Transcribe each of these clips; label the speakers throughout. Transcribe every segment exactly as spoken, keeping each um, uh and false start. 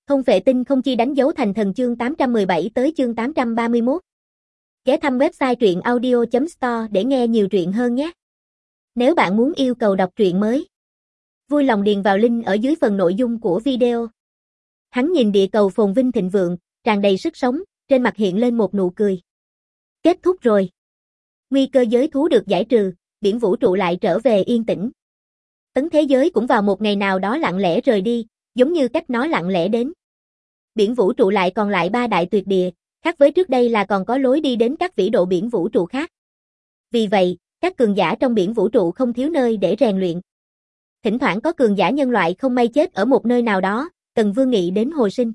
Speaker 1: Không vệ tinh không chi đánh dấu thành thần chương tám trăm mười bảy tới chương tám trăm ba mươi mốt. Ghé thăm website truyện audio chấm store để nghe nhiều truyện hơn nhé. Nếu bạn muốn yêu cầu đọc truyện mới, vui lòng điền vào link ở dưới phần nội dung của video. Hắn nhìn địa cầu phồn vinh thịnh vượng, tràn đầy sức sống, trên mặt hiện lên một nụ cười. Kết thúc rồi. Nguy cơ giới thú được giải trừ, biển vũ trụ lại trở về yên tĩnh. Tấn thế giới cũng vào một ngày nào đó lặng lẽ rời đi, giống như cách nó lặng lẽ đến. Biển vũ trụ lại còn lại ba đại tuyệt địa, khác với trước đây là còn có lối đi đến các vĩ độ biển vũ trụ khác. Vì vậy, các cường giả trong biển vũ trụ không thiếu nơi để rèn luyện. Thỉnh thoảng có cường giả nhân loại không may chết ở một nơi nào đó, cần Vương Nghị đến hồi sinh.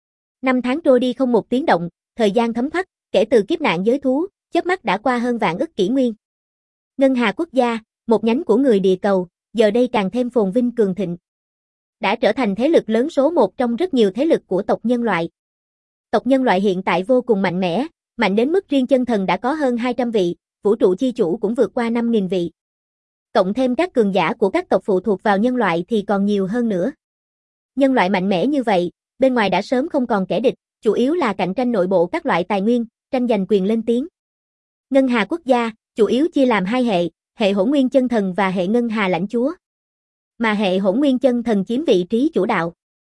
Speaker 1: Năm tháng trôi đi không một tiếng động, thời gian thấm thoát, kể từ kiếp nạn giới thú, chớp mắt đã qua hơn vạn ức kỷ nguyên. Ngân Hà Quốc gia, một nhánh của người địa cầu, giờ đây càng thêm phồn vinh cường thịnh. Đã trở thành thế lực lớn số một trong rất nhiều thế lực của tộc nhân loại. Tộc nhân loại hiện tại vô cùng mạnh mẽ, mạnh đến mức riêng chân thần đã có hơn hai trăm vị, vũ trụ chi chủ cũng vượt qua năm nghìn vị. Cộng thêm các cường giả của các tộc phụ thuộc vào nhân loại thì còn nhiều hơn nữa. Nhân loại mạnh mẽ như vậy, bên ngoài đã sớm không còn kẻ địch, chủ yếu là cạnh tranh nội bộ các loại tài nguyên, tranh giành quyền lên tiếng. Ngân Hà Quốc gia, chủ yếu chia làm hai hệ, hệ Hỗn Nguyên Chân Thần và hệ Ngân Hà Lãnh Chúa. Mà hệ Hỗn Nguyên Chân Thần chiếm vị trí chủ đạo.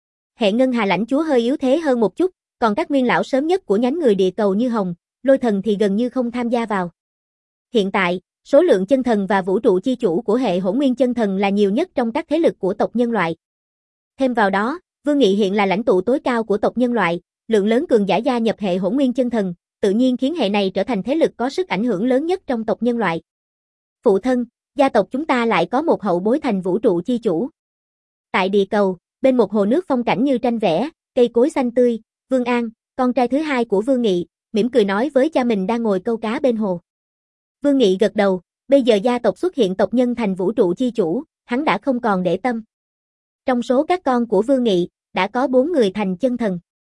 Speaker 1: Hệ Ngân Hà Lãnh Chúa hơi yếu thế hơn một chút, còn các nguyên lão sớm nhất của nhánh người địa cầu như Hồng, Lôi Thần thì gần như không tham gia vào. Hiện tại, số lượng chân thần và vũ trụ chi chủ của hệ Hỗn Nguyên Chân Thần là nhiều nhất trong các thế lực của tộc nhân loại. Thêm vào đó, Vương Nghị hiện là lãnh tụ tối cao của tộc nhân loại, lượng lớn cường giả gia nhập hệ Hỗn Nguyên Chân Thần, tự nhiên khiến hệ này trở thành thế lực có sức ảnh hưởng lớn nhất trong tộc nhân loại. Phụ thân, gia tộc chúng ta lại có một hậu bối thành vũ trụ chi chủ. Tại địa cầu, bên một hồ nước phong cảnh như tranh vẽ, cây cối xanh tươi, Vương An, con trai thứ hai của Vương Nghị, mỉm cười nói với cha mình đang ngồi câu cá bên hồ. Vương Nghị gật đầu, bây giờ gia tộc xuất hiện tộc nhân thành vũ trụ chi chủ, hắn đã không còn để tâm. Trong số các con của Vương Nghị, đã có bốn người thành chân thần.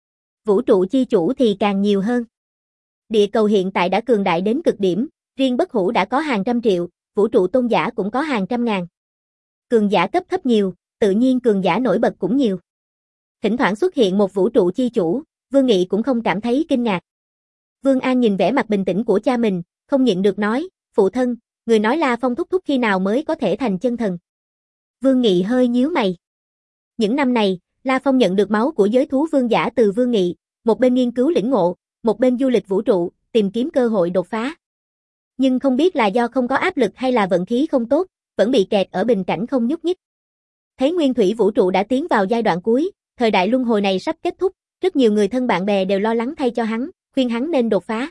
Speaker 1: Vũ trụ chi chủ thì càng nhiều hơn. Địa cầu hiện tại đã cường đại đến cực điểm, riêng bất hủ đã có hàng trăm triệu, vũ trụ tôn giả cũng có hàng trăm ngàn. Cường giả cấp thấp nhiều, tự nhiên cường giả nổi bật cũng nhiều. Thỉnh thoảng xuất hiện một vũ trụ chi chủ, Vương Nghị cũng không cảm thấy kinh ngạc. Vương An nhìn vẻ mặt bình tĩnh của cha mình, không nhịn được nói, phụ thân, người nói La Phong thúc thúc khi nào mới có thể thành chân thần. Vương Nghị hơi nhíu mày. Những năm này, La Phong nhận được máu của giới thú vương giả từ Vương Nghị, một bên nghiên cứu lĩnh ngộ, một bên du lịch vũ trụ, tìm kiếm cơ hội đột phá. Nhưng không biết là do không có áp lực hay là vận khí không tốt, vẫn bị kẹt ở bình cảnh không nhúc nhích. Thấy nguyên thủy vũ trụ đã tiến vào giai đoạn cuối, thời đại luân hồi này sắp kết thúc, rất nhiều người thân bạn bè đều lo lắng thay cho hắn, khuyên hắn nên đột phá.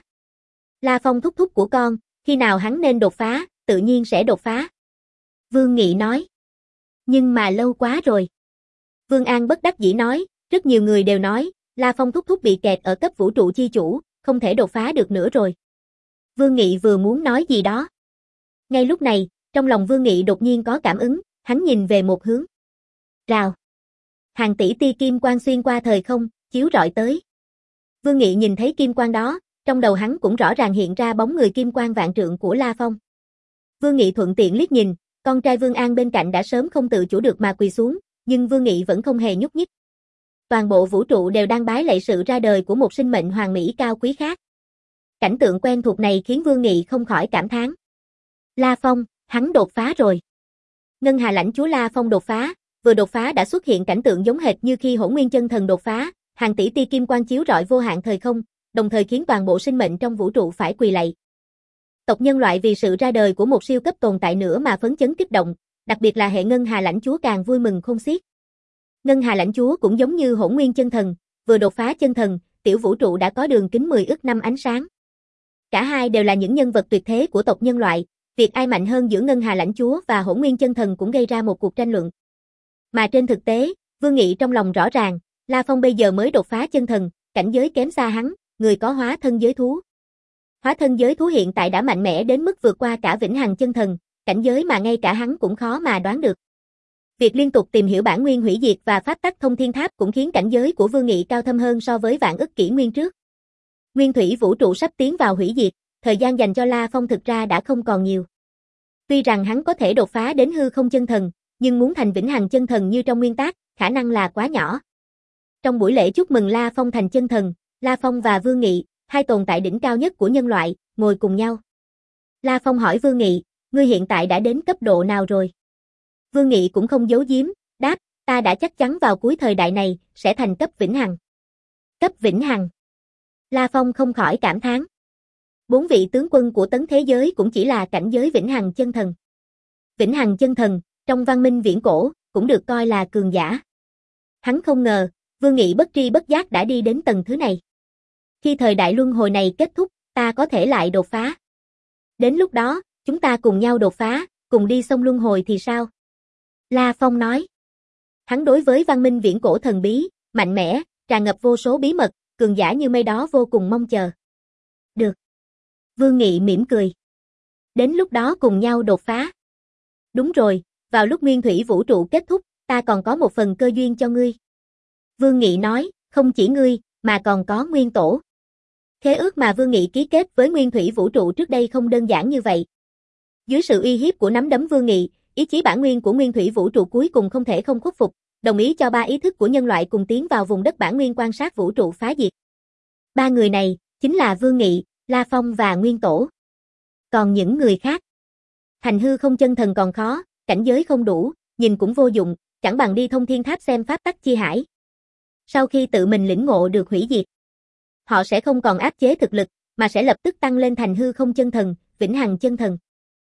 Speaker 1: La Phong thúc thúc của con, khi nào hắn nên đột phá, tự nhiên sẽ đột phá. Vương Nghị nói. Nhưng mà lâu quá rồi. Vương An bất đắc dĩ nói, rất nhiều người đều nói, La Phong thúc thúc bị kẹt ở cấp vũ trụ chi chủ, không thể đột phá được nữa rồi. Vương Nghị vừa muốn nói gì đó. Ngay lúc này, trong lòng Vương Nghị đột nhiên có cảm ứng, hắn nhìn về một hướng. Rào. Hàng tỷ tia kim quang xuyên qua thời không, chiếu rọi tới. Vương Nghị nhìn thấy kim quang đó, trong đầu hắn cũng rõ ràng hiện ra bóng người kim quang vạn trượng của La Phong. Vương Nghị thuận tiện liếc nhìn, con trai Vương An bên cạnh đã sớm không tự chủ được mà quỳ xuống, nhưng Vương Nghị vẫn không hề nhúc nhích. Toàn bộ vũ trụ đều đang bái lạy sự ra đời của một sinh mệnh hoàn mỹ cao quý khác. Cảnh tượng quen thuộc này khiến Vương Nghị không khỏi cảm thán. La Phong, hắn đột phá rồi. Ngân Hà Lãnh Chúa La Phong đột phá, vừa đột phá đã xuất hiện cảnh tượng giống hệt như khi Hỗn Nguyên Chân Thần đột phá, hàng tỷ tia kim quang chiếu rọi vô hạn thời không, đồng thời khiến toàn bộ sinh mệnh trong vũ trụ phải quỳ lạy. Tộc nhân loại vì sự ra đời của một siêu cấp tồn tại nữa mà phấn chấn kích động, đặc biệt là hệ Ngân Hà Lãnh Chúa càng vui mừng khôn xiết. Ngân Hà Lãnh Chúa cũng giống như Hỗn Nguyên Chân Thần, vừa đột phá chân thần, tiểu vũ trụ đã có đường kính mười ức năm ánh sáng. Cả hai đều là những nhân vật tuyệt thế của tộc nhân loại, việc ai mạnh hơn giữa Ngân Hà Lãnh Chúa và Hỗn Nguyên Chân Thần cũng gây ra một cuộc tranh luận. Mà trên thực tế, Vương Nghị trong lòng rõ ràng, La Phong bây giờ mới đột phá chân thần, cảnh giới kém xa hắn, người có hóa thân giới thú. Hóa thân giới thú hiện tại đã mạnh mẽ đến mức vượt qua cả vĩnh hằng chân thần, cảnh giới mà ngay cả hắn cũng khó mà đoán được. Việc liên tục tìm hiểu bản nguyên hủy diệt và pháp tắc thông thiên tháp cũng khiến cảnh giới của Vương Nghị cao thâm hơn so với vạn ức kỷ nguyên trước. Nguyên thủy vũ trụ sắp tiến vào hủy diệt, thời gian dành cho La Phong thực ra đã không còn nhiều. Tuy rằng hắn có thể đột phá đến hư không chân thần, nhưng muốn thành vĩnh hằng chân thần như trong nguyên tác, khả năng là quá nhỏ. Trong buổi lễ chúc mừng La Phong thành chân thần, La Phong và Vương Nghị, hai tồn tại đỉnh cao nhất của nhân loại, ngồi cùng nhau. La Phong hỏi Vương Nghị, ngươi hiện tại đã đến cấp độ nào rồi? Vương Nghị cũng không giấu giếm, đáp, ta đã chắc chắn vào cuối thời đại này, sẽ thành cấp vĩnh hằng. Cấp vĩnh hằng. La Phong không khỏi cảm thán. Bốn vị tướng quân của tấn thế giới cũng chỉ là cảnh giới vĩnh hằng chân thần. Vĩnh hằng chân thần, trong văn minh viễn cổ, cũng được coi là cường giả. Hắn không ngờ, Vương Nghị bất tri bất giác đã đi đến tầng thứ này. Khi thời đại luân hồi này kết thúc, ta có thể lại đột phá. Đến lúc đó, chúng ta cùng nhau đột phá, cùng đi sông luân hồi thì sao? La Phong nói. Hắn đối với văn minh viễn cổ thần bí, mạnh mẽ, tràn ngập vô số bí mật, cường giả như mây đó vô cùng mong chờ. Được. Vương Nghị mỉm cười. Đến lúc đó cùng nhau đột phá. Đúng rồi, vào lúc nguyên thủy vũ trụ kết thúc, ta còn có một phần cơ duyên cho ngươi. Vương Nghị nói, không chỉ ngươi, mà còn có Nguyên Tổ. Khế ước mà Vương Nghị ký kết với nguyên thủy vũ trụ trước đây không đơn giản như vậy. Dưới sự uy hiếp của nắm đấm Vương Nghị, ý chí bản nguyên của nguyên thủy vũ trụ cuối cùng không thể không khuất phục, đồng ý cho ba ý thức của nhân loại cùng tiến vào vùng đất bản nguyên quan sát vũ trụ phá diệt. Ba người này, chính là Vương Nghị, La Phong và Nguyên Tổ. Còn những người khác, thành hư không chân thần còn khó, cảnh giới không đủ, nhìn cũng vô dụng, chẳng bằng đi thông thiên tháp xem pháp tắc chi hải. Sau khi tự mình lĩnh ngộ được hủy diệt, họ sẽ không còn áp chế thực lực, mà sẽ lập tức tăng lên thành hư không chân thần, vĩnh hằng chân thần.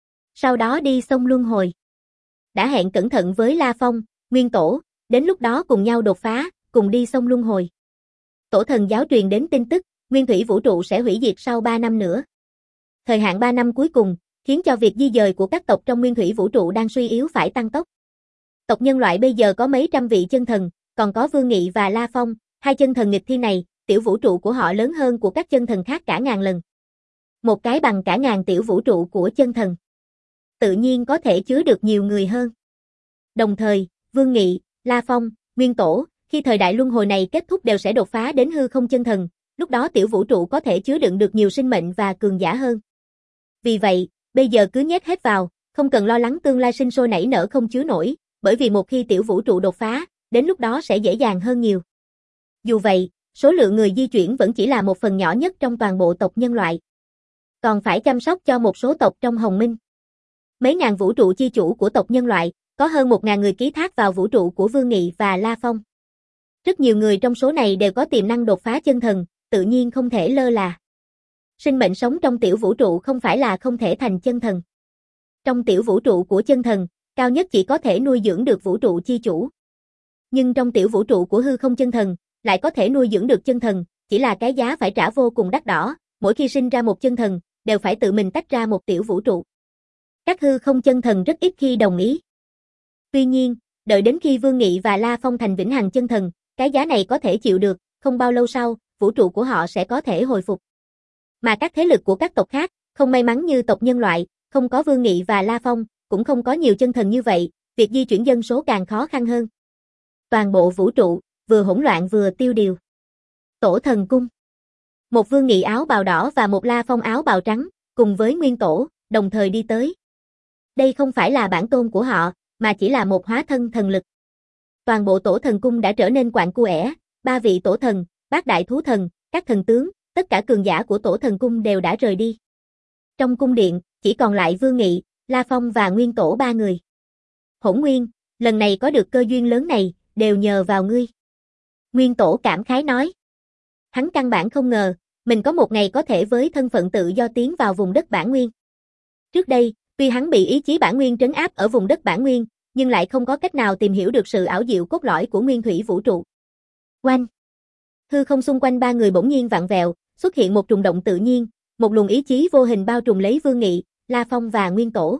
Speaker 1: Sau đó đi sông luân hồi. Đã hẹn cẩn thận với La Phong, Nguyên Tổ, đến lúc đó cùng nhau đột phá, cùng đi sông luân hồi. Tổ thần giáo truyền đến tin tức, nguyên thủy vũ trụ sẽ hủy diệt sau ba năm nữa. Thời hạn ba năm cuối cùng, khiến cho việc di dời của các tộc trong nguyên thủy vũ trụ đang suy yếu phải tăng tốc. Tộc nhân loại bây giờ có mấy trăm vị chân thần, còn có Vương Nghị và La Phong, hai chân thần nghịch thiên này, tiểu vũ trụ của họ lớn hơn của các chân thần khác cả ngàn lần. Một cái bằng cả ngàn tiểu vũ trụ của chân thần. Tự nhiên có thể chứa được nhiều người hơn. Đồng thời, Vương Nghị, La Phong, Nguyên Tổ, khi thời đại luân hồi này kết thúc đều sẽ đột phá đến hư không chân thần, lúc đó tiểu vũ trụ có thể chứa đựng được nhiều sinh mệnh và cường giả hơn. Vì vậy, bây giờ cứ nhét hết vào, không cần lo lắng tương lai sinh sôi nảy nở không chứa nổi, bởi vì một khi tiểu vũ trụ đột phá, đến lúc đó sẽ dễ dàng hơn nhiều. Dù vậy, số lượng người di chuyển vẫn chỉ là một phần nhỏ nhất trong toàn bộ tộc nhân loại. Còn phải chăm sóc cho một số tộc trong Hồng Minh. Mấy ngàn vũ trụ chi chủ của tộc nhân loại, có hơn một ngàn người ký thác vào vũ trụ của Vương Nghị và La Phong. Rất nhiều người trong số này đều có tiềm năng đột phá chân thần, tự nhiên không thể lơ là. Sinh mệnh sống trong tiểu vũ trụ không phải là không thể thành chân thần. Trong tiểu vũ trụ của chân thần, cao nhất chỉ có thể nuôi dưỡng được vũ trụ chi chủ. Nhưng trong tiểu vũ trụ của hư không chân thần, lại có thể nuôi dưỡng được chân thần, chỉ là cái giá phải trả vô cùng đắt đỏ, mỗi khi sinh ra một chân thần, đều phải tự mình tách ra một tiểu vũ trụ. Các hư không chân thần rất ít khi đồng ý. Tuy nhiên, đợi đến khi Vương Nghị và La Phong thành vĩnh hằng chân thần, cái giá này có thể chịu được, không bao lâu sau, vũ trụ của họ sẽ có thể hồi phục. Mà các thế lực của các tộc khác, không may mắn như tộc nhân loại, không có Vương Nghị và La Phong, cũng không có nhiều chân thần như vậy, việc di chuyển dân số càng khó khăn hơn. Toàn bộ vũ trụ, vừa hỗn loạn vừa tiêu điều. Tổ thần cung. Một Vương Nghị áo bào đỏ và một La Phong áo bào trắng, cùng với Nguyên Tổ, đồng thời đi tới. Đây không phải là bản tôn của họ, mà chỉ là một hóa thân thần lực. Toàn bộ tổ thần cung đã trở nên quạnh quẽ, ba vị tổ thần, bát đại thú thần, các thần tướng, tất cả cường giả của tổ thần cung đều đã rời đi. Trong cung điện, chỉ còn lại Vương Nghị, La Phong và Nguyên Tổ ba người. Hỗn Nguyên, lần này có được cơ duyên lớn này, đều nhờ vào ngươi. Nguyên Tổ cảm khái nói. Hắn căn bản không ngờ, mình có một ngày có thể với thân phận tự do tiến vào vùng đất bản nguyên. Trước đây, tuy hắn bị ý chí bản nguyên trấn áp ở vùng đất bản nguyên, nhưng lại không có cách nào tìm hiểu được sự ảo diệu cốt lõi của nguyên thủy vũ trụ. Oanh! Hư không xung quanh ba người bỗng nhiên vặn vẹo, xuất hiện một trùng động tự nhiên, một luồng ý chí vô hình bao trùm lấy Vương Nghị, La Phong và Nguyên Tổ.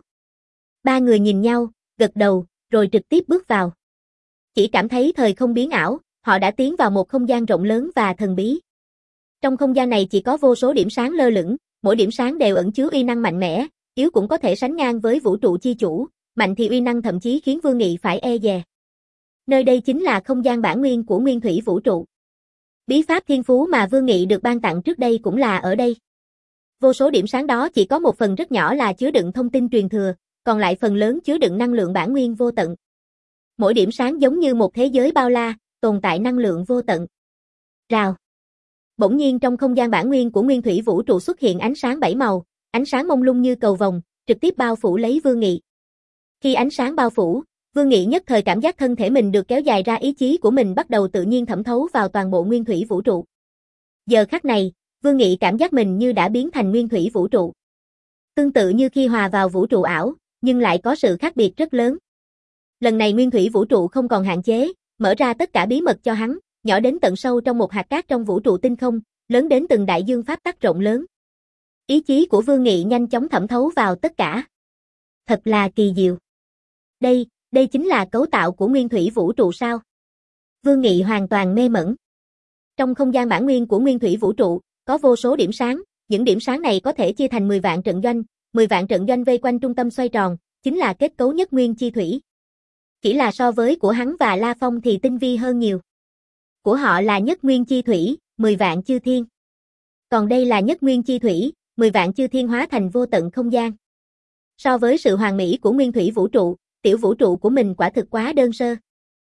Speaker 1: Ba người nhìn nhau, gật đầu, rồi trực tiếp bước vào. Chỉ cảm thấy thời không biến ảo, họ đã tiến vào một không gian rộng lớn và thần bí. Trong không gian này chỉ có vô số điểm sáng lơ lửng, mỗi điểm sáng đều ẩn chứa uy năng mạnh mẽ, yếu cũng có thể sánh ngang với vũ trụ chi chủ, mạnh thì uy năng thậm chí khiến Vương Nghị phải e dè. Nơi đây chính là không gian bản nguyên của nguyên thủy vũ trụ. Bí pháp thiên phú mà Vương Nghị được ban tặng trước đây cũng là ở đây. Vô số điểm sáng đó chỉ có một phần rất nhỏ là chứa đựng thông tin truyền thừa, còn lại phần lớn chứa đựng năng lượng bản nguyên vô tận. Mỗi điểm sáng giống như một thế giới bao la, tồn tại năng lượng vô tận. Rào. Bỗng nhiên trong không gian bản nguyên của nguyên thủy vũ trụ xuất hiện ánh sáng bảy màu, ánh sáng mông lung như cầu vồng, trực tiếp bao phủ lấy Vương Nghị. Khi ánh sáng bao phủ, Vương Nghị nhất thời cảm giác thân thể mình được kéo dài ra, ý chí của mình bắt đầu tự nhiên thẩm thấu vào toàn bộ nguyên thủy vũ trụ. Giờ khắc này, Vương Nghị cảm giác mình như đã biến thành nguyên thủy vũ trụ. Tương tự như khi hòa vào vũ trụ ảo, nhưng lại có sự khác biệt rất lớn. Lần này nguyên thủy vũ trụ không còn hạn chế, mở ra tất cả bí mật cho hắn, nhỏ đến tận sâu trong một hạt cát trong vũ trụ tinh không, lớn đến từng đại dương pháp tắc rộng lớn. Ý chí của Vương Nghị nhanh chóng thẩm thấu vào tất cả. Thật là kỳ diệu. Đây, đây chính là cấu tạo của nguyên thủy vũ trụ sao? Vương Nghị hoàn toàn mê mẩn. Trong không gian bản nguyên của nguyên thủy vũ trụ, có vô số điểm sáng, những điểm sáng này có thể chia thành mười vạn trận doanh, mười vạn trận doanh vây quanh trung tâm xoay tròn, chính là kết cấu nhất nguyên chi thủy. Chỉ là so với của hắn và La Phong thì tinh vi hơn nhiều. Của họ là nhất nguyên chi thủy, mười vạn chư thiên. Còn đây là nhất nguyên chi thủy, mười vạn chư thiên hóa thành vô tận không gian. So với sự hoàn mỹ của nguyên thủy vũ trụ, tiểu vũ trụ của mình quả thực quá đơn sơ.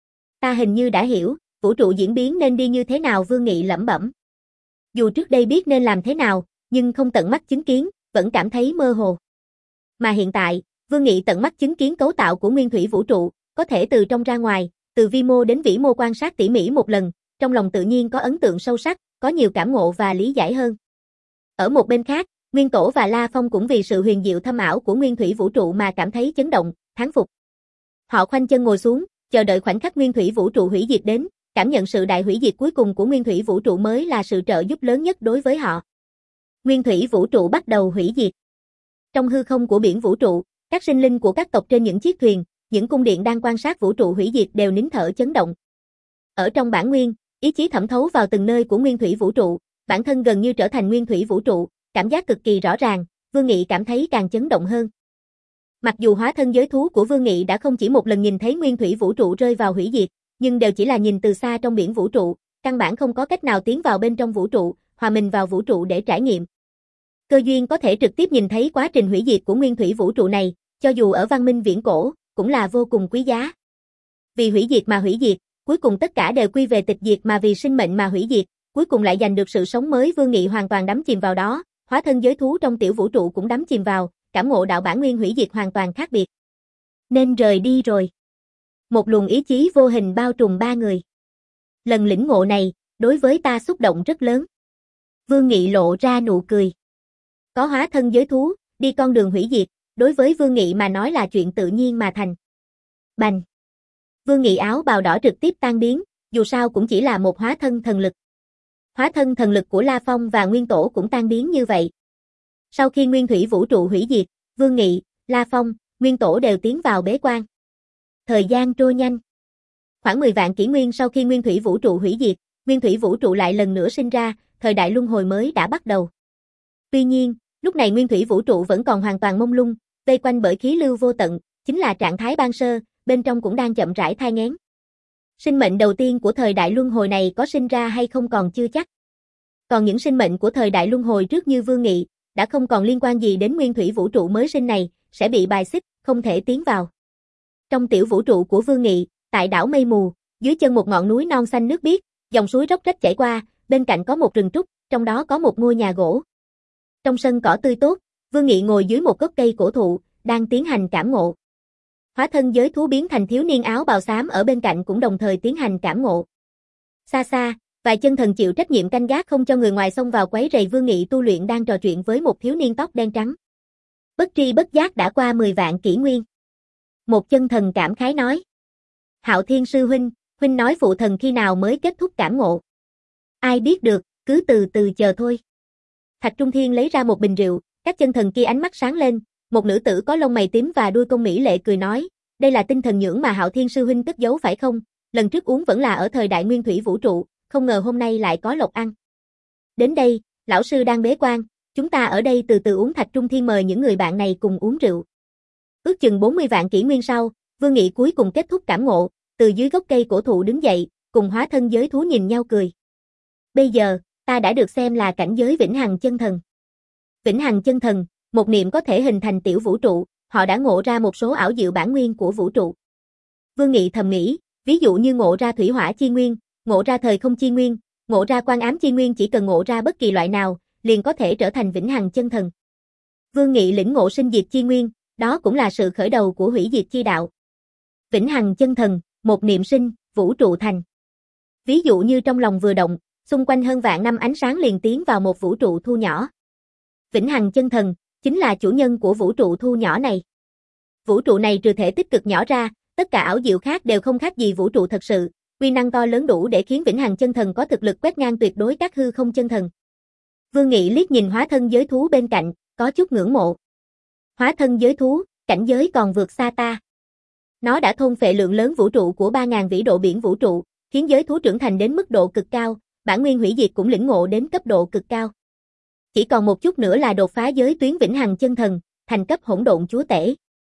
Speaker 1: Ta hình như đã hiểu, vũ trụ diễn biến nên đi như thế nào, Vương Nghị lẩm bẩm. Dù trước đây biết nên làm thế nào, nhưng không tận mắt chứng kiến, vẫn cảm thấy mơ hồ. Mà hiện tại, Vương Nghị tận mắt chứng kiến cấu tạo của nguyên thủy vũ trụ, có thể từ trong ra ngoài, từ vi mô đến vĩ mô quan sát tỉ mỉ một lần, trong lòng tự nhiên có ấn tượng sâu sắc, có nhiều cảm ngộ và lý giải hơn. Ở một bên khác, Nguyên Tổ và La Phong cũng vì sự huyền diệu thâm ảo của nguyên thủy vũ trụ mà cảm thấy chấn động, thán phục. Họ khoanh chân ngồi xuống, chờ đợi khoảnh khắc nguyên thủy vũ trụ hủy diệt đến, cảm nhận sự đại hủy diệt cuối cùng của nguyên thủy vũ trụ mới là sự trợ giúp lớn nhất đối với họ. Nguyên thủy vũ trụ bắt đầu hủy diệt. Trong hư không của biển vũ trụ, các sinh linh của các tộc trên những chiếc thuyền, những cung điện đang quan sát vũ trụ hủy diệt đều nín thở chấn động. Ở trong bản nguyên, ý chí thẩm thấu vào từng nơi của nguyên thủy vũ trụ, bản thân gần như trở thành nguyên thủy vũ trụ, cảm giác cực kỳ rõ ràng, Vương Nghị cảm thấy càng chấn động hơn. Mặc dù hóa thân giới thú của Vương Nghị đã không chỉ một lần nhìn thấy nguyên thủy vũ trụ rơi vào hủy diệt, nhưng đều chỉ là nhìn từ xa trong biển vũ trụ, căn bản không có cách nào tiến vào bên trong vũ trụ, hòa mình vào vũ trụ để trải nghiệm. Cơ duyên có thể trực tiếp nhìn thấy quá trình hủy diệt của nguyên thủy vũ trụ này, cho dù ở văn minh viễn cổ, cũng là vô cùng quý giá. Vì hủy diệt mà hủy diệt, cuối cùng tất cả đều quy về tịch diệt, mà vì sinh mệnh mà hủy diệt, cuối cùng lại giành được sự sống mới. Vương Nghị hoàn toàn đắm chìm vào đó, hóa thân giới thú trong tiểu vũ trụ cũng đắm chìm vào, cảm ngộ đạo bản nguyên hủy diệt hoàn toàn khác biệt. Nên rời đi rồi. Một luồng ý chí vô hình bao trùm ba người. Lần lĩnh ngộ này, đối với ta xúc động rất lớn. Vương Nghị lộ ra nụ cười. Có hóa thân giới thú, đi con đường hủy diệt, đối với Vương Nghị mà nói là chuyện tự nhiên mà thành. Bành! Vương Nghị áo bào đỏ trực tiếp tan biến, dù sao cũng chỉ là một hóa thân thần lực. Hóa thân thần lực của La Phong và Nguyên Tổ cũng tan biến như vậy. Sau khi nguyên thủy vũ trụ hủy diệt, Vương Nghị, La Phong, Nguyên Tổ đều tiến vào bế quan. Thời gian trôi nhanh. Khoảng mười vạn kỷ nguyên sau khi nguyên thủy vũ trụ hủy diệt, nguyên thủy vũ trụ lại lần nữa sinh ra, thời đại luân hồi mới đã bắt đầu. Tuy nhiên, lúc này nguyên thủy vũ trụ vẫn còn hoàn toàn mông lung, vây quanh bởi khí lưu vô tận, chính là trạng thái ban sơ, bên trong cũng đang chậm rãi thai nghén. Sinh mệnh đầu tiên của thời đại luân hồi này có sinh ra hay không còn chưa chắc. Còn những sinh mệnh của thời đại luân hồi trước như Vương Nghị, đã không còn liên quan gì đến nguyên thủy vũ trụ mới sinh này, sẽ bị bài xích, không thể tiến vào. Trong tiểu vũ trụ của Vương Nghị, tại đảo Mây Mù, dưới chân một ngọn núi non xanh nước biếc, dòng suối róc rách chảy qua, bên cạnh có một rừng trúc, trong đó có một ngôi nhà gỗ. Trong sân cỏ tươi tốt, Vương Nghị ngồi dưới một gốc cây cổ thụ, đang tiến hành cảm ngộ. Hóa thân giới thú biến thành thiếu niên áo bào xám ở bên cạnh cũng đồng thời tiến hành cảm ngộ. Xa xa, vài chân thần chịu trách nhiệm canh gác không cho người ngoài xông vào quấy rầy Vương Nghị tu luyện đang trò chuyện với một thiếu niên tóc đen trắng. Bất tri bất giác đã qua mười vạn kỷ nguyên. Một chân thần cảm khái nói. Hạo Thiên sư huynh, huynh nói phụ thần khi nào mới kết thúc cảm ngộ? Ai biết được, cứ từ từ chờ thôi. Thạch Trung Thiên lấy ra một bình rượu, các chân thần kia ánh mắt sáng lên, một nữ tử có lông mày tím và đuôi công mỹ lệ cười nói, đây là tinh thần nhưỡng mà Hạo Thiên sư huynh cất giấu phải không? Lần trước uống vẫn là ở thời đại nguyên thủy vũ trụ, không ngờ hôm nay lại có lộc ăn. Đến đây, lão sư đang bế quan, chúng ta ở đây từ từ uống. Thạch Trung Thiên mời những người bạn này cùng uống rượu. Ước chừng bốn mươi vạn kỷ nguyên sau, Vương Nghị cuối cùng kết thúc cảm ngộ, từ dưới gốc cây cổ thụ đứng dậy, cùng hóa thân giới thú nhìn nhau cười. Bây giờ, ta đã được xem là cảnh giới vĩnh hằng chân thần. Vĩnh hằng chân thần, một niệm có thể hình thành tiểu vũ trụ, họ đã ngộ ra một số ảo diệu bản nguyên của vũ trụ. Vương Nghị thầm nghĩ, ví dụ như ngộ ra thủy hỏa chi nguyên, ngộ ra thời không chi nguyên, ngộ ra quan ám chi nguyên, chỉ cần ngộ ra bất kỳ loại nào, liền có thể trở thành vĩnh hằng chân thần. Vương Nghị lĩnh ngộ sinh diệt chi nguyên, đó cũng là sự khởi đầu của hủy diệt chi đạo. Vĩnh hằng chân thần, một niệm sinh, vũ trụ thành. Ví dụ như trong lòng vừa động, xung quanh hơn vạn năm ánh sáng liền tiến vào một vũ trụ thu nhỏ. Vĩnh hằng chân thần, chính là chủ nhân của vũ trụ thu nhỏ này. Vũ trụ này trừ thể tích cực nhỏ ra, tất cả ảo diệu khác đều không khác gì vũ trụ thật sự, uy năng to lớn đủ để khiến vĩnh hằng chân thần có thực lực quét ngang tuyệt đối các hư không chân thần. Vương Nghị liếc nhìn hóa thân giới thú bên cạnh, có chút ngưỡng mộ. Hóa thân giới thú, cảnh giới còn vượt xa ta. Nó đã thôn phệ lượng lớn vũ trụ của ba nghìn vĩ độ biển vũ trụ, khiến giới thú trưởng thành đến mức độ cực cao, bản nguyên hủy diệt cũng lĩnh ngộ đến cấp độ cực cao. Chỉ còn một chút nữa là đột phá giới tuyến vĩnh hằng chân thần, thành cấp hỗn độn chúa tể.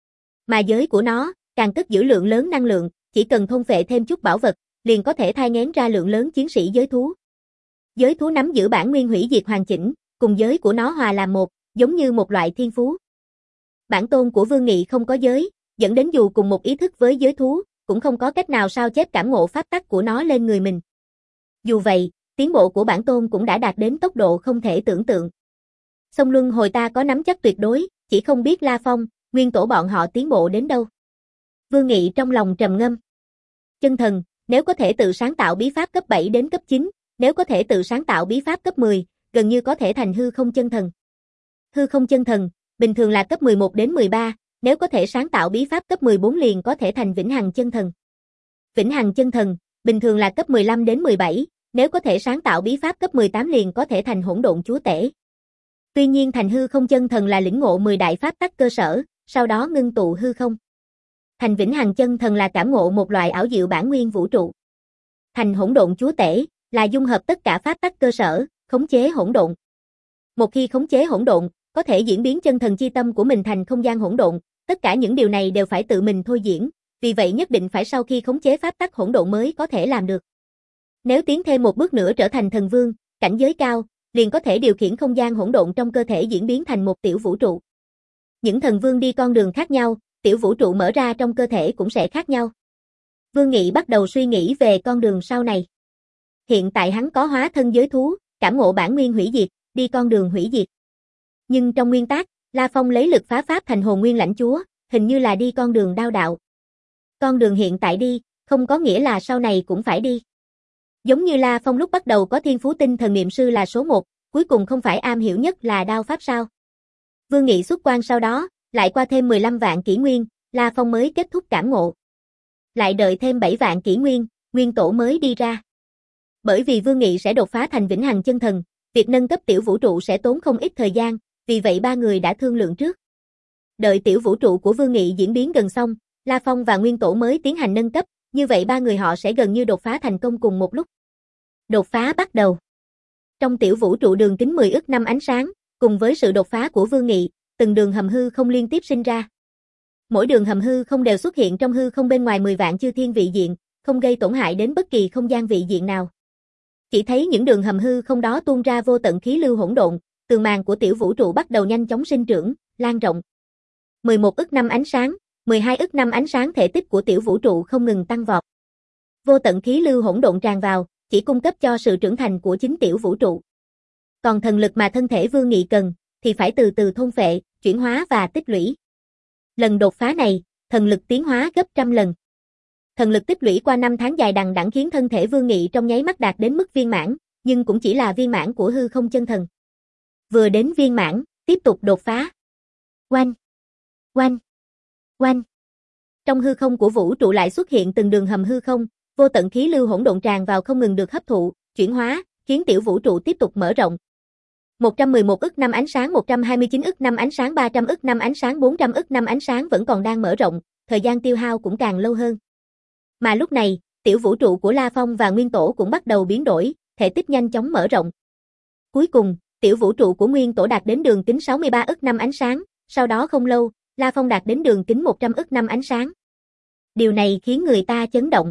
Speaker 1: Mà giới của nó, càng cất giữ lượng lớn năng lượng, chỉ cần thôn phệ thêm chút bảo vật, liền có thể thai nghén ra lượng lớn chiến sĩ giới thú. Giới thú nắm giữ bản nguyên hủy diệt hoàn chỉnh, cùng giới của nó hòa làm một, giống như một loại thiên phú. Bản tôn của Vương Nghị không có giới, dẫn đến dù cùng một ý thức với giới thú, cũng không có cách nào sao chép cảm ngộ pháp tắc của nó lên người mình. Dù vậy, tiến bộ của bản tôn cũng đã đạt đến tốc độ không thể tưởng tượng. Song luân hồi ta có nắm chắc tuyệt đối, chỉ không biết La Phong, Nguyên Tổ bọn họ tiến bộ đến đâu. Vương Nghị trong lòng trầm ngâm. Chân thần, nếu có thể tự sáng tạo bí pháp cấp bảy đến cấp chín, nếu có thể tự sáng tạo bí pháp cấp mười, gần như có thể thành hư không chân thần. Hư không chân thần, bình thường là cấp mười một đến mười ba, nếu có thể sáng tạo bí pháp cấp mười bốn liền có thể thành vĩnh hằng chân thần. Vĩnh hằng chân thần, bình thường là cấp mười lăm đến mười bảy, nếu có thể sáng tạo bí pháp cấp mười tám liền có thể thành hỗn độn chúa tể. Tuy nhiên thành hư không chân thần là lĩnh ngộ mười đại pháp tắc cơ sở, sau đó ngưng tụ hư không. Thành vĩnh hằng chân thần là cảm ngộ một loại ảo diệu bản nguyên vũ trụ. Thành hỗn độn chúa tể là dung hợp tất cả pháp tắc cơ sở, khống chế hỗn độn. Một khi khống chế hỗn độn, có thể diễn biến chân thần chi tâm của mình thành không gian hỗn độn, tất cả những điều này đều phải tự mình thôi diễn, vì vậy nhất định phải sau khi khống chế pháp tắc hỗn độn mới có thể làm được. Nếu tiến thêm một bước nữa trở thành thần vương, cảnh giới cao, liền có thể điều khiển không gian hỗn độn trong cơ thể diễn biến thành một tiểu vũ trụ. Những thần vương đi con đường khác nhau, tiểu vũ trụ mở ra trong cơ thể cũng sẽ khác nhau. Vương Nghị bắt đầu suy nghĩ về con đường sau này. Hiện tại hắn có hóa thân giới thú, cảm ngộ bản nguyên hủy diệt, đi con đường hủy diệt. Nhưng trong nguyên tắc, La Phong lấy lực phá pháp thành hồn nguyên lãnh chúa, hình như là đi con đường đao đạo. Con đường hiện tại đi, không có nghĩa là sau này cũng phải đi. Giống như La Phong lúc bắt đầu có thiên phú tinh thần niệm sư là số một, cuối cùng không phải am hiểu nhất là đao pháp sao. Vương Nghị xuất quan sau đó, lại qua thêm mười lăm vạn kỷ nguyên, La Phong mới kết thúc cảm ngộ. Lại đợi thêm bảy vạn kỷ nguyên, Nguyên Tổ mới đi ra. Bởi vì Vương Nghị sẽ đột phá thành vĩnh hằng chân thần, việc nâng cấp tiểu vũ trụ sẽ tốn không ít thời gian, vì vậy ba người đã thương lượng trước. Đợi tiểu vũ trụ của Vương Nghị diễn biến gần xong, La Phong và Nguyên Tổ mới tiến hành nâng cấp, như vậy ba người họ sẽ gần như đột phá thành công cùng một lúc. Đột phá bắt đầu. Trong tiểu vũ trụ đường kính mười ức năm ánh sáng, cùng với sự đột phá của Vương Nghị, từng đường hầm hư không liên tiếp sinh ra. Mỗi đường hầm hư không đều xuất hiện trong hư không bên ngoài mười vạn chư thiên vị diện, không gây tổn hại đến bất kỳ không gian vị diện nào. Chỉ thấy những đường hầm hư không đó tuôn ra vô tận khí lưu hỗn độn, tường màn của tiểu vũ trụ bắt đầu nhanh chóng sinh trưởng, lan rộng. mười một ức năm ánh sáng, mười hai ức năm ánh sáng thể tích của tiểu vũ trụ không ngừng tăng vọt. Vô tận khí lưu hỗn độn tràn vào, chỉ cung cấp cho sự trưởng thành của chính tiểu vũ trụ. Còn thần lực mà thân thể Vương Nghị cần, thì phải từ từ thôn phệ, chuyển hóa và tích lũy. Lần đột phá này, thần lực tiến hóa gấp trăm lần. Thần lực tích lũy qua năm tháng dài đằng đẵng khiến thân thể Vương Nghị trong nháy mắt đạt đến mức viên mãn, nhưng cũng chỉ là viên mãn của hư không chân thần. Vừa đến viên mãn, tiếp tục đột phá. Oanh! Oanh! Oanh! Trong hư không của vũ trụ lại xuất hiện từng đường hầm hư không, vô tận khí lưu hỗn độn tràn vào không ngừng được hấp thụ, chuyển hóa, khiến tiểu vũ trụ tiếp tục mở rộng. một trăm mười một ức năm ánh sáng, một trăm hai mươi chín ức năm ánh sáng, ba trăm ức năm ánh sáng, bốn trăm ức năm ánh sáng vẫn còn đang mở rộng, thời gian tiêu hao cũng càng lâu hơn. Mà lúc này, tiểu vũ trụ của La Phong và Nguyên Tổ cũng bắt đầu biến đổi, thể tích nhanh chóng mở rộng. Cuối cùng, tiểu vũ trụ của Nguyên Tổ đạt đến đường kính sáu mươi ba ức năm ánh sáng, sau đó không lâu, La Phong đạt đến đường kính một trăm ức năm ánh sáng. Điều này khiến người ta chấn động.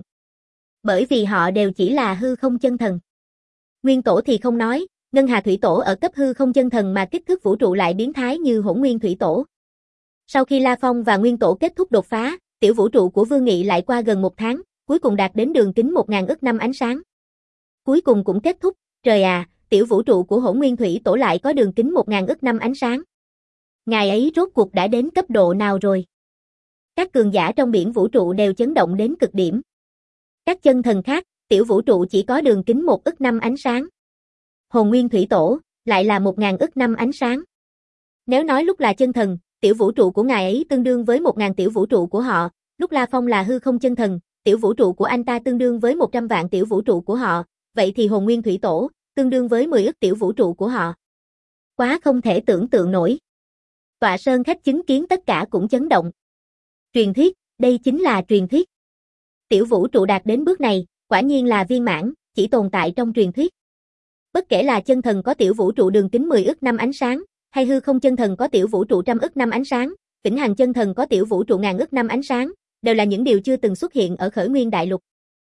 Speaker 1: Bởi vì họ đều chỉ là hư không chân thần. Nguyên Tổ thì không nói, Ngân Hà Thủy Tổ ở cấp hư không chân thần mà kích thước vũ trụ lại biến thái như Hỗn Nguyên Thủy Tổ. Sau khi La Phong và Nguyên Tổ kết thúc đột phá, tiểu vũ trụ của Vương Nghị lại qua gần một tháng, cuối cùng đạt đến đường kính một nghìn ức năm ánh sáng. Cuối cùng cũng kết thúc, trời à, tiểu vũ trụ của Hỗn Nguyên Thủy Tổ lại có đường kính một ngàn ức năm ánh sáng. Ngài ấy rốt cuộc đã đến cấp độ nào rồi? Các cường giả trong biển vũ trụ đều chấn động đến cực điểm. Các chân thần khác, tiểu vũ trụ chỉ có đường kính một ức năm ánh sáng. Hồn Nguyên Thủy Tổ, lại là một ngàn ức năm ánh sáng. Nếu nói lúc là chân thần, tiểu vũ trụ của ngài ấy tương đương với một ngàn tiểu vũ trụ của họ, lúc La Phong là hư không chân thần, tiểu vũ trụ của anh ta tương đương với một trăm vạn tiểu vũ trụ của họ, vậy thì Hồn Nguyên Thủy Tổ, tương đương với mười ức tiểu vũ trụ của họ. Quá không thể tưởng tượng nổi. Tọa Sơn khách chứng kiến tất cả cũng chấn động. Truyền thuyết, đây chính là truyền thuyết. Tiểu vũ trụ đạt đến bước này, quả nhiên là viên mãn, chỉ tồn tại trong truyền thuyết. Bất kể là chân thần có tiểu vũ trụ đường kính mười ức năm ánh sáng, hay hư không chân thần có tiểu vũ trụ trăm ức năm ánh sáng, Vĩnh Hằng chân thần có tiểu vũ trụ ngàn ức năm ánh sáng, đều là những điều chưa từng xuất hiện ở Khởi Nguyên Đại Lục.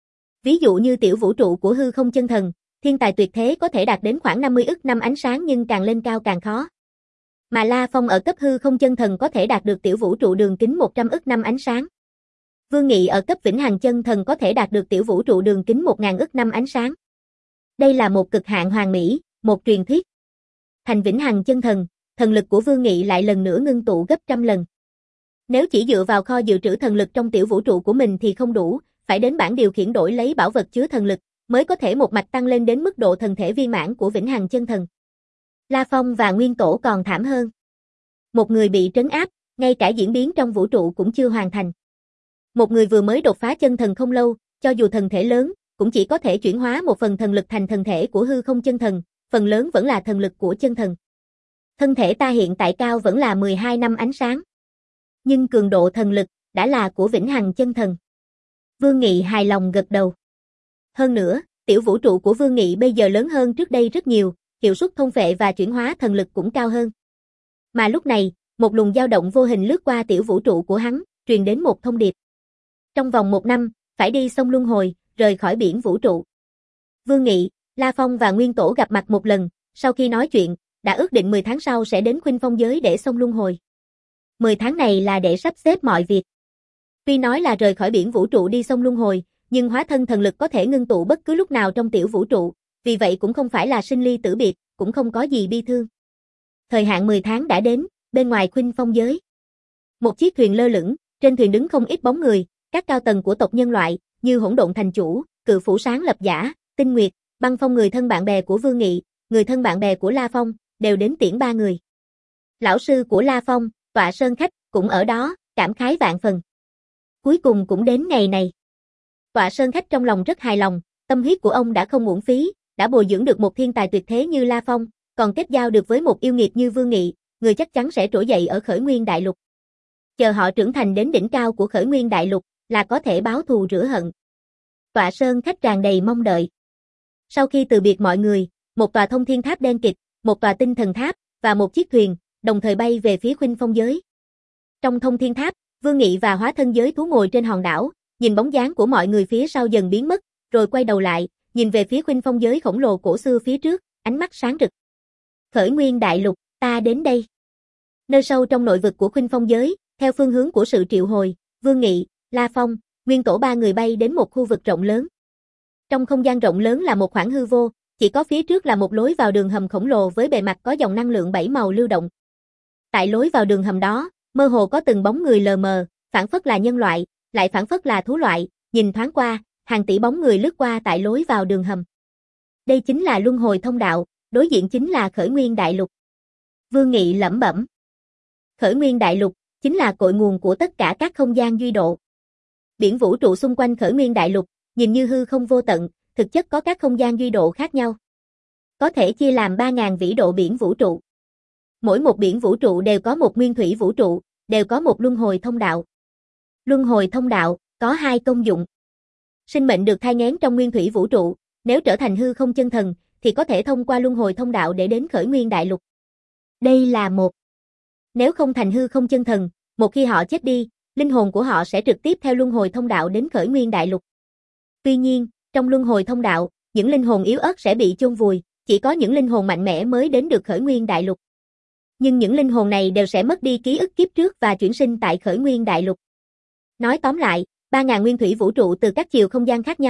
Speaker 1: Ví dụ như tiểu vũ trụ của hư không chân thần, thiên tài tuyệt thế có thể đạt đến khoảng năm mươi ức năm ánh sáng nhưng càng lên cao càng khó. Mà La Phong ở cấp hư không chân thần có thể đạt được tiểu vũ trụ đường kính một trăm ức năm ánh sáng. Vương Nghị ở cấp Vĩnh Hằng chân thần có thể đạt được tiểu vũ trụ đường kính một ngàn ức năm ánh sáng. Đây là một cực hạn hoàn mỹ, một truyền thuyết. Thành Vĩnh Hằng chân thần, thần lực của Vương Nghị lại lần nữa ngưng tụ gấp trăm lần. Nếu chỉ dựa vào kho dự trữ thần lực trong tiểu vũ trụ của mình thì không đủ, phải đến bảng điều khiển đổi lấy bảo vật chứa thần lực, mới có thể một mạch tăng lên đến mức độ thần thể viên mãn của Vĩnh Hằng chân thần. La Phong và Nguyên Tổ còn thảm hơn. Một người bị trấn áp, ngay cả diễn biến trong vũ trụ cũng chưa hoàn thành. Một người vừa mới đột phá chân thần không lâu, cho dù thần thể lớn, cũng chỉ có thể chuyển hóa một phần thần lực thành thần thể của hư không chân thần, phần lớn vẫn là thần lực của chân thần. Thân thể ta hiện tại cao vẫn là mười hai năm ánh sáng. Nhưng cường độ thần lực, đã là của Vĩnh Hằng chân thần. Vương Nghị hài lòng gật đầu. Hơn nữa, tiểu vũ trụ của Vương Nghị bây giờ lớn hơn trước đây rất nhiều, hiệu suất thông phệ và chuyển hóa thần lực cũng cao hơn. Mà lúc này, một luồng dao động vô hình lướt qua tiểu vũ trụ của hắn, truyền đến một thông điệp. Trong vòng một năm, phải đi sông Luân Hồi, rời khỏi biển vũ trụ. Vương Nghị, La Phong và Nguyên Tổ gặp mặt một lần, sau khi nói chuyện, đã ước định mười tháng sau sẽ đến Khuynh Phong giới để sông Luân Hồi. mười tháng này là để sắp xếp mọi việc. Tuy nói là rời khỏi biển vũ trụ đi sông Luân Hồi, nhưng hóa thân thần lực có thể ngưng tụ bất cứ lúc nào trong tiểu vũ trụ, vì vậy cũng không phải là sinh ly tử biệt, cũng không có gì bi thương. Thời hạn mười tháng đã đến, bên ngoài Khuynh Phong giới. Một chiếc thuyền lơ lửng, trên thuyền đứng không ít bóng người, các cao tầng của tộc nhân loại, như Hỗn Độn Thành Chủ, Cự Phủ Sáng Lập Giả, Tinh Nguyệt, Băng Phong người thân bạn bè của Vương Nghị, người thân bạn bè của La Phong, đều đến tiễn ba người. Lão sư của La Phong, Tọa Sơn khách, cũng ở đó, cảm khái vạn phần. Cuối cùng cũng đến ngày này. Tọa Sơn khách trong lòng rất hài lòng, tâm huyết của ông đã không uổng phí, đã bồi dưỡng được một thiên tài tuyệt thế như La Phong, còn kết giao được với một yêu nghiệt như Vương Nghị, người chắc chắn sẽ trỗi dậy ở Khởi Nguyên Đại Lục. Chờ họ trưởng thành đến đỉnh cao của Khởi Nguyên Đại Lục, là có thể báo thù rửa hận. Tọa Sơn khách tràn đầy mong đợi. Sau khi từ biệt mọi người, một tòa thông thiên tháp đen kịt, một tòa tinh thần tháp, và một chiếc thuyền, đồng thời bay về phía Khuynh Phong giới. Trong thông thiên tháp, Vương Nghị và hóa thân giới thú ngồi trên hòn đảo, nhìn bóng dáng của mọi người phía sau dần biến mất, rồi quay đầu lại, nhìn về phía Khuynh Phong giới khổng lồ cổ xưa phía trước, ánh mắt sáng rực. Khởi Nguyên Đại Lục, ta đến đây. Nơi sâu trong nội vực của Khuynh Phong giới, theo phương hướng của sự triệu hồi, Vương Nghị, La Phong, Nguyên Tổ ba người bay đến một khu vực rộng lớn. Trong không gian rộng lớn là một khoảng hư vô, chỉ có phía trước là một lối vào đường hầm khổng lồ với bề mặt có dòng năng lượng bảy màu lưu động. Tại lối vào đường hầm đó, mơ hồ có từng bóng người lờ mờ, phảng phất là nhân loại, lại phảng phất là thú loại, nhìn thoáng qua, hàng tỷ bóng người lướt qua tại lối vào đường hầm. Đây chính là luân hồi thông đạo, đối diện chính là Khởi Nguyên Đại Lục. Vương Nghị lẩm bẩm. Khởi Nguyên Đại Lục chính là cội nguồn của tất cả các không gian duy độ. Biển vũ trụ xung quanh Khởi Nguyên Đại Lục, nhìn như hư không vô tận, thực chất có các không gian duy độ khác nhau. Có thể chia làm ba nghìn vĩ độ biển vũ trụ. Mỗi một biển vũ trụ đều có một nguyên thủy vũ trụ, đều có một luân hồi thông đạo. Luân hồi thông đạo có hai công dụng. Sinh mệnh được thai nghén trong nguyên thủy vũ trụ, nếu trở thành hư không chân thần, thì có thể thông qua luân hồi thông đạo để đến Khởi Nguyên Đại Lục. Đây là một. Nếu không thành hư không chân thần, một khi họ chết đi, linh hồn của họ sẽ trực tiếp theo luân hồi thông đạo đến Khởi Nguyên Đại Lục. Tuy nhiên, trong luân hồi thông đạo, những linh hồn yếu ớt sẽ bị chôn vùi, chỉ có những linh hồn mạnh mẽ mới đến được Khởi Nguyên Đại Lục. Nhưng những linh hồn này đều sẽ mất đi ký ức kiếp trước và chuyển sinh tại Khởi Nguyên Đại Lục. Nói tóm lại, ba nghìn nguyên thủy vũ trụ từ các chiều không gian khác nhau,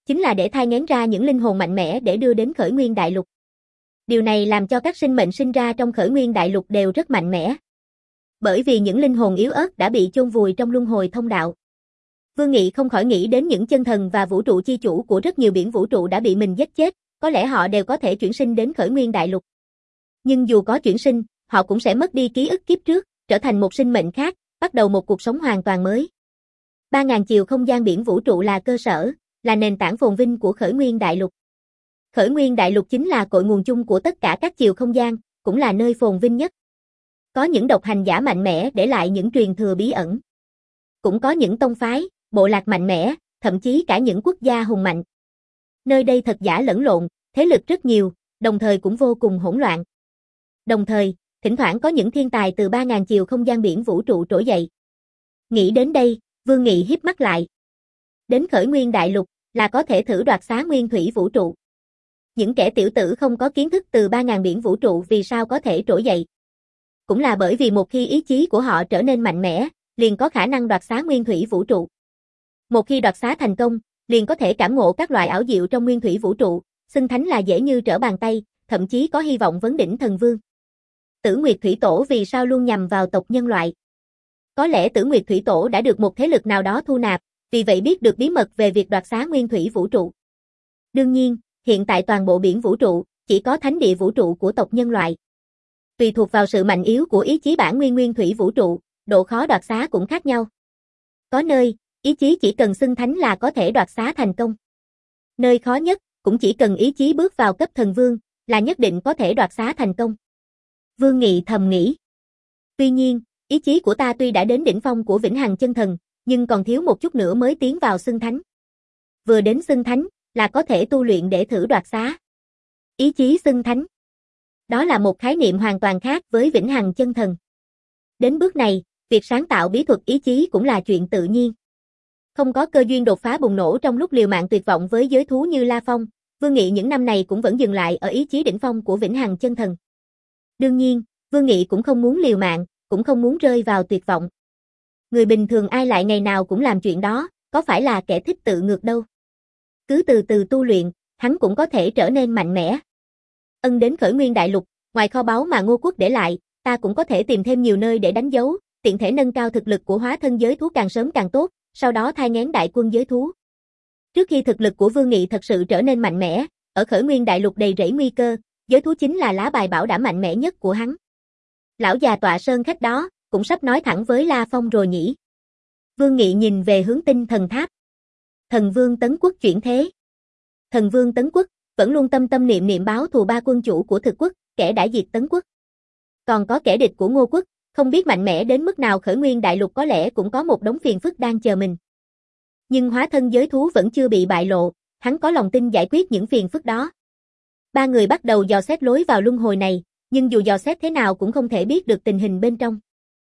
Speaker 1: chính là để thai nghén ra những linh hồn mạnh mẽ để đưa đến Khởi Nguyên Đại Lục. Điều này làm cho các sinh mệnh sinh ra trong Khởi Nguyên Đại Lục đều rất mạnh mẽ. Bởi vì những linh hồn yếu ớt đã bị chôn vùi trong luân hồi thông đạo. Vương Nghị không khỏi nghĩ đến những chân thần và vũ trụ chi chủ của rất nhiều biển vũ trụ đã bị mình giết chết, có lẽ họ đều có thể chuyển sinh đến Khởi Nguyên Đại Lục. Nhưng dù có chuyển sinh, họ cũng sẽ mất đi ký ức kiếp trước, trở thành một sinh mệnh khác, bắt đầu một cuộc sống hoàn toàn mới. ba ngàn chiều không gian biển vũ trụ là cơ sở, là nền tảng phồn vinh của Khởi Nguyên Đại Lục. Khởi Nguyên Đại Lục chính là cội nguồn chung của tất cả các chiều không gian, cũng là nơi phồn vinh nhất. Có những độc hành giả mạnh mẽ để lại những truyền thừa bí ẩn. Cũng có những tông phái, bộ lạc mạnh mẽ, thậm chí cả những quốc gia hùng mạnh. Nơi đây thật giả lẫn lộn, thế lực rất nhiều, đồng thời cũng vô cùng hỗn loạn. Đồng thời, thỉnh thoảng có những thiên tài từ ba ngàn chiều không gian biển vũ trụ trỗi dậy. Nghĩ đến đây, Vương Nghị híp mắt lại. Đến Khởi Nguyên Đại Lục, là có thể thử đoạt xá nguyên thủy vũ trụ. Những kẻ tiểu tử không có kiến thức từ ba ngàn biển vũ trụ vì sao có thể trỗi dậy. Cũng là bởi vì một khi ý chí của họ trở nên mạnh mẽ, liền có khả năng đoạt xá nguyên thủy vũ trụ. Một khi đoạt xá thành công, liền có thể cảm ngộ các loại ảo diệu trong nguyên thủy vũ trụ, xưng thánh là dễ như trở bàn tay, thậm chí có hy vọng vấn đỉnh thần vương. Tử Nguyệt Thủy Tổ vì sao luôn nhằm vào tộc nhân loại? Có lẽ Tử Nguyệt Thủy Tổ đã được một thế lực nào đó thu nạp, vì vậy biết được bí mật về việc đoạt xá nguyên thủy vũ trụ. Đương nhiên, hiện tại toàn bộ biển vũ trụ, chỉ có thánh địa vũ trụ của tộc nhân loại. Tùy thuộc vào sự mạnh yếu của ý chí bản nguyên nguyên thủy vũ trụ, độ khó đoạt xá cũng khác nhau. Có nơi, ý chí chỉ cần xưng thánh là có thể đoạt xá thành công. Nơi khó nhất, cũng chỉ cần ý chí bước vào cấp thần vương, là nhất định có thể đoạt xá thành công. Vương Nghị thầm nghĩ. Tuy nhiên, ý chí của ta tuy đã đến đỉnh phong của vĩnh hằng chân thần, nhưng còn thiếu một chút nữa mới tiến vào xưng thánh. Vừa đến xưng thánh, là có thể tu luyện để thử đoạt xá. Ý chí xưng thánh. Đó là một khái niệm hoàn toàn khác với vĩnh hằng chân thần. Đến bước này, việc sáng tạo bí thuật ý chí cũng là chuyện tự nhiên. Không có cơ duyên đột phá bùng nổ trong lúc liều mạng tuyệt vọng với giới thú như La Phong, Vương Nghị những năm này cũng vẫn dừng lại ở ý chí đỉnh phong của vĩnh hằng chân thần. Đương nhiên, Vương Nghị cũng không muốn liều mạng, cũng không muốn rơi vào tuyệt vọng. Người bình thường ai lại ngày nào cũng làm chuyện đó, có phải là kẻ thích tự ngược đâu. Cứ từ từ tu luyện, hắn cũng có thể trở nên mạnh mẽ. Ân đến Khởi Nguyên Đại Lục, ngoài kho báu mà Ngô Quốc để lại, ta cũng có thể tìm thêm nhiều nơi để đánh dấu, tiện thể nâng cao thực lực của hóa thân giới thú càng sớm càng tốt, sau đó thai nghén đại quân giới thú. Trước khi thực lực của Vương Nghị thật sự trở nên mạnh mẽ, ở Khởi Nguyên Đại Lục đầy rẫy nguy cơ, giới thú chính là lá bài bảo đảm mạnh mẽ nhất của hắn. Lão già tọa sơn khách đó, cũng sắp nói thẳng với La Phong rồi nhỉ. Vương Nghị nhìn về hướng Tinh Thần Tháp. Thần Vương Tấn Quốc chuyển thế. Thần Vương Tấn Quốc, vẫn luôn tâm tâm niệm niệm báo thù ba quân chủ của thực quốc, kẻ đã diệt Tấn Quốc. Còn có kẻ địch của Ngô Quốc, không biết mạnh mẽ đến mức nào Khởi Nguyên Đại Lục có lẽ cũng có một đống phiền phức đang chờ mình. Nhưng hóa thân giới thú vẫn chưa bị bại lộ, hắn có lòng tin giải quyết những phiền phức đó. Ba người bắt đầu dò xét lối vào luân hồi này, nhưng dù dò xét thế nào cũng không thể biết được tình hình bên trong.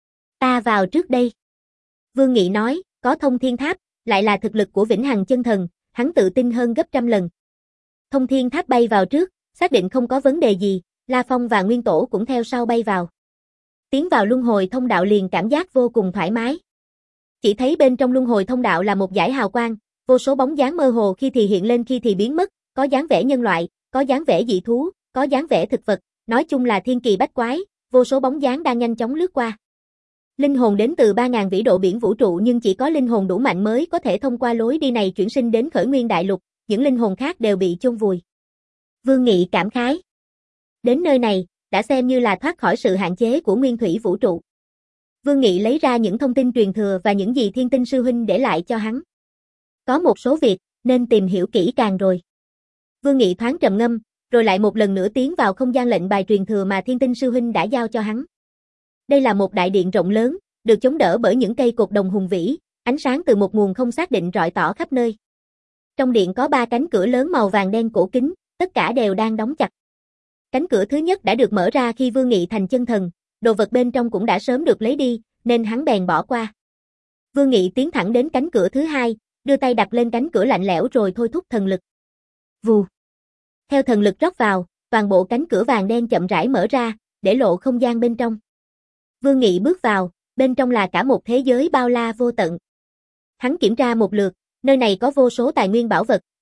Speaker 1: Ta vào trước đây. Vương Nghị nói, có Thông Thiên Tháp, lại là thực lực của vĩnh hằng chân thần, hắn tự tin hơn gấp trăm lần. Thông Thiên Tháp bay vào trước, xác định không có vấn đề gì, La Phong và Nguyên Tổ cũng theo sau bay vào. Tiến vào luân hồi thông đạo liền cảm giác vô cùng thoải mái. Chỉ thấy bên trong luân hồi thông đạo là một dải hào quang, vô số bóng dáng mơ hồ khi thì hiện lên khi thì biến mất, có dáng vẻ nhân loại, có dáng vẻ dị thú, có dáng vẻ thực vật, nói chung là thiên kỳ bách quái, vô số bóng dáng đang nhanh chóng lướt qua. Linh hồn đến từ ba ngàn vĩ độ biển vũ trụ nhưng chỉ có linh hồn đủ mạnh mới có thể thông qua lối đi này chuyển sinh đến Khởi Nguyên Đại Lục, những linh hồn khác đều bị chôn vùi. Vương Nghị cảm khái. Đến nơi này, đã xem như là thoát khỏi sự hạn chế của nguyên thủy vũ trụ. Vương Nghị lấy ra những thông tin truyền thừa và những gì Thiên Tinh sư huynh để lại cho hắn. Có một số việc, nên tìm hiểu kỹ càng rồi. Vương Nghị thoáng trầm ngâm, rồi lại một lần nữa tiến vào không gian lệnh bài truyền thừa mà Thiên Tinh sư huynh đã giao cho hắn. Đây là một đại điện rộng lớn, được chống đỡ bởi những cây cột đồng hùng vĩ, ánh sáng từ một nguồn không xác định rọi tỏ khắp nơi. Trong điện có ba cánh cửa lớn màu vàng đen cổ kính, tất cả đều đang đóng chặt. Cánh cửa thứ nhất đã được mở ra khi Vương Nghị thành chân thần, đồ vật bên trong cũng đã sớm được lấy đi, nên hắn bèn bỏ qua. Vương Nghị tiến thẳng đến cánh cửa thứ hai, đưa tay đặt lên cánh cửa lạnh lẽo rồi thôi thúc thần lực. Vù. Theo thần lực rót vào, toàn bộ cánh cửa vàng đen chậm rãi mở ra, để lộ không gian bên trong. Vương Nghị bước vào, bên trong là cả một thế giới bao la vô tận. Hắn kiểm tra một lượt, nơi này có vô số tài nguyên bảo vật,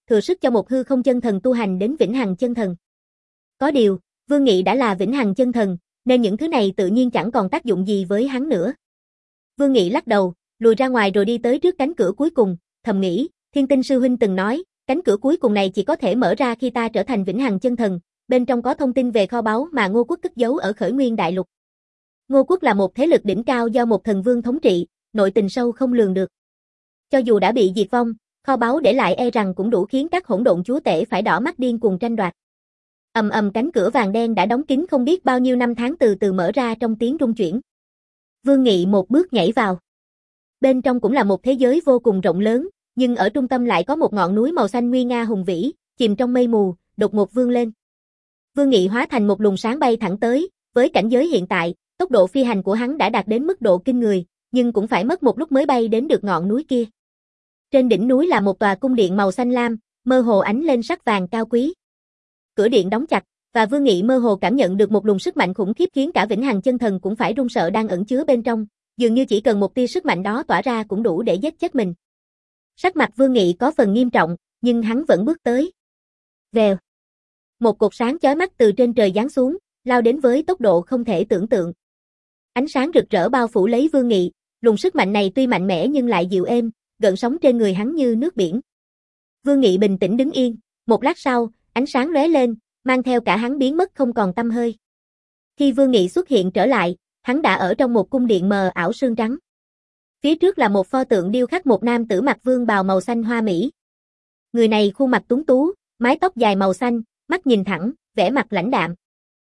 Speaker 1: thừa sức cho một hư không chân thần tu hành đến vĩnh hằng chân thần. Có điều, Vương Nghị đã là vĩnh hằng chân thần, nên những thứ này tự nhiên chẳng còn tác dụng gì với hắn nữa. Vương Nghị lắc đầu, lùi ra ngoài rồi đi tới trước cánh cửa cuối cùng, thầm nghĩ, Thiên Tinh sư huynh từng nói, cánh cửa cuối cùng này chỉ có thể mở ra khi ta trở thành vĩnh hằng chân thần, bên trong có thông tin về kho báu mà Ngô Quốc cất giấu ở Khởi Nguyên Đại Lục. Ngô Quốc là một thế lực đỉnh cao do một thần vương thống trị, nội tình sâu không lường được. Cho dù đã bị diệt vong, kho báu để lại e rằng cũng đủ khiến các hỗn độn chúa tể phải đỏ mắt điên cuồng tranh đoạt. Ầm ầm, cánh cửa vàng đen đã đóng kín không biết bao nhiêu năm tháng từ từ mở ra trong tiếng rung chuyển. Vương Nghị một bước nhảy vào. Bên trong cũng là một thế giới vô cùng rộng lớn, nhưng ở trung tâm lại có một ngọn núi màu xanh nguy nga hùng vĩ, chìm trong mây mù, đột ngột vươn lên. Vương Nghị hóa thành một luồng sáng bay thẳng tới, với cảnh giới hiện tại, tốc độ phi hành của hắn đã đạt đến mức độ kinh người, nhưng cũng phải mất một lúc mới bay đến được ngọn núi kia. Trên đỉnh núi là một tòa cung điện màu xanh lam, mơ hồ ánh lên sắc vàng cao quý. Cửa điện đóng chặt, và Vương Nghị mơ hồ cảm nhận được một luồng sức mạnh khủng khiếp khiến cả vĩnh hằng chân thần cũng phải run sợ đang ẩn chứa bên trong, dường như chỉ cần một tia sức mạnh đó tỏa ra cũng đủ để giết chết mình. Sắc mặt Vương Nghị có phần nghiêm trọng, nhưng hắn vẫn bước tới. Vèo. Một cột sáng chói mắt từ trên trời giáng xuống, lao đến với tốc độ không thể tưởng tượng. Ánh sáng rực rỡ bao phủ lấy Vương Nghị, luồng sức mạnh này tuy mạnh mẽ nhưng lại dịu êm, gợn sóng trên người hắn như nước biển. Vương Nghị bình tĩnh đứng yên, một lát sau, ánh sáng lóe lên, mang theo cả hắn biến mất không còn tăm hơi. Khi Vương Nghị xuất hiện trở lại, hắn đã ở trong một cung điện mờ ảo sương trắng. Phía trước là một pho tượng điêu khắc một nam tử mặc vương bào màu xanh hoa mỹ. Người này khuôn mặt tuấn tú, mái tóc dài màu xanh, mắt nhìn thẳng, vẻ mặt lãnh đạm.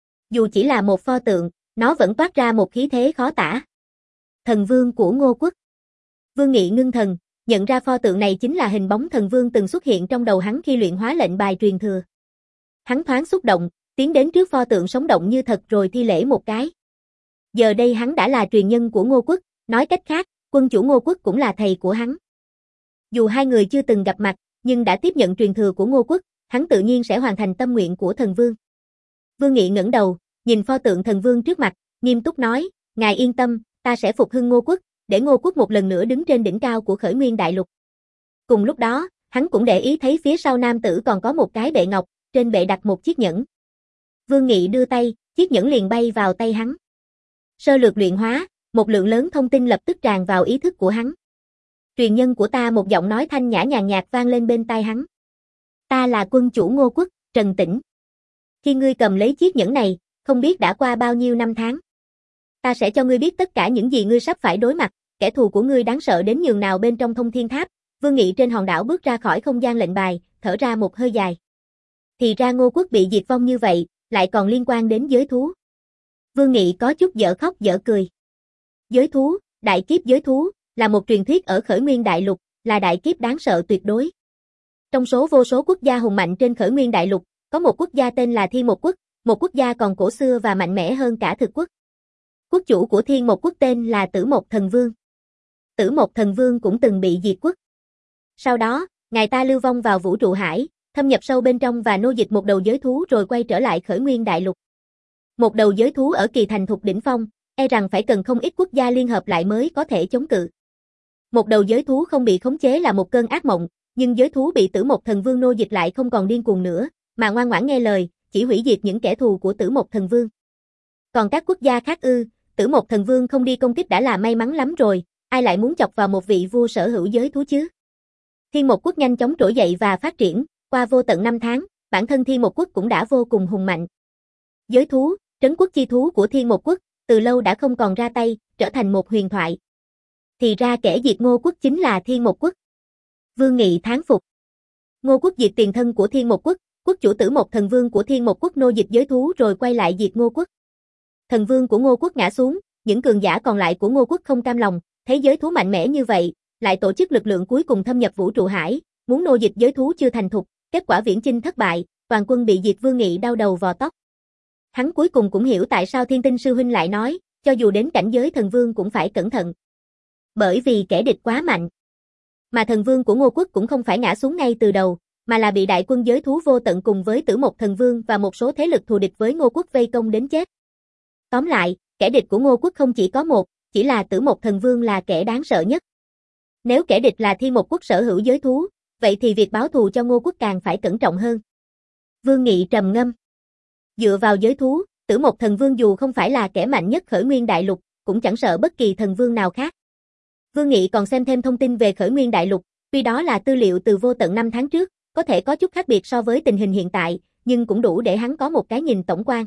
Speaker 1: Dù chỉ là một pho tượng, nó vẫn toát ra một khí thế khó tả. Thần vương của Ngô Quốc. Vương Nghị ngưng thần, nhận ra pho tượng này chính là hình bóng thần vương từng xuất hiện trong đầu hắn khi luyện hóa lệnh bài truyền thừa. Hắn thoáng xúc động, tiến đến trước pho tượng sống động như thật rồi thi lễ một cái. Giờ đây hắn đã là truyền nhân của Ngô Quốc, nói cách khác, quân chủ Ngô Quốc cũng là thầy của hắn. Dù hai người chưa từng gặp mặt, nhưng đã tiếp nhận truyền thừa của Ngô Quốc, hắn tự nhiên sẽ hoàn thành tâm nguyện của thần vương. Vương Nghị ngẩng đầu, nhìn pho tượng thần vương trước mặt, nghiêm túc nói, ngài yên tâm, ta sẽ phục hưng Ngô Quốc, để Ngô Quốc một lần nữa đứng trên đỉnh cao của Khởi Nguyên Đại Lục. Cùng lúc đó, hắn cũng để ý thấy phía sau nam tử còn có một cái bệ ngọc, trên bệ đặt một chiếc nhẫn. Vương Nghị đưa tay, chiếc nhẫn liền bay vào tay hắn. Sơ lược luyện hóa, một lượng lớn thông tin lập tức tràn vào ý thức của hắn. Truyền nhân của ta, một giọng nói thanh nhã nhàn nhạt vang lên bên tai hắn. Ta là quân chủ Ngô Quốc, Trần Tĩnh. Khi ngươi cầm lấy chiếc nhẫn này, không biết đã qua bao nhiêu năm tháng. Ta sẽ cho ngươi biết tất cả những gì ngươi sắp phải đối mặt, kẻ thù của ngươi đáng sợ đến nhường nào bên trong Thông Thiên Tháp. Vương Nghị trên hòn đảo bước ra khỏi không gian lệnh bài, thở ra một hơi dài. Thì ra Ngô Quốc bị diệt vong như vậy, lại còn liên quan đến giới thú. Vương Nghị có chút dở khóc dở cười. Giới thú, đại kiếp giới thú, là một truyền thuyết ở Khởi Nguyên Đại Lục, là đại kiếp đáng sợ tuyệt đối. Trong số vô số quốc gia hùng mạnh trên Khởi Nguyên Đại Lục, có một quốc gia tên là Thiên Một Quốc, một quốc gia còn cổ xưa và mạnh mẽ hơn cả Thực Quốc. Quốc chủ của Thiên Một Quốc tên là Tử Mộc Thần Vương. Tử Mộc Thần Vương cũng từng bị diệt quốc. Sau đó, ngài ta lưu vong vào vũ trụ hải, thâm nhập sâu bên trong và nô dịch một đầu giới thú rồi quay trở lại Khởi Nguyên Đại Lục. Một đầu giới thú ở kỳ thành thục đỉnh phong, e rằng phải cần không ít quốc gia liên hợp lại mới có thể chống cự. Một đầu giới thú không bị khống chế là một cơn ác mộng, nhưng giới thú bị Tử Mộc Thần Vương nô dịch lại không còn điên cuồng nữa, mà ngoan ngoãn nghe lời, chỉ hủy diệt những kẻ thù của Tử Mộc Thần Vương. Còn các quốc gia khác ư, Tử Mộc Thần Vương không đi công kích đã là may mắn lắm rồi, ai lại muốn chọc vào một vị vua sở hữu giới thú chứ? Thiên Một Quốc nhanh chóng trỗi dậy và phát triển, qua vô tận năm tháng, bản thân Thiên Một Quốc cũng đã vô cùng hùng mạnh. Giới thú, trấn quốc chi thú của Thiên Một Quốc, từ lâu đã không còn ra tay, trở thành một huyền thoại. Thì ra kẻ diệt Ngô Quốc chính là Thiên Một Quốc. Vương Nghị thán phục. Ngô Quốc diệt tiền thân của Thiên Một Quốc, quốc chủ Tử Mộc Thần Vương của Thiên Một Quốc nô dịch giới thú rồi quay lại diệt Ngô Quốc. Thần vương của Ngô Quốc ngã xuống, những cường giả còn lại của Ngô Quốc không cam lòng, thấy giới thú mạnh mẽ như vậy, lại tổ chức lực lượng cuối cùng thâm nhập vũ trụ hải, muốn nô dịch giới thú chưa thành thục, kết quả viễn chinh thất bại, toàn quân bị diệt. Vương Nghị đau đầu vò tóc. Hắn cuối cùng cũng hiểu tại sao Thiên Tinh sư huynh lại nói, cho dù đến cảnh giới thần vương cũng phải cẩn thận. Bởi vì kẻ địch quá mạnh. Mà thần vương của Ngô Quốc cũng không phải ngã xuống ngay từ đầu, mà là bị đại quân giới thú vô tận cùng với Tử Mộc Thần Vương và một số thế lực thù địch với Ngô Quốc vây công đến chết. Tóm lại, kẻ địch của Ngô Quốc không chỉ có một, chỉ là Tử Mộc Thần Vương là kẻ đáng sợ nhất. Nếu kẻ địch là Thiên Một Quốc sở hữu giới thú, Vậy thì việc báo thù cho Ngô Quốc càng phải cẩn trọng hơn. Vương Nghị trầm ngâm. Dựa vào giới thú, Tử Mộc Thần Vương dù không phải là kẻ mạnh nhất Khởi Nguyên Đại Lục, cũng chẳng sợ bất kỳ thần vương nào khác. Vương Nghị còn xem thêm thông tin về Khởi Nguyên Đại Lục, tuy đó là tư liệu từ vô tận năm tháng trước, có thể có chút khác biệt so với tình hình hiện tại, nhưng cũng đủ để hắn có một cái nhìn tổng quan.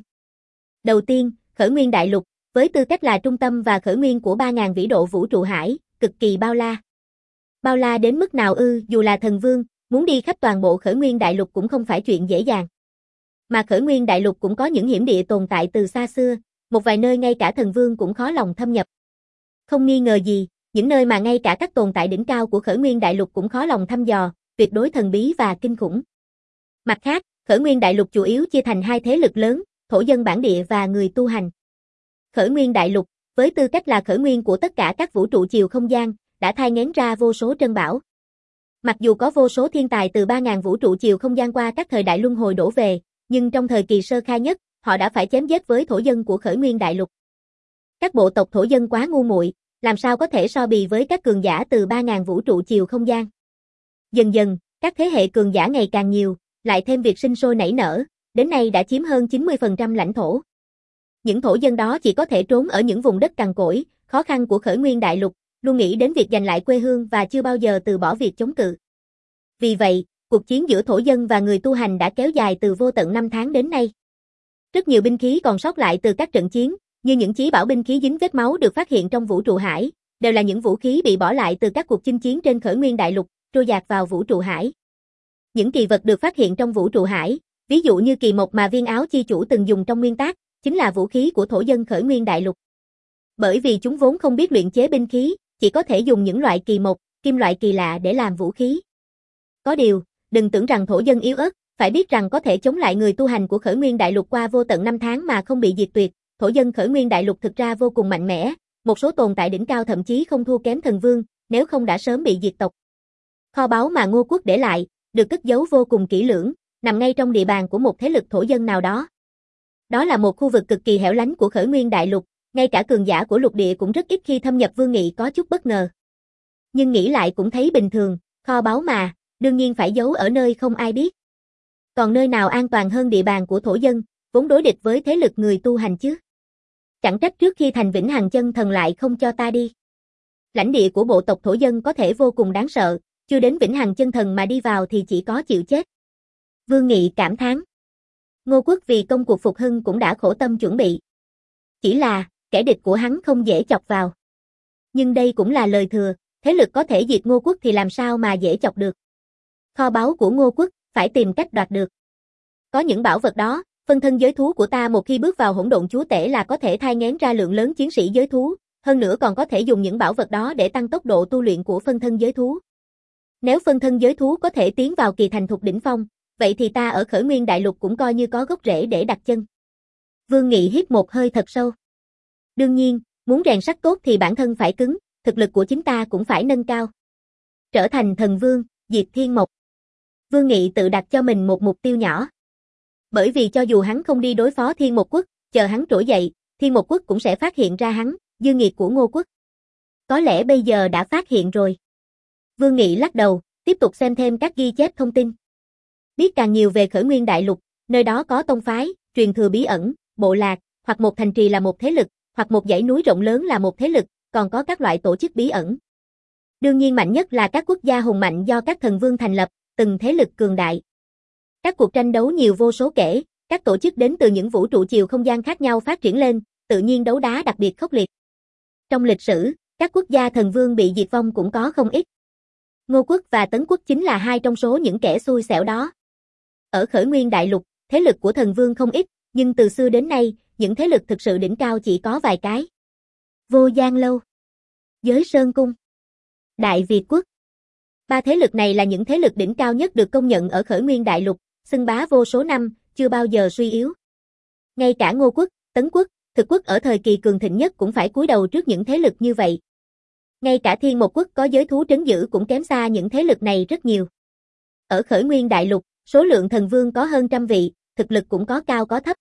Speaker 1: Đầu tiên, Khởi Nguyên Đại Lục, với tư cách là trung tâm và khởi nguyên của ba nghìn vĩ độ vũ trụ hải, cực kỳ bao la. Bao la đến mức nào ư, dù là thần vương, muốn đi khắp toàn bộ Khởi Nguyên Đại Lục cũng không phải chuyện dễ dàng. Mà Khởi Nguyên Đại Lục cũng có những hiểm địa tồn tại từ xa xưa, một vài nơi ngay cả thần vương cũng khó lòng thâm nhập. Không nghi ngờ gì, những nơi mà ngay cả các tồn tại đỉnh cao của Khởi Nguyên Đại Lục cũng khó lòng thăm dò, tuyệt đối thần bí và kinh khủng. Mặt khác, Khởi Nguyên Đại Lục chủ yếu chia thành hai thế lực lớn, thổ dân bản địa và người tu hành. Khởi Nguyên Đại Lục, với tư cách là khởi nguyên của tất cả các vũ trụ chiều không gian, đã thai nghén ra vô số trân bảo. Mặc dù có vô số thiên tài từ ba nghìn vũ trụ chiều không gian qua các thời đại luân hồi đổ về, nhưng trong thời kỳ sơ khai nhất, họ đã phải chém giết với thổ dân của Khởi Nguyên Đại Lục. Các bộ tộc thổ dân quá ngu muội, làm sao có thể so bì với các cường giả từ ba nghìn vũ trụ chiều không gian. Dần dần, các thế hệ cường giả ngày càng nhiều, lại thêm việc sinh sôi nảy nở, đến nay đã chiếm hơn chín mươi phần trăm lãnh thổ. Những thổ dân đó chỉ có thể trốn ở những vùng đất cằn cỗi, khó khăn của Khởi Nguyên Đại Lục, luôn nghĩ đến việc giành lại quê hương và chưa bao giờ từ bỏ việc chống cự. Vì vậy, cuộc chiến giữa thổ dân và người tu hành đã kéo dài từ vô tận năm tháng đến nay. Rất nhiều binh khí còn sót lại từ các trận chiến, như những chí bảo binh khí dính vết máu được phát hiện trong vũ trụ hải, đều là những vũ khí bị bỏ lại từ các cuộc chinh chiến trên Khởi Nguyên Đại Lục, trôi dạt vào vũ trụ hải. Những kỳ vật được phát hiện trong vũ trụ hải, ví dụ như kỳ mộc mà Viên Áo Chi Chủ từng dùng trong nguyên tác, chính là vũ khí của thổ dân Khởi Nguyên Đại Lục. Bởi vì chúng vốn không biết luyện chế binh khí, chỉ có thể dùng những loại kỳ mộc, kim loại kỳ lạ để làm vũ khí. Có điều, đừng tưởng rằng thổ dân yếu ớt, phải biết rằng có thể chống lại người tu hành của Khởi Nguyên Đại Lục qua vô tận năm tháng mà không bị diệt tuyệt. Thổ dân Khởi Nguyên Đại Lục thực ra vô cùng mạnh mẽ, một số tồn tại đỉnh cao thậm chí không thua kém thần vương, nếu không đã sớm bị diệt tộc. Kho báu mà Ngô Quốc để lại, được cất giấu vô cùng kỹ lưỡng, nằm ngay trong địa bàn của một thế lực thổ dân nào đó. Đó là một khu vực cực kỳ hẻo lánh của Khởi Nguyên Đại Lục, ngay cả cường giả của lục địa cũng rất ít khi thâm nhập. Vương Nghị có chút bất ngờ. Nhưng nghĩ lại cũng thấy bình thường, kho báu mà, đương nhiên phải giấu ở nơi không ai biết. Còn nơi nào an toàn hơn địa bàn của thổ dân, vốn đối địch với thế lực người tu hành chứ? Chẳng trách trước khi thành Vĩnh Hằng Chân Thần lại không cho ta đi. Lãnh địa của bộ tộc thổ dân có thể vô cùng đáng sợ, chưa đến Vĩnh Hằng Chân Thần mà đi vào thì chỉ có chịu chết. Vương Nghị cảm thán. Ngô Quốc vì công cuộc phục hưng cũng đã khổ tâm chuẩn bị. Chỉ là, kẻ địch của hắn không dễ chọc vào. Nhưng đây cũng là lời thừa, thế lực có thể diệt Ngô Quốc thì làm sao mà dễ chọc được. Kho báu của Ngô Quốc, phải tìm cách đoạt được. Có những bảo vật đó, phân thân giới thú của ta một khi bước vào hỗn độn chúa tể là có thể thai nghén ra lượng lớn chiến sĩ giới thú, hơn nữa còn có thể dùng những bảo vật đó để tăng tốc độ tu luyện của phân thân giới thú. Nếu phân thân giới thú có thể tiến vào kỳ thành thục đỉnh phong, vậy thì ta ở Khởi Nguyên Đại Lục cũng coi như có gốc rễ để đặt chân. Vương Nghị hít một hơi thật sâu. Đương nhiên, muốn rèn sắt tốt thì bản thân phải cứng, thực lực của chính ta cũng phải nâng cao. Trở thành thần vương, diệt thiên mộc. Vương Nghị tự đặt cho mình một mục tiêu nhỏ. Bởi vì cho dù hắn không đi đối phó Thiên Mộc Quốc, chờ hắn trỗi dậy, Thiên Mộc Quốc cũng sẽ phát hiện ra hắn, dư nghiệt của Ngô Quốc. Có lẽ bây giờ đã phát hiện rồi. Vương Nghị lắc đầu, tiếp tục xem thêm các ghi chép thông tin. Biết càng nhiều về Khởi Nguyên Đại Lục, nơi đó có tông phái, truyền thừa bí ẩn, bộ lạc, hoặc một thành trì là một thế lực, hoặc một dãy núi rộng lớn là một thế lực, còn có các loại tổ chức bí ẩn. Đương nhiên mạnh nhất là các quốc gia hùng mạnh do các thần vương thành lập, từng thế lực cường đại. Các cuộc tranh đấu nhiều vô số kể, các tổ chức đến từ những vũ trụ chiều không gian khác nhau phát triển lên, tự nhiên đấu đá đặc biệt khốc liệt. Trong lịch sử, các quốc gia thần vương bị diệt vong cũng có không ít. Ngô Quốc và Tấn Quốc chính là hai trong số những kẻ xui xẻo đó. Ở Khởi Nguyên Đại Lục, thế lực của thần vương không ít, nhưng từ xưa đến nay, những thế lực thực sự đỉnh cao chỉ có vài cái. Vô Gian Lâu, Giới Sơn Cung, Đại Việt Quốc. Ba thế lực này là những thế lực đỉnh cao nhất được công nhận ở Khởi Nguyên Đại Lục, xưng bá vô số năm, chưa bao giờ suy yếu. Ngay cả Ngô Quốc, Tấn Quốc, Thực Quốc ở thời kỳ cường thịnh nhất cũng phải cúi đầu trước những thế lực như vậy. Ngay cả Thiên Mộc Quốc có giới thú trấn giữ cũng kém xa những thế lực này rất nhiều. Ở Khởi Nguyên Đại Lục, số lượng thần vương có hơn trăm vị, thực lực cũng có cao có thấp.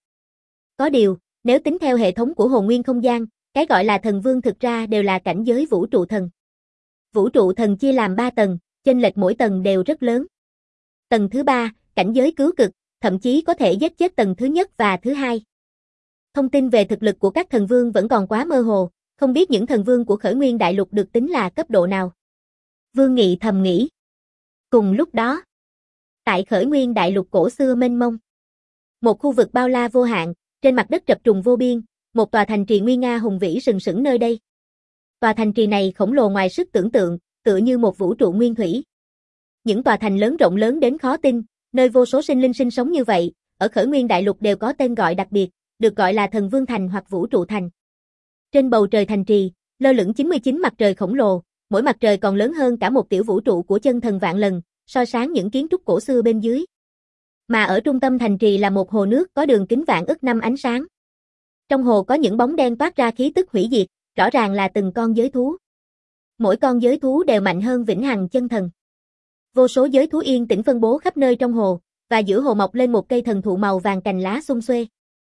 Speaker 1: Có điều, nếu tính theo hệ thống của hồn nguyên không gian, cái gọi là thần vương thực ra đều là cảnh giới vũ trụ thần. Vũ trụ thần chia làm ba tầng, chênh lệch mỗi tầng đều rất lớn. Tầng thứ ba, cảnh giới cứu cực, thậm chí có thể giết chết tầng thứ nhất và thứ hai. Thông tin về thực lực của các thần vương vẫn còn quá mơ hồ, không biết những thần vương của Khởi Nguyên Đại Lục được tính là cấp độ nào. Vương Nghị thầm nghĩ. Cùng lúc đó, tại Khởi Nguyên Đại Lục cổ xưa mênh mông, một khu vực bao la vô hạn, trên mặt đất chập trùng vô biên, một tòa thành trì nguy nga hùng vĩ sừng sững nơi đây. Tòa thành trì này khổng lồ ngoài sức tưởng tượng, tựa như một vũ trụ nguyên thủy. Những tòa thành lớn rộng lớn đến khó tin, nơi vô số sinh linh sinh sống như vậy, ở Khởi Nguyên Đại Lục đều có tên gọi đặc biệt, được gọi là Thần Vương Thành hoặc Vũ Trụ Thành. Trên bầu trời thành trì, lơ lửng chín mươi chín mặt trời khổng lồ, mỗi mặt trời còn lớn hơn cả một tiểu vũ trụ của chân thần vạn lần, soi sáng những kiến trúc cổ xưa bên dưới. Mà ở trung tâm thành trì là một hồ nước có đường kính vạn ức năm ánh sáng. Trong hồ có những bóng đen toát ra khí tức hủy diệt, rõ ràng là từng con giới thú. Mỗi con giới thú đều mạnh hơn vĩnh hằng chân thần. Vô số giới thú yên tĩnh phân bố khắp nơi trong hồ, và giữa hồ mọc lên một cây thần thụ màu vàng cành lá xum xuê.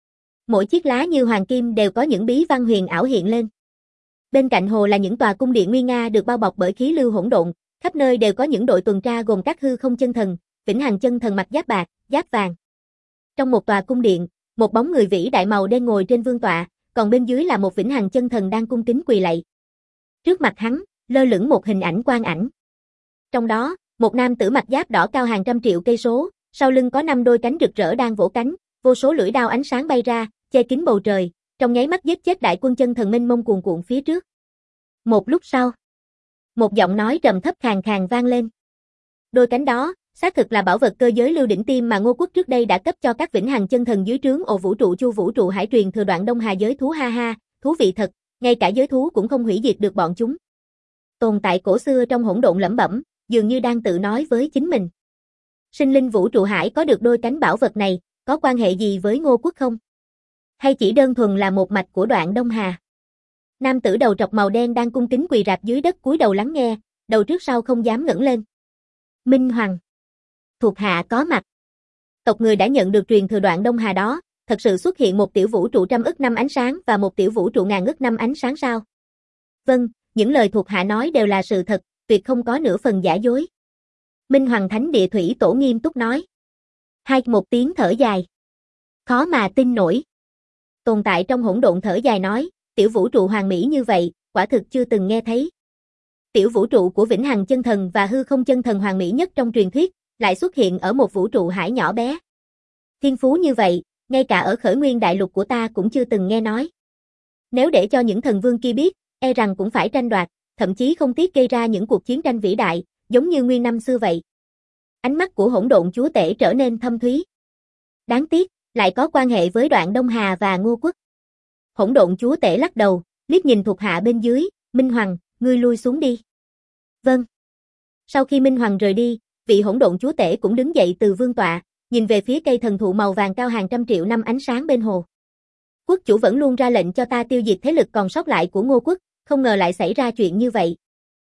Speaker 1: Mỗi chiếc lá như hoàng kim đều có những bí văn huyền ảo hiện lên. Bên cạnh hồ là những tòa cung điện nguy nga được bao bọc bởi khí lưu hỗn độn, khắp nơi đều có những đội tuần tra gồm các hư không chân thần, vĩnh hằng chân thần mặc giáp bạc, giáp vàng. Trong một tòa cung điện, một bóng người vĩ đại màu đen ngồi trên vương tọa, còn bên dưới là một vĩnh hằng chân thần đang cung kính quỳ lạy. Trước mặt hắn, lơ lửng một hình ảnh quang ảnh. Trong đó, một nam tử mặc giáp đỏ cao hàng trăm triệu cây số, sau lưng có năm đôi cánh rực rỡ đang vỗ cánh, vô số lưỡi đao ánh sáng bay ra, che kín bầu trời, trong nháy mắt giết chết đại quân chân thần mênh mông cuồn cuộn phía trước. Một lúc sau, một giọng nói trầm thấp khàn khàn vang lên. Đôi cánh đó, xác thực là bảo vật cơ giới lưu đỉnh tim mà Ngô Quốc trước đây đã cấp cho các vĩnh hằng chân thần dưới trướng ổ vũ trụ Chu Vũ Trụ Hải truyền thừa đoạn Đông Hà giới thú, ha ha, thú vị thật, ngay cả giới thú cũng không hủy diệt được bọn chúng. Tồn tại cổ xưa trong hỗn độn lẩm bẩm, dường như đang tự nói với chính mình. Sinh linh vũ trụ hải có được đôi cánh bảo vật này, có quan hệ gì với Ngô Quốc không? Hay chỉ đơn thuần là một mạch của đoạn Đông Hà? Nam tử đầu trọc màu đen đang cung kính quỳ rạp dưới đất cúi đầu lắng nghe, đầu trước sau không dám ngẩng lên. Minh Hoàng. Thuộc hạ có mặt. Tộc người đã nhận được truyền thừa đoạn Đông Hà đó, thật sự xuất hiện một tiểu vũ trụ trăm ức năm ánh sáng và một tiểu vũ trụ ngàn ức năm ánh sáng sao? Vâng, những lời thuộc hạ nói đều là sự thật, tuyệt không có nửa phần giả dối. Minh Hoàng Thánh Địa Thủy Tổ nghiêm túc nói. Hai một tiếng thở dài. Khó mà tin nổi. Tồn tại trong hỗn độn thở dài nói, tiểu vũ trụ hoàn mỹ như vậy, quả thực chưa từng nghe thấy. Tiểu vũ trụ của vĩnh hằng chân thần và hư không chân thần hoàn mỹ nhất trong truyền thuyết, lại xuất hiện ở một vũ trụ hải nhỏ bé. Thiên phú như vậy, ngay cả ở Khởi Nguyên Đại Lục của ta cũng chưa từng nghe nói. Nếu để cho những thần vương kia biết, e rằng cũng phải tranh đoạt, thậm chí không tiếc gây ra những cuộc chiến tranh vĩ đại, giống như nguyên năm xưa vậy. Ánh mắt của hỗn độn chúa tể trở nên thâm thúy. Đáng tiếc, lại có quan hệ với đoạn Đông Hà và Ngô Quốc. Hỗn độn chúa tể lắc đầu, liếc nhìn thuộc hạ bên dưới, Minh Hoàng, ngươi lui xuống đi. Vâng. Sau khi Minh Hoàng rời đi, vị hỗn độn chúa tể cũng đứng dậy từ vương tọa, nhìn về phía cây thần thụ màu vàng cao hàng trăm triệu năm ánh sáng bên hồ. Quốc chủ vẫn luôn ra lệnh cho ta tiêu diệt thế lực còn sót lại của Ngô Quốc, không ngờ lại xảy ra chuyện như vậy.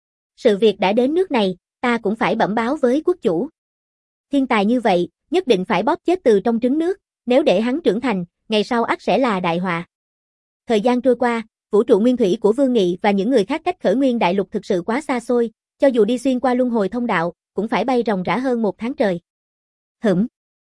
Speaker 1: Sự việc đã đến nước này, ta cũng phải bẩm báo với quốc chủ. Thiên tài như vậy, nhất định phải bóp chết từ trong trứng nước, nếu để hắn trưởng thành, ngày sau ắt sẽ là đại họa. Thời gian trôi qua, vũ trụ nguyên thủy của Vương Nghị và những người khác cách Khởi Nguyên Đại Lục thực sự quá xa xôi, cho dù đi xuyên qua luân hồi thông đạo, cũng phải bay ròng rã hơn một tháng trời. Hửm.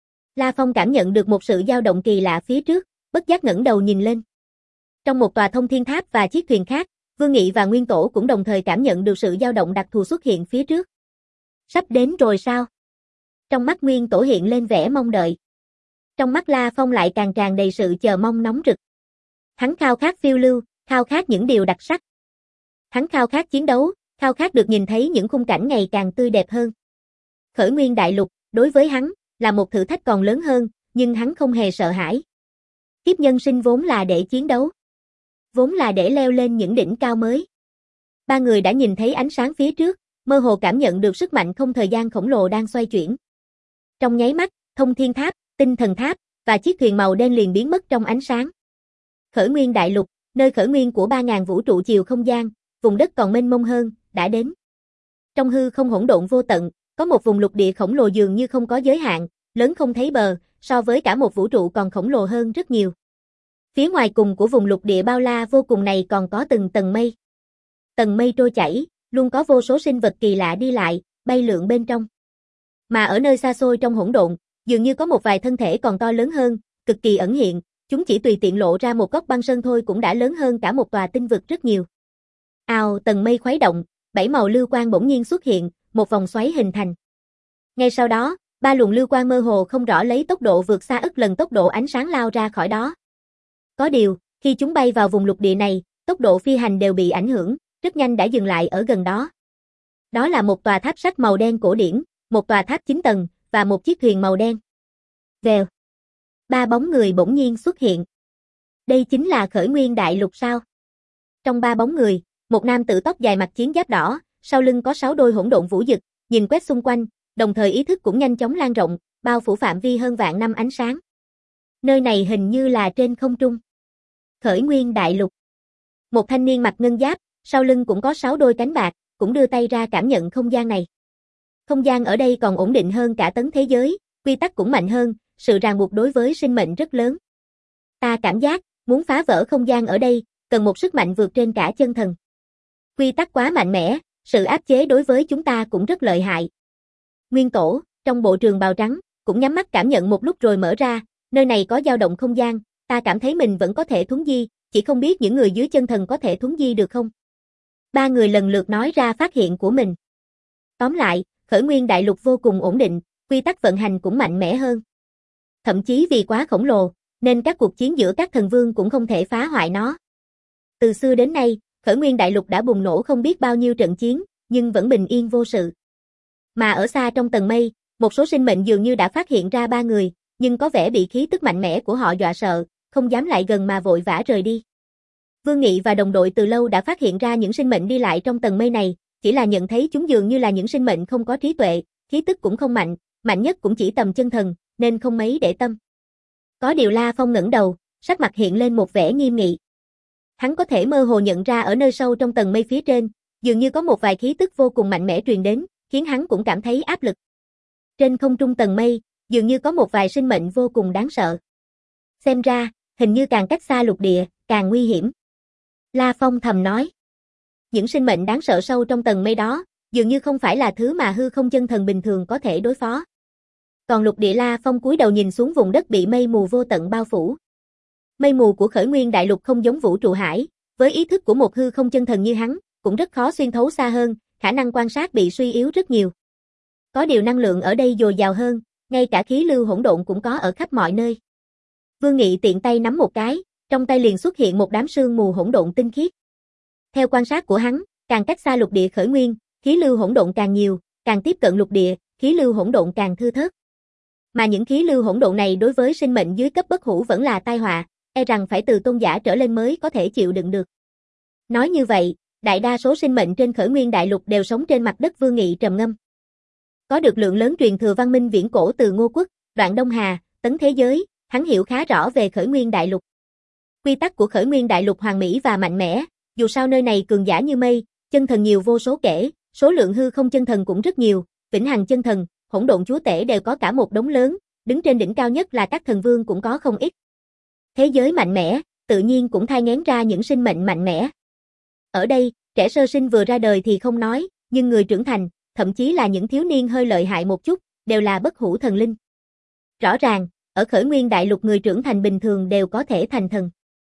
Speaker 1: La Phong cảm nhận được một sự dao động kỳ lạ phía trước, bất giác ngẩng đầu nhìn lên. Trong một tòa thông thiên tháp và chiếc thuyền khác, Vương Nghị và Nguyên Tổ cũng đồng thời cảm nhận được sự dao động đặc thù xuất hiện phía trước. Sắp đến rồi sao? Trong mắt Nguyên Tổ hiện lên vẻ mong đợi. Trong mắt La Phong lại càng tràn đầy sự chờ mong nóng rực. Hắn khao khát phiêu lưu, khao khát những điều đặc sắc. Hắn khao khát chiến đấu, khao khát được nhìn thấy những khung cảnh ngày càng tươi đẹp hơn. Khởi Nguyên Đại Lục, đối với hắn, là một thử thách còn lớn hơn, nhưng hắn không hề sợ hãi. Kiếp nhân sinh vốn là để chiến đấu. Vốn là để leo lên những đỉnh cao mới. Ba người đã nhìn thấy ánh sáng phía trước, mơ hồ cảm nhận được sức mạnh không thời gian khổng lồ đang xoay chuyển. Trong nháy mắt, thông thiên tháp, tinh thần tháp, và chiếc thuyền màu đen liền biến mất trong ánh sáng. Khởi Nguyên Đại Lục, nơi khởi nguyên của ba ngàn vũ trụ chiều không gian, vùng đất còn mênh mông hơn, đã đến. Trong hư không hỗn độn vô tận, có một vùng lục địa khổng lồ dường như không có giới hạn, lớn không thấy bờ, so với cả một vũ trụ còn khổng lồ hơn rất nhiều. Phía ngoài cùng của vùng lục địa bao la vô cùng này còn có từng tầng mây. Tầng mây trôi chảy, luôn có vô số sinh vật kỳ lạ đi lại, bay lượn bên trong. Mà ở nơi xa xôi trong hỗn độn, dường như có một vài thân thể còn to lớn hơn, cực kỳ ẩn hiện, chúng chỉ tùy tiện lộ ra một góc băng sơn thôi cũng đã lớn hơn cả một tòa tinh vực rất nhiều. Ào, tầng mây khuấy động, bảy màu lưu quang bỗng nhiên xuất hiện, một vòng xoáy hình thành. Ngay sau đó, ba luồng lưu quang mơ hồ không rõ lấy tốc độ vượt xa ức lần tốc độ ánh sáng lao ra khỏi đó. Có điều, khi chúng bay vào vùng lục địa này, tốc độ phi hành đều bị ảnh hưởng, rất nhanh đã dừng lại ở gần đó. Đó là một tòa tháp sắt màu đen cổ điển, một tòa tháp chín tầng, và một chiếc thuyền màu đen. Vèo. Ba bóng người bỗng nhiên xuất hiện. Đây chính là Khởi Nguyên Đại Lục sao? Trong ba bóng người, một nam tử tóc dài mặc chiến giáp đỏ, sau lưng có sáu đôi hỗn độn vũ dực, nhìn quét xung quanh, đồng thời ý thức cũng nhanh chóng lan rộng, bao phủ phạm vi hơn vạn năm ánh sáng. Nơi này hình như là trên không trung. Khởi Nguyên Đại Lục. Một thanh niên mặc ngân giáp, sau lưng cũng có sáu đôi cánh bạc, cũng đưa tay ra cảm nhận không gian này. Không gian ở đây còn ổn định hơn cả tấn thế giới, quy tắc cũng mạnh hơn, sự ràng buộc đối với sinh mệnh rất lớn. Ta cảm giác, muốn phá vỡ không gian ở đây, cần một sức mạnh vượt trên cả chân thần. Quy tắc quá mạnh mẽ, sự áp chế đối với chúng ta cũng rất lợi hại. Nguyên Tổ, trong bộ trường bào trắng, cũng nhắm mắt cảm nhận một lúc rồi mở ra, nơi này có dao động không gian, ta cảm thấy mình vẫn có thể thuấn di, chỉ không biết những người dưới chân thần có thể thuấn di được không. Ba người lần lượt nói ra phát hiện của mình. Tóm lại, Khởi Nguyên Đại Lục vô cùng ổn định, quy tắc vận hành cũng mạnh mẽ hơn. Thậm chí vì quá khổng lồ, nên các cuộc chiến giữa các thần vương cũng không thể phá hoại nó. Từ xưa đến nay, Khởi Nguyên Đại Lục đã bùng nổ không biết bao nhiêu trận chiến, nhưng vẫn bình yên vô sự. Mà ở xa trong tầng mây, một số sinh mệnh dường như đã phát hiện ra ba người, nhưng có vẻ bị khí tức mạnh mẽ của họ dọa sợ, không dám lại gần mà vội vã rời đi. Vương Nghị và đồng đội từ lâu đã phát hiện ra những sinh mệnh đi lại trong tầng mây này, chỉ là nhận thấy chúng dường như là những sinh mệnh không có trí tuệ, khí tức cũng không mạnh, mạnh nhất cũng chỉ tầm chân thần, nên không mấy để tâm. Có điều La Phong ngẩng đầu, sắc mặt hiện lên một vẻ nghiêm nghị. Hắn có thể mơ hồ nhận ra ở nơi sâu trong tầng mây phía trên, dường như có một vài khí tức vô cùng mạnh mẽ truyền đến, khiến hắn cũng cảm thấy áp lực. Trên không trung tầng mây, dường như có một vài sinh mệnh vô cùng đáng sợ. Xem ra, hình như càng cách xa lục địa, càng nguy hiểm. La Phong thầm nói. Những sinh mệnh đáng sợ sâu trong tầng mây đó, dường như không phải là thứ mà hư không chân thần bình thường có thể đối phó. Còn lục địa La Phong cúi đầu nhìn xuống vùng đất bị mây mù vô tận bao phủ. Mây mù của Khởi Nguyên Đại Lục không giống vũ trụ hải, với ý thức của một hư không chân thần như hắn, cũng rất khó xuyên thấu xa hơn, khả năng quan sát bị suy yếu rất nhiều. Có điều năng lượng ở đây dồi dào hơn, ngay cả khí lưu hỗn độn cũng có ở khắp mọi nơi. Vương Nghị tiện tay nắm một cái, trong tay liền xuất hiện một đám sương mù hỗn độn tinh khiết. Theo quan sát của hắn, càng cách xa lục địa Khởi Nguyên, khí lưu hỗn độn càng nhiều, càng tiếp cận lục địa, khí lưu hỗn độn càng thưa thớt. Mà những khí lưu hỗn độn này đối với sinh mệnh dưới cấp bất hủ vẫn là tai họa, e rằng phải từ tôn giả trở lên mới có thể chịu đựng được. Nói như vậy, đại đa số sinh mệnh trên Khởi Nguyên Đại Lục đều sống trên mặt đất. Vương Nghị trầm ngâm. Có được lượng lớn truyền thừa văn minh viễn cổ từ Ngô Quốc, Đoạn Đông Hà, Tấn Thế Giới, hắn hiểu khá rõ về Khởi Nguyên Đại Lục. Quy tắc của Khởi Nguyên Đại Lục hoàn mỹ và mạnh mẽ, dù sao nơi này cường giả như mây, chân thần nhiều vô số kể, số lượng hư không chân thần cũng rất nhiều, vĩnh hằng chân thần, hỗn độn chúa tể đều có cả một đống lớn, đứng trên đỉnh cao nhất là các thần vương cũng có không ít. Thế giới mạnh mẽ, tự nhiên cũng thai nghén ra những sinh mệnh mạnh mẽ. Ở đây, trẻ sơ sinh vừa ra đời thì không nói, nhưng người trưởng thành, thậm chí là những thiếu niên hơi lợi hại một chút, đều là bất hủ thần linh. Rõ ràng, ở Khởi Nguyên Đại Lục người trưởng thành bình thường đều có thể thành thần.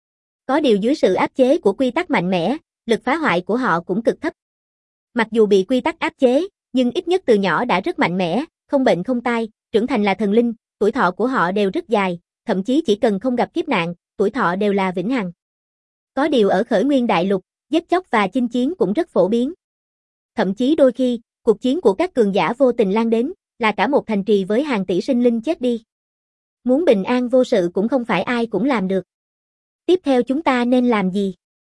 Speaker 1: Có điều dưới sự áp chế của quy tắc mạnh mẽ, lực phá hoại của họ cũng cực thấp. Mặc dù bị quy tắc áp chế, nhưng ít nhất từ nhỏ đã rất mạnh mẽ, không bệnh không tai, trưởng thành là thần linh, tuổi thọ của họ đều rất dài, thậm chí chỉ cần không gặp kiếp nạn, tuổi thọ đều là vĩnh hằng. Có điều ở Khởi Nguyên Đại Lục, giết chóc và chinh chiến cũng rất phổ biến. Thậm chí đôi khi, cuộc chiến của các cường giả vô tình lan đến, là cả một thành trì với hàng tỷ sinh linh chết đi. Muốn bình an vô sự cũng không phải ai cũng làm được. Tiếp theo chúng ta nên làm gì?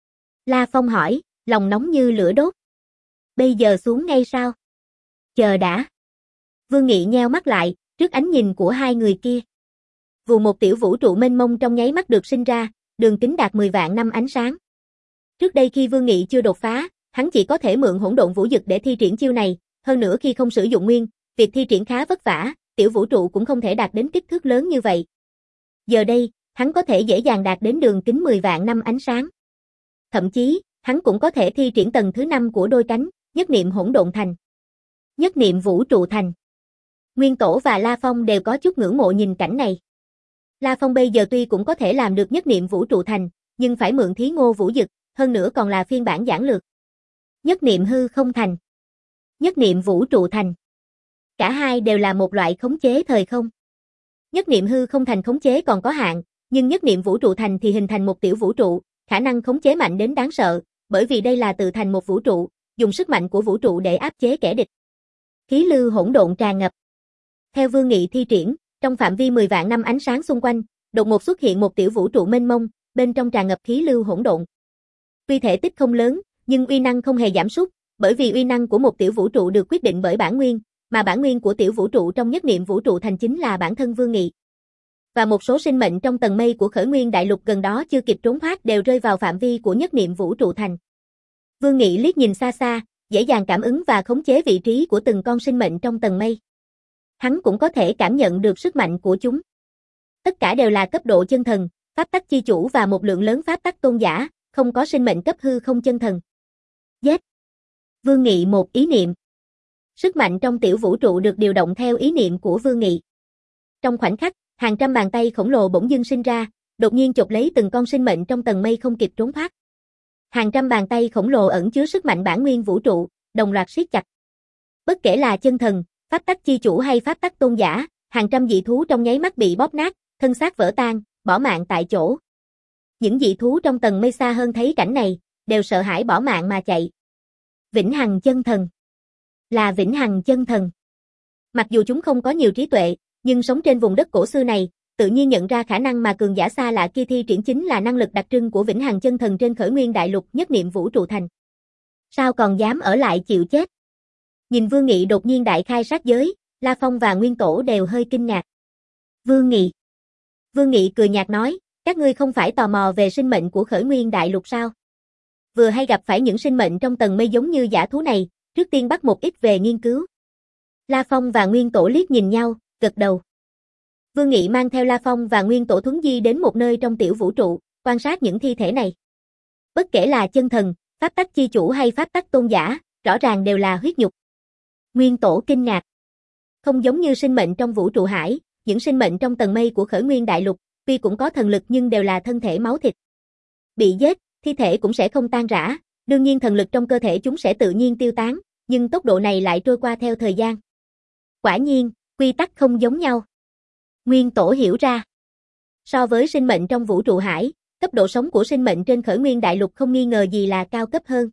Speaker 1: La Phong hỏi, lòng nóng như lửa đốt. Bây giờ xuống ngay sao? Chờ đã. Vương Nghị nheo mắt lại, trước ánh nhìn của hai người kia. Vù một tiểu vũ trụ mênh mông trong nháy mắt được sinh ra, đường kính đạt mười vạn năm ánh sáng. Trước đây khi Vương Nghị chưa đột phá, hắn chỉ có thể mượn hỗn độn vũ dực để thi triển chiêu này, hơn nữa khi không sử dụng nguyên, việc thi triển khá vất vả, tiểu vũ trụ cũng không thể đạt đến kích thước lớn như vậy. Giờ đây, hắn có thể dễ dàng đạt đến đường kính mười vạn năm ánh sáng. Thậm chí, hắn cũng có thể thi triển tầng thứ năm của đôi cánh, nhất niệm hỗn độn thành. Nhất niệm vũ trụ thành. Nguyên Tổ và La Phong đều có chút ngưỡng mộ nhìn cảnh này. La Phong bây giờ tuy cũng có thể làm được nhất niệm vũ trụ thành, nhưng phải mượn thí Ngô Vũ Dực, hơn nữa còn là phiên bản giản lược. Nhất niệm hư không thành. Nhất niệm vũ trụ thành. Cả hai đều là một loại khống chế thời không. Nhất niệm hư không thành khống chế còn có hạn, nhưng nhất niệm vũ trụ thành thì hình thành một tiểu vũ trụ, khả năng khống chế mạnh đến đáng sợ, bởi vì đây là tự thành một vũ trụ, dùng sức mạnh của vũ trụ để áp chế kẻ địch. Khí lưu hỗn độn tràn ngập. Theo Vương Nghị thi triển, trong phạm vi mười vạn năm ánh sáng xung quanh, đột ngột xuất hiện một tiểu vũ trụ mênh mông, bên trong tràn ngập khí lưu hỗn độn. Tuy thể tích không lớn, nhưng uy năng không hề giảm sút, bởi vì uy năng của một tiểu vũ trụ được quyết định bởi bản nguyên, mà bản nguyên của tiểu vũ trụ trong nhất niệm vũ trụ thành chính là bản thân Vương Nghị. Và một số sinh mệnh trong tầng mây của Khởi Nguyên Đại Lục gần đó chưa kịp trốn thoát đều rơi vào phạm vi của nhất niệm vũ trụ thành. Vương Nghị liếc nhìn xa xa, dễ dàng cảm ứng và khống chế vị trí của từng con sinh mệnh trong tầng mây. Hắn cũng có thể cảm nhận được sức mạnh của chúng. Tất cả đều là cấp độ chân thần, pháp tắc chi chủ và một lượng lớn pháp tắc tôn giả, không có sinh mệnh cấp hư không chân thần. Giết! Vương Nghị một ý niệm. Sức mạnh trong tiểu vũ trụ được điều động theo ý niệm của Vương Nghị. Trong khoảnh khắc, hàng trăm bàn tay khổng lồ bỗng dưng sinh ra, đột nhiên chộp lấy từng con sinh mệnh trong tầng mây không kịp trốn thoát. Hàng trăm bàn tay khổng lồ ẩn chứa sức mạnh bản nguyên vũ trụ, đồng loạt siết chặt. Bất kể là chân thần, pháp tắc chi chủ hay pháp tắc tôn giả, hàng trăm dị thú trong nháy mắt bị bóp nát, thân xác vỡ tan, bỏ mạng tại chỗ. Những dị thú trong tầng mây xa hơn thấy cảnh này, đều sợ hãi bỏ mạng mà chạy. Vĩnh hằng chân thần. Là vĩnh hằng chân thần. Mặc dù chúng không có nhiều trí tuệ, nhưng sống trên vùng đất cổ xưa này, tự nhiên nhận ra khả năng mà cường giả xa lạ kia thi triển chính là năng lực đặc trưng của vĩnh hằng chân thần trên Khởi Nguyên Đại Lục nhất niệm vũ trụ thành. Sao còn dám ở lại chịu chết? Nhìn Vương Nghị đột nhiên đại khai sát giới, La Phong và Nguyên Tổ đều hơi kinh ngạc. Vương Nghị. Vương Nghị cười nhạt nói, các ngươi không phải tò mò về sinh mệnh của Khởi Nguyên Đại Lục sao? Vừa hay gặp phải những sinh mệnh trong tầng mây giống như dã thú này, trước tiên bắt một ít về nghiên cứu. La Phong và Nguyên Tổ liếc nhìn nhau, gật đầu. Vương Nghị mang theo La Phong và Nguyên Tổ thuấn di đến một nơi trong tiểu vũ trụ, quan sát những thi thể này. Bất kể là chân thần, pháp tắc chi chủ hay pháp tắc tôn giả, rõ ràng đều là huyết nhục. Nguyên Tổ kinh ngạc. Không giống như sinh mệnh trong vũ trụ hải, những sinh mệnh trong tầng mây của Khởi Nguyên Đại Lục, tuy cũng có thần lực nhưng đều là thân thể máu thịt. Bị giết, thi thể cũng sẽ không tan rã, đương nhiên thần lực trong cơ thể chúng sẽ tự nhiên tiêu tán, nhưng tốc độ này lại trôi qua theo thời gian. Quả nhiên, quy tắc không giống nhau. Nguyên Tổ hiểu ra. So với sinh mệnh trong vũ trụ hải, cấp độ sống của sinh mệnh trên Khởi Nguyên Đại Lục không nghi ngờ gì là cao cấp hơn.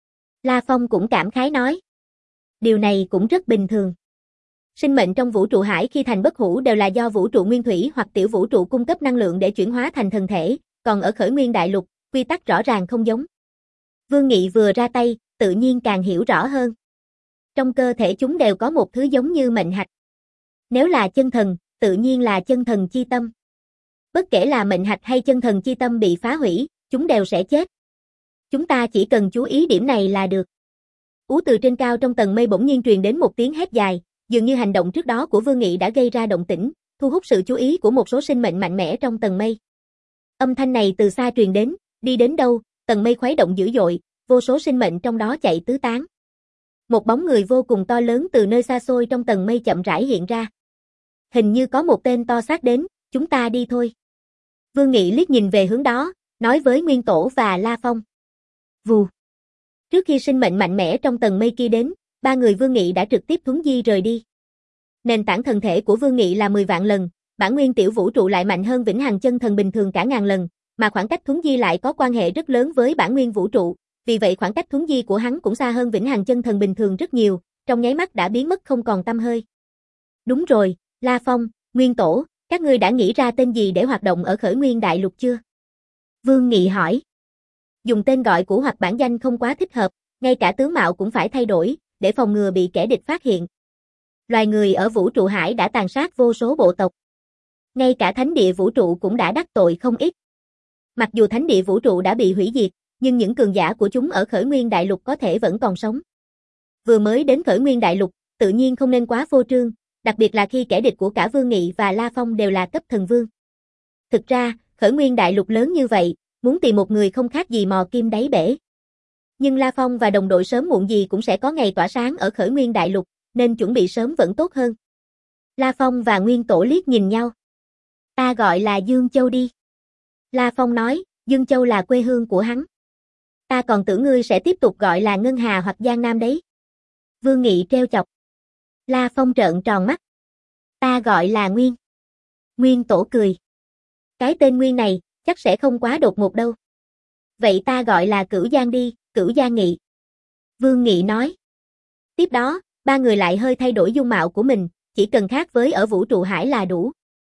Speaker 1: La Phong cũng cảm khái nói. Điều này cũng rất bình thường. Sinh mệnh trong vũ trụ hải khi thành bất hủ đều là do vũ trụ nguyên thủy hoặc tiểu vũ trụ cung cấp năng lượng để chuyển hóa thành thần thể, còn ở Khởi Nguyên Đại Lục, quy tắc rõ ràng không giống. Vương Nghị vừa ra tay, tự nhiên càng hiểu rõ hơn. Trong cơ thể chúng đều có một thứ giống như mệnh hạch. Nếu là chân thần, tự nhiên là chân thần chi tâm. Bất kể là mệnh hạch hay chân thần chi tâm bị phá hủy, chúng đều sẽ chết. Chúng ta chỉ cần chú ý điểm này là được. Ú từ trên cao trong tầng mây bỗng nhiên truyền đến một tiếng hét dài, dường như hành động trước đó của Vương Nghị đã gây ra động tĩnh, thu hút sự chú ý của một số sinh mệnh mạnh mẽ trong tầng mây. Âm thanh này từ xa truyền đến, đi đến đâu, tầng mây khuấy động dữ dội, vô số sinh mệnh trong đó chạy tứ tán. Một bóng người vô cùng to lớn từ nơi xa xôi trong tầng mây chậm rãi hiện ra. Hình như có một tên to xác đến, chúng ta đi thôi. Vương Nghị liếc nhìn về hướng đó, nói với Nguyên Tổ và La Phong. Vù. Trước khi sinh mệnh mạnh mẽ trong tầng mây kia đến, ba người Vương Nghị đã trực tiếp thuấn di rời đi. Nền tảng thần thể của Vương Nghị là mười vạn lần, bản nguyên tiểu vũ trụ lại mạnh hơn vĩnh hằng chân thần bình thường cả ngàn lần, mà khoảng cách thuấn di lại có quan hệ rất lớn với bản nguyên vũ trụ, vì vậy khoảng cách thuấn di của hắn cũng xa hơn vĩnh hằng chân thần bình thường rất nhiều, trong nháy mắt đã biến mất không còn tăm hơi. Đúng rồi, La Phong, Nguyên Tổ, các ngươi đã nghĩ ra tên gì để hoạt động ở Khởi Nguyên Đại Lục chưa? Vương Nghị hỏi. Dùng tên gọi của hoặc bản danh không quá thích hợp, ngay cả tướng mạo cũng phải thay đổi, để phòng ngừa bị kẻ địch phát hiện. Loài người ở vũ trụ hải đã tàn sát vô số bộ tộc. Ngay cả thánh địa vũ trụ cũng đã đắc tội không ít. Mặc dù thánh địa vũ trụ đã bị hủy diệt, nhưng những cường giả của chúng ở Khởi Nguyên Đại Lục có thể vẫn còn sống. Vừa mới đến Khởi Nguyên Đại Lục, tự nhiên không nên quá phô trương, đặc biệt là khi kẻ địch của cả Vương Nghị và La Phong đều là cấp thần vương. Thực ra, Khởi Nguyên Đại Lục lớn như vậy, muốn tìm một người không khác gì mò kim đáy bể. Nhưng La Phong và đồng đội sớm muộn gì cũng sẽ có ngày tỏa sáng ở Khởi Nguyên Đại Lục, nên chuẩn bị sớm vẫn tốt hơn. La Phong và Nguyên Tổ liếc nhìn nhau. Ta gọi là Dương Châu đi. La Phong nói, Dương Châu là quê hương của hắn. Ta còn tưởng ngươi sẽ tiếp tục gọi là Ngân Hà hoặc Giang Nam đấy. Vương Nghị trêu chọc. La Phong trợn tròn mắt. Ta gọi là Nguyên. Nguyên Tổ cười. Cái tên Nguyên này, chắc sẽ không quá đột ngột đâu. Vậy ta gọi là Cửu Giang đi, Cửu Giang Nghị. Vương Nghị nói. Tiếp đó, ba người lại hơi thay đổi dung mạo của mình, chỉ cần khác với ở vũ trụ hải là đủ.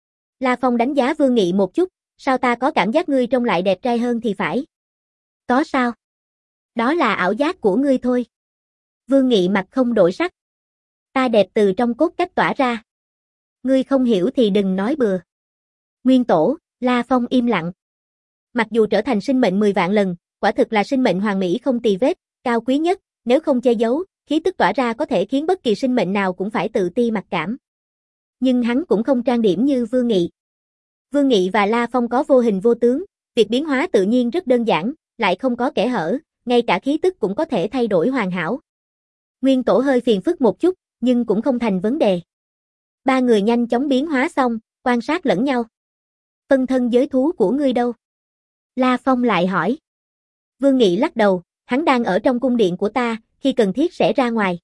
Speaker 1: La Phong đánh giá Vương Nghị một chút, sao ta có cảm giác ngươi trông lại đẹp trai hơn thì phải. Có sao? Đó là ảo giác của ngươi thôi. Vương Nghị mặt không đổi sắc. Ta đẹp từ trong cốt cách tỏa ra. Ngươi không hiểu thì đừng nói bừa. Nguyên Tổ, La Phong im lặng. Mặc dù trở thành sinh mệnh mười vạn lần, quả thực là sinh mệnh hoàn mỹ không tì vết, cao quý nhất, nếu không che giấu, khí tức tỏa ra có thể khiến bất kỳ sinh mệnh nào cũng phải tự ti mặc cảm. Nhưng hắn cũng không trang điểm như Vương Nghị. Vương Nghị và La Phong có vô hình vô tướng, việc biến hóa tự nhiên rất đơn giản, lại không có kẽ hở, ngay cả khí tức cũng có thể thay đổi hoàn hảo. Nguyên Tổ hơi phiền phức một chút, nhưng cũng không thành vấn đề. Ba người nhanh chóng biến hóa xong, quan sát lẫn nhau. Phân thân giới thú của ngươi đâu? La Phong lại hỏi. Vương Nghị lắc đầu, hắn đang ở trong cung điện của ta, khi cần thiết sẽ ra ngoài.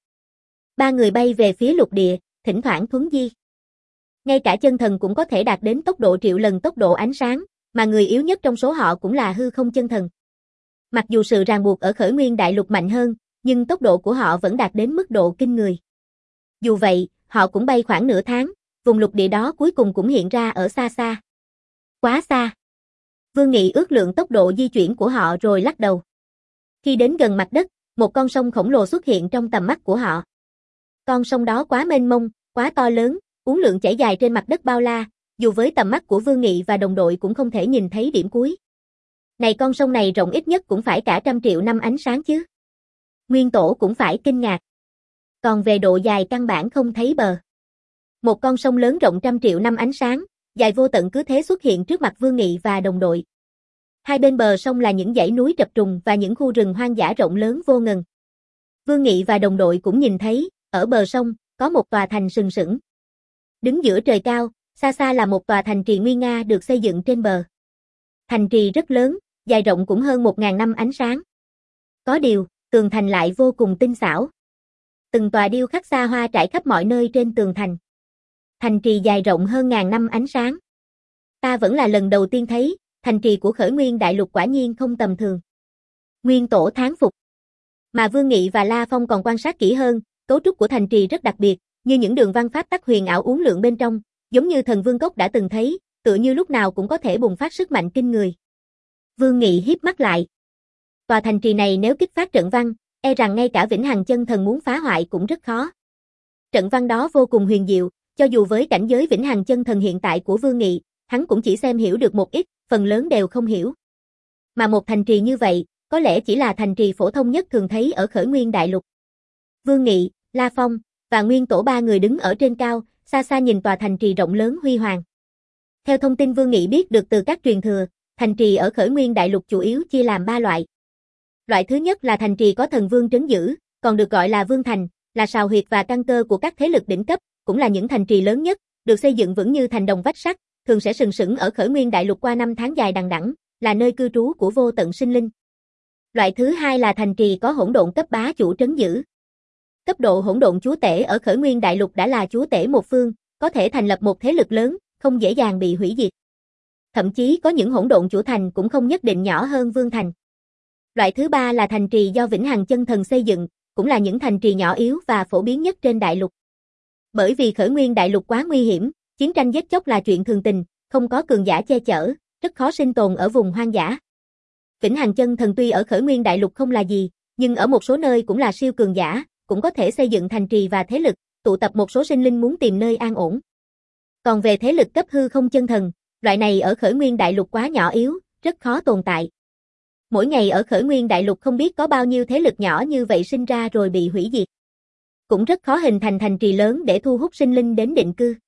Speaker 1: Ba người bay về phía lục địa, thỉnh thoảng thuấn di. Ngay cả chân thần cũng có thể đạt đến tốc độ triệu lần tốc độ ánh sáng, mà người yếu nhất trong số họ cũng là hư không chân thần. Mặc dù sự ràng buộc ở Khởi Nguyên Đại Lục mạnh hơn, nhưng tốc độ của họ vẫn đạt đến mức độ kinh người. Dù vậy, họ cũng bay khoảng nửa tháng, vùng lục địa đó cuối cùng cũng hiện ra ở xa xa. Quá xa. Vương Nghị ước lượng tốc độ di chuyển của họ rồi lắc đầu. Khi đến gần mặt đất, một con sông khổng lồ xuất hiện trong tầm mắt của họ. Con sông đó quá mênh mông, quá to lớn, uốn lượn chảy dài trên mặt đất bao la, dù với tầm mắt của Vương Nghị và đồng đội cũng không thể nhìn thấy điểm cuối. Này con sông này rộng ít nhất cũng phải cả trăm triệu năm ánh sáng chứ. Nguyên Tổ cũng phải kinh ngạc. Còn về độ dài căn bản không thấy bờ. Một con sông lớn rộng trăm triệu năm ánh sáng, dài vô tận cứ thế xuất hiện trước mặt Vương Nghị và đồng đội. Hai bên bờ sông là những dãy núi trập trùng và những khu rừng hoang dã rộng lớn vô ngần. Vương Nghị và đồng đội cũng nhìn thấy, ở bờ sông, có một tòa thành sừng sững. Đứng giữa trời cao, xa xa là một tòa thành trì nguy nga được xây dựng trên bờ. Thành trì rất lớn, dài rộng cũng hơn một ngàn năm ánh sáng. Có điều, tường thành lại vô cùng tinh xảo. Từng tòa điêu khắc xa hoa trải khắp mọi nơi trên tường thành. Thành trì dài rộng hơn ngàn năm ánh sáng. Ta vẫn là lần đầu tiên thấy, thành trì của Khởi Nguyên Đại Lục quả nhiên không tầm thường. Nguyên Tổ thán phục. Mà Vương Nghị và La Phong còn quan sát kỹ hơn, cấu trúc của thành trì rất đặc biệt, như những đường văn pháp tắc huyền ảo uốn lượn bên trong, giống như thần vương cốc đã từng thấy, tựa như lúc nào cũng có thể bùng phát sức mạnh kinh người. Vương Nghị híp mắt lại. Tòa thành trì này nếu kích phát trận văn, e rằng ngay cả Vĩnh Hằng Chân Thần muốn phá hoại cũng rất khó. Trận văn đó vô cùng huyền diệu, cho dù với cảnh giới Vĩnh Hằng Chân Thần hiện tại của Vương Nghị, hắn cũng chỉ xem hiểu được một ít, phần lớn đều không hiểu. Mà một thành trì như vậy, có lẽ chỉ là thành trì phổ thông nhất thường thấy ở Khởi Nguyên Đại Lục. Vương Nghị, La Phong và Nguyên Tổ ba người đứng ở trên cao, xa xa nhìn tòa thành trì rộng lớn huy hoàng. Theo thông tin Vương Nghị biết được từ các truyền thừa, thành trì ở Khởi Nguyên Đại Lục chủ yếu chia làm ba loại. Loại thứ nhất là thành trì có thần vương trấn giữ, còn được gọi là vương thành, là sào huyệt và căn cơ của các thế lực đỉnh cấp, cũng là những thành trì lớn nhất, được xây dựng vững như thành đồng vách sắt, thường sẽ sừng sững ở Khởi Nguyên Đại Lục qua năm tháng dài đằng đẵng, là nơi cư trú của vô tận sinh linh. Loại thứ hai là thành trì có hỗn độn cấp bá chủ trấn giữ. Cấp độ hỗn độn chúa tể ở Khởi Nguyên Đại Lục đã là chúa tể một phương, có thể thành lập một thế lực lớn, không dễ dàng bị hủy diệt. Thậm chí có những hỗn độn chủ thành cũng không nhất định nhỏ hơn vương thành. Loại thứ ba là thành trì do Vĩnh Hằng Chân Thần xây dựng, cũng là những thành trì nhỏ yếu và phổ biến nhất trên đại lục. Bởi vì Khởi Nguyên Đại Lục quá nguy hiểm, chiến tranh giết chóc là chuyện thường tình, không có cường giả che chở, rất khó sinh tồn ở vùng hoang dã. Vĩnh Hằng Chân Thần tuy ở Khởi Nguyên Đại Lục không là gì, nhưng ở một số nơi cũng là siêu cường giả, cũng có thể xây dựng thành trì và thế lực, tụ tập một số sinh linh muốn tìm nơi an ổn. Còn về thế lực cấp hư không chân thần, loại này ở Khởi Nguyên Đại Lục quá nhỏ yếu, rất khó tồn tại. Mỗi ngày ở Khởi Nguyên Đại Lục không biết có bao nhiêu thế lực nhỏ như vậy sinh ra rồi bị hủy diệt. Cũng rất khó hình thành thành trì lớn để thu hút sinh linh đến định cư.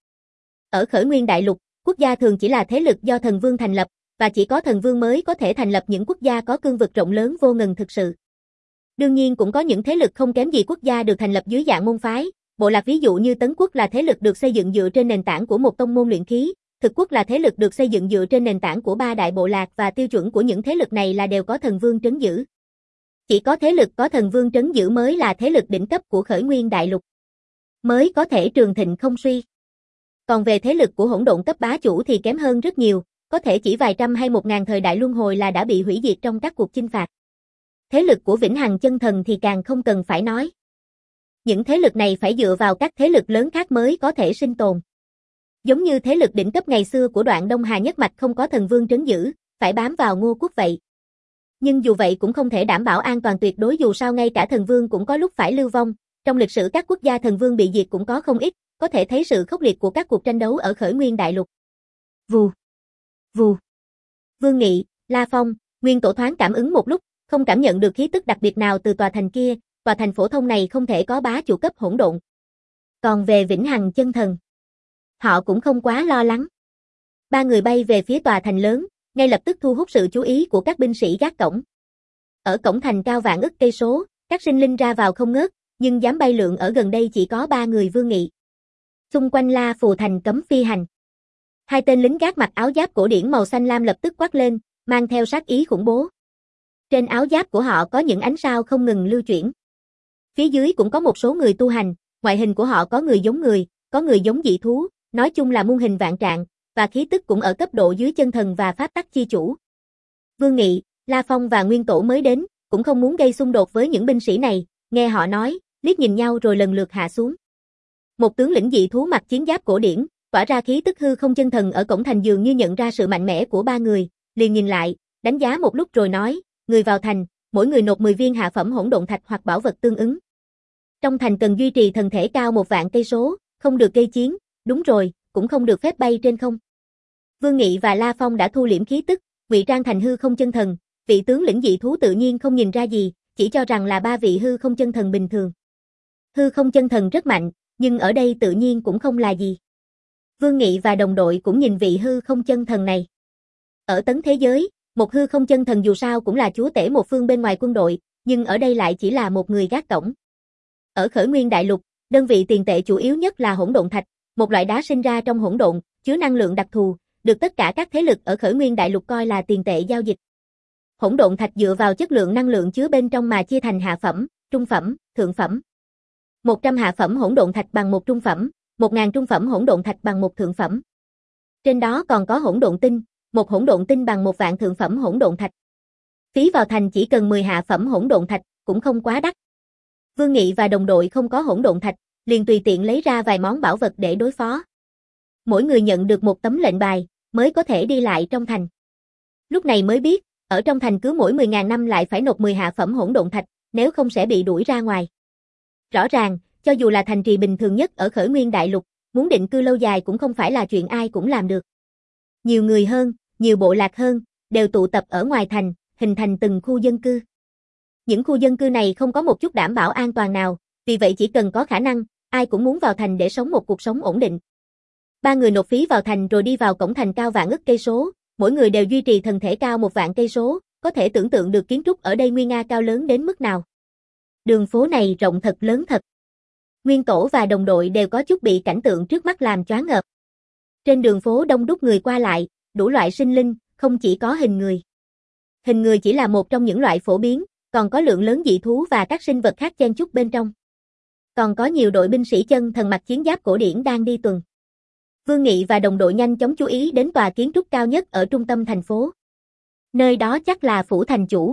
Speaker 1: Ở Khởi Nguyên Đại Lục, quốc gia thường chỉ là thế lực do thần vương thành lập, và chỉ có thần vương mới có thể thành lập những quốc gia có cương vực rộng lớn vô ngần thực sự. Đương nhiên cũng có những thế lực không kém gì quốc gia được thành lập dưới dạng môn phái, bộ lạc ví dụ như Tấn quốc là thế lực được xây dựng dựa trên nền tảng của một tông môn luyện khí, Thực quốc là thế lực được xây dựng dựa trên nền tảng của ba đại bộ lạc và tiêu chuẩn của những thế lực này là đều có thần vương trấn giữ. Chỉ có thế lực có thần vương trấn giữ mới là thế lực đỉnh cấp của khởi nguyên đại lục, mới có thể trường thịnh không suy. Còn về thế lực của hỗn độn cấp bá chủ thì kém hơn rất nhiều, có thể chỉ vài trăm hay một ngàn thời đại luân hồi là đã bị hủy diệt trong các cuộc chinh phạt. Thế lực của vĩnh hằng chân thần thì càng không cần phải nói. Những thế lực này phải dựa vào các thế lực lớn khác mới có thể sinh tồn. Giống như thế lực đỉnh cấp ngày xưa của đoạn Đông Hà nhất mạch không có thần vương trấn giữ, phải bám vào Ngô quốc vậy. Nhưng dù vậy cũng không thể đảm bảo an toàn tuyệt đối dù sao ngay cả thần vương cũng có lúc phải lưu vong, trong lịch sử các quốc gia thần vương bị diệt cũng có không ít, có thể thấy sự khốc liệt của các cuộc tranh đấu ở khởi nguyên đại lục. Vù, vù. Vương Nghị, La Phong, Nguyên Tổ thoáng cảm ứng một lúc, không cảm nhận được khí tức đặc biệt nào từ tòa thành kia, tòa thành phổ thông này không thể có bá chủ cấp hỗn độn. Còn về vĩnh hằng chân thần, họ cũng không quá lo lắng. Ba người bay về phía tòa thành lớn, ngay lập tức thu hút sự chú ý của các binh sĩ gác cổng. Ở cổng thành cao vạn ức cây số, các sinh linh ra vào không ngớt, nhưng dám bay lượn ở gần đây chỉ có ba người Vương Nghị. Xung quanh La Phù thành cấm phi hành. Hai tên lính gác mặc áo giáp cổ điển màu xanh lam lập tức quát lên, mang theo sát ý khủng bố. Trên áo giáp của họ có những ánh sao không ngừng lưu chuyển. Phía dưới cũng có một số người tu hành, ngoại hình của họ có người giống người, có người giống dị thú, nói chung là muôn hình vạn trạng, và khí tức cũng ở cấp độ dưới chân thần và pháp tắc chi chủ. Vương Nghị, La Phong và Nguyên Tổ mới đến, cũng không muốn gây xung đột với những binh sĩ này, nghe họ nói, liếc nhìn nhau rồi lần lượt hạ xuống. Một tướng lĩnh dị thú mặc chiến giáp cổ điển, tỏa ra khí tức hư không chân thần ở cổng thành dường như nhận ra sự mạnh mẽ của ba người, liền nhìn lại, đánh giá một lúc rồi nói, người vào thành, mỗi người nộp mười viên hạ phẩm hỗn độn thạch hoặc bảo vật tương ứng. Trong thành cần duy trì thần thể cao một vạn cây số, không được gây chiến, đúng rồi, cũng không được phép bay trên không. Vương Nghị và La Phong đã thu liễm khí tức, ngụy trang thành hư không chân thần, vị tướng lĩnh dị thú tự nhiên không nhìn ra gì, chỉ cho rằng là ba vị hư không chân thần bình thường. Hư không chân thần rất mạnh, nhưng ở đây tự nhiên cũng không là gì. Vương Nghị và đồng đội cũng nhìn vị hư không chân thần này. Ở tấn thế giới, một hư không chân thần dù sao cũng là chúa tể một phương bên ngoài quân đội, nhưng ở đây lại chỉ là một người gác cổng. Ở khởi nguyên đại lục, đơn vị tiền tệ chủ yếu nhất là hỗn độn thạch, một loại đá sinh ra trong hỗn độn, chứa năng lượng đặc thù, được tất cả các thế lực ở khởi nguyên đại lục coi là tiền tệ giao dịch. Hỗn độn thạch dựa vào chất lượng năng lượng chứa bên trong mà chia thành hạ phẩm, trung phẩm, thượng phẩm. một trăm hạ phẩm hỗn độn thạch bằng một trung phẩm, một nghìn trung phẩm hỗn độn thạch bằng một thượng phẩm. Trên đó còn có hỗn độn tinh, một hỗn độn tinh bằng một vạn thượng phẩm hỗn độn thạch. Phí vào thành chỉ cần mười hạ phẩm hỗn độn thạch, cũng không quá đắt. Vương Nghị và đồng đội không có hỗn độn thạch, liền tùy tiện lấy ra vài món bảo vật để đối phó. Mỗi người nhận được một tấm lệnh bài, mới có thể đi lại trong thành. Lúc này mới biết, ở trong thành cứ mỗi mười nghìn năm lại phải nộp mười hạ phẩm hỗn độn thạch, nếu không sẽ bị đuổi ra ngoài. Rõ ràng, cho dù là thành trì bình thường nhất ở khởi nguyên đại lục, muốn định cư lâu dài cũng không phải là chuyện ai cũng làm được. Nhiều người hơn, nhiều bộ lạc hơn, đều tụ tập ở ngoài thành, hình thành từng khu dân cư. Những khu dân cư này không có một chút đảm bảo an toàn nào, vì vậy chỉ cần có khả năng, ai cũng muốn vào thành để sống một cuộc sống ổn định. Ba người nộp phí vào thành rồi đi vào cổng thành cao vạn ức cây số, mỗi người đều duy trì thần thể cao một vạn cây số, có thể tưởng tượng được kiến trúc ở đây nguy nga cao lớn đến mức nào. Đường phố này rộng thật lớn thật. Nguyên Tổ và đồng đội đều có chút bị cảnh tượng trước mắt làm choáng ngợp. Trên đường phố đông đúc người qua lại, đủ loại sinh linh, không chỉ có hình người. Hình người chỉ là một trong những loại phổ biến, còn có lượng lớn dị thú và các sinh vật khác chen chúc bên trong. Còn có nhiều đội binh sĩ chân thần mặc chiến giáp cổ điển đang đi tuần. Vương Nghị và đồng đội nhanh chóng chú ý đến tòa kiến trúc cao nhất ở trung tâm thành phố. Nơi đó chắc là phủ thành chủ.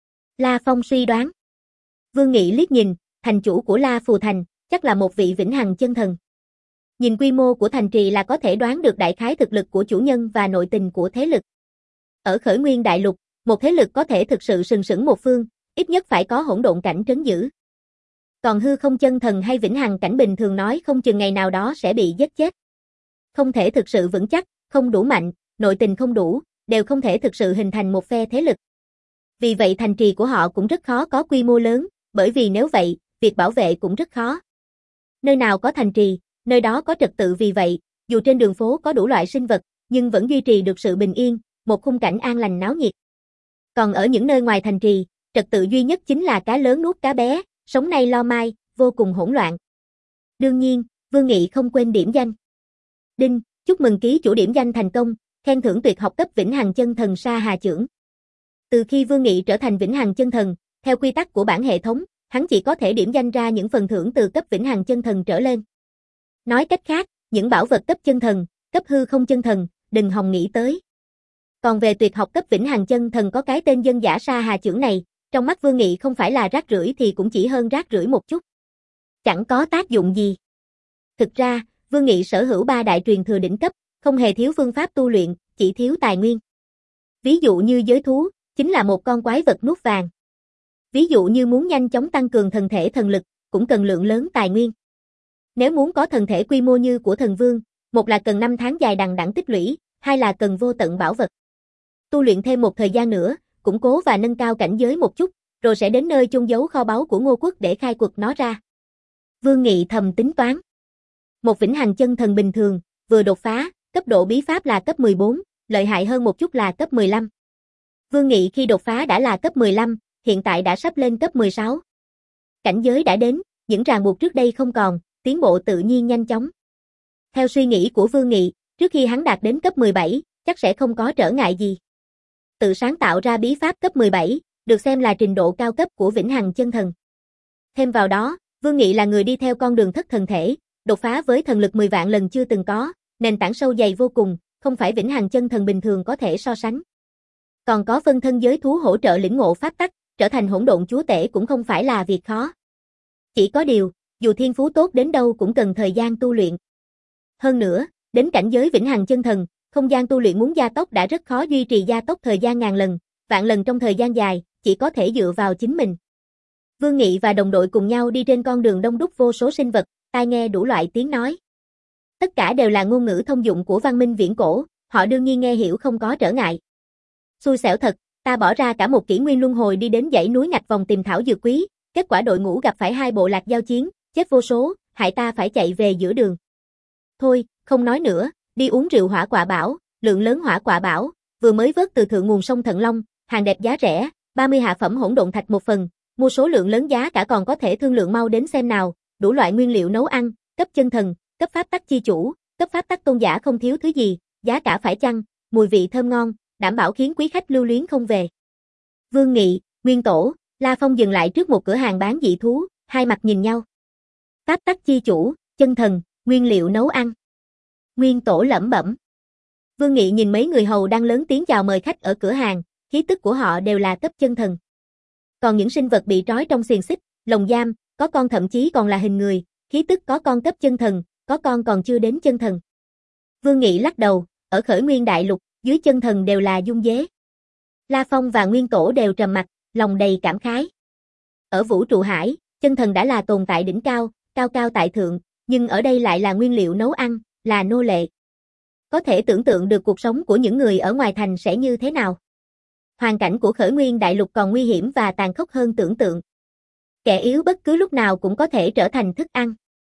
Speaker 1: La Phong suy đoán. Vương Nghị liếc nhìn, thành chủ của La Phù Thành, chắc là một vị vĩnh hằng chân thần. Nhìn quy mô của thành trì là có thể đoán được đại khái thực lực của chủ nhân và nội tình của thế lực. Ở khởi nguyên đại lục, một thế lực có thể thực sự sừng sững một phương, ít nhất phải có hỗn độn cảnh trấn giữ. Còn hư không chân thần hay vĩnh hằng cảnh bình thường nói không chừng ngày nào đó sẽ bị giết chết. Không thể thực sự vững chắc, không đủ mạnh, nội tình không đủ, đều không thể thực sự hình thành một phe thế lực. Vì vậy thành trì của họ cũng rất khó có quy mô lớn, bởi vì nếu vậy, việc bảo vệ cũng rất khó. Nơi nào có thành trì, nơi đó có trật tự vì vậy, dù trên đường phố có đủ loại sinh vật, nhưng vẫn duy trì được sự bình yên, một khung cảnh an lành náo nhiệt. Còn ở những nơi ngoài thành trì, trật tự duy nhất chính là cá lớn nuốt cá bé, sống nay lo mai, vô cùng hỗn loạn. Đương nhiên, Vương Nghị không quên điểm danh. Đinh, chúc mừng ký chủ điểm danh thành công, khen thưởng tuyệt học cấp Vĩnh Hằng Chân Thần Sa Hà Chưởng. Từ khi Vương Nghị trở thành Vĩnh Hằng Chân Thần, theo quy tắc của bản hệ thống, hắn chỉ có thể điểm danh ra những phần thưởng từ cấp Vĩnh Hằng Chân Thần trở lên. Nói cách khác, những bảo vật cấp chân thần, cấp hư không chân thần, đừng hòng nghĩ tới. Còn về tuyệt học cấp Vĩnh Hằng Chân Thần có cái tên dân dã Sa Hà Chưởng này, trong mắt Vương Nghị không phải là rác rưởi thì cũng chỉ hơn rác rưởi một chút. Chẳng có tác dụng gì. Thực ra, Vương Nghị sở hữu ba đại truyền thừa đỉnh cấp, không hề thiếu phương pháp tu luyện, chỉ thiếu tài nguyên. Ví dụ như giới thú, chính là một con quái vật nuốt vàng. Ví dụ như muốn nhanh chóng tăng cường thần thể thần lực, cũng cần lượng lớn tài nguyên. Nếu muốn có thần thể quy mô như của thần vương, một là cần năm tháng dài đằng đẵng tích lũy, hai là cần vô tận bảo vật. Tu luyện thêm một thời gian nữa, củng cố và nâng cao cảnh giới một chút, rồi sẽ đến nơi chôn giấu kho báu của Ngô Quốc để khai quật nó ra. Vương Nghị thầm tính toán. Một Vĩnh Hằng Chân Thần bình thường, vừa đột phá, cấp độ bí pháp là cấp mười bốn, lợi hại hơn một chút là cấp mười lăm. Vương Nghị khi đột phá đã là cấp mười lăm, hiện tại đã sắp lên cấp mười sáu. Cảnh giới đã đến, những ràng buộc trước đây không còn, tiến bộ tự nhiên nhanh chóng. Theo suy nghĩ của Vương Nghị, trước khi hắn đạt đến cấp mười bảy, chắc sẽ không có trở ngại gì. Tự sáng tạo ra bí pháp cấp mười bảy, được xem là trình độ cao cấp của Vĩnh Hằng Chân Thần. Thêm vào đó, Vương Nghị là người đi theo con đường thất thần thể, đột phá với thần lực mười vạn lần chưa từng có, nền tảng sâu dày vô cùng, không phải Vĩnh Hằng Chân Thần bình thường có thể so sánh. Còn có phân thân giới thú hỗ trợ lĩnh ngộ pháp tắc, trở thành hỗn độn chúa tể cũng không phải là việc khó. Chỉ có điều, dù thiên phú tốt đến đâu cũng cần thời gian tu luyện. Hơn nữa, đến cảnh giới Vĩnh Hằng Chân Thần, không gian tu luyện muốn gia tốc đã rất khó duy trì gia tốc thời gian ngàn lần, vạn lần trong thời gian dài, chỉ có thể dựa vào chính mình. Vương Nghị và đồng đội cùng nhau đi trên con đường đông đúc vô số sinh vật, tai nghe đủ loại tiếng nói. Tất cả đều là ngôn ngữ thông dụng của văn minh viễn cổ, họ đương nhiên nghe hiểu không có trở ngại. Xui xẻo thật, ta bỏ ra cả một kỷ nguyên luân hồi đi đến dãy núi ngạch vòng tìm thảo dược quý, kết quả đội ngũ gặp phải hai bộ lạc giao chiến, chết vô số, hại ta phải chạy về giữa đường. Thôi, không nói nữa, đi uống rượu hỏa quả bảo, lượng lớn hỏa quả bảo, vừa mới vớt từ thượng nguồn sông Thận Long, hàng đẹp giá rẻ, ba mươi hạ phẩm hỗn độn thạch một phần, mua số lượng lớn giá cả còn có thể thương lượng mau đến xem nào, đủ loại nguyên liệu nấu ăn, cấp chân thần, cấp pháp tắc chi chủ, cấp pháp tắc tôn giả không thiếu thứ gì, giá cả phải chăng, mùi vị thơm ngon, đảm bảo khiến quý khách lưu luyến không về. Vương Nghị, Nguyên Tổ, La Phong dừng lại trước một cửa hàng bán dị thú, hai mặt nhìn nhau. Pháp tắc chi chủ, chân thần, nguyên liệu nấu ăn. Nguyên Tổ lẩm bẩm. Vương Nghị nhìn mấy người hầu đang lớn tiếng chào mời khách ở cửa hàng, khí tức của họ đều là cấp chân thần. Còn những sinh vật bị trói trong xiềng xích, lồng giam, có con thậm chí còn là hình người, khí tức có con cấp chân thần, có con còn chưa đến chân thần. Vương Nghị lắc đầu, ở Khởi Nguyên Đại Lục, dưới chân thần đều là dung dế. La Phong và Nguyên Tổ đều trầm mặc, lòng đầy cảm khái. Ở vũ trụ hải, chân thần đã là tồn tại đỉnh cao, cao cao tại thượng, nhưng ở đây lại là nguyên liệu nấu ăn, là nô lệ. Có thể tưởng tượng được cuộc sống của những người ở ngoài thành sẽ như thế nào. Hoàn cảnh của Khởi Nguyên Đại Lục còn nguy hiểm và tàn khốc hơn tưởng tượng. Kẻ yếu bất cứ lúc nào cũng có thể trở thành thức ăn.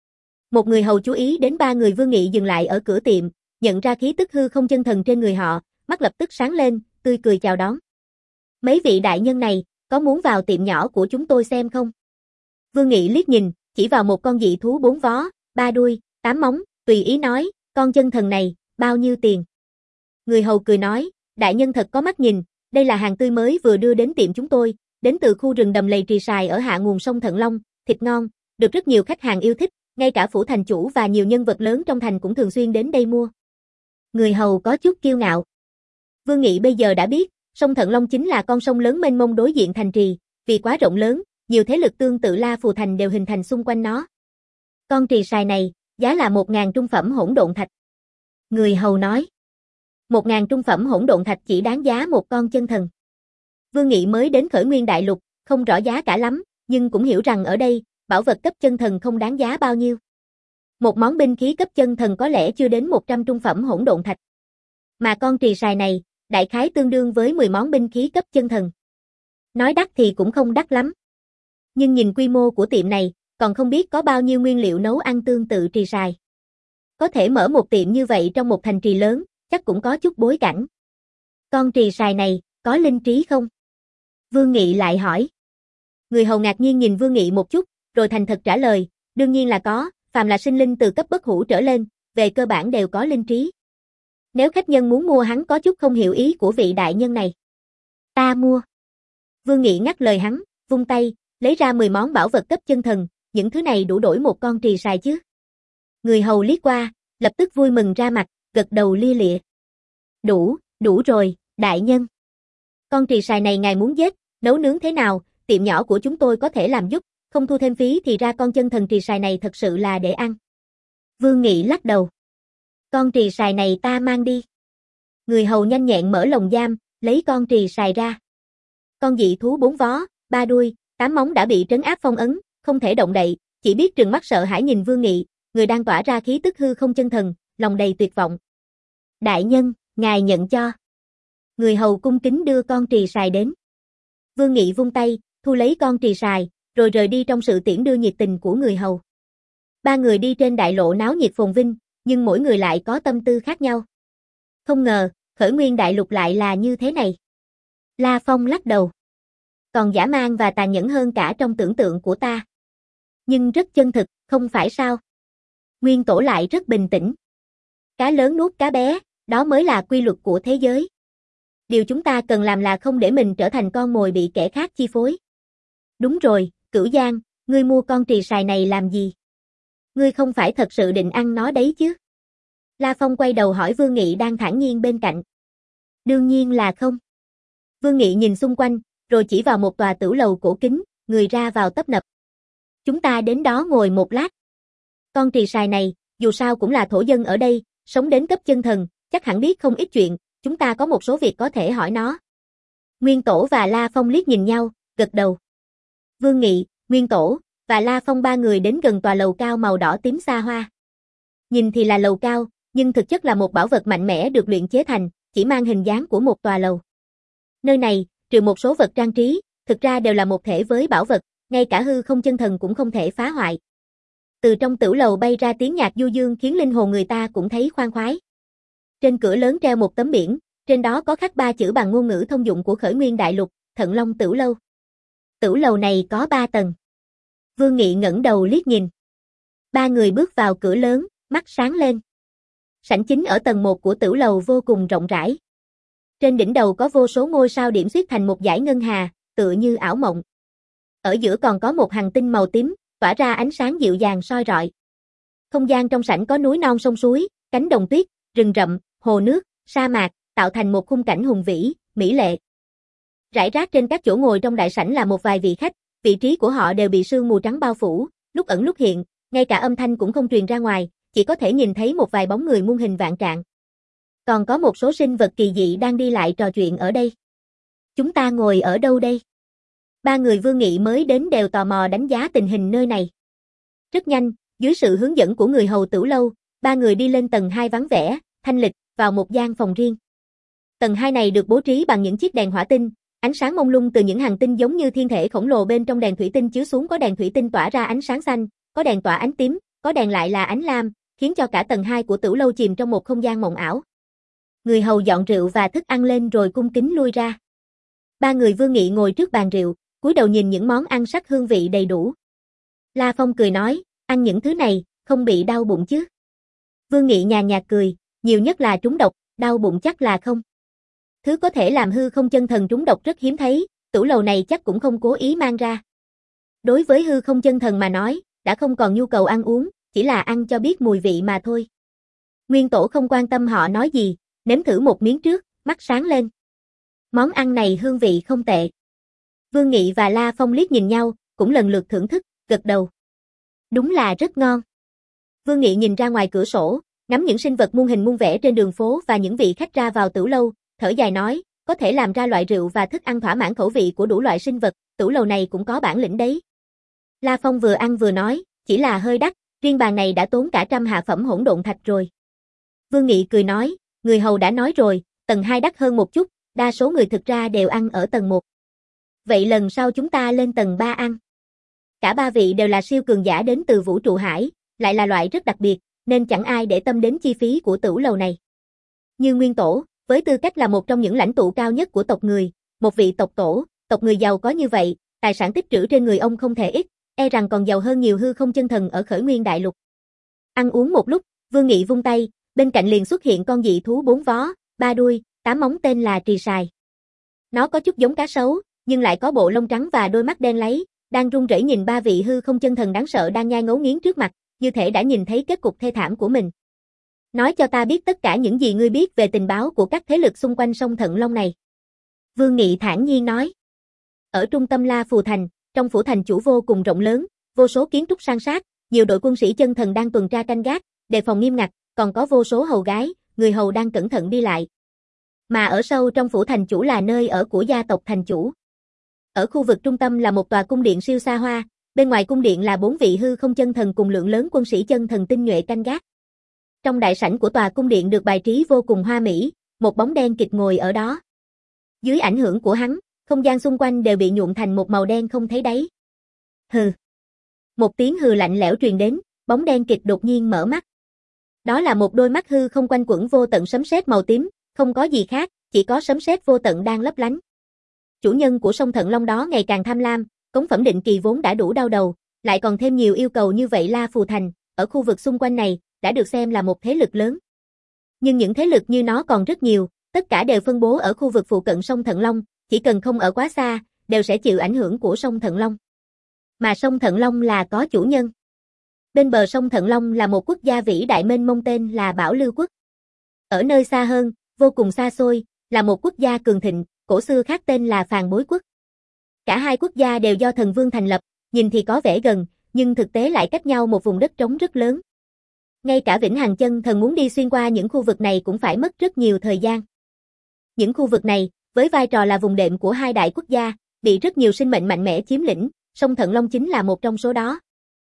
Speaker 1: Một người hầu chú ý đến ba người Vương Nghị dừng lại ở cửa tiệm, nhận ra khí tức hư không chân thần trên người họ, mắt lập tức sáng lên, tươi cười chào đón. Mấy vị đại nhân này, có muốn vào tiệm nhỏ của chúng tôi xem không? Vương Nghị liếc nhìn, chỉ vào một con dị thú bốn vó, ba đuôi, tám móng, tùy ý nói, con chân thần này, bao nhiêu tiền? Người hầu cười nói, đại nhân thật có mắt nhìn, đây là hàng tươi mới vừa đưa đến tiệm chúng tôi, đến từ khu rừng đầm lầy trì sài ở hạ nguồn sông Thận Long, thịt ngon, được rất nhiều khách hàng yêu thích, ngay cả phủ thành chủ và nhiều nhân vật lớn trong thành cũng thường xuyên đến đây mua. Người hầu có chút kiêu ngạo. Vương Nghị bây giờ đã biết, sông Thận Long chính là con sông lớn mênh mông đối diện thành trì, vì quá rộng lớn, nhiều thế lực tương tự La Phù Thành đều hình thành xung quanh nó. Con trì sài này, giá là một ngàn trung phẩm hỗn độn thạch. Người hầu nói. Một ngàn trung phẩm hỗn độn thạch chỉ đáng giá một con chân thần. Vương Nghị mới đến Khởi Nguyên Đại Lục, không rõ giá cả lắm, nhưng cũng hiểu rằng ở đây, bảo vật cấp chân thần không đáng giá bao nhiêu. Một món binh khí cấp chân thần có lẽ chưa đến một trăm trung phẩm hỗn độn thạch. Mà con trì sài này, đại khái tương đương với mười món binh khí cấp chân thần. Nói đắt thì cũng không đắt lắm. Nhưng nhìn quy mô của tiệm này, còn không biết có bao nhiêu nguyên liệu nấu ăn tương tự trì sài. Có thể mở một tiệm như vậy trong một thành trì lớn, chắc cũng có chút bối cảnh. Con trì sài này, có linh trí không? Vương Nghị lại hỏi. Người hầu ngạc nhiên nhìn Vương Nghị một chút, rồi thành thật trả lời, đương nhiên là có, phàm là sinh linh từ cấp bất hủ trở lên, về cơ bản đều có linh trí. Nếu khách nhân muốn mua hắn có chút không hiểu ý của vị đại nhân này. Ta mua. Vương Nghị ngắt lời hắn, vung tay, lấy ra mười món bảo vật cấp chân thần, những thứ này đủ đổi một con trì sài chứ. Người hầu liếc qua, lập tức vui mừng ra mặt, gật đầu lia lịa. Đủ, đủ rồi, đại nhân. Con trì sài này ngài muốn giết, nấu nướng thế nào, tiệm nhỏ của chúng tôi có thể làm giúp, không thu thêm phí thì ra con chân thần trì sài này thật sự là để ăn. Vương Nghị lắc đầu. Con trì sài này ta mang đi. Người hầu nhanh nhẹn mở lồng giam, lấy con trì sài ra. Con dị thú bốn vó, ba đuôi, tám móng đã bị trấn áp phong ấn, không thể động đậy, chỉ biết trừng mắt sợ hãi nhìn Vương Nghị, người đang tỏa ra khí tức hư không chân thần, lòng đầy tuyệt vọng. Đại nhân, ngài nhận cho. Người hầu cung kính đưa con trì sài đến. Vương Nghị vung tay, thu lấy con trì sài, rồi rời đi trong sự tiễn đưa nhiệt tình của người hầu. Ba người đi trên đại lộ náo nhiệt phồn vinh, nhưng mỗi người lại có tâm tư khác nhau. Không ngờ, khởi nguyên đại lục lại là như thế này. La Phong lắc đầu. Còn dã man và tàn nhẫn hơn cả trong tưởng tượng của ta. Nhưng rất chân thực, không phải sao? Nguyên Tổ lại rất bình tĩnh. Cá lớn nuốt cá bé, đó mới là quy luật của thế giới. Điều chúng ta cần làm là không để mình trở thành con mồi bị kẻ khác chi phối. Đúng rồi, Cửu Giang, ngươi mua con trì sài này làm gì? Ngươi không phải thật sự định ăn nó đấy chứ? La Phong quay đầu hỏi Vương Nghị đang thản nhiên bên cạnh. Đương nhiên là không. Vương Nghị nhìn xung quanh, rồi chỉ vào một tòa tửu lầu cổ kính, người ra vào tấp nập. Chúng ta đến đó ngồi một lát. Con trì sài này, dù sao cũng là thổ dân ở đây, sống đến cấp chân thần, chắc hẳn biết không ít chuyện, chúng ta có một số việc có thể hỏi nó. Nguyên Tổ và La Phong liếc nhìn nhau, gật đầu. Vương Nghị, Nguyên Tổ và La Phong ba người đến gần tòa lầu cao màu đỏ tím xa hoa. Nhìn thì là lầu cao, nhưng thực chất là một bảo vật mạnh mẽ được luyện chế thành, chỉ mang hình dáng của một tòa lầu. Nơi này, trừ một số vật trang trí, thực ra đều là một thể với bảo vật, ngay cả hư không chân thần cũng không thể phá hoại. Từ trong tửu lầu bay ra tiếng nhạc du dương khiến linh hồn người ta cũng thấy khoan khoái. Trên cửa lớn treo một tấm biển, trên đó có khắc ba chữ bằng ngôn ngữ thông dụng của khởi nguyên đại lục, Thận Long Tửu Lâu. Tửu lầu này có ba tầng. Vương Nghị ngẩng đầu liếc nhìn. Ba người bước vào cửa lớn, mắt sáng lên. Sảnh chính ở tầng một của tửu lầu vô cùng rộng rãi. Trên đỉnh đầu có vô số ngôi sao điểm xuyết thành một dải ngân hà, tựa như ảo mộng. Ở giữa còn có một hành tinh màu tím, tỏa ra ánh sáng dịu dàng soi rọi. Không gian trong sảnh có núi non sông suối, cánh đồng tuyết, rừng rậm, hồ nước, sa mạc, tạo thành một khung cảnh hùng vĩ, mỹ lệ. Rải rác trên các chỗ ngồi trong đại sảnh là một vài vị khách, vị trí của họ đều bị sương mù trắng bao phủ, lúc ẩn lúc hiện, ngay cả âm thanh cũng không truyền ra ngoài, chỉ có thể nhìn thấy một vài bóng người muôn hình vạn trạng. Còn có một số sinh vật kỳ dị đang đi lại trò chuyện ở đây. Chúng ta ngồi ở đâu đây? Ba người Vương Nghị mới đến đều tò mò đánh giá tình hình nơi này. Rất nhanh, dưới sự hướng dẫn của người hầu tửu lâu, ba người đi lên tầng hai vắng vẻ, thanh lịch, vào một gian phòng riêng. Tầng hai này được bố trí bằng những chiếc đèn hỏa tinh, ánh sáng mông lung từ những hành tinh giống như thiên thể khổng lồ bên trong đèn thủy tinh chiếu xuống, có đèn thủy tinh tỏa ra ánh sáng xanh, có đèn tỏa ánh tím, có đèn lại là ánh lam, khiến cho cả tầng hai của tửu lâu chìm trong một không gian mộng ảo. Người hầu dọn rượu và thức ăn lên rồi cung kính lui ra. Ba người Vương Nghị ngồi trước bàn rượu, cúi đầu nhìn những món ăn sắc hương vị đầy đủ. La Phong cười nói, ăn những thứ này, không bị đau bụng chứ? Vương Nghị nhàn nhạt cười, nhiều nhất là trúng độc, đau bụng chắc là không. Thứ có thể làm hư không chân thần trúng độc rất hiếm thấy, tửu lầu này chắc cũng không cố ý mang ra. Đối với hư không chân thần mà nói, đã không còn nhu cầu ăn uống, chỉ là ăn cho biết mùi vị mà thôi. Nguyên Tổ không quan tâm họ nói gì, nếm thử một miếng trước, mắt sáng lên. Món ăn này hương vị không tệ. Vương Nghị và La Phong liếc nhìn nhau, cũng lần lượt thưởng thức, gật đầu. Đúng là rất ngon. Vương Nghị nhìn ra ngoài cửa sổ, ngắm những sinh vật muôn hình muôn vẻ trên đường phố và những vị khách ra vào tửu lâu, thở dài nói, có thể làm ra loại rượu và thức ăn thỏa mãn khẩu vị của đủ loại sinh vật, tửu lầu này cũng có bản lĩnh đấy. La Phong vừa ăn vừa nói, chỉ là hơi đắt, riêng bàn này đã tốn cả trăm hạ phẩm hỗn độn thạch rồi. Vương Nghị cười nói, người hầu đã nói rồi, tầng hai đắt hơn một chút, đa số người thực ra đều ăn ở tầng một. Vậy lần sau chúng ta lên tầng ba ăn. Cả ba vị đều là siêu cường giả đến từ vũ trụ hải, lại là loại rất đặc biệt, nên chẳng ai để tâm đến chi phí của tửu lầu này. Như Nguyên Tổ, với tư cách là một trong những lãnh tụ cao nhất của tộc người, một vị tộc tổ, tộc người giàu có như vậy, tài sản tích trữ trên người ông không thể ít, e rằng còn giàu hơn nhiều hư không chân thần ở khởi nguyên đại lục. Ăn uống một lúc, Vương Nghị vung tay, bên cạnh liền xuất hiện con dị thú bốn vó, ba đuôi, tám móng tên là trì sài. Nó có chút giống cá sấu, nhưng lại có bộ lông trắng và đôi mắt đen láy, đang run rẩy nhìn ba vị hư không chân thần đáng sợ đang nhai ngấu nghiến trước mặt, như thể đã nhìn thấy kết cục thê thảm của mình. Nói cho ta biết tất cả những gì ngươi biết về tình báo của các thế lực xung quanh sông Thận Long này. Vương Nghị thản nhiên nói. Ở trung tâm La Phù Thành, trong phủ thành chủ vô cùng rộng lớn, vô số kiến trúc san sát, nhiều đội quân sĩ chân thần đang tuần tra canh gác, đề phòng nghiêm ngặt, còn có vô số hầu gái, người hầu đang cẩn thận đi lại. Mà ở sâu trong phủ thành chủ là nơi ở của gia tộc thành chủ. Ở khu vực trung tâm là một tòa cung điện siêu xa hoa, bên ngoài cung điện là bốn vị hư không chân thần cùng lượng lớn quân sĩ chân thần tinh nhuệ canh gác. Trong đại sảnh của tòa cung điện được bài trí vô cùng hoa mỹ, một bóng đen kịt ngồi ở đó. Dưới ảnh hưởng của hắn, không gian xung quanh đều bị nhuộm thành một màu đen không thấy đáy. Hừ. Một tiếng hừ lạnh lẽo truyền đến, bóng đen kịt đột nhiên mở mắt. Đó là một đôi mắt hư không quanh quẩn vô tận sấm sét màu tím, không có gì khác, chỉ có sấm sét vô tận đang lấp lánh. Chủ nhân của sông Thận Long đó ngày càng tham lam, cống phẩm định kỳ vốn đã đủ đau đầu, lại còn thêm nhiều yêu cầu như vậy. La Phù Thành, ở khu vực xung quanh này, đã được xem là một thế lực lớn. Nhưng những thế lực như nó còn rất nhiều, tất cả đều phân bố ở khu vực phụ cận sông Thận Long, chỉ cần không ở quá xa, đều sẽ chịu ảnh hưởng của sông Thận Long. Mà sông Thận Long là có chủ nhân. Bên bờ sông Thận Long là một quốc gia vĩ đại mênh mông tên là Bảo Lưu Quốc. Ở nơi xa hơn, vô cùng xa xôi, là một quốc gia cường thịnh, cổ xưa khác tên là Phàn Bối Quốc. Cả hai quốc gia đều do thần vương thành lập, nhìn thì có vẻ gần, nhưng thực tế lại cách nhau một vùng đất trống rất lớn. Ngay cả Vĩnh Hằng chân thần muốn đi xuyên qua những khu vực này cũng phải mất rất nhiều thời gian. Những khu vực này, với vai trò là vùng đệm của hai đại quốc gia, bị rất nhiều sinh mệnh mạnh mẽ chiếm lĩnh, sông Thận Long chính là một trong số đó.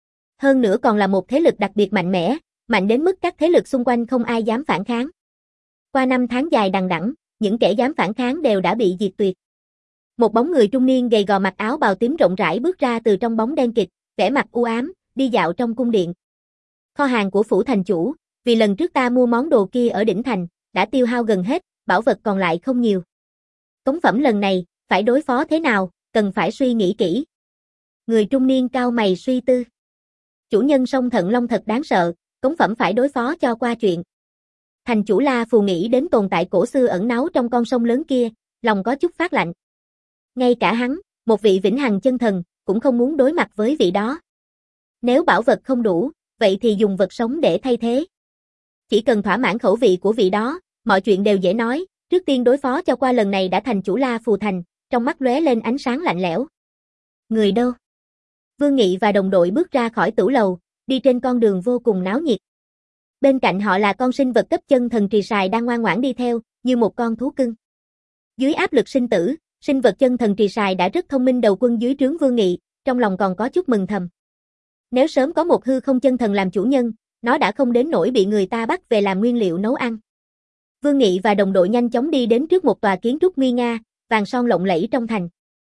Speaker 1: Hơn nữa còn là một thế lực đặc biệt mạnh mẽ, mạnh đến mức các thế lực xung quanh không ai dám phản kháng. Qua năm tháng dài đằng đẵng, những kẻ dám phản kháng đều đã bị diệt tuyệt. Một bóng người trung niên gầy gò mặc áo bào tím rộng rãi bước ra từ trong bóng đen kịt, vẻ mặt u ám, đi dạo trong cung điện. Kho hàng của phủ thành chủ, vì lần trước ta mua món đồ kia ở đỉnh thành, đã tiêu hao gần hết, bảo vật còn lại không nhiều. Cống phẩm lần này, phải đối phó thế nào, cần phải suy nghĩ kỹ. Người trung niên cau mày suy tư. Chủ nhân sông Thận Long thật đáng sợ, cống phẩm phải đối phó cho qua chuyện. Thành chủ La Phù nghĩ đến tồn tại cổ xưa ẩn náu trong con sông lớn kia, lòng có chút phát lạnh. Ngay cả hắn, một vị Vĩnh Hằng chân thần, cũng không muốn đối mặt với vị đó. Nếu bảo vật không đủ, vậy thì dùng vật sống để thay thế. Chỉ cần thỏa mãn khẩu vị của vị đó, mọi chuyện đều dễ nói, trước tiên đối phó cho qua lần này đã. Thành chủ La Phù Thành, trong mắt lóe lên ánh sáng lạnh lẽo. Người đâu? Vương Nghị và đồng đội bước ra khỏi tửu lầu, đi trên con đường vô cùng náo nhiệt. Bên cạnh họ là con sinh vật cấp chân thần trì sài đang ngoan ngoãn đi theo, như một con thú cưng. Dưới áp lực sinh tử, sinh vật chân thần trì sài đã rất thông minh đầu quân dưới trướng Vương Nghị, trong lòng còn có chút mừng thầm. Nếu sớm có một hư không chân thần làm chủ nhân, nó đã không đến nỗi bị người ta bắt về làm nguyên liệu nấu ăn. Vương Nghị và đồng đội nhanh chóng đi đến trước một tòa kiến trúc nguy nga, vàng son lộng lẫy trong thành.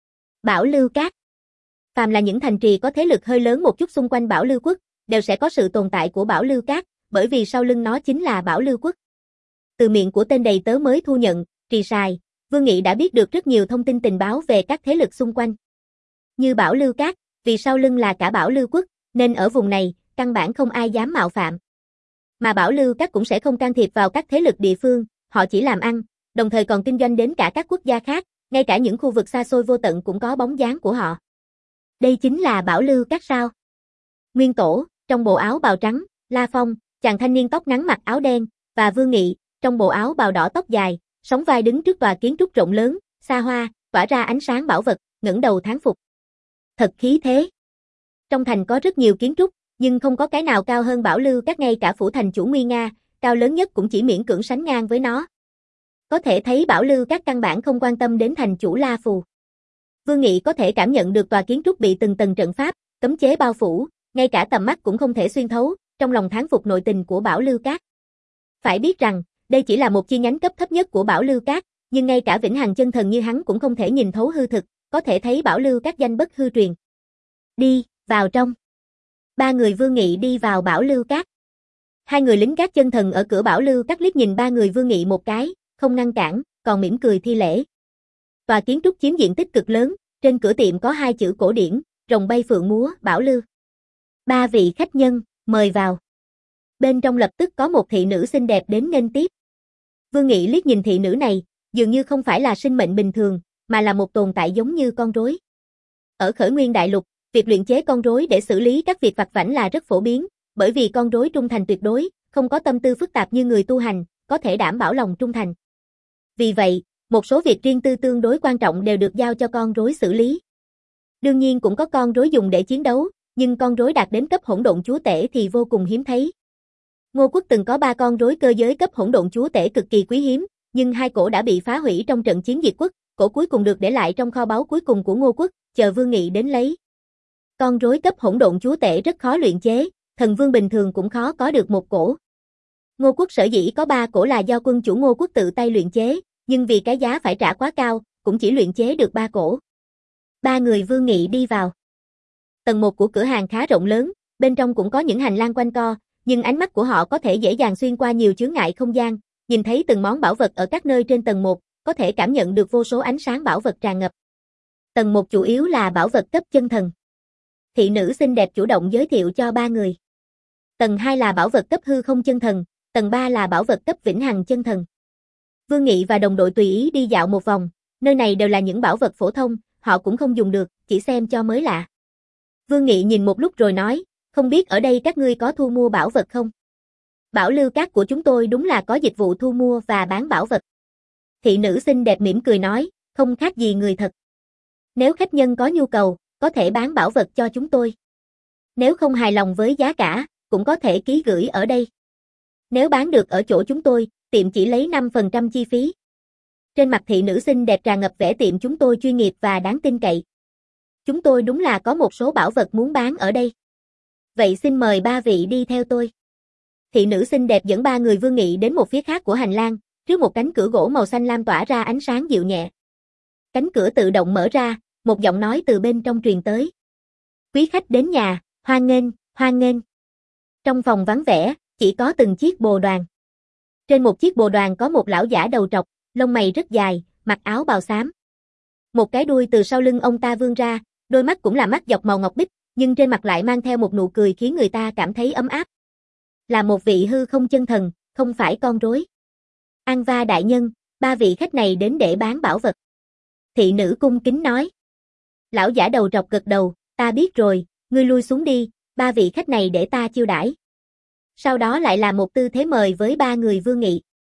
Speaker 1: Bảo Lưu Cát. Phàm là những thành trì có thế lực hơi lớn một chút xung quanh Bảo Lưu Quốc, đều sẽ có sự tồn tại của Bảo Lưu Cát, bởi vì sau lưng nó chính là Bảo Lưu Quốc. Từ miệng của tên đầy tớ mới thu nhận, trì sài, Vương Nghị đã biết được rất nhiều thông tin tình báo về các thế lực xung quanh. Như Bảo Lưu Cát, vì sau lưng là cả Bảo Lưu Quốc, nên ở vùng này, căn bản không ai dám mạo phạm. Mà Bảo Lưu Cát cũng sẽ không can thiệp vào các thế lực địa phương, họ chỉ làm ăn, đồng thời còn kinh doanh đến cả các quốc gia khác, ngay cả những khu vực xa xôi vô tận cũng có bóng dáng của họ. Đây chính là Bảo Lưu Cát sao? Nguyên Tổ, trong bộ áo bào trắng, La Phong, chàng thanh niên tóc ngắn mặc áo đen, và Vương Nghị, trong bộ áo bào đỏ tóc dài, sóng vai đứng trước tòa kiến trúc rộng lớn, xa hoa, tỏa ra ánh sáng bảo vật, ngẩng đầu thán phục. Thật khí thế. Trong thành có rất nhiều kiến trúc, nhưng không có cái nào cao hơn Bảo Lưu Cát, ngay cả phủ thành chủ nguy nga, cao lớn nhất cũng chỉ miễn cưỡng sánh ngang với nó. Có thể thấy Bảo Lưu Cát căn bản không quan tâm đến thành chủ La Phù. Vương Nghị có thể cảm nhận được tòa kiến trúc bị từng tầng trận pháp, cấm chế bao phủ, ngay cả tầm mắt cũng không thể xuyên thấu, trong lòng thán phục nội tình của Bảo Lưu Cát. Phải biết rằng, đây chỉ là một chi nhánh cấp thấp nhất của Bảo Lưu Cát, nhưng ngay cả Vĩnh Hằng chân thần như hắn cũng không thể nhìn thấu hư thực, có thể thấy Bảo Lưu Cát danh bất hư truyền. Đi, vào trong. Ba người Vương Nghị đi vào Bảo Lưu Cát. Hai người lính gác chân thần ở cửa Bảo Lưu Cát liếc nhìn ba người Vương Nghị một cái, không ngăn cản, còn mỉm cười thi lễ. Tòa kiến trúc chiếm diện tích cực lớn, trên cửa tiệm có hai chữ cổ điển, rồng bay phượng múa, Bảo Lưu. Ba vị khách nhân, mời vào. Bên trong lập tức có một thị nữ xinh đẹp đến nghênh tiếp. Vương Nghị liếc nhìn thị nữ này, dường như không phải là sinh mệnh bình thường, mà là một tồn tại giống như con rối. Ở Khởi Nguyên Đại Lục, việc luyện chế con rối để xử lý các việc vặt vãnh là rất phổ biến, bởi vì con rối trung thành tuyệt đối, không có tâm tư phức tạp như người tu hành, có thể đảm bảo lòng trung thành. Vì vậy, một số việc riêng tư tương đối quan trọng đều được giao cho con rối xử lý. Đương nhiên cũng có con rối dùng để chiến đấu, nhưng con rối đạt đến cấp hỗn độn chúa tể thì vô cùng hiếm thấy. Ngô Quốc từng có ba con rối cơ giới cấp hỗn độn chúa tể cực kỳ quý hiếm, nhưng hai cổ đã bị phá hủy trong trận chiến diệt quốc, cổ cuối cùng được để lại trong kho báu cuối cùng của Ngô Quốc, chờ Vương Nghị đến lấy. Con rối cấp hỗn độn chúa tể rất khó luyện chế, thần vương bình thường cũng khó có được một cổ. Ngô Quốc sở dĩ có ba cổ là do quân chủ Ngô Quốc tự tay luyện chế, nhưng vì cái giá phải trả quá cao, cũng chỉ luyện chế được ba cổ. Ba người Vương Nghị đi vào. Tầng một của cửa hàng khá rộng lớn, bên trong cũng có những hành lang quanh co, nhưng ánh mắt của họ có thể dễ dàng xuyên qua nhiều chướng ngại không gian, nhìn thấy từng món bảo vật ở các nơi trên tầng một, có thể cảm nhận được vô số ánh sáng bảo vật tràn ngập. Tầng một chủ yếu là bảo vật cấp chân thần. Thị nữ xinh đẹp chủ động giới thiệu cho ba người. Tầng hai là bảo vật cấp hư không chân thần, tầng ba là bảo vật cấp vĩnh hằng chân thần. Vương Nghị và đồng đội tùy ý đi dạo một vòng, nơi này đều là những bảo vật phổ thông, họ cũng không dùng được, chỉ xem cho mới lạ. Vương Nghị nhìn một lúc rồi nói, không biết ở đây các ngươi có thu mua bảo vật không? Bảo lưu cát của chúng tôi đúng là có dịch vụ thu mua và bán bảo vật. Thị nữ xinh đẹp mỉm cười nói, không khác gì người thật. Nếu khách nhân có nhu cầu, có thể bán bảo vật cho chúng tôi. Nếu không hài lòng với giá cả, cũng có thể ký gửi ở đây. Nếu bán được ở chỗ chúng tôi, tiệm chỉ lấy năm phần trăm chi phí. Trên mặt thị nữ xinh đẹp tràn ngập vẻ tiệm chúng tôi chuyên nghiệp và đáng tin cậy. Chúng tôi đúng là có một số bảo vật muốn bán ở đây. Vậy xin mời ba vị đi theo tôi. Thị nữ xinh đẹp dẫn ba người Vương Nghị đến một phía khác của hành lang, trước một cánh cửa gỗ màu xanh lam tỏa ra ánh sáng dịu nhẹ. Cánh cửa tự động mở ra, một giọng nói từ bên trong truyền tới. Quý khách đến nhà, hoan nghênh, hoan nghênh. Trong phòng vắng vẻ, chỉ có từng chiếc bồ đoàn. Trên một chiếc bồ đoàn có một lão giả đầu trọc, lông mày rất dài, mặc áo bào xám. Một cái đuôi từ sau lưng ông ta vươn ra, đôi mắt cũng là mắt dọc màu ngọc bích, nhưng trên mặt lại mang theo một nụ cười khiến người ta cảm thấy ấm áp. Là một vị hư không chân thần, không phải con rối. An Va đại nhân, ba vị khách này đến để bán bảo vật. Thị nữ cung kính nói. Lão giả đầu trọc gật đầu, ta biết rồi, ngươi lui xuống đi, ba vị khách này để ta chiêu đãi. Sau đó lại là một tư thế mời với ba người Vương Nghị.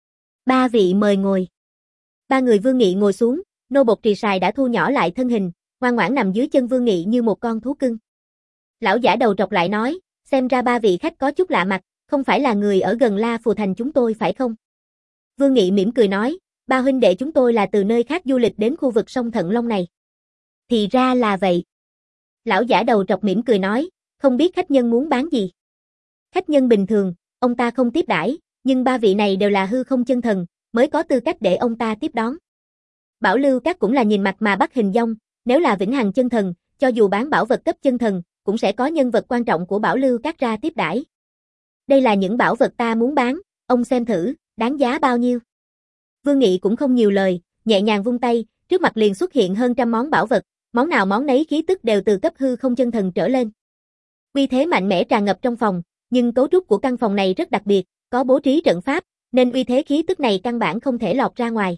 Speaker 1: Ba vị mời ngồi. Ba người Vương Nghị ngồi xuống, nô bộc trì sài đã thu nhỏ lại thân hình, ngoan ngoãn nằm dưới chân Vương Nghị như một con thú cưng. Lão giả đầu trọc lại nói, xem ra ba vị khách có chút lạ mặt, không phải là người ở gần La Phù Thành chúng tôi phải không? Vương Nghị mỉm cười nói, ba huynh đệ chúng tôi là từ nơi khác du lịch đến khu vực sông Thận Long này. Thì ra là vậy. Lão giả đầu trọc mỉm cười nói, không biết khách nhân muốn bán gì. Khách nhân bình thường, ông ta không tiếp đãi, nhưng ba vị này đều là hư không chân thần, mới có tư cách để ông ta tiếp đón. Bảo lưu các cũng là nhìn mặt mà bắt hình dong, nếu là vĩnh hằng chân thần, cho dù bán bảo vật cấp chân thần, cũng sẽ có nhân vật quan trọng của bảo lưu các ra tiếp đãi. Đây là những bảo vật ta muốn bán, ông xem thử, đáng giá bao nhiêu. Vương Nghị cũng không nhiều lời, nhẹ nhàng vung tay, trước mặt liền xuất hiện hơn trăm món bảo vật, món nào món nấy khí tức đều từ cấp hư không chân thần trở lên. Uy thế mạnh mẽ tràn ngập trong phòng, nhưng cấu trúc của căn phòng này rất đặc biệt, có bố trí trận pháp, nên uy thế khí tức này căn bản không thể lọt ra ngoài.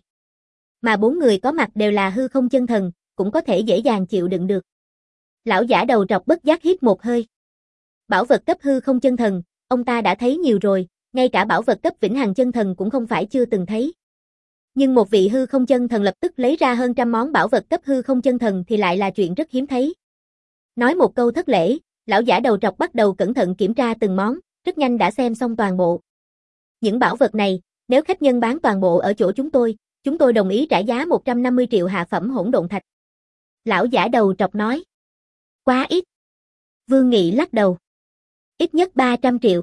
Speaker 1: Mà bốn người có mặt đều là hư không chân thần, cũng có thể dễ dàng chịu đựng được. Lão giả đầu trọc bất giác hít một hơi. Bảo vật cấp hư không chân thần, ông ta đã thấy nhiều rồi, ngay cả bảo vật cấp vĩnh hằng chân thần cũng không phải chưa từng thấy. Nhưng một vị hư không chân thần lập tức lấy ra hơn trăm món bảo vật cấp hư không chân thần thì lại là chuyện rất hiếm thấy. Nói một câu thất lễ, lão giả đầu trọc bắt đầu cẩn thận kiểm tra từng món, rất nhanh đã xem xong toàn bộ. Những bảo vật này, nếu khách nhân bán toàn bộ ở chỗ chúng tôi, chúng tôi đồng ý trả giá một trăm năm mươi triệu hạ phẩm hỗn độn thạch. Lão giả đầu trọc nói. Quá ít. Vương Nghị lắc đầu. Ít nhất ba trăm triệu.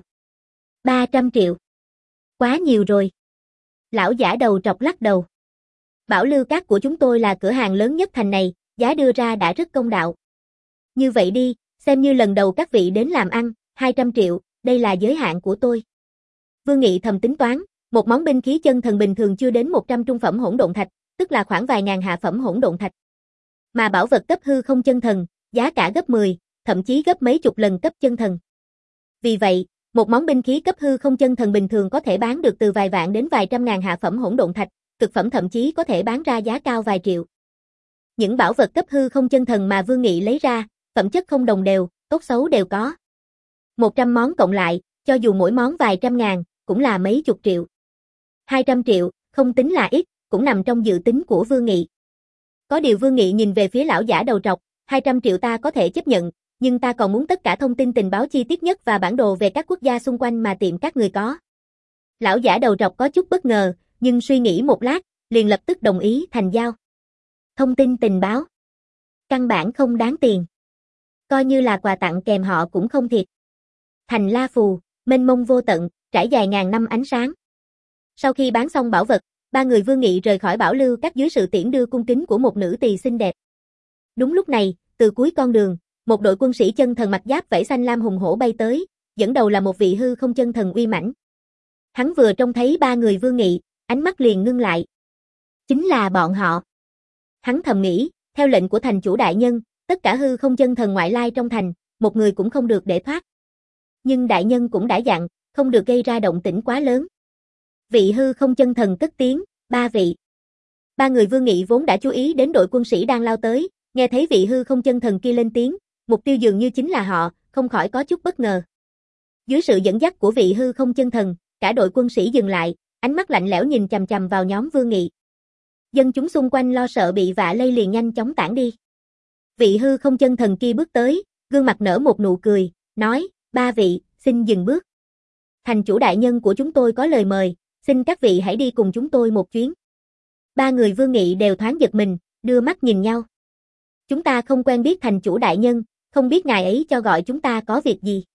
Speaker 1: ba trăm triệu. Quá nhiều rồi. Lão giả đầu trọc lắc đầu. Bảo lưu cát của chúng tôi là cửa hàng lớn nhất thành này, giá đưa ra đã rất công đạo. Như vậy đi, xem như lần đầu các vị đến làm ăn, hai trăm triệu, đây là giới hạn của tôi. Vương Nghị thầm tính toán, một món binh khí chân thần bình thường chưa đến một trăm trung phẩm hỗn độn thạch, tức là khoảng vài ngàn hạ phẩm hỗn độn thạch. Mà bảo vật cấp hư không chân thần, giá cả gấp mười, thậm chí gấp mấy chục lần cấp chân thần. Vì vậy, Một món binh khí cấp hư không chân thần bình thường có thể bán được từ vài vạn đến vài trăm ngàn hạ phẩm hỗn độn thạch, cực phẩm thậm chí có thể bán ra giá cao vài triệu. Những bảo vật cấp hư không chân thần mà Vương Nghị lấy ra, phẩm chất không đồng đều, tốt xấu đều có. một trăm món cộng lại, cho dù mỗi món vài trăm ngàn, cũng là mấy chục triệu. hai trăm triệu, không tính là ít, cũng nằm trong dự tính của Vương Nghị. Có điều Vương Nghị nhìn về phía lão giả đầu trọc, hai trăm triệu ta có thể chấp nhận, nhưng ta còn muốn tất cả thông tin tình báo chi tiết nhất và bản đồ về các quốc gia xung quanh mà tiệm các người có. Lão giả đầu trọc có chút bất ngờ, nhưng suy nghĩ một lát, liền lập tức đồng ý thành giao. Thông tin tình báo. Căn bản không đáng tiền. Coi như là quà tặng kèm họ cũng không thiệt. Thành La Phù, mênh mông vô tận, trải dài ngàn năm ánh sáng. Sau khi bán xong bảo vật, ba người Vương Nghị rời khỏi bảo lưu các dưới sự tiễn đưa cung kính của một nữ tỳ xinh đẹp. Đúng lúc này, từ cuối con đường, một đội quân sĩ chân thần mặc giáp vảy xanh lam hùng hổ bay tới, dẫn đầu là một vị hư không chân thần uy mãnh. Hắn vừa trông thấy ba người Vương Nghị, ánh mắt liền ngưng lại. Chính là bọn họ. Hắn thầm nghĩ, theo lệnh của thành chủ đại nhân, tất cả hư không chân thần ngoại lai trong thành, một người cũng không được để thoát. Nhưng đại nhân cũng đã dặn, không được gây ra động tĩnh quá lớn. Vị hư không chân thần cất tiếng, ba vị. Ba người Vương Nghị vốn đã chú ý đến đội quân sĩ đang lao tới, nghe thấy vị hư không chân thần kia lên tiếng, mục tiêu dường như chính là họ, không khỏi có chút bất ngờ. Dưới sự dẫn dắt của vị hư không chân thần, cả đội quân sĩ dừng lại, ánh mắt lạnh lẽo nhìn chằm chằm vào nhóm Vương Nghị. Dân chúng xung quanh lo sợ bị vạ lây liền nhanh chóng tản đi. Vị hư không chân thần kia bước tới, gương mặt nở một nụ cười, nói, ba vị, xin dừng bước. Thành chủ đại nhân của chúng tôi có lời mời, xin các vị hãy đi cùng chúng tôi một chuyến. Ba người Vương Nghị đều thoáng giật mình, đưa mắt nhìn nhau. Chúng ta không quen biết thành chủ đại nhân, không biết ngài ấy cho gọi chúng ta có việc gì.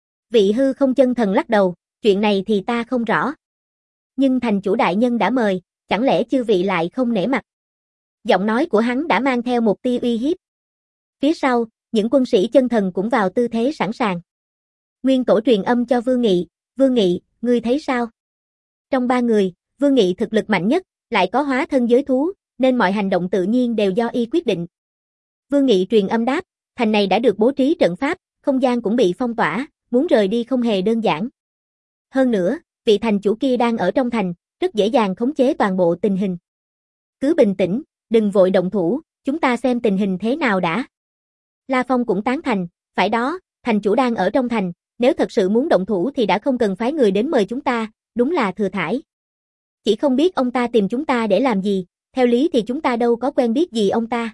Speaker 1: Vị hư không chân thần lắc đầu, chuyện này thì ta không rõ. Nhưng thành chủ đại nhân đã mời, chẳng lẽ chư vị lại không nể mặt. Giọng nói của hắn đã mang theo một tia uy hiếp. Phía sau, những quân sĩ chân thần cũng vào tư thế sẵn sàng. Nguyên tổ truyền âm cho Vương Nghị, Vương Nghị, ngươi thấy sao? Trong ba người, Vương Nghị thực lực mạnh nhất, lại có hóa thân giới thú, nên mọi hành động tự nhiên đều do y quyết định. Vương Nghị truyền âm đáp, thành này đã được bố trí trận pháp, không gian cũng bị phong tỏa, muốn rời đi không hề đơn giản. Hơn nữa, vị thành chủ kia đang ở trong thành, rất dễ dàng khống chế toàn bộ tình hình. Cứ bình tĩnh, đừng vội động thủ, chúng ta xem tình hình thế nào đã. La Phong cũng tán thành, phải đó, thành chủ đang ở trong thành, nếu thật sự muốn động thủ thì đã không cần phái người đến mời chúng ta, đúng là thừa thãi. Chỉ không biết ông ta tìm chúng ta để làm gì, theo lý thì chúng ta đâu có quen biết gì ông ta.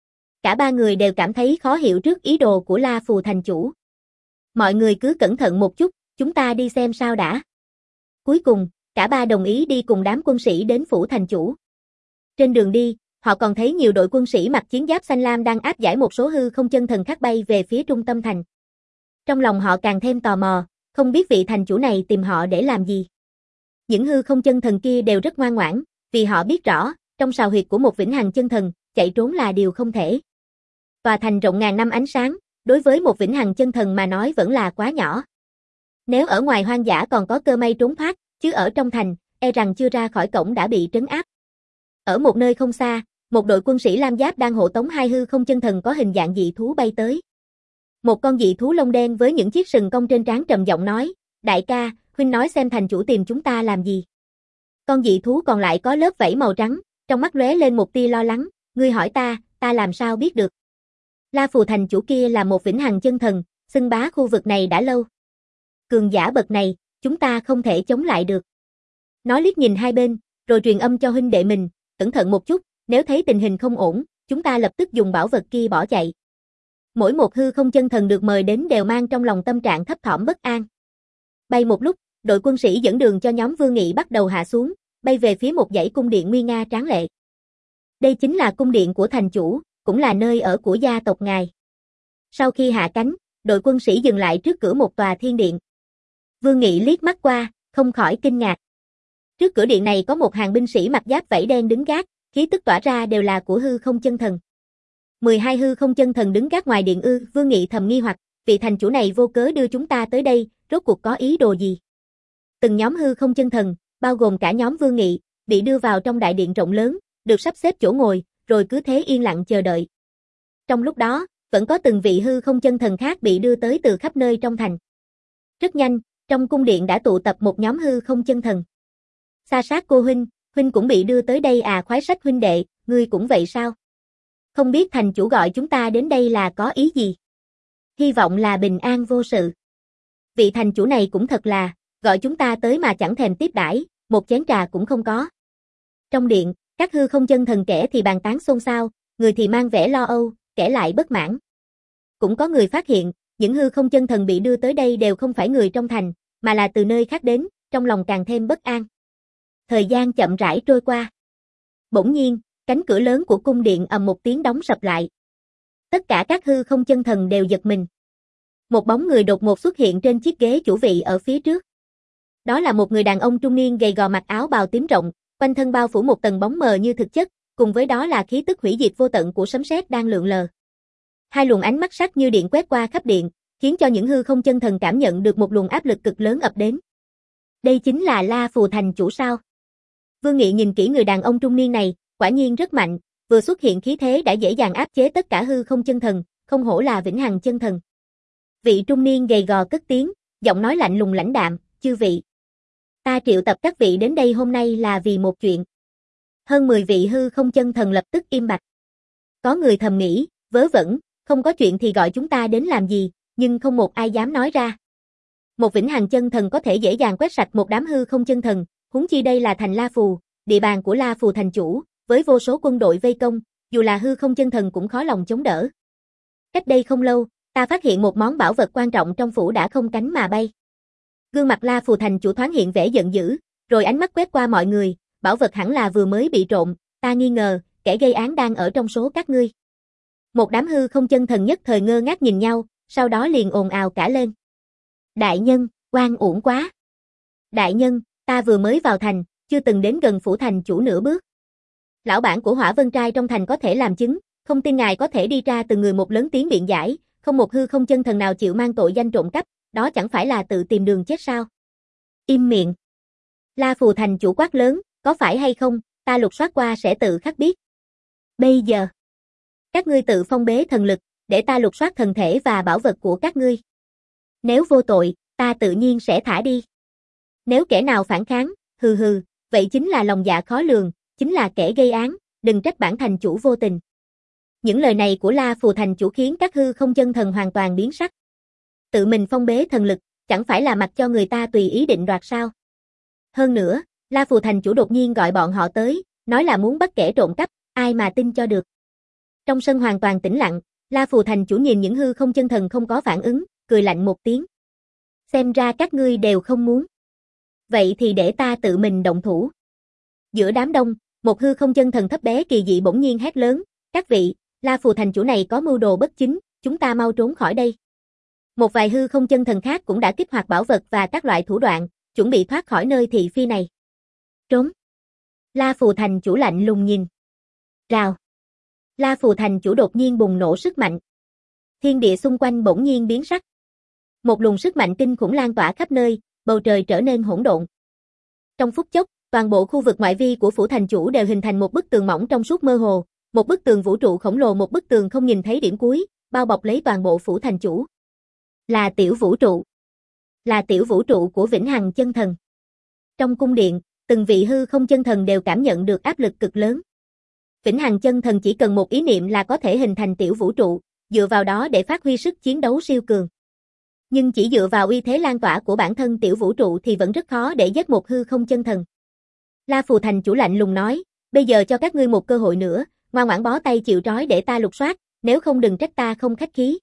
Speaker 1: Cả ba người đều cảm thấy khó hiểu trước ý đồ của La Phù thành chủ. Mọi người cứ cẩn thận một chút, chúng ta đi xem sao đã. Cuối cùng, cả ba đồng ý đi cùng đám quân sĩ đến phủ thành chủ. Trên đường đi, họ còn thấy nhiều đội quân sĩ mặc chiến giáp xanh lam đang áp giải một số hư không chân thần khác bay về phía trung tâm thành. Trong lòng họ càng thêm tò mò, không biết vị thành chủ này tìm họ để làm gì. Những hư không chân thần kia đều rất ngoan ngoãn, vì họ biết rõ, trong sào huyệt của một vĩnh hằng chân thần, chạy trốn là điều không thể. Tòa thành rộng ngàn năm ánh sáng, đối với một vĩnh hằng chân thần mà nói vẫn là quá nhỏ. Nếu ở ngoài hoang dã còn có cơ may trốn thoát, chứ ở trong thành, e rằng chưa ra khỏi cổng đã bị trấn áp. Ở một nơi không xa, một đội quân sĩ lam giáp đang hộ tống hai hư không chân thần có hình dạng dị thú bay tới. Một con dị thú lông đen với những chiếc sừng cong trên trán trầm giọng nói, đại ca, huynh nói xem thành chủ tìm chúng ta làm gì. Con dị thú còn lại có lớp vảy màu trắng, trong mắt lóe lên một tia lo lắng, ngươi hỏi ta, ta làm sao biết được. La Phù thành chủ kia là một vĩnh hằng chân thần, xưng bá khu vực này đã lâu. Cường giả bậc này, chúng ta không thể chống lại được. Nó liếc nhìn hai bên, rồi truyền âm cho huynh đệ mình, cẩn thận một chút, nếu thấy tình hình không ổn, chúng ta lập tức dùng bảo vật kia bỏ chạy. Mỗi một hư không chân thần được mời đến đều mang trong lòng tâm trạng thấp thỏm bất an. Bay một lúc, đội quân sĩ dẫn đường cho nhóm Vương Nghị bắt đầu hạ xuống, bay về phía một dãy cung điện nguy nga tráng lệ. Đây chính là cung điện của thành chủ, cũng là nơi ở của gia tộc ngài. Sau khi hạ cánh, đội quân sĩ dừng lại trước cửa một tòa thiên điện. Vương Nghị liếc mắt qua, không khỏi kinh ngạc. Trước cửa điện này có một hàng binh sĩ mặc giáp vảy đen đứng gác, khí tức tỏa ra đều là của hư không chân thần. mười hai hư không chân thần đứng gác ngoài điện ư? Vương Nghị thầm nghi hoặc, vị thành chủ này vô cớ đưa chúng ta tới đây, rốt cuộc có ý đồ gì? Từng nhóm hư không chân thần, bao gồm cả nhóm Vương Nghị, bị đưa vào trong đại điện rộng lớn, được sắp xếp chỗ ngồi, rồi cứ thế yên lặng chờ đợi. Trong lúc đó, vẫn có từng vị hư không chân thần khác bị đưa tới từ khắp nơi trong thành. Rất nhanh, Trong cung điện đã tụ tập một nhóm hư không chân thần. Sa Sát cô huynh, huynh cũng bị đưa tới đây à? Khoái Sách huynh đệ, ngươi cũng vậy sao? Không biết thành chủ gọi chúng ta đến đây là có ý gì? Hy vọng là bình an vô sự. Vị thành chủ này cũng thật là, gọi chúng ta tới mà chẳng thèm tiếp đãi, một chén trà cũng không có. Trong điện, các hư không chân thần kẻ thì bàn tán xôn xao, người thì mang vẻ lo âu, kẻ lại bất mãn. Cũng có người phát hiện, những hư không chân thần bị đưa tới đây đều không phải người trong thành, mà là từ nơi khác đến, trong lòng càng thêm bất an. Thời gian chậm rãi trôi qua. Bỗng nhiên, cánh cửa lớn của cung điện ầm một tiếng đóng sập lại. Tất cả các hư không chân thần đều giật mình. Một bóng người đột ngột xuất hiện trên chiếc ghế chủ vị ở phía trước. Đó là một người đàn ông trung niên gầy gò mặc áo bào tím rộng, quanh thân bao phủ một tầng bóng mờ như thực chất, cùng với đó là khí tức hủy diệt vô tận của sấm sét đang lượn lờ. Hai luồng ánh mắt sắc như điện quét qua khắp điện, khiến cho những hư không chân thần cảm nhận được một luồng áp lực cực lớn ập đến. Đây chính là La Phù thành chủ sao? Vương Nghị nhìn kỹ người đàn ông trung niên này, quả nhiên rất mạnh, vừa xuất hiện khí thế đã dễ dàng áp chế tất cả hư không chân thần, không hổ là vĩnh hằng chân thần. Vị trung niên gầy gò cất tiếng, giọng nói lạnh lùng lãnh đạm, chư vị. Ta triệu tập các vị đến đây hôm nay là vì một chuyện. Hơn mười vị hư không chân thần lập tức im bặt. Có người thầm nghĩ, vớ vẩn, không có chuyện thì gọi chúng ta đến làm gì, nhưng không một ai dám nói ra. Một vĩnh hằng chân thần có thể dễ dàng quét sạch một đám hư không chân thần, huống chi đây là thành La Phù, địa bàn của La Phù thành chủ, với vô số quân đội vây công, dù là hư không chân thần cũng khó lòng chống đỡ. Cách đây không lâu, ta phát hiện một món bảo vật quan trọng trong phủ đã không cánh mà bay. Gương mặt La Phù thành chủ thoáng hiện vẻ giận dữ, rồi ánh mắt quét qua mọi người, bảo vật hẳn là vừa mới bị trộm, ta nghi ngờ, kẻ gây án đang ở trong số các ngươi. Một đám hư không chân thần nhất thời ngơ ngác nhìn nhau, sau đó liền ồn ào cả lên. Đại nhân, oan uổng quá. Đại nhân, ta vừa mới vào thành, chưa từng đến gần phủ thành chủ nửa bước. Lão bản của Hỏa Vân Trai trong thành có thể làm chứng, không tin ngài có thể đi ra từng người một lớn tiếng biện giải, không một hư không chân thần nào chịu mang tội danh trộm cắp, đó chẳng phải là tự tìm đường chết sao? Im miệng. La Phù thành chủ quát lớn, có phải hay không, ta lục soát qua sẽ tự khắc biết. Bây giờ, các ngươi tự phong bế thần lực, để ta lục soát thần thể và bảo vật của các ngươi. Nếu vô tội, ta tự nhiên sẽ thả đi. Nếu kẻ nào phản kháng, hừ hừ, vậy chính là lòng dạ khó lường, chính là kẻ gây án, đừng trách bản thành chủ vô tình. Những lời này của La Phù thành chủ khiến các hư không chân thần hoàn toàn biến sắc. Tự mình phong bế thần lực, chẳng phải là mặc cho người ta tùy ý định đoạt sao? Hơn nữa, La Phù thành chủ đột nhiên gọi bọn họ tới, nói là muốn bắt kẻ trộm cắp, ai mà tin cho được. Trong sân hoàn toàn tĩnh lặng, La Phù thành chủ nhìn những hư không chân thần không có phản ứng, cười lạnh một tiếng. Xem ra các ngươi đều không muốn. Vậy thì để ta tự mình động thủ. Giữa đám đông, một hư không chân thần thấp bé kỳ dị bỗng nhiên hét lớn, các vị, La Phù thành chủ này có mưu đồ bất chính, chúng ta mau trốn khỏi đây. Một vài hư không chân thần khác cũng đã kích hoạt bảo vật và các loại thủ đoạn, chuẩn bị thoát khỏi nơi thị phi này. Trốn. La Phù thành chủ lạnh lùng nhìn. Rào. La Phù thành chủ đột nhiên bùng nổ sức mạnh. Thiên địa xung quanh bỗng nhiên biến sắc. Một luồng sức mạnh kinh khủng lan tỏa khắp nơi, bầu trời trở nên hỗn độn. Trong phút chốc, toàn bộ khu vực ngoại vi của phủ thành chủ đều hình thành một bức tường mỏng trong suốt mơ hồ, một bức tường vũ trụ khổng lồ, một bức tường không nhìn thấy điểm cuối, bao bọc lấy toàn bộ phủ thành chủ. Là tiểu vũ trụ. Là tiểu vũ trụ của vĩnh hằng chân thần. Trong cung điện, từng vị hư không chân thần đều cảm nhận được áp lực cực lớn. Vĩnh hằng chân thần chỉ cần một ý niệm là có thể hình thành tiểu vũ trụ, dựa vào đó để phát huy sức chiến đấu siêu cường. Nhưng chỉ dựa vào uy thế lan tỏa của bản thân tiểu vũ trụ thì vẫn rất khó để giết một hư không chân thần. La Phù thành chủ lạnh lùng nói, bây giờ cho các ngươi một cơ hội nữa, ngoan ngoãn bó tay chịu trói để ta lục soát, nếu không đừng trách ta không khách khí.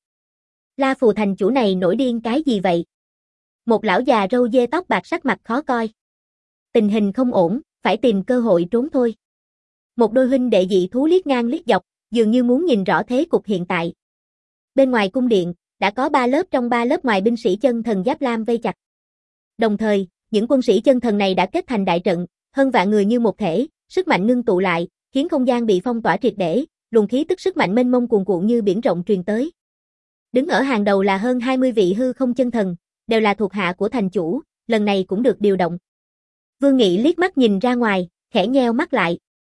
Speaker 1: La Phù thành chủ này nổi điên cái gì vậy? Một lão già râu dê tóc bạc sắc mặt khó coi. Tình hình không ổn, phải tìm cơ hội trốn thôi. Một đôi huynh đệ dị thú liếc ngang liếc dọc, dường như muốn nhìn rõ thế cục hiện tại. Bên ngoài cung điện, đã có ba lớp trong ba lớp ngoài binh sĩ chân thần giáp lam vây chặt. Đồng thời, những quân sĩ chân thần này đã kết thành đại trận, hơn vạn người như một thể, sức mạnh ngưng tụ lại, khiến không gian bị phong tỏa triệt để, luồng khí tức sức mạnh mênh mông cuồn cuộn như biển rộng truyền tới. Đứng ở hàng đầu là hơn hai mươi vị hư không chân thần, đều là thuộc hạ của thành chủ, lần này cũng được điều động. Vương Nghị liếc mắt nhìn ra ngoài, khẽ nheo mắt lại.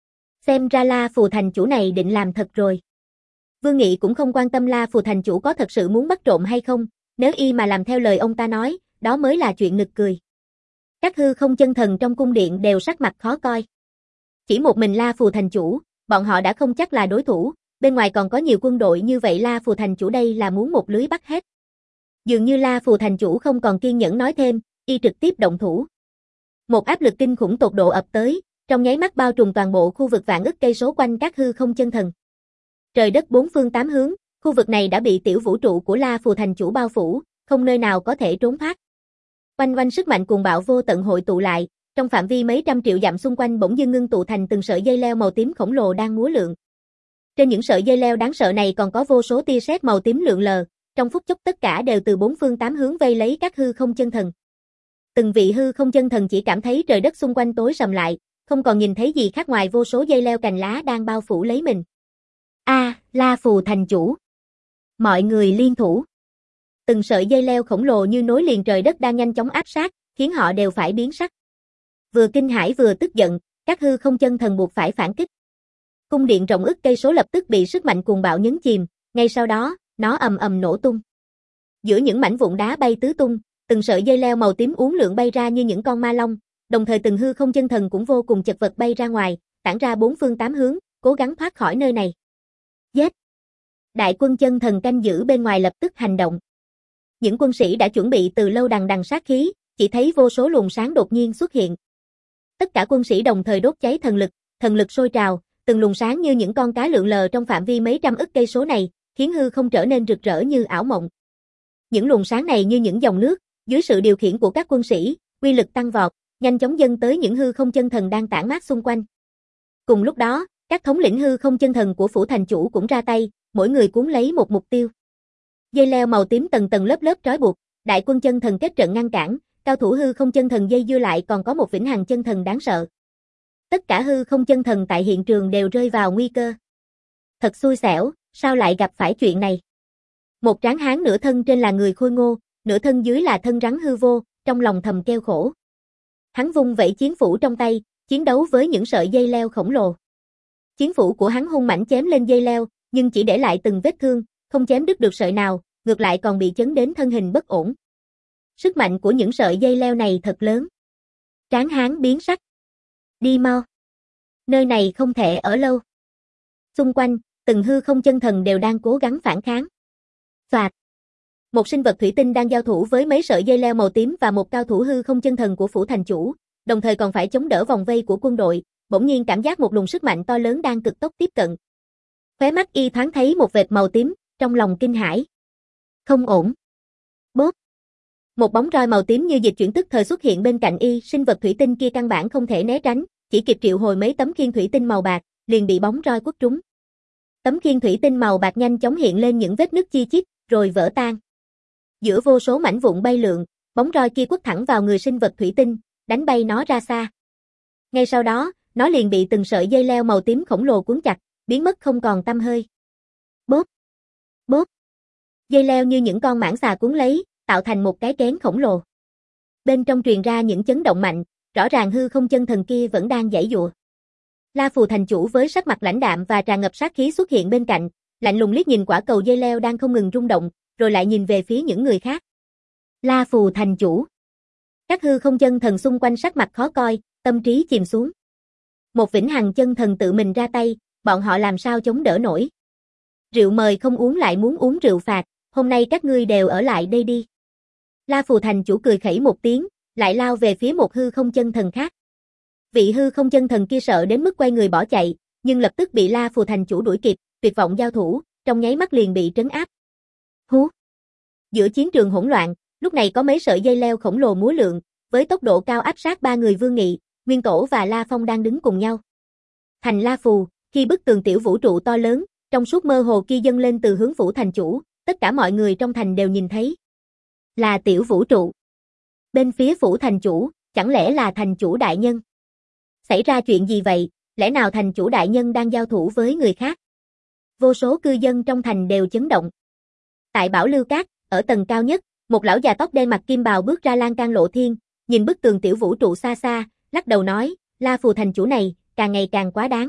Speaker 1: Xem ra La Phù thành chủ này định làm thật rồi. Vương Nghị cũng không quan tâm La Phù thành chủ có thật sự muốn bắt trộm hay không, nếu y mà làm theo lời ông ta nói, đó mới là chuyện nực cười. Các hư không chân thần trong cung điện đều sắc mặt khó coi. Chỉ một mình La Phù thành chủ, bọn họ đã không chắc là đối thủ, bên ngoài còn có nhiều quân đội như vậy, La Phù thành chủ đây là muốn một lưới bắt hết. Dường như La Phù thành chủ không còn kiên nhẫn nói thêm, y trực tiếp động thủ. Một áp lực kinh khủng tột độ ập tới, trong nháy mắt bao trùm toàn bộ khu vực vạn ức cây số quanh các hư không chân thần. Trời đất bốn phương tám hướng, khu vực này đã bị tiểu vũ trụ của La Phù thành chủ bao phủ, không nơi nào có thể trốn thoát. Oanh oanh sức mạnh cuồng bạo vô tận hội tụ lại, trong phạm vi mấy trăm triệu dặm xung quanh bỗng dưng ngưng tụ thành từng sợi dây leo màu tím khổng lồ đang múa lượn. Trên những sợi dây leo đáng sợ này còn có vô số tia sét màu tím lượn lờ, trong phút chốc tất cả đều từ bốn phương tám hướng vây lấy các hư không chân thần. Từng vị hư không chân thần chỉ cảm thấy trời đất xung quanh tối sầm lại, không còn nhìn thấy gì khác ngoài vô số dây leo cành lá đang bao phủ lấy mình. A, à, La Phù thành chủ. Mọi người liên thủ. Từng sợi dây leo khổng lồ như nối liền trời đất đang nhanh chóng áp sát, khiến họ đều phải biến sắc. Vừa kinh hãi vừa tức giận, các hư không chân thần buộc phải phản kích. Cung điện rộng ức cây số lập tức bị sức mạnh cuồng bạo nhấn chìm, ngay sau đó, nó ầm ầm nổ tung. Giữa những mảnh vụn đá bay tứ tung, từng sợi dây leo màu tím uốn lượn bay ra như những con ma long, đồng thời từng hư không chân thần cũng vô cùng chật vật bay ra ngoài, tản ra bốn phương tám hướng, cố gắng thoát khỏi nơi này. Giết! Đại quân chân thần canh giữ bên ngoài lập tức hành động. Những quân sĩ đã chuẩn bị từ lâu đằng đằng sát khí, chỉ thấy vô số luồng sáng đột nhiên xuất hiện. Tất cả quân sĩ đồng thời đốt cháy thần lực, thần lực sôi trào, từng luồng sáng như những con cá lượn lờ trong phạm vi mấy trăm ức cây số này, khiến hư không trở nên rực rỡ như ảo mộng. Những luồng sáng này như những dòng nước, dưới sự điều khiển của các quân sĩ, uy lực tăng vọt, nhanh chóng dâng tới những hư không chân thần đang tản mát xung quanh. Cùng lúc đó, các thống lĩnh hư không chân thần của phủ thành chủ cũng ra tay, mỗi người cuốn lấy một mục tiêu. Dây leo màu tím tầng tầng lớp lớp trói buộc, đại quân chân thần kết trận ngăn cản, cao thủ hư không chân thần dây dưa lại còn có một vĩnh hằng chân thần đáng sợ. Tất cả hư không chân thần tại hiện trường đều rơi vào nguy cơ. Thật xui xẻo, sao lại gặp phải chuyện này? Một tráng hán nửa thân trên là người khôi ngô, nửa thân dưới là thân rắn hư vô, trong lòng thầm kêu khổ. Hắn vung vẩy chiến phủ trong tay, chiến đấu với những sợi dây leo khổng lồ. Chiến phủ của hắn hung mãnh chém lên dây leo, nhưng chỉ để lại từng vết thương, không chém đứt được sợi nào, ngược lại còn bị chấn đến thân hình bất ổn. Sức mạnh của những sợi dây leo này thật lớn. Tráng hán biến sắc. Đi mau. Nơi này không thể ở lâu. Xung quanh, từng hư không chân thần đều đang cố gắng phản kháng. Soạt. Một sinh vật thủy tinh đang giao thủ với mấy sợi dây leo màu tím và một cao thủ hư không chân thần của phủ thành chủ, đồng thời còn phải chống đỡ vòng vây của quân đội, bỗng nhiên cảm giác một luồng sức mạnh to lớn đang cực tốc tiếp cận. Khóe mắt y thoáng thấy một vệt màu tím, trong lòng kinh hãi. Không ổn. Bốp. Một bóng roi màu tím như dịch chuyển tức thời xuất hiện bên cạnh y, sinh vật thủy tinh kia căn bản không thể né tránh, chỉ kịp triệu hồi mấy tấm khiên thủy tinh màu bạc, liền bị bóng roi quất trúng. Tấm khiên thủy tinh màu bạc nhanh chóng hiện lên những vết nứt chi chít, rồi vỡ tan. Giữa vô số mảnh vụn bay lượn, bóng roi kia quất thẳng vào người sinh vật thủy tinh, đánh bay nó ra xa. Ngay sau đó, nó liền bị từng sợi dây leo màu tím khổng lồ cuốn chặt, biến mất không còn tăm hơi. Bốp, bốp. Dây leo như những con mãng xà cuốn lấy, tạo thành một cái kén khổng lồ. Bên trong truyền ra những chấn động mạnh, rõ ràng hư không chân thần kia vẫn đang giãy giụa. La Phù thành chủ với sắc mặt lãnh đạm và tràn ngập sát khí xuất hiện bên cạnh, lạnh lùng liếc nhìn quả cầu dây leo đang không ngừng rung động, rồi lại nhìn về phía những người khác. La Phù thành chủ. Các hư không chân thần xung quanh sắc mặt khó coi, tâm trí chìm xuống. Một vĩnh hằng chân thần tự mình ra tay, bọn họ làm sao chống đỡ nổi. Rượu mời không uống lại muốn uống rượu phạt, hôm nay các ngươi đều ở lại đây đi. La Phù thành chủ cười khẩy một tiếng, lại lao về phía một hư không chân thần khác. Vị hư không chân thần kia sợ đến mức quay người bỏ chạy, nhưng lập tức bị La Phù thành chủ đuổi kịp, tuyệt vọng giao thủ, trong nháy mắt liền bị trấn áp. Hú! Giữa chiến trường hỗn loạn, lúc này có mấy sợi dây leo khổng lồ múa lượn, với tốc độ cao áp sát ba người Vương Nghị, Nguyên Tổ và La Phong đang đứng cùng nhau. Thành La Phù, khi bức tường tiểu vũ trụ to lớn, trong suốt mơ hồ kia dâng lên từ hướng phủ thành chủ, tất cả mọi người trong thành đều nhìn thấy. Là tiểu vũ trụ. Bên phía phủ thành chủ, chẳng lẽ là thành chủ đại nhân? Xảy ra chuyện gì vậy, lẽ nào thành chủ đại nhân đang giao thủ với người khác? Vô số cư dân trong thành đều chấn động. Tại Bảo Lưu Cát, ở tầng cao nhất, một lão già tóc đen mặc kim bào bước ra lan can lộ thiên, nhìn bức tường tiểu vũ trụ xa xa, lắc đầu nói, La Phù thành chủ này, càng ngày càng quá đáng.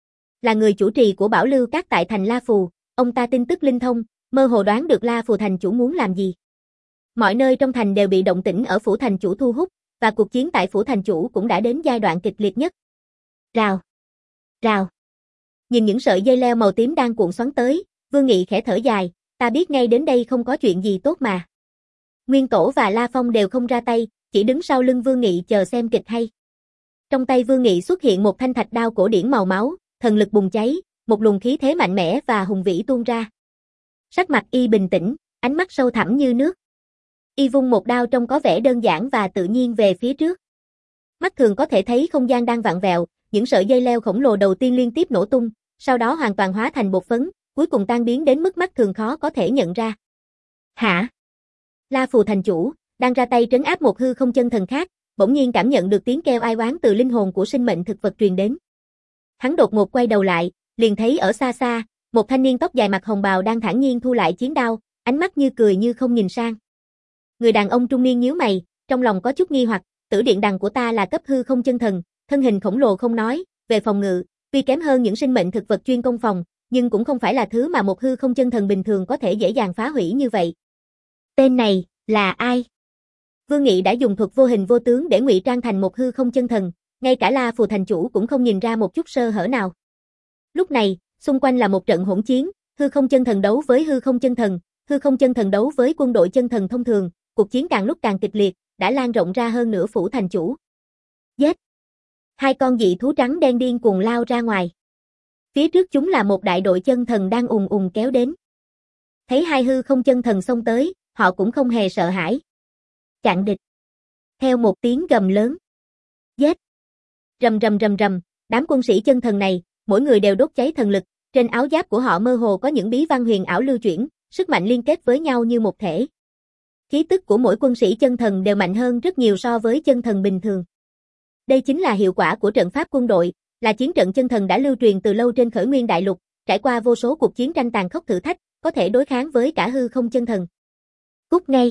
Speaker 1: Là người chủ trì của Bảo Lưu Cát tại thành La Phù, ông ta tin tức linh thông, mơ hồ đoán được La Phù thành chủ muốn làm gì. Mọi nơi trong thành đều bị động tĩnh ở phủ thành chủ thu hút, và cuộc chiến tại phủ thành chủ cũng đã đến giai đoạn kịch liệt nhất. Rào, rào. Nhìn những sợi dây leo màu tím đang cuộn xoắn tới, Vương Nghị khẽ thở dài, ta biết ngay đến đây không có chuyện gì tốt mà. Nguyên Tổ và La Phong đều không ra tay, chỉ đứng sau lưng Vương Nghị chờ xem kịch hay. Trong tay Vương Nghị xuất hiện một thanh thạch đao cổ điển màu máu, thần lực bùng cháy, một luồng khí thế mạnh mẽ và hùng vĩ tuôn ra. Sắc mặt y bình tĩnh, ánh mắt sâu thẳm như nước. Y vung một đao trông có vẻ đơn giản và tự nhiên về phía trước. Mắt thường có thể thấy không gian đang vặn vẹo, những sợi dây leo khổng lồ đầu tiên liên tiếp nổ tung, sau đó hoàn toàn hóa thành bột phấn, cuối cùng tan biến đến mức mắt thường khó có thể nhận ra. Hả? La Phù thành chủ, đang ra tay trấn áp một hư không chân thần khác, bỗng nhiên cảm nhận được tiếng kêu ai oán từ linh hồn của sinh mệnh thực vật truyền đến. Hắn đột ngột quay đầu lại, liền thấy ở xa xa, một thanh niên tóc dài mặc hồng bào đang thản nhiên thu lại chiến đao, ánh mắt như cười như không nhìn sang. Người đàn ông trung niên nhíu mày, trong lòng có chút nghi hoặc, tử điện đằng của ta là cấp hư không chân thần, thân hình khổng lồ không nói, về phòng ngự, tuy kém hơn những sinh mệnh thực vật chuyên công phòng, nhưng cũng không phải là thứ mà một hư không chân thần bình thường có thể dễ dàng phá hủy như vậy. Tên này, là ai? Vương Nghị đã dùng thuật vô hình vô tướng để ngụy trang thành một hư không chân thần, ngay cả La Phù thành chủ cũng không nhìn ra một chút sơ hở nào. Lúc này, xung quanh là một trận hỗn chiến, hư không chân thần đấu với hư không chân thần, hư không chân thần đấu với quân đội chân thần thông thường, cuộc chiến càng lúc càng kịch liệt, đã lan rộng ra hơn nửa phủ thành chủ. Giết! Hai con dị thú trắng đen điên cuồng lao ra ngoài. Phía trước chúng là một đại đội chân thần đang ùn ùn kéo đến. Thấy hai hư không chân thần xông tới, họ cũng không hề sợ hãi. Chặn địch. Theo một tiếng gầm lớn. Giết! Rầm rầm rầm rầm, đám quân sĩ chân thần này, mỗi người đều đốt cháy thần lực, trên áo giáp của họ mơ hồ có những bí văn huyền ảo lưu chuyển, sức mạnh liên kết với nhau như một thể. Khí tức của mỗi quân sĩ chân thần đều mạnh hơn rất nhiều so với chân thần bình thường. Đây chính là hiệu quả của trận pháp quân đội, là chiến trận chân thần đã lưu truyền từ lâu trên Khởi Nguyên Đại Lục, trải qua vô số cuộc chiến tranh tàn khốc thử thách, có thể đối kháng với cả hư không chân thần. Cút ngay!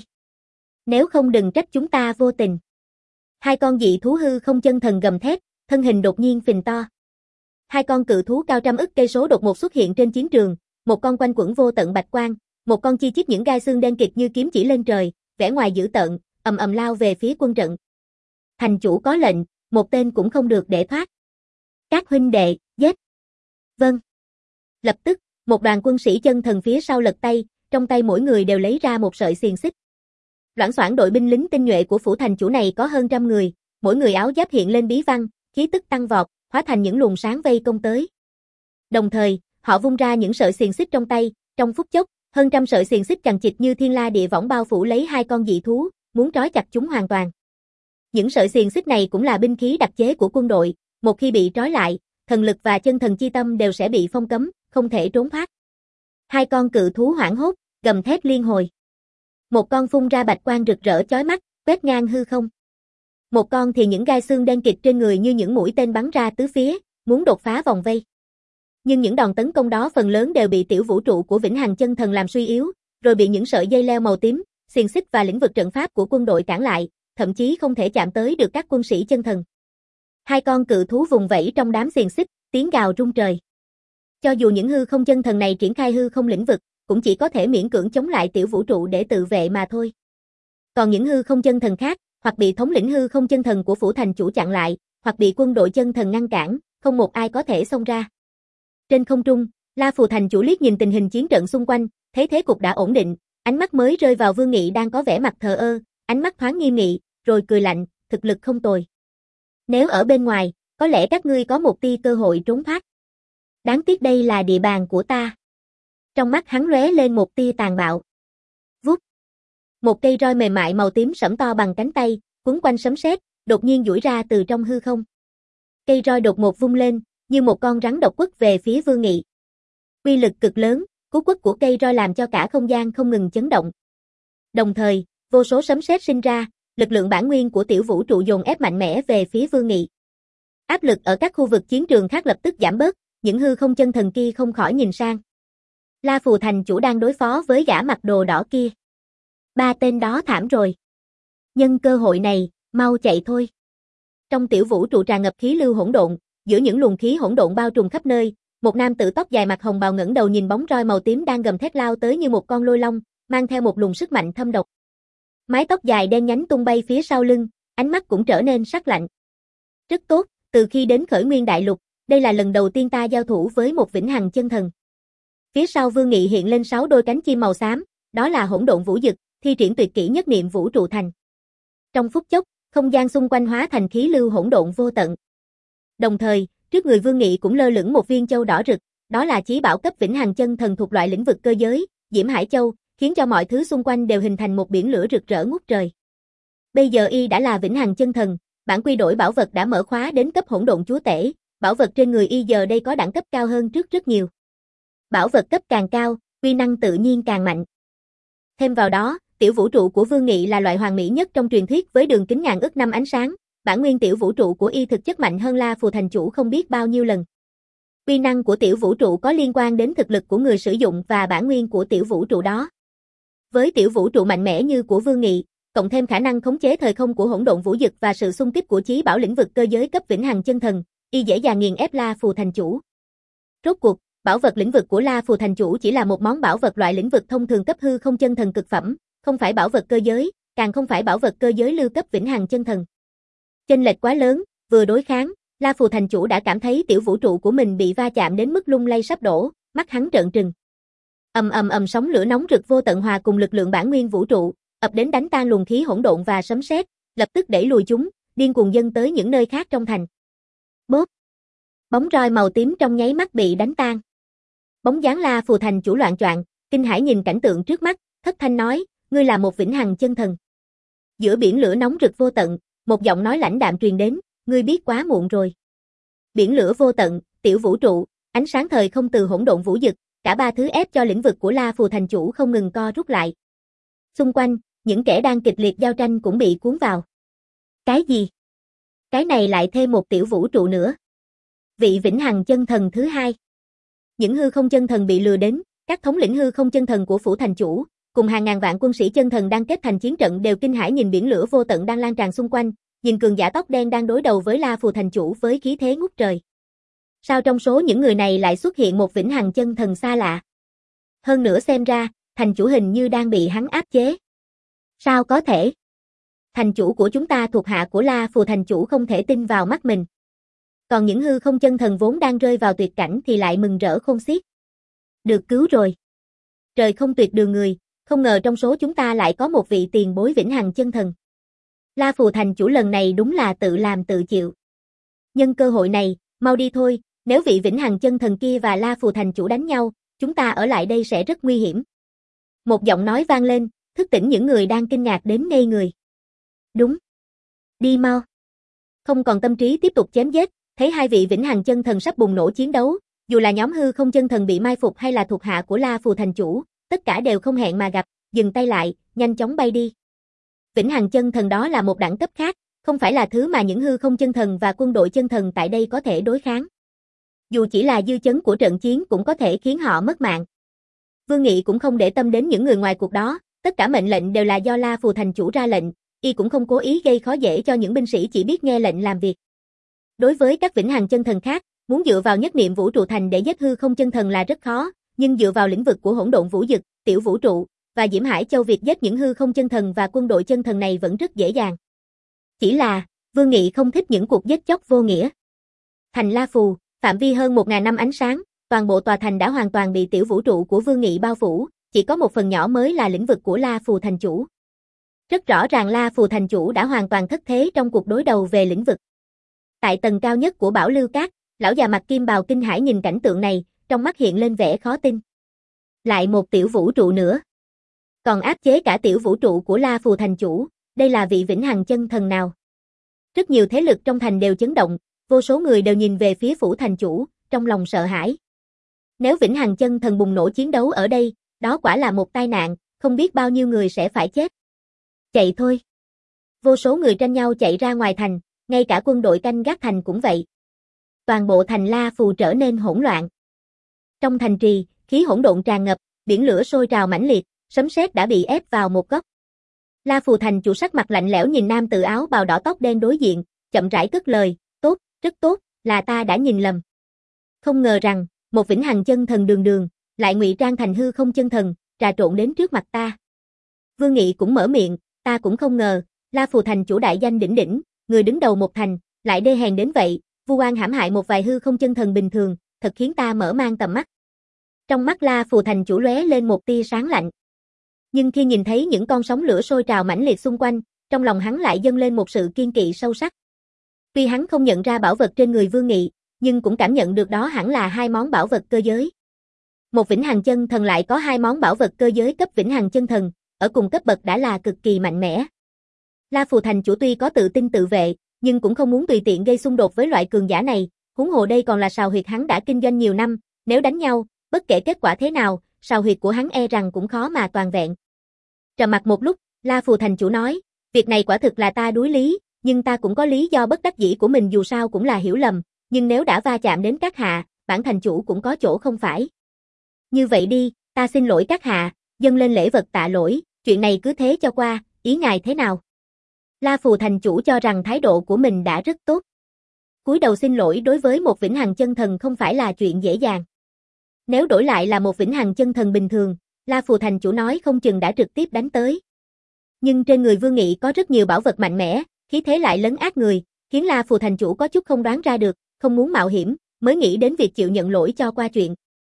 Speaker 1: Nếu không đừng trách chúng ta vô tình. Hai con dị thú hư không chân thần gầm thét, thân hình đột nhiên phình to. Hai con cự thú cao trăm ức cây số đột ngột xuất hiện trên chiến trường, một con quanh quẩn vô tận bạch quang, một con chi chít những gai xương đen kịt như kiếm chỉ lên trời, vẻ ngoài dữ tợn, ầm ầm lao về phía quân trận. Thành chủ có lệnh, một tên cũng không được để thoát. Các huynh đệ, giết. Vâng. Lập tức, một đoàn quân sĩ chân thần phía sau lật tay, trong tay mỗi người đều lấy ra một sợi xiềng xích. Loảng xoảng đội binh lính tinh nhuệ của phủ thành chủ này có hơn trăm người, mỗi người áo giáp hiện lên bí văn, khí tức tăng vọt, hóa thành những luồng sáng vây công tới. Đồng thời, họ vung ra những sợi xiềng xích trong tay, trong phút chốc, hơn trăm sợi xiềng xích chằng chịt như thiên la địa võng bao phủ lấy hai con dị thú, muốn trói chặt chúng hoàn toàn. Những sợi xiềng xích này cũng là binh khí đặc chế của quân đội, một khi bị trói lại, thần lực và chân thần chi tâm đều sẽ bị phong cấm, không thể trốn thoát. Hai con cự thú hoảng hốt, gầm thét liên hồi. Một con phun ra bạch quang rực rỡ chói mắt, quét ngang hư không. Một con thì những gai xương đen kịt trên người như những mũi tên bắn ra tứ phía, muốn đột phá vòng vây. Nhưng những đòn tấn công đó phần lớn đều bị tiểu vũ trụ của Vĩnh Hằng chân thần làm suy yếu, rồi bị những sợi dây leo màu tím, xiềng xích và lĩnh vực trận pháp của quân đội cản lại, thậm chí không thể chạm tới được các quân sĩ chân thần. Hai con cự thú vùng vẫy trong đám xiềng xích, tiếng gào rung trời. Cho dù những hư không chân thần này triển khai hư không lĩnh vực, cũng chỉ có thể miễn cưỡng chống lại tiểu vũ trụ để tự vệ mà thôi. Còn những hư không chân thần khác, hoặc bị thống lĩnh hư không chân thần của phủ thành chủ chặn lại, hoặc bị quân đội chân thần ngăn cản, không một ai có thể xông ra. Trên không trung, La Phù thành chủ liếc nhìn tình hình chiến trận xung quanh, thấy thế cục đã ổn định, ánh mắt mới rơi vào Vương Nghị đang có vẻ mặt thờ ơ, ánh mắt thoáng nghiêm nghị, rồi cười lạnh, thực lực không tồi. Nếu ở bên ngoài, có lẽ các ngươi có một tia cơ hội trốn thoát. Đáng tiếc đây là địa bàn của ta. Trong mắt hắn lóe lên một tia tàn bạo. Vút. Một cây roi mềm mại màu tím sẫm to bằng cánh tay, quấn quanh sấm sét, đột nhiên duỗi ra từ trong hư không. Cây roi đột ngột vung lên, như một con rắn độc quất về phía Vương Nghị. Uy lực cực lớn, cú quất của cây roi làm cho cả không gian không ngừng chấn động. Đồng thời, vô số sấm sét sinh ra, lực lượng bản nguyên của tiểu vũ trụ dồn ép mạnh mẽ về phía Vương Nghị. Áp lực ở các khu vực chiến trường khác lập tức giảm bớt, những hư không chân thần kia không khỏi nhìn sang. La Phù thành chủ đang đối phó với gã mặc đồ đỏ kia. Ba tên đó thảm rồi. Nhân cơ hội này, mau chạy thôi. Trong tiểu vũ trụ tràn ngập khí lưu hỗn độn, giữa những luồng khí hỗn độn bao trùm khắp nơi, một nam tử tóc dài mặc hồng bào ngẩng đầu nhìn bóng roi màu tím đang gầm thét lao tới như một con lôi long, mang theo một luồng sức mạnh thâm độc. Mái tóc dài đen nhánh tung bay phía sau lưng, ánh mắt cũng trở nên sắc lạnh. Rất tốt, từ khi đến Khởi Nguyên Đại Lục, đây là lần đầu tiên ta giao thủ với một vĩnh hằng chân thần. Phía sau Vương Nghị hiện lên sáu đôi cánh chim màu xám, đó là hỗn độn vũ dực, thi triển tuyệt kỹ nhất niệm vũ trụ thành. Trong phút chốc, không gian xung quanh hóa thành khí lưu hỗn độn vô tận. Đồng thời, trước người Vương Nghị cũng lơ lửng một viên châu đỏ rực, đó là chí bảo cấp vĩnh hằng chân thần thuộc loại lĩnh vực cơ giới, Diễm Hải Châu, khiến cho mọi thứ xung quanh đều hình thành một biển lửa rực rỡ ngút trời. Bây giờ y đã là vĩnh hằng chân thần, bản quy đổi bảo vật đã mở khóa đến cấp hỗn độn chúa tể, bảo vật trên người y giờ đây có đẳng cấp cao hơn trước rất nhiều. Bảo vật cấp càng cao, uy năng tự nhiên càng mạnh. Thêm vào đó, tiểu vũ trụ của Vương Nghị là loại hoàn mỹ nhất trong truyền thuyết với đường kính ngàn ức năm ánh sáng, bản nguyên tiểu vũ trụ của y thực chất mạnh hơn La Phù Thành Chủ không biết bao nhiêu lần. Uy năng của tiểu vũ trụ có liên quan đến thực lực của người sử dụng và bản nguyên của tiểu vũ trụ đó. Với tiểu vũ trụ mạnh mẽ như của Vương Nghị, cộng thêm khả năng khống chế thời không của hỗn độn vũ dực và sự xung kích của chí bảo lĩnh vực cơ giới cấp vĩnh hằng chân thần, y dễ dàng nghiền ép La Phù Thành Chủ. Rốt cuộc, bảo vật lĩnh vực của La Phù Thành Chủ chỉ là một món bảo vật loại lĩnh vực thông thường cấp hư không chân thần cực phẩm, không phải bảo vật cơ giới, càng không phải bảo vật cơ giới lưu cấp vĩnh hằng chân thần. Chênh lệch quá lớn, vừa đối kháng, La Phù Thành Chủ đã cảm thấy tiểu vũ trụ của mình bị va chạm đến mức lung lay sắp đổ, mắt hắn trợn trừng. Ầm ầm ầm sóng lửa nóng rực vô tận hòa cùng lực lượng bản nguyên vũ trụ, ập đến đánh tan luồng khí hỗn độn và sấm sét, lập tức đẩy lùi chúng, điên cuồng dâng tới những nơi khác trong thành. Bốp. Bóng roi màu tím trong nháy mắt bị đánh tan. Bóng dáng La Phù Thành Chủ loạn choạng, kinh hãi nhìn cảnh tượng trước mắt, thất thanh nói, ngươi là một vĩnh hằng chân thần. Giữa biển lửa nóng rực vô tận, một giọng nói lãnh đạm truyền đến, ngươi biết quá muộn rồi. Biển lửa vô tận, tiểu vũ trụ, ánh sáng thời không từ hỗn độn vũ dực, cả ba thứ ép cho lĩnh vực của La Phù Thành Chủ không ngừng co rút lại. Xung quanh, những kẻ đang kịch liệt giao tranh cũng bị cuốn vào. Cái gì? Cái này lại thêm một tiểu vũ trụ nữa. Vị vĩnh hằng chân thần thứ hai. Những hư không chân thần bị lừa đến, các thống lĩnh hư không chân thần của phủ thành chủ, cùng hàng ngàn vạn quân sĩ chân thần đang kết thành chiến trận đều kinh hãi nhìn biển lửa vô tận đang lan tràn xung quanh, nhìn cường giả tóc đen đang đối đầu với La Phù Thành Chủ với khí thế ngút trời. Sao trong số những người này lại xuất hiện một vĩnh hằng chân thần xa lạ? Hơn nữa xem ra, thành chủ hình như đang bị hắn áp chế. Sao có thể? Thành chủ của chúng ta thuộc hạ của La Phù Thành Chủ không thể tin vào mắt mình. Còn những hư không chân thần vốn đang rơi vào tuyệt cảnh thì lại mừng rỡ khôn xiết. Được cứu rồi. Trời không tuyệt đường người, không ngờ trong số chúng ta lại có một vị tiền bối vĩnh hằng chân thần. La Phù Thành Chủ lần này đúng là tự làm tự chịu. Nhân cơ hội này, mau đi thôi, nếu vị vĩnh hằng chân thần kia và La Phù Thành Chủ đánh nhau, chúng ta ở lại đây sẽ rất nguy hiểm. Một giọng nói vang lên, thức tỉnh những người đang kinh ngạc đến ngây người. Đúng. Đi mau. Không còn tâm trí tiếp tục chém giết, thấy hai vị vĩnh hằng chân thần sắp bùng nổ chiến đấu, dù là nhóm hư không chân thần bị mai phục hay là thuộc hạ của La Phù Thành Chủ, tất cả đều không hẹn mà gặp, dừng tay lại, nhanh chóng bay đi. Vĩnh hằng chân thần đó là một đẳng cấp khác, không phải là thứ mà những hư không chân thần và quân đội chân thần tại đây có thể đối kháng. Dù chỉ là dư chấn của trận chiến cũng có thể khiến họ mất mạng. Vương Nghị cũng không để tâm đến những người ngoài cuộc đó, tất cả mệnh lệnh đều là do La Phù Thành Chủ ra lệnh, y cũng không cố ý gây khó dễ cho những binh sĩ chỉ biết nghe lệnh làm việc. Đối với các vĩnh hằng chân thần khác, muốn dựa vào nhất niệm vũ trụ thành để giết hư không chân thần là rất khó, nhưng dựa vào lĩnh vực của hỗn độn vũ dực, tiểu vũ trụ và Diễm Hải Châu việc giết những hư không chân thần và quân đội chân thần này vẫn rất dễ dàng. Chỉ là, Vương Nghị không thích những cuộc giết chóc vô nghĩa. Thành La Phù, phạm vi hơn một nghìn năm ánh sáng, toàn bộ tòa thành đã hoàn toàn bị tiểu vũ trụ của Vương Nghị bao phủ, chỉ có một phần nhỏ mới là lĩnh vực của La Phù Thành Chủ. Rất rõ ràng La Phù Thành Chủ đã hoàn toàn thất thế trong cuộc đối đầu về lĩnh vực. Tại tầng cao nhất của Bảo Lưu Cát, lão già mặc kim bào kinh hãi nhìn cảnh tượng này, trong mắt hiện lên vẻ khó tin. Lại một tiểu vũ trụ nữa. Còn áp chế cả tiểu vũ trụ của La Phù Thành Chủ, đây là vị vĩnh hằng chân thần nào? Rất nhiều thế lực trong thành đều chấn động, vô số người đều nhìn về phía phủ thành chủ, trong lòng sợ hãi. Nếu vĩnh hằng chân thần bùng nổ chiến đấu ở đây, đó quả là một tai nạn, không biết bao nhiêu người sẽ phải chết. Chạy thôi. Vô số người tranh nhau chạy ra ngoài thành, ngay cả quân đội canh gác thành cũng vậy. Toàn bộ thành La Phù trở nên hỗn loạn. Trong thành trì, khí hỗn độn tràn ngập, biển lửa sôi trào mãnh liệt, sấm sét đã bị ép vào một góc. La Phù Thành Chủ sắc mặt lạnh lẽo nhìn nam tử áo bào đỏ tóc đen đối diện, chậm rãi cất lời, tốt, rất tốt, là ta đã nhìn lầm. Không ngờ rằng, một vĩnh hằng chân thần đường đường, lại ngụy trang thành hư không chân thần, trà trộn đến trước mặt ta. Vương Nghị cũng mở miệng, Ta cũng không ngờ, La Phù thành chủ đại danh đỉnh đỉnh, người đứng đầu một thành, lại đê hèn đến vậy, vu oan hãm hại một vài hư không chân thần bình thường, thật khiến ta mở mang tầm mắt. Trong mắt La Phù thành chủ lóe lên một tia sáng lạnh. Nhưng khi nhìn thấy những con sóng lửa sôi trào mãnh liệt xung quanh, trong lòng hắn lại dâng lên một sự kiên kỵ sâu sắc. Tuy hắn không nhận ra bảo vật trên người Vương Nghị, nhưng cũng cảm nhận được đó hẳn là hai món bảo vật cơ giới. Một vĩnh hằng chân thần lại có hai món bảo vật cơ giới cấp vĩnh hằng chân thần, ở cùng cấp bậc đã là cực kỳ mạnh mẽ. La Phù thành chủ tuy có tự tin tự vệ, nhưng cũng không muốn tùy tiện gây xung đột với loại cường giả này, huống hồ đây còn là sào huyệt hắn đã kinh doanh nhiều năm, nếu đánh nhau, bất kể kết quả thế nào, sào huyệt của hắn e rằng cũng khó mà toàn vẹn. Trầm mặc một lúc, La Phù thành chủ nói, việc này quả thực là ta đuối lý, nhưng ta cũng có lý do bất đắc dĩ của mình, dù sao cũng là hiểu lầm, nhưng nếu đã va chạm đến các hạ, bản thành chủ cũng có chỗ không phải. Như vậy đi, ta xin lỗi các hạ, dâng lên lễ vật tạ lỗi, chuyện này cứ thế cho qua, ý ngài thế nào? La Phù thành chủ cho rằng thái độ của mình đã rất tốt. Cúi đầu xin lỗi đối với một vĩnh hằng chân thần không phải là chuyện dễ dàng. Nếu đổi lại là một vĩnh hằng chân thần bình thường, La Phù thành chủ nói không chừng đã trực tiếp đánh tới. Nhưng trên người Vương Nghị có rất nhiều bảo vật mạnh mẽ, khí thế lại lấn át người, khiến La Phù thành chủ có chút không đoán ra được, không muốn mạo hiểm, mới nghĩ đến việc chịu nhận lỗi cho qua chuyện.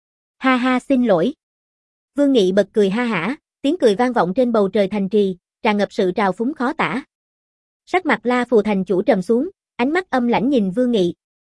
Speaker 1: Ha ha, xin lỗi. Vương Nghị bật cười ha hả, tiếng cười vang vọng trên bầu trời thành trì, tràn ngập sự trào phúng khó tả. Sắc mặt La Phù thành chủ trầm xuống, ánh mắt âm lãnh nhìn Vương Nghị.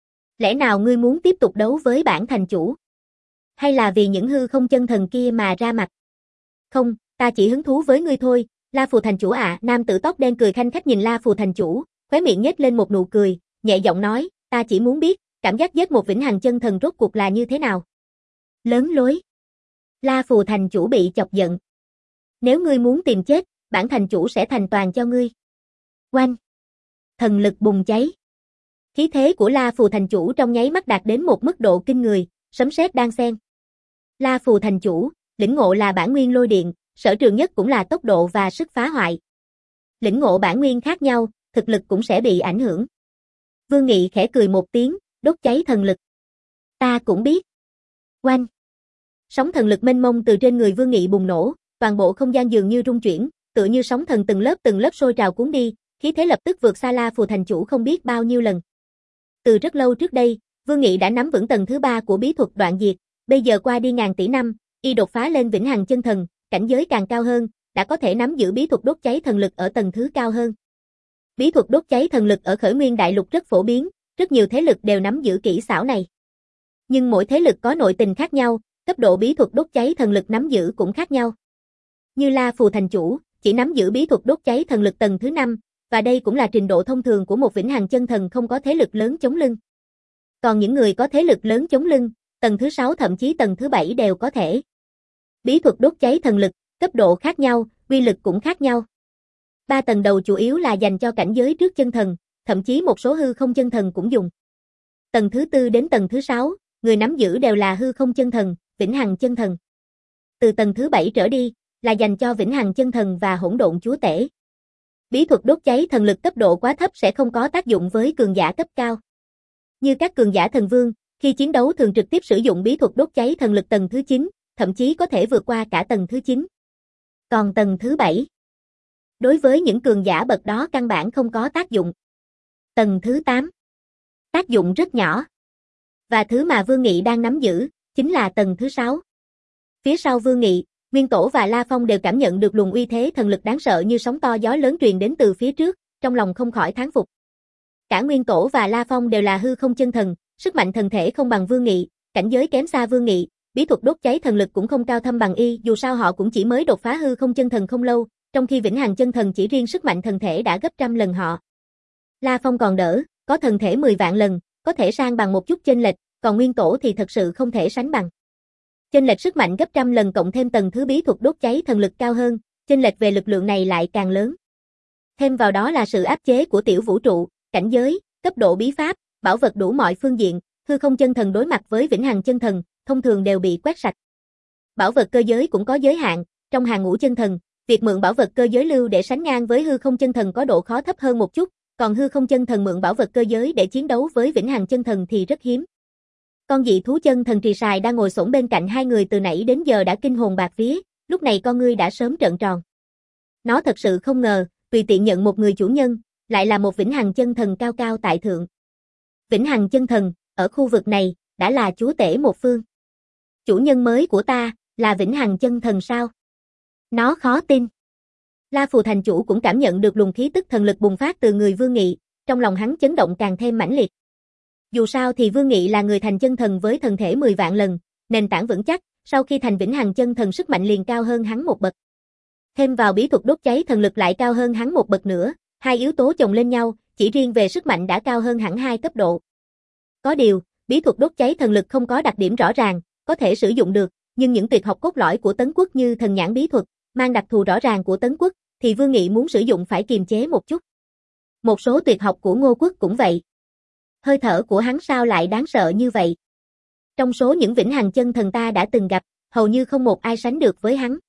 Speaker 1: Lẽ nào ngươi muốn tiếp tục đấu với bản thành chủ? Hay là vì những hư không chân thần kia mà ra mặt? Không, ta chỉ hứng thú với ngươi thôi, La Phù thành chủ ạ. À, nam tử tóc đen cười khanh khách nhìn La Phù thành chủ, khóe miệng nhếch lên một nụ cười, nhẹ giọng nói, ta chỉ muốn biết, cảm giác giết một vĩnh hằng chân thần rốt cuộc là như thế nào? Lớn lối. La Phù thành chủ bị chọc giận. Nếu ngươi muốn tìm chết, bản thành chủ sẽ thành toàn cho ngươi. Oanh. Thần lực bùng cháy. Khí thế của La Phù thành chủ trong nháy mắt đạt đến một mức độ kinh người, sấm sét đan xen. La Phù thành chủ, lĩnh ngộ là bản nguyên lôi điện, sở trường nhất cũng là tốc độ và sức phá hoại. Lĩnh ngộ bản nguyên khác nhau, thực lực cũng sẽ bị ảnh hưởng. Vương Nghị khẽ cười một tiếng, đốt cháy thần lực. Ta cũng biết. Oanh. Sóng thần lực mênh mông từ trên người Vương Nghị bùng nổ, toàn bộ không gian dường như rung chuyển, tựa như sóng thần từng lớp từng lớp sôi trào cuốn đi, khí thế lập tức vượt xa La Phù thành chủ không biết bao nhiêu lần. Từ rất lâu trước đây, Vương Nghị đã nắm vững tầng thứ ba của bí thuật đoạn diệt, bây giờ qua đi ngàn tỷ năm, y đột phá lên vĩnh hằng chân thần, cảnh giới càng cao hơn, đã có thể nắm giữ bí thuật đốt cháy thần lực ở tầng thứ cao hơn. Bí thuật đốt cháy thần lực ở Khởi Nguyên Đại Lục rất phổ biến, rất nhiều thế lực đều nắm giữ kỹ xảo này. Nhưng mỗi thế lực có nội tình khác nhau, cấp độ bí thuật đốt cháy thần lực nắm giữ cũng khác nhau. Như La Phù thành chủ, chỉ nắm giữ bí thuật đốt cháy thần lực tầng thứ năm, và đây cũng là trình độ thông thường của một vĩnh hằng chân thần không có thế lực lớn chống lưng. Còn những người có thế lực lớn chống lưng, tầng thứ sáu thậm chí tầng thứ bảy đều có thể. Bí thuật đốt cháy thần lực, cấp độ khác nhau, uy lực cũng khác nhau. Ba tầng đầu chủ yếu là dành cho cảnh giới trước chân thần, thậm chí một số hư không chân thần cũng dùng. Tầng thứ tư đến tầng thứ sáu, người nắm giữ đều là hư không chân thần, vĩnh hằng chân thần. Từ tầng thứ bảy trở đi, là dành cho vĩnh hằng chân thần và hỗn độn chúa tể. Bí thuật đốt cháy thần lực cấp độ quá thấp sẽ không có tác dụng với cường giả cấp cao. Như các cường giả thần vương, khi chiến đấu thường trực tiếp sử dụng bí thuật đốt cháy thần lực tầng thứ chín, thậm chí có thể vượt qua cả tầng thứ chín. Còn tầng thứ bảy, đối với những cường giả bậc đó căn bản không có tác dụng. Tầng thứ tám, tác dụng rất nhỏ. Và thứ mà Vương Nghị đang nắm giữ, chính là tầng thứ sáu. Phía sau Vương Nghị, Nguyên Tổ và La Phong đều cảm nhận được luồng uy thế thần lực đáng sợ như sóng to gió lớn truyền đến từ phía trước, trong lòng không khỏi thán phục. Cả Nguyên Tổ và La Phong đều là hư không chân thần, sức mạnh thần thể không bằng Vương Nghị, cảnh giới kém xa Vương Nghị, bí thuật đốt cháy thần lực cũng không cao thâm bằng y, dù sao họ cũng chỉ mới đột phá hư không chân thần không lâu, trong khi vĩnh hằng chân thần chỉ riêng sức mạnh thần thể đã gấp trăm lần họ. La Phong còn đỡ, có thần thể mười vạn lần, có thể sang bằng một chút chênh lệch, còn Nguyên Tổ thì thật sự không thể sánh bằng. Chênh lệch sức mạnh gấp trăm lần cộng thêm tầng thứ bí thuật đốt cháy thần lực cao hơn, chênh lệch về lực lượng này lại càng lớn. Thêm vào đó là sự áp chế của tiểu vũ trụ, cảnh giới, cấp độ bí pháp, bảo vật đủ mọi phương diện, hư không chân thần đối mặt với vĩnh hằng chân thần, thông thường đều bị quét sạch. Bảo vật cơ giới cũng có giới hạn, trong hàng ngũ chân thần, việc mượn bảo vật cơ giới lưu để sánh ngang với hư không chân thần có độ khó thấp hơn một chút, còn hư không chân thần mượn bảo vật cơ giới để chiến đấu với vĩnh hằng chân thần thì rất hiếm. Con dị thú chân thần Trì Sài đang ngồi xổm bên cạnh hai người từ nãy đến giờ đã kinh hồn bạt vía, lúc này con ngươi đã sớm trợn tròn. Nó thật sự không ngờ, tùy tiện nhận một người chủ nhân, lại là một vĩnh hằng chân thần cao cao tại thượng. Vĩnh hằng chân thần, ở khu vực này, đã là chúa tể một phương. Chủ nhân mới của ta, là vĩnh hằng chân thần sao? Nó khó tin. La Phù thành chủ cũng cảm nhận được luồng khí tức thần lực bùng phát từ người Vương Nghị, trong lòng hắn chấn động càng thêm mãnh liệt. Dù sao thì Vương Nghị là người thành chân thần với thần thể mười vạn lần, nền tảng vững chắc, sau khi thành vĩnh hằng chân thần sức mạnh liền cao hơn hắn một bậc. Thêm vào bí thuật đốt cháy thần lực lại cao hơn hắn một bậc nữa, hai yếu tố chồng lên nhau, chỉ riêng về sức mạnh đã cao hơn hẳn hai cấp độ. Có điều, bí thuật đốt cháy thần lực không có đặc điểm rõ ràng, có thể sử dụng được, nhưng những tuyệt học cốt lõi của Tấn Quốc như thần nhãn bí thuật, mang đặc thù rõ ràng của Tấn Quốc, thì Vương Nghị muốn sử dụng phải kiềm chế một chút. Một số tuyệt học của Ngô Quốc cũng vậy. Hơi thở của hắn sao lại đáng sợ như vậy? Trong số những vĩnh hằng chân thần ta đã từng gặp, hầu như không một ai sánh được với hắn.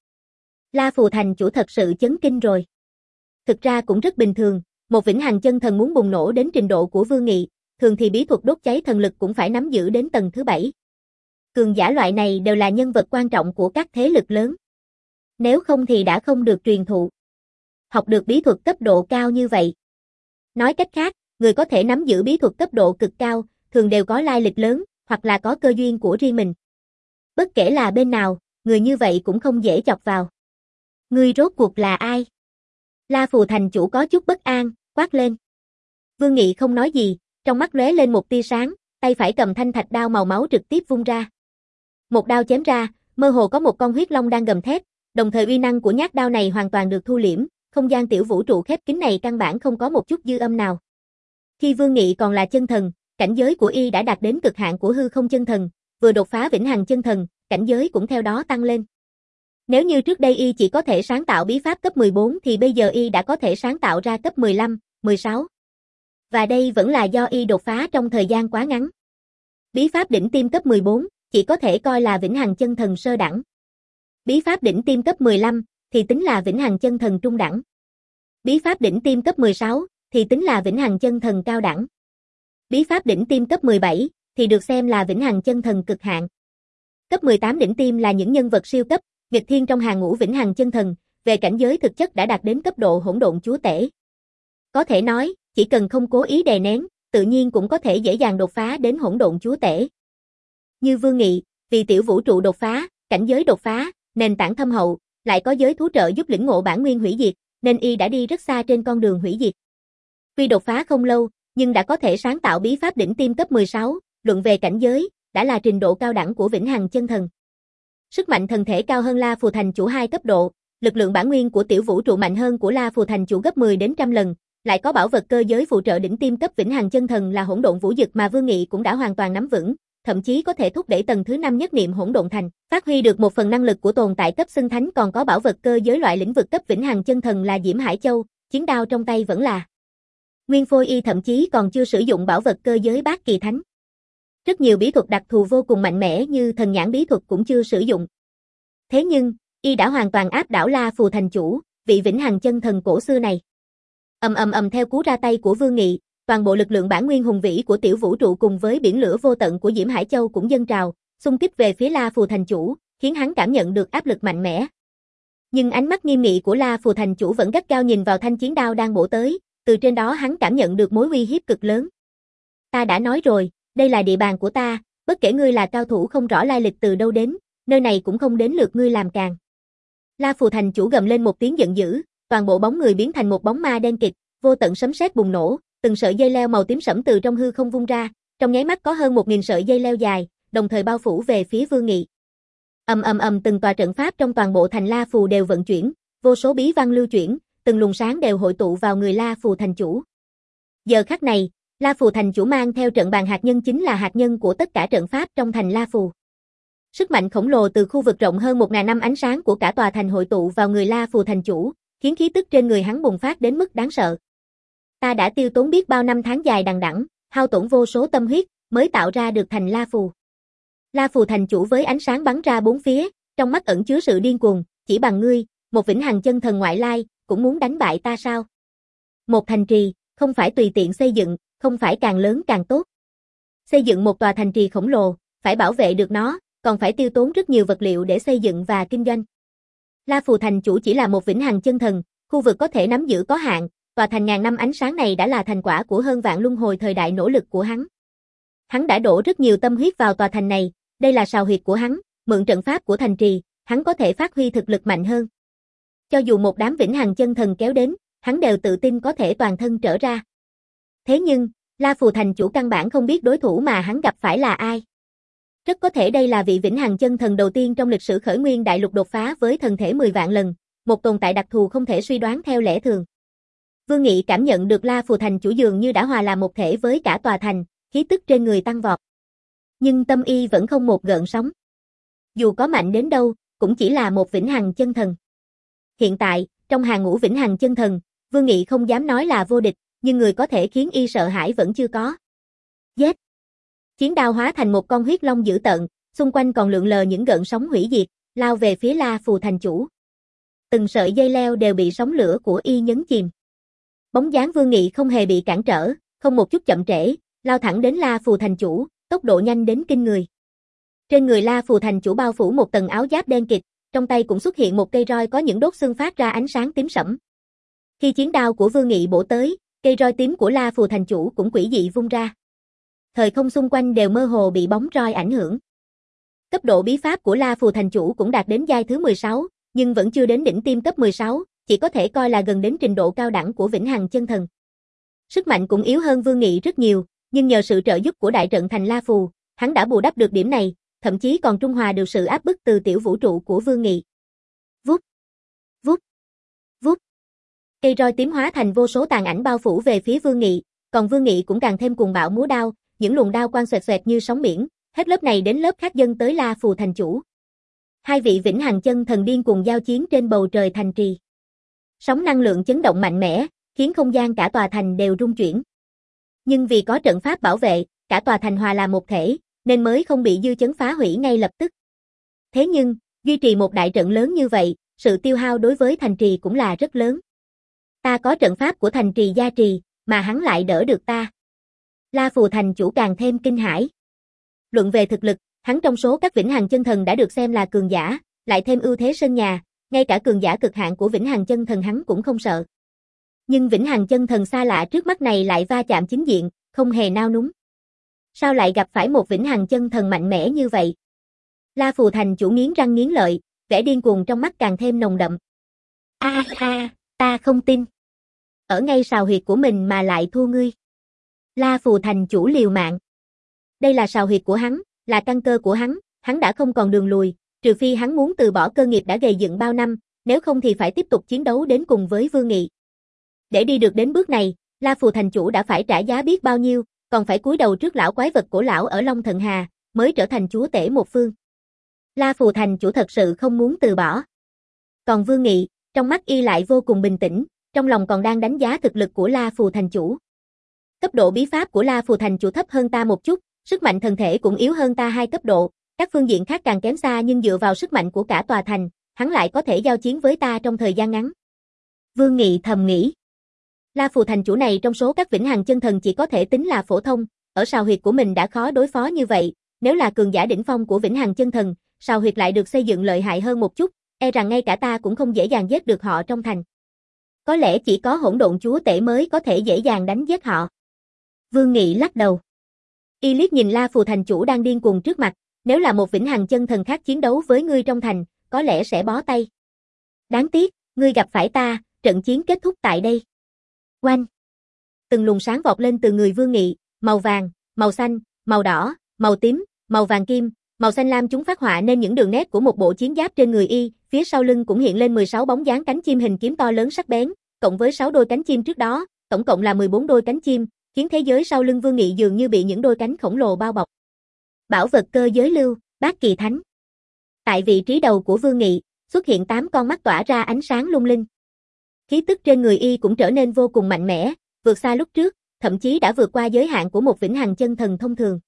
Speaker 1: La Phù thành chủ thật sự chấn kinh rồi. Thực ra cũng rất bình thường, một vĩnh hằng chân thần muốn bùng nổ đến trình độ của Vương Nghị, thường thì bí thuật đốt cháy thần lực cũng phải nắm giữ đến tầng thứ bảy. Cường giả loại này đều là nhân vật quan trọng của các thế lực lớn. Nếu không thì đã không được truyền thụ. Học được bí thuật cấp độ cao như vậy. Nói cách khác, người có thể nắm giữ bí thuật cấp độ cực cao, thường đều có lai lịch lớn, hoặc là có cơ duyên của riêng mình. Bất kể là bên nào, người như vậy cũng không dễ chọc vào. Ngươi rốt cuộc là ai? La Phù thành chủ có chút bất an, quát lên. Vương Nghị không nói gì, trong mắt lóe lên một tia sáng, tay phải cầm thanh thạch đao màu máu trực tiếp vung ra. Một đao chém ra, mơ hồ có một con huyết long đang gầm thét, đồng thời uy năng của nhát đao này hoàn toàn được thu liễm, không gian tiểu vũ trụ khép kín này căn bản không có một chút dư âm nào. Khi Vương Nghị còn là chân thần, cảnh giới của y đã đạt đến cực hạn của hư không chân thần, vừa đột phá vĩnh hằng chân thần, cảnh giới cũng theo đó tăng lên. Nếu như trước đây y chỉ có thể sáng tạo bí pháp cấp mười bốn thì bây giờ y đã có thể sáng tạo ra cấp mười lăm, mười sáu. Và đây vẫn là do y đột phá trong thời gian quá ngắn. Bí pháp đỉnh tiêm cấp mười bốn chỉ có thể coi là vĩnh hằng chân thần sơ đẳng. Bí pháp đỉnh tiêm cấp mười lăm thì tính là vĩnh hằng chân thần trung đẳng. Bí pháp đỉnh tiêm cấp mười sáu thì tính là vĩnh hằng chân thần cao đẳng. Bí pháp đỉnh tiêm cấp mười bảy thì được xem là vĩnh hằng chân thần cực hạn. Cấp mười tám đỉnh tiêm là những nhân vật siêu cấp, nghịch thiên trong hàng ngũ vĩnh hằng chân thần, về cảnh giới thực chất đã đạt đến cấp độ hỗn độn chúa tể. Có thể nói, chỉ cần không cố ý đè nén, tự nhiên cũng có thể dễ dàng đột phá đến hỗn độn chúa tể. Như Vương Nghị, vì tiểu vũ trụ đột phá, cảnh giới đột phá, nền tảng thâm hậu, lại có giới thú trợ giúp lĩnh ngộ bản nguyên hủy diệt, nên y đã đi rất xa trên con đường hủy diệt. Tuy đột phá không lâu, nhưng đã có thể sáng tạo bí pháp đỉnh tiêm cấp mười sáu, luận về cảnh giới, đã là trình độ cao đẳng của vĩnh hằng chân thần. Sức mạnh thần thể cao hơn La Phù thành chủ hai cấp độ, lực lượng bản nguyên của tiểu vũ trụ mạnh hơn của La Phù thành chủ gấp mười đến trăm lần, lại có bảo vật cơ giới phụ trợ đỉnh tiêm cấp vĩnh hằng chân thần là hỗn độn vũ dực mà Vương Nghị cũng đã hoàn toàn nắm vững, thậm chí có thể thúc đẩy tầng thứ năm nhất niệm hỗn độn thành, phát huy được một phần năng lực của tồn tại cấp xưng thánh, còn có bảo vật cơ giới loại lĩnh vực cấp vĩnh hằng chân thần là Diễm Hải Châu, chiến đao trong tay vẫn là Nguyên Phôi y, thậm chí còn chưa sử dụng bảo vật cơ giới Bát Kỳ Thánh. Rất nhiều bí thuật đặc thù vô cùng mạnh mẽ như thần nhãn bí thuật cũng chưa sử dụng. Thế nhưng, y đã hoàn toàn áp đảo La Phù thành chủ, vị vĩnh hằng chân thần cổ xưa này. Ầm ầm ầm, theo cú ra tay của Vương Nghị, toàn bộ lực lượng bản nguyên hùng vĩ của tiểu vũ trụ cùng với biển lửa vô tận của Diễm Hải Châu cũng dâng trào, xung kích về phía La Phù thành chủ, khiến hắn cảm nhận được áp lực mạnh mẽ. Nhưng ánh mắt nghiêm nghị của La Phù thành chủ vẫn gắt gao nhìn vào thanh chiến đao đang bổ tới, từ trên đó hắn cảm nhận được mối uy hiếp cực lớn. Ta đã nói rồi, đây là địa bàn của ta, bất kể ngươi là cao thủ không rõ lai lịch từ đâu đến, nơi này cũng không đến lượt ngươi làm càn. La Phù thành chủ gầm lên một tiếng giận dữ, toàn bộ bóng người biến thành một bóng ma đen kịt, vô tận sấm sét bùng nổ, từng sợi dây leo màu tím sẫm từ trong hư không vung ra, trong nháy mắt có hơn một nghìn sợi dây leo dài, đồng thời bao phủ về phía Vương Nghị. Ầm ầm ầm, từng tòa trận pháp trong toàn bộ thành La Phù đều vận chuyển, vô số bí văn lưu chuyển, từng luồng sáng đều hội tụ vào người La Phù thành chủ. Giờ khắc này, La Phù thành chủ mang theo trận bàn hạt nhân chính là hạt nhân của tất cả trận pháp trong thành La Phù. Sức mạnh khổng lồ từ khu vực rộng hơn một nghìn năm ánh sáng của cả tòa thành hội tụ vào người La Phù thành chủ, khiến khí tức trên người hắn bùng phát đến mức đáng sợ. Ta đã tiêu tốn biết bao năm tháng dài đằng đẵng, hao tổn vô số tâm huyết, mới tạo ra được thành La Phù. La Phù thành chủ với ánh sáng bắn ra bốn phía, trong mắt ẩn chứa sự điên cuồng, chỉ bằng ngươi, một vĩnh hằng chân thần ngoại lai, cũng muốn đánh bại ta sao? Một thành trì, không phải tùy tiện xây dựng, không phải càng lớn càng tốt. Xây dựng một tòa thành trì khổng lồ, phải bảo vệ được nó, còn phải tiêu tốn rất nhiều vật liệu để xây dựng và kinh doanh. La Phù thành chủ chỉ là một vĩnh hằng chân thần, khu vực có thể nắm giữ có hạn, tòa thành ngàn năm ánh sáng này đã là thành quả của hơn vạn luân hồi thời đại nỗ lực của hắn. Hắn đã đổ rất nhiều tâm huyết vào tòa thành này, đây là sào huyệt của hắn, mượn trận pháp của thành trì, hắn có thể phát huy thực lực mạnh hơn. Cho dù một đám vĩnh hằng chân thần kéo đến, hắn đều tự tin có thể toàn thân trở ra. Thế nhưng, La Phù thành chủ căn bản không biết đối thủ mà hắn gặp phải là ai. Rất có thể đây là vị vĩnh hằng chân thần đầu tiên trong lịch sử khởi nguyên đại lục đột phá với thần thể mười vạn lần, một tồn tại đặc thù không thể suy đoán theo lẽ thường. Vương Nghị cảm nhận được La Phù thành chủ dường như đã hòa làm một thể với cả tòa thành, khí tức trên người tăng vọt. Nhưng tâm y vẫn không một gợn sóng. Dù có mạnh đến đâu, cũng chỉ là một vĩnh hằng chân thần. Hiện tại, trong hàng ngũ vĩnh hằng chân thần, Vương Nghị không dám nói là vô địch, nhưng người có thể khiến y sợ hãi vẫn chưa có. Giết! Chiến đao hóa thành một con huyết long dữ tợn, xung quanh còn lượn lờ những gợn sóng hủy diệt, lao về phía La Phù thành chủ. Từng sợi dây leo đều bị sóng lửa của y nhấn chìm. Bóng dáng Vương Nghị không hề bị cản trở, không một chút chậm trễ, lao thẳng đến La Phù thành chủ, tốc độ nhanh đến kinh người. Trên người La Phù thành chủ bao phủ một tầng áo giáp đen kịt, trong tay cũng xuất hiện một cây roi có những đốt xương phát ra ánh sáng tím sẫm. Khi chiến đao của Vương Nghị bổ tới, cây roi tím của La Phù thành chủ cũng quỷ dị vung ra. Thời không xung quanh đều mơ hồ bị bóng roi ảnh hưởng. Cấp độ bí pháp của La Phù thành chủ cũng đạt đến giai thứ mười sáu, nhưng vẫn chưa đến đỉnh tiêm cấp mười sáu, chỉ có thể coi là gần đến trình độ cao đẳng của vĩnh hằng chân thần. Sức mạnh cũng yếu hơn Vương Nghị rất nhiều, nhưng nhờ sự trợ giúp của đại trận thành La Phù, hắn đã bù đắp được điểm này, thậm chí còn trung hòa được sự áp bức từ tiểu vũ trụ của Vương Nghị. Vút, vút, vút. Cây roi tím hóa thành vô số tàn ảnh bao phủ về phía Vương Nghị, còn Vương Nghị cũng càng thêm cuồng bạo múa đao, những luồng đao quang xoẹt xoẹt như sóng biển, hết lớp này đến lớp khác dâng tới La Phù thành chủ. Hai vị vĩnh hằng chân thần điên cuồng giao chiến trên bầu trời thành trì. Sóng năng lượng chấn động mạnh mẽ, khiến không gian cả tòa thành đều rung chuyển. Nhưng vì có trận pháp bảo vệ, cả tòa thành hòa là một thể, nên mới không bị dư chấn phá hủy ngay lập tức. Thế nhưng, duy trì một đại trận lớn như vậy, sự tiêu hao đối với thành trì cũng là rất lớn. Ta có trận pháp của thành trì gia trì, mà hắn lại đỡ được ta. La Phù thành chủ càng thêm kinh hãi. Luận về thực lực, hắn trong số các vĩnh hằng chân thần đã được xem là cường giả, lại thêm ưu thế sân nhà, ngay cả cường giả cực hạn của vĩnh hằng chân thần hắn cũng không sợ. Nhưng vĩnh hằng chân thần xa lạ trước mắt này lại va chạm chính diện, không hề nao núng. Sao lại gặp phải một vĩnh hằng chân thần mạnh mẽ như vậy? La Phù thành chủ nghiến răng nghiến lợi, vẻ điên cuồng trong mắt càng thêm nồng đậm. A a, ta không tin. Ở ngay sào huyệt của mình mà lại thua ngươi. La Phù thành chủ liều mạng. Đây là sào huyệt của hắn, là căn cơ của hắn, hắn đã không còn đường lùi, trừ phi hắn muốn từ bỏ cơ nghiệp đã gầy dựng bao năm, nếu không thì phải tiếp tục chiến đấu đến cùng với Vương Nghị. Để đi được đến bước này, La Phù thành chủ đã phải trả giá biết bao nhiêu, còn phải cúi đầu trước lão quái vật cổ lão ở Long Thần Hà, mới trở thành chúa tể một phương. La Phù thành chủ thật sự không muốn từ bỏ. Còn Vương Nghị, trong mắt y lại vô cùng bình tĩnh, trong lòng còn đang đánh giá thực lực của La Phù thành chủ. Cấp độ bí pháp của La Phù thành chủ thấp hơn ta một chút, sức mạnh thân thể cũng yếu hơn ta hai cấp độ, các phương diện khác càng kém xa, nhưng dựa vào sức mạnh của cả tòa thành, hắn lại có thể giao chiến với ta trong thời gian ngắn. Vương Nghị thầm nghĩ. La Phù thành chủ này trong số các vĩnh hằng chân thần chỉ có thể tính là phổ thông, ở sào huyệt của mình đã khó đối phó như vậy, nếu là cường giả đỉnh phong của vĩnh hằng chân thần, sào huyệt lại được xây dựng lợi hại hơn một chút, e rằng ngay cả ta cũng không dễ dàng giết được họ trong thành. Có lẽ chỉ có hỗn độn chúa tể mới có thể dễ dàng đánh giết họ. Vương Nghị lắc đầu. Y liếc nhìn La Phù thành chủ đang điên cuồng trước mặt, nếu là một vĩnh hằng chân thần khác chiến đấu với ngươi trong thành, có lẽ sẽ bó tay. Đáng tiếc, ngươi gặp phải ta, trận chiến kết thúc tại đây. Oanh! Từng luồng sáng vọt lên từ người Vương Nghị, màu vàng, màu xanh, màu đỏ, màu tím, màu vàng kim, màu xanh lam, chúng phát họa nên những đường nét của một bộ chiến giáp trên người y, phía sau lưng cũng hiện lên mười sáu bóng dáng cánh chim hình kiếm to lớn sắc bén, cộng với sáu đôi cánh chim trước đó, tổng cộng là mười bốn đôi cánh chim, khiến thế giới sau lưng Vương Nghị dường như bị những đôi cánh khổng lồ bao bọc. Bảo vật cơ giới lưu, Bát Kỳ Thánh. Tại vị trí đầu của Vương Nghị, xuất hiện tám con mắt tỏa ra ánh sáng lung linh. Khí tức trên người y cũng trở nên vô cùng mạnh mẽ, vượt xa lúc trước, thậm chí đã vượt qua giới hạn của một vĩnh hằng chân thần thông thường.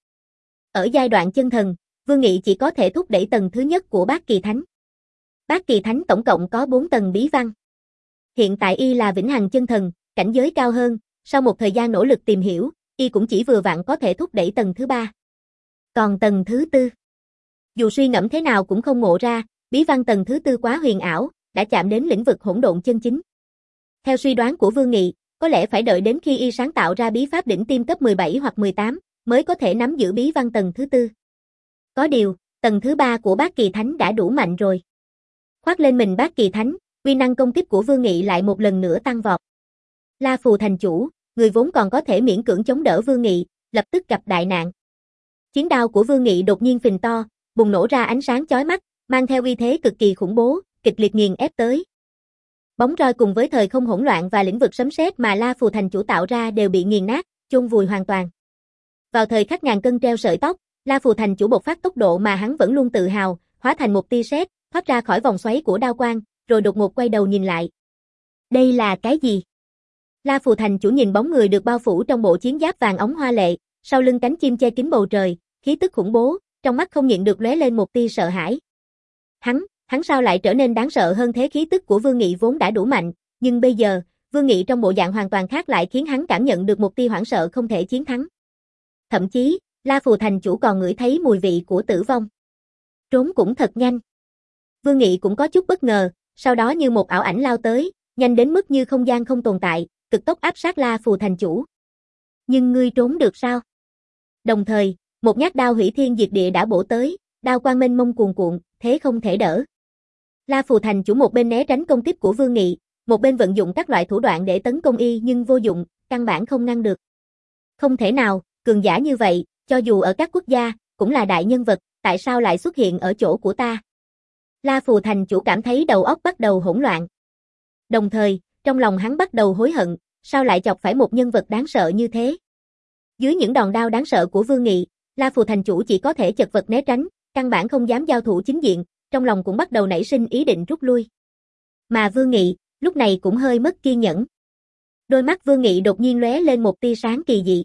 Speaker 1: Ở giai đoạn chân thần, Vương Nghị chỉ có thể thúc đẩy tầng thứ nhất của Bát Kỳ Thánh. Bát Kỳ Thánh tổng cộng có bốn tầng bí văn. Hiện tại y là vĩnh hằng chân thần, cảnh giới cao hơn, sau một thời gian nỗ lực tìm hiểu, y cũng chỉ vừa vặn có thể thúc đẩy tầng thứ ba. Còn tầng thứ tư, dù suy ngẫm thế nào cũng không ngộ ra, bí văn tầng thứ tư quá huyền ảo, đã chạm đến lĩnh vực hỗn độn chân chính. Theo suy đoán của Vương Nghị, có lẽ phải đợi đến khi y sáng tạo ra bí pháp đỉnh tiêm cấp mười bảy hoặc mười tám, mới có thể nắm giữ bí văn tầng thứ tư. Có điều, tầng thứ ba của Bát Kỳ Thánh đã đủ mạnh rồi. Khoác lên mình Bát Kỳ Thánh, uy năng công kích của Vương Nghị lại một lần nữa tăng vọt. La Phù thành chủ, người vốn còn có thể miễn cưỡng chống đỡ Vương Nghị, lập tức gặp đại nạn. Chiến đao của Vương Nghị đột nhiên phình to, bùng nổ ra ánh sáng chói mắt, mang theo uy thế cực kỳ khủng bố, kịch liệt nghiền ép tới. Bóng roi cùng với thời không hỗn loạn và lĩnh vực sấm sét mà La Phù thành chủ tạo ra đều bị nghiền nát, chôn vùi hoàn toàn. Vào thời khắc ngàn cân treo sợi tóc, La Phù thành chủ bộc phát tốc độ mà hắn vẫn luôn tự hào, hóa thành một tia sét, thoát ra khỏi vòng xoáy của đao quang, rồi đột ngột quay đầu nhìn lại. Đây là cái gì? La Phù thành chủ nhìn bóng người được bao phủ trong bộ chiến giáp vàng óng hoa lệ, sau lưng cánh chim che kín bầu trời, khí tức khủng bố, trong mắt không nhịn được lóe lên một tia sợ hãi. Hắn, hắn sao lại trở nên đáng sợ hơn thế? Khí tức của Vương Nghị vốn đã đủ mạnh, nhưng bây giờ, Vương Nghị trong bộ dạng hoàn toàn khác lại khiến hắn cảm nhận được một tia hoảng sợ không thể chiến thắng. Thậm chí, La Phù thành chủ còn ngửi thấy mùi vị của tử vong. Trốn cũng thật nhanh. Vương Nghị cũng có chút bất ngờ, sau đó như một ảo ảnh lao tới, nhanh đến mức như không gian không tồn tại, cực tốc áp sát La Phù thành chủ. Nhưng ngươi trốn được sao? Đồng thời, một nhát đao hủy thiên diệt địa đã bổ tới, đao quang mênh mông cuồn cuộn, thế không thể đỡ. La Phù thành chủ một bên né tránh công kích của Vương Nghị, một bên vận dụng các loại thủ đoạn để tấn công y nhưng vô dụng, căn bản không ngăn được. Không thể nào, cường giả như vậy, cho dù ở các quốc gia, cũng là đại nhân vật, tại sao lại xuất hiện ở chỗ của ta? La Phù thành chủ cảm thấy đầu óc bắt đầu hỗn loạn. Đồng thời, trong lòng hắn bắt đầu hối hận, sao lại chọc phải một nhân vật đáng sợ như thế? Dưới những đòn đao đáng sợ của Vương Nghị, La Phù thành chủ chỉ có thể chật vật né tránh, căn bản không dám giao thủ chính diện, trong lòng cũng bắt đầu nảy sinh ý định rút lui. Mà Vương Nghị, lúc này cũng hơi mất kiên nhẫn. Đôi mắt Vương Nghị đột nhiên lóe lên một tia sáng kỳ dị.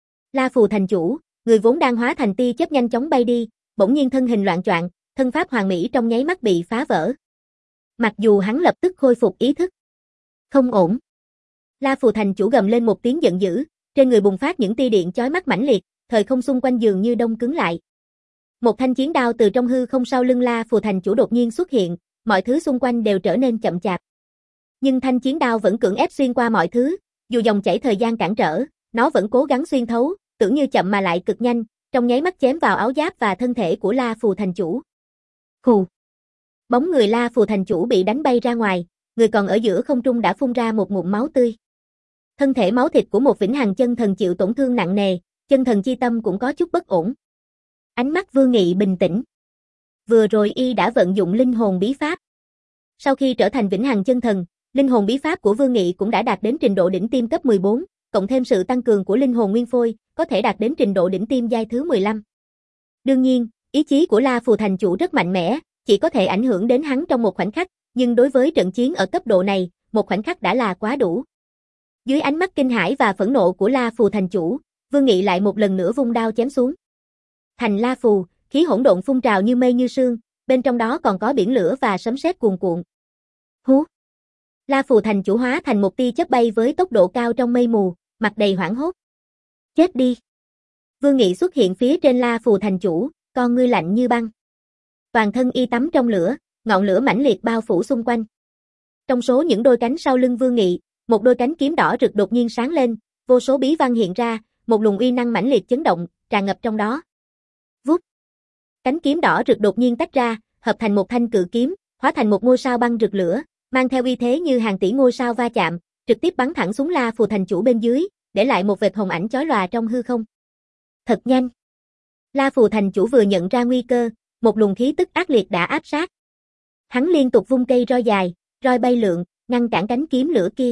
Speaker 1: La Phù thành chủ, người vốn đang hóa thành tia chớp nhanh chóng bay đi, bỗng nhiên thân hình loạn choạng, thân pháp hoàn mỹ trong nháy mắt bị phá vỡ. Mặc dù hắn lập tức khôi phục ý thức. Không ổn. La Phù thành chủ gầm lên một tiếng giận dữ, trên người bùng phát những tia điện chói mắt mãnh liệt, thời không xung quanh dường như đông cứng lại. Một thanh chiến đao từ trong hư không sau lưng La Phù thành chủ đột nhiên xuất hiện, mọi thứ xung quanh đều trở nên chậm chạp. Nhưng thanh chiến đao vẫn cưỡng ép xuyên qua mọi thứ, dù dòng chảy thời gian cản trở, nó vẫn cố gắng xuyên thấu, tưởng như chậm mà lại cực nhanh, trong nháy mắt chém vào áo giáp và thân thể của La Phù thành chủ. Khù. Bóng người La Phù thành chủ bị đánh bay ra ngoài, người còn ở giữa không trung đã phun ra một ngụm máu tươi. Thân thể máu thịt của một vĩnh hằng chân thần chịu tổn thương nặng nề, chân thần chi tâm cũng có chút bất ổn. Ánh mắt Vương Nghị bình tĩnh. Vừa rồi y đã vận dụng linh hồn bí pháp. Sau khi trở thành vĩnh hằng chân thần, linh hồn bí pháp của Vương Nghị cũng đã đạt đến trình độ đỉnh tiêm cấp mười bốn, cộng thêm sự tăng cường của linh hồn nguyên phôi, có thể đạt đến trình độ đỉnh tiêm giai thứ mười lăm. Đương nhiên, ý chí của La Phù thành chủ rất mạnh mẽ, chỉ có thể ảnh hưởng đến hắn trong một khoảnh khắc, nhưng đối với trận chiến ở cấp độ này, một khoảnh khắc đã là quá đủ. Dưới ánh mắt kinh hãi và phẫn nộ của La Phù thành chủ, Vương Nghị lại một lần nữa vung đao chém xuống. Thành La Phù, khí hỗn độn phun trào như mây như sương, bên trong đó còn có biển lửa và sấm sét cuồn cuộn. Hú! La Phù thành chủ hóa thành một tia chớp bay với tốc độ cao trong mây mù, mặt đầy hoảng hốt. Chết đi! Vương Nghị xuất hiện phía trên La Phù thành chủ, con ngươi lạnh như băng. Toàn thân y tắm trong lửa, ngọn lửa mãnh liệt bao phủ xung quanh. Trong số những đôi cánh sau lưng Vương Nghị, một đôi cánh kiếm đỏ rực đột nhiên sáng lên, vô số bí văn hiện ra, một luồng uy năng mãnh liệt chấn động, tràn ngập trong đó. Vút! Cánh kiếm đỏ rực đột nhiên tách ra, hợp thành một thanh cự kiếm, hóa thành một ngôi sao băng rực lửa, mang theo uy thế như hàng tỷ ngôi sao va chạm, trực tiếp bắn thẳng xuống La Phù thành chủ bên dưới, để lại một vệt hồng ảnh chói lòa trong hư không. Thật nhanh. La Phù thành chủ vừa nhận ra nguy cơ, một luồng khí tức ác liệt đã áp sát. Hắn liên tục vung cây roi dài, roi bay lượn, ngăn cản cánh kiếm lửa kia.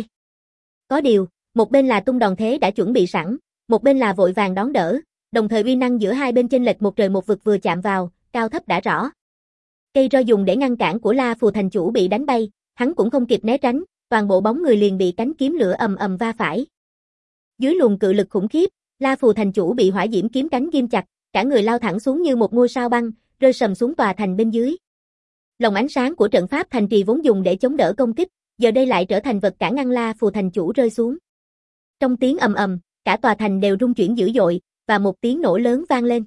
Speaker 1: Có điều, một bên là tung đòn thế đã chuẩn bị sẵn, một bên là vội vàng đón đỡ, đồng thời uy năng giữa hai bên chênh lệch một trời một vực vừa chạm vào, cao thấp đã rõ. Cây roi dùng để ngăn cản của La Phù thành chủ bị đánh bay, hắn cũng không kịp né tránh, toàn bộ bóng người liền bị cánh kiếm lửa ầm ầm va phải. Dưới luồng cự lực khủng khiếp, La Phù thành chủ bị hỏa diễm kiếm cánh ghim chặt, cả người lao thẳng xuống như một ngôi sao băng, rơi sầm xuống tòa thành bên dưới. Lồng ánh sáng của trận pháp thành trì vốn dùng để chống đỡ công kích, giờ đây lại trở thành vật cản ngăn La Phù thành chủ rơi xuống. Trong tiếng ầm ầm, cả tòa thành đều rung chuyển dữ dội, và một tiếng nổ lớn vang lên.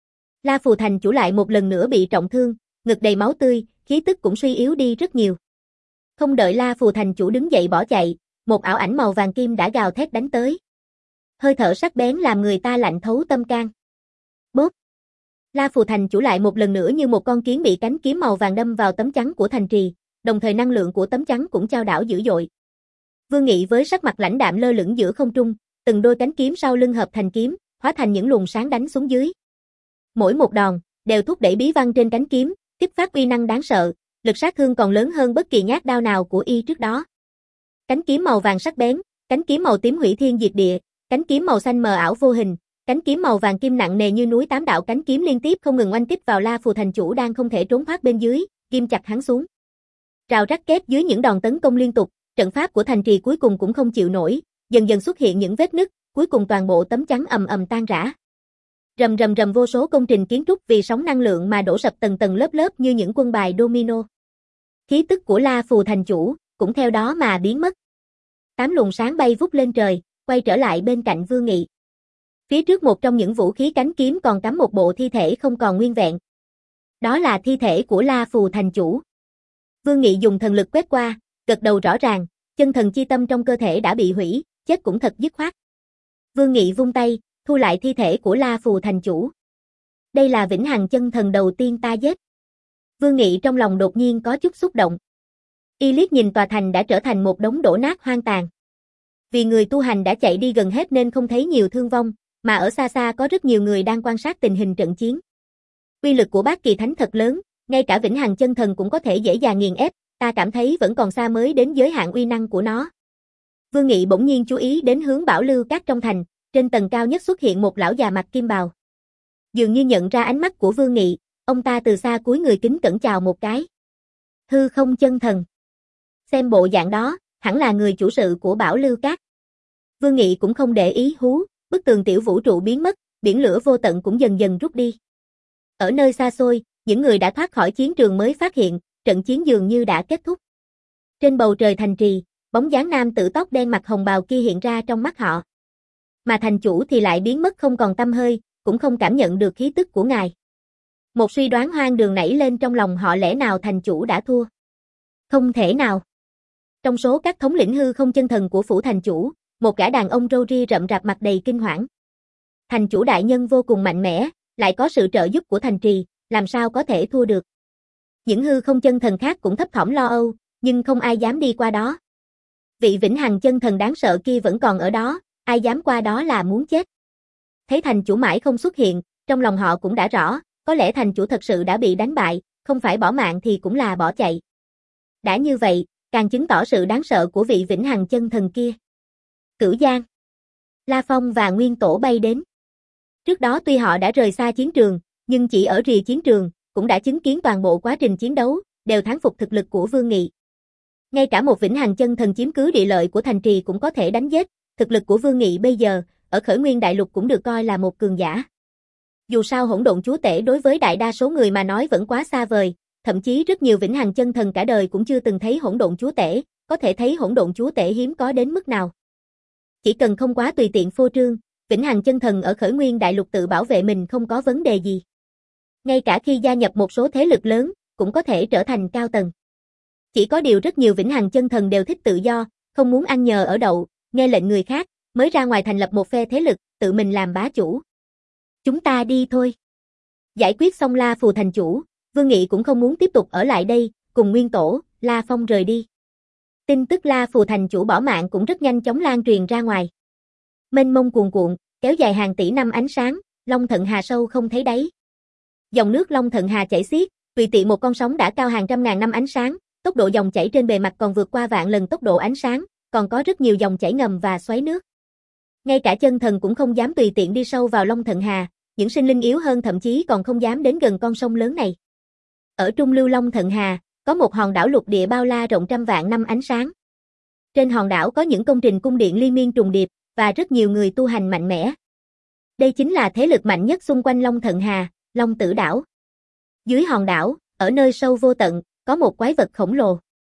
Speaker 1: La Phù thành chủ lại một lần nữa bị trọng thương, ngực đầy máu tươi, khí tức cũng suy yếu đi rất nhiều. Không đợi La Phù thành chủ đứng dậy bỏ chạy, một ảo ảnh màu vàng kim đã gào thét đánh tới. Hơi thở sắc bén làm người ta lạnh thấu tâm can. Bốp! La Phù Thành Chủ lại một lần nữa như một con kiến bị cánh kiếm màu vàng đâm vào tấm chắn của thành trì, đồng thời năng lượng của tấm chắn cũng chao đảo dữ dội. Vương Nghị với sắc mặt lãnh đạm lơ lửng giữa không trung, từng đôi cánh kiếm sau lưng hợp thành kiếm, hóa thành những luồng sáng đánh xuống dưới. Mỗi một đòn đều thúc đẩy bí văn trên cánh kiếm, kích phát uy năng đáng sợ, lực sát thương còn lớn hơn bất kỳ nhát đao nào của y trước đó. Cánh kiếm màu vàng sắc bén, cánh kiếm màu tím hủy thiên diệt địa, cánh kiếm màu xanh mờ ảo vô hình, cánh kiếm màu vàng kim nặng nề như núi, tám đạo cánh kiếm liên tiếp không ngừng oanh kích vào La Phù Thành Chủ đang không thể trốn thoát bên dưới, ghim chặt hắn xuống. Rào rắc kết dưới những đòn tấn công liên tục, trận pháp của thành trì cuối cùng cũng không chịu nổi, dần dần xuất hiện những vết nứt, cuối cùng toàn bộ tấm chắn ầm ầm tan rã. Rầm rầm rầm, vô số công trình kiến trúc vì sóng năng lượng mà đổ sập tầng tầng lớp lớp như những quân bài domino. Khí tức của La Phù Thành Chủ cũng theo đó mà biến mất. Tám luồng sáng bay vút lên trời, quay trở lại bên cạnh Vương Nghị. Phía trước một trong những vũ khí cánh kiếm còn cắm một bộ thi thể không còn nguyên vẹn. Đó là thi thể của La Phù Thành Chủ. Vương Nghị dùng thần lực quét qua, gật đầu rõ ràng, chân thần chi tâm trong cơ thể đã bị hủy, chết cũng thật dứt khoát. Vương Nghị vung tay, thu lại thi thể của La Phù Thành Chủ. Đây là vĩnh hằng chân thần đầu tiên ta giết. Vương Nghị trong lòng đột nhiên có chút xúc động. Y liếc nhìn tòa thành đã trở thành một đống đổ nát hoang tàn. Vì người tu hành đã chạy đi gần hết nên không thấy nhiều thương vong, mà ở xa xa có rất nhiều người đang quan sát tình hình trận chiến. Uy lực của Bát Kỳ Thánh thật lớn, ngay cả vĩnh hằng chân thần cũng có thể dễ dàng nghiền ép, ta cảm thấy vẫn còn xa mới đến giới hạn uy năng của nó. Vương Nghị bỗng nhiên chú ý đến hướng Bảo Lưu Các trong thành, trên tầng cao nhất xuất hiện một lão già mặc kim bào. Dường như nhận ra ánh mắt của Vương Nghị, ông ta từ xa cúi người kính cẩn chào một cái. Hư không chân thần. Xem bộ dạng đó, hẳn là người chủ sự của Bảo Lưu Các. Vương Nghị cũng không để ý hú, bức tường tiểu vũ trụ biến mất, biển lửa vô tận cũng dần dần rút đi. Ở nơi xa xôi, những người đã thoát khỏi chiến trường mới phát hiện, trận chiến dường như đã kết thúc. Trên bầu trời thành trì, bóng dáng nam tử tóc đen mặc hồng bào kia hiện ra trong mắt họ. Mà thành chủ thì lại biến mất không còn tăm hơi, cũng không cảm nhận được khí tức của ngài. Một suy đoán hoang đường nảy lên trong lòng họ, lẽ nào thành chủ đã thua? Không thể nào. Trong số các thống lĩnh hư không chân thần của phủ thành chủ, một gã đàn ông râu ria rậm rạp mặt đầy kinh hoảng. Thành chủ đại nhân vô cùng mạnh mẽ, lại có sự trợ giúp của thành trì, làm sao có thể thua được. Những hư không chân thần khác cũng thấp thỏm lo âu, nhưng không ai dám đi qua đó. Vị vĩnh hằng chân thần đáng sợ kia vẫn còn ở đó, ai dám qua đó là muốn chết. Thấy thành chủ mãi không xuất hiện, trong lòng họ cũng đã rõ, có lẽ thành chủ thật sự đã bị đánh bại, không phải bỏ mạng thì cũng là bỏ chạy. Đã như vậy, càng chứng tỏ sự đáng sợ của vị vĩnh hằng chân thần kia. Cửu Giang, La Phong và Nguyên Tổ bay đến. Trước đó tuy họ đã rời xa chiến trường, nhưng chỉ ở rìa chiến trường, cũng đã chứng kiến toàn bộ quá trình chiến đấu, đều thán phục thực lực của Vương Nghị. Ngay cả một vĩnh hằng chân thần chiếm cứ địa lợi của thành trì cũng có thể đánh giết, thực lực của Vương Nghị bây giờ, ở Khởi Nguyên Đại Lục cũng được coi là một cường giả. Dù sao hỗn độn chúa tể đối với đại đa số người mà nói vẫn quá xa vời, thậm chí rất nhiều vĩnh hằng chân thần cả đời cũng chưa từng thấy hỗn độn chúa tể, có thể thấy hỗn độn chúa tể hiếm có đến mức nào. Chỉ cần không quá tùy tiện phô trương, vĩnh hằng chân thần ở Khởi Nguyên Đại Lục tự bảo vệ mình không có vấn đề gì. Ngay cả khi gia nhập một số thế lực lớn, cũng có thể trở thành cao tầng. Chỉ có điều rất nhiều vĩnh hằng chân thần đều thích tự do, không muốn ăn nhờ ở đậu, nghe lệnh người khác, mới ra ngoài thành lập một phe thế lực, tự mình làm bá chủ. Chúng ta đi thôi. Giải quyết xong La Phù thành chủ, Vương Nghị cũng không muốn tiếp tục ở lại đây, cùng Nguyên Tổ, La Phong rời đi. Tin tức La Phù thành chủ bỏ mạng cũng rất nhanh chóng lan truyền ra ngoài. Mênh mông cuồn cuộn, kéo dài hàng tỷ năm ánh sáng, Long Thận Hà sâu không thấy đáy. Dòng nước Long Thận Hà chảy xiết, tùy tiện một con sóng đã cao hàng trăm ngàn năm ánh sáng, tốc độ dòng chảy trên bề mặt còn vượt qua vạn lần tốc độ ánh sáng, còn có rất nhiều dòng chảy ngầm và xoáy nước. Ngay cả chân thần cũng không dám tùy tiện đi sâu vào Long Thận Hà, những sinh linh yếu hơn thậm chí còn không dám đến gần con sông lớn này. Ở trung lưu Long Thận Hà, có một hòn đảo lục địa bao la rộng trăm vạn năm ánh sáng. Trên hòn đảo có những công trình cung điện liên miên trùng điệp, và rất nhiều người tu hành mạnh mẽ. Đây chính là thế lực mạnh nhất xung quanh Long Thận Hà, Long Tử Đảo. Dưới hòn đảo, ở nơi sâu vô tận, có một quái vật khổng lồ.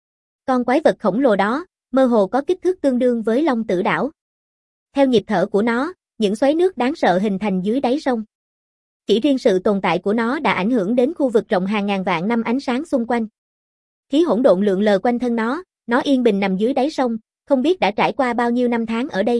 Speaker 1: Con quái vật khổng lồ đó, mơ hồ có kích thước tương đương với Long Tử Đảo. Theo nhịp thở của nó, những xoáy nước đáng sợ hình thành dưới đáy sông. Chỉ riêng sự tồn tại của nó đã ảnh hưởng đến khu vực rộng hàng ngàn vạn năm ánh sáng xung quanh. Khí hỗn độn lượn lờ quanh thân nó, nó yên bình nằm dưới đáy sông, không biết đã trải qua bao nhiêu năm tháng ở đây.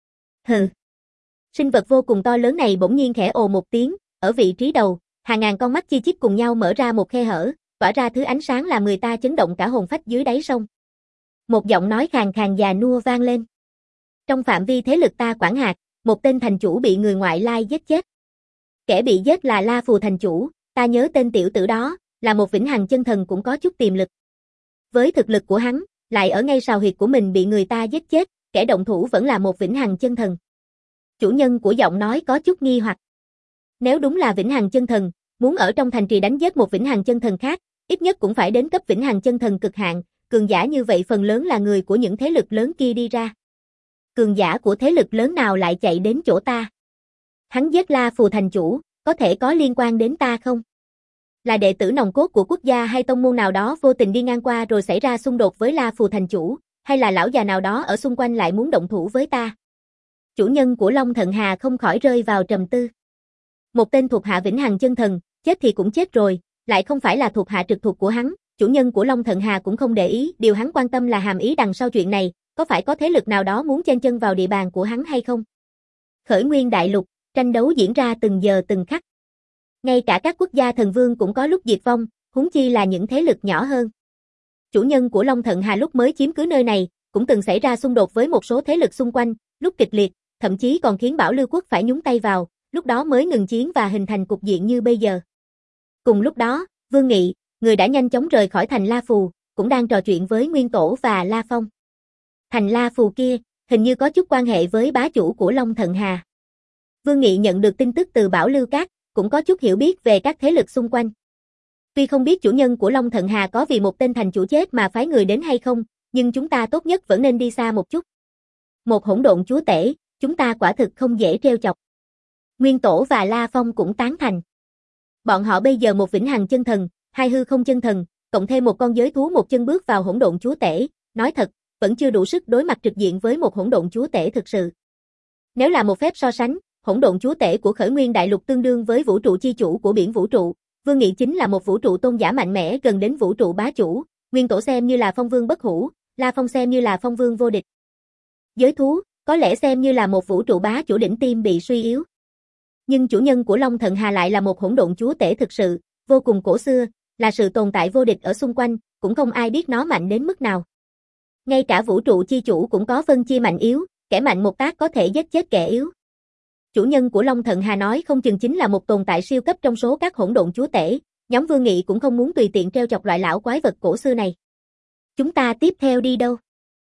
Speaker 1: Hừ. Sinh vật vô cùng to lớn này bỗng nhiên khẽ ồ một tiếng, ở vị trí đầu, hàng ngàn con mắt chi chít cùng nhau mở ra một khe hở, tỏa ra thứ ánh sáng làm người ta chấn động cả hồn phách dưới đáy sông. Một giọng nói khàn khàn già nua vang lên. Trong phạm vi thế lực ta quản hạt, một tên thành chủ bị người ngoại lai giết chết. Kẻ bị giết là La Phù thành chủ, ta nhớ tên tiểu tử đó, là một vĩnh hằng chân thần cũng có chút tiềm lực. Với thực lực của hắn, lại ở ngay sào huyệt của mình bị người ta giết chết, kẻ động thủ vẫn là một vĩnh hằng chân thần. Chủ nhân của giọng nói có chút nghi hoặc. Nếu đúng là vĩnh hằng chân thần, muốn ở trong thành trì đánh giết một vĩnh hằng chân thần khác, ít nhất cũng phải đến cấp vĩnh hằng chân thần cực hạn, cường giả như vậy phần lớn là người của những thế lực lớn kia đi ra. Cường giả của thế lực lớn nào lại chạy đến chỗ ta? Hắn giết La Phù thành chủ, có thể có liên quan đến ta không? Là đệ tử nòng cốt của quốc gia hay tông môn nào đó vô tình đi ngang qua rồi xảy ra xung đột với La Phù thành chủ, hay là lão già nào đó ở xung quanh lại muốn động thủ với ta? Chủ nhân của Long Thận Hà không khỏi rơi vào trầm tư. Một tên thuộc hạ vĩnh hằng chân thần, chết thì cũng chết rồi, lại không phải là thuộc hạ trực thuộc của hắn, chủ nhân của Long Thận Hà cũng không để ý, điều hắn quan tâm là hàm ý đằng sau chuyện này, có phải có thế lực nào đó muốn chen chân vào địa bàn của hắn hay không? Khởi Nguyên Đại Lục, tranh đấu diễn ra từng giờ từng khắc. Ngay cả các quốc gia thần vương cũng có lúc diệt vong, huống chi là những thế lực nhỏ hơn. Chủ nhân của Long Thận Hà lúc mới chiếm cứ nơi này, cũng từng xảy ra xung đột với một số thế lực xung quanh, lúc kịch liệt, thậm chí còn khiến Bảo Lưu Quốc phải nhúng tay vào, lúc đó mới ngừng chiến và hình thành cục diện như bây giờ. Cùng lúc đó, Vương Nghị, người đã nhanh chóng rời khỏi thành La Phù, cũng đang trò chuyện với Nguyên Tổ và La Phong. Thành La Phù kia, hình như có chút quan hệ với bá chủ của Long Thận Hà. Vương Nghị nhận được tin tức từ Bảo Lưu Các, cũng có chút hiểu biết về các thế lực xung quanh. Tuy không biết chủ nhân của Long Thận Hà có vì một tên thành chủ chết mà phái người đến hay không, nhưng chúng ta tốt nhất vẫn nên đi xa một chút. Một hỗn độn chúa tể, chúng ta quả thực không dễ trêu chọc. Nguyên Tổ và La Phong cũng tán thành. Bọn họ bây giờ một vĩnh hằng chân thần, hai hư không chân thần, cộng thêm một con giới thú một chân bước vào hỗn độn chúa tể, nói thật, vẫn chưa đủ sức đối mặt trực diện với một hỗn độn chúa tể thực sự. Nếu là một phép so sánh, hỗn độn chúa tể của Khởi Nguyên Đại Lục tương đương với vũ trụ chi chủ của biển vũ trụ, Vương Nghị chính là một vũ trụ tôn giả mạnh mẽ gần đến vũ trụ bá chủ, Nguyên Tổ xem như là phong vương bất hủ, La Phong xem như là phong vương vô địch. Giới thú, có lẽ xem như là một vũ trụ bá chủ đỉnh tiêm bị suy yếu. Nhưng chủ nhân của Long Thận Hà lại là một hỗn độn chúa tể thực sự, vô cùng cổ xưa, là sự tồn tại vô địch ở xung quanh, cũng không ai biết nó mạnh đến mức nào. Ngay cả vũ trụ chi chủ cũng có phân chia mạnh yếu, kẻ mạnh một tác có thể giết chết kẻ yếu. Chủ nhân của Long Thận Hà nói không chừng chính là một tồn tại siêu cấp trong số các hỗn độn chúa tể, nhóm Vương Nghị cũng không muốn tùy tiện trêu chọc loại lão quái vật cổ xưa này. Chúng ta tiếp theo đi đâu?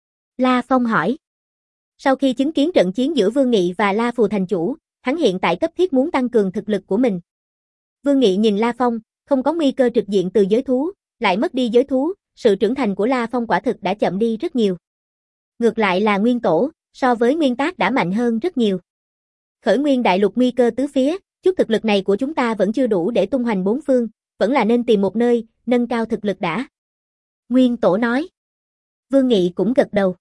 Speaker 1: La Phong hỏi. Sau khi chứng kiến trận chiến giữa Vương Nghị và La Phù thành chủ, hắn hiện tại cấp thiết muốn tăng cường thực lực của mình. Vương Nghị nhìn La Phong, không có nguy cơ trực diện từ giới thú, lại mất đi giới thú, sự trưởng thành của La Phong quả thực đã chậm đi rất nhiều. Ngược lại là Nguyên Tổ, so với Nguyên Tác đã mạnh hơn rất nhiều. Khởi Nguyên Đại Lục nguy cơ tứ phía, chút thực lực này của chúng ta vẫn chưa đủ để tung hoành bốn phương, vẫn là nên tìm một nơi, nâng cao thực lực đã. Nguyên Tổ nói. Vương Nghị cũng gật đầu.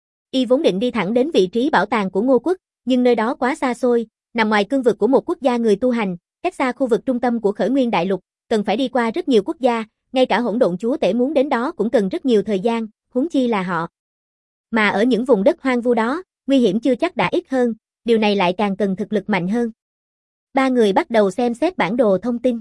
Speaker 1: Y vốn định đi thẳng đến vị trí bảo tàng của Ngô Quốc, nhưng nơi đó quá xa xôi, nằm ngoài cương vực của một quốc gia người tu hành, cách xa khu vực trung tâm của Khởi Nguyên Đại Lục, cần phải đi qua rất nhiều quốc gia, ngay cả hỗn độn chúa tể muốn đến đó cũng cần rất nhiều thời gian, huống chi là họ. Mà ở những vùng đất hoang vu đó, nguy hiểm chưa chắc đã ít hơn, điều này lại càng cần thực lực mạnh hơn. Ba người bắt đầu xem xét bản đồ thông tin.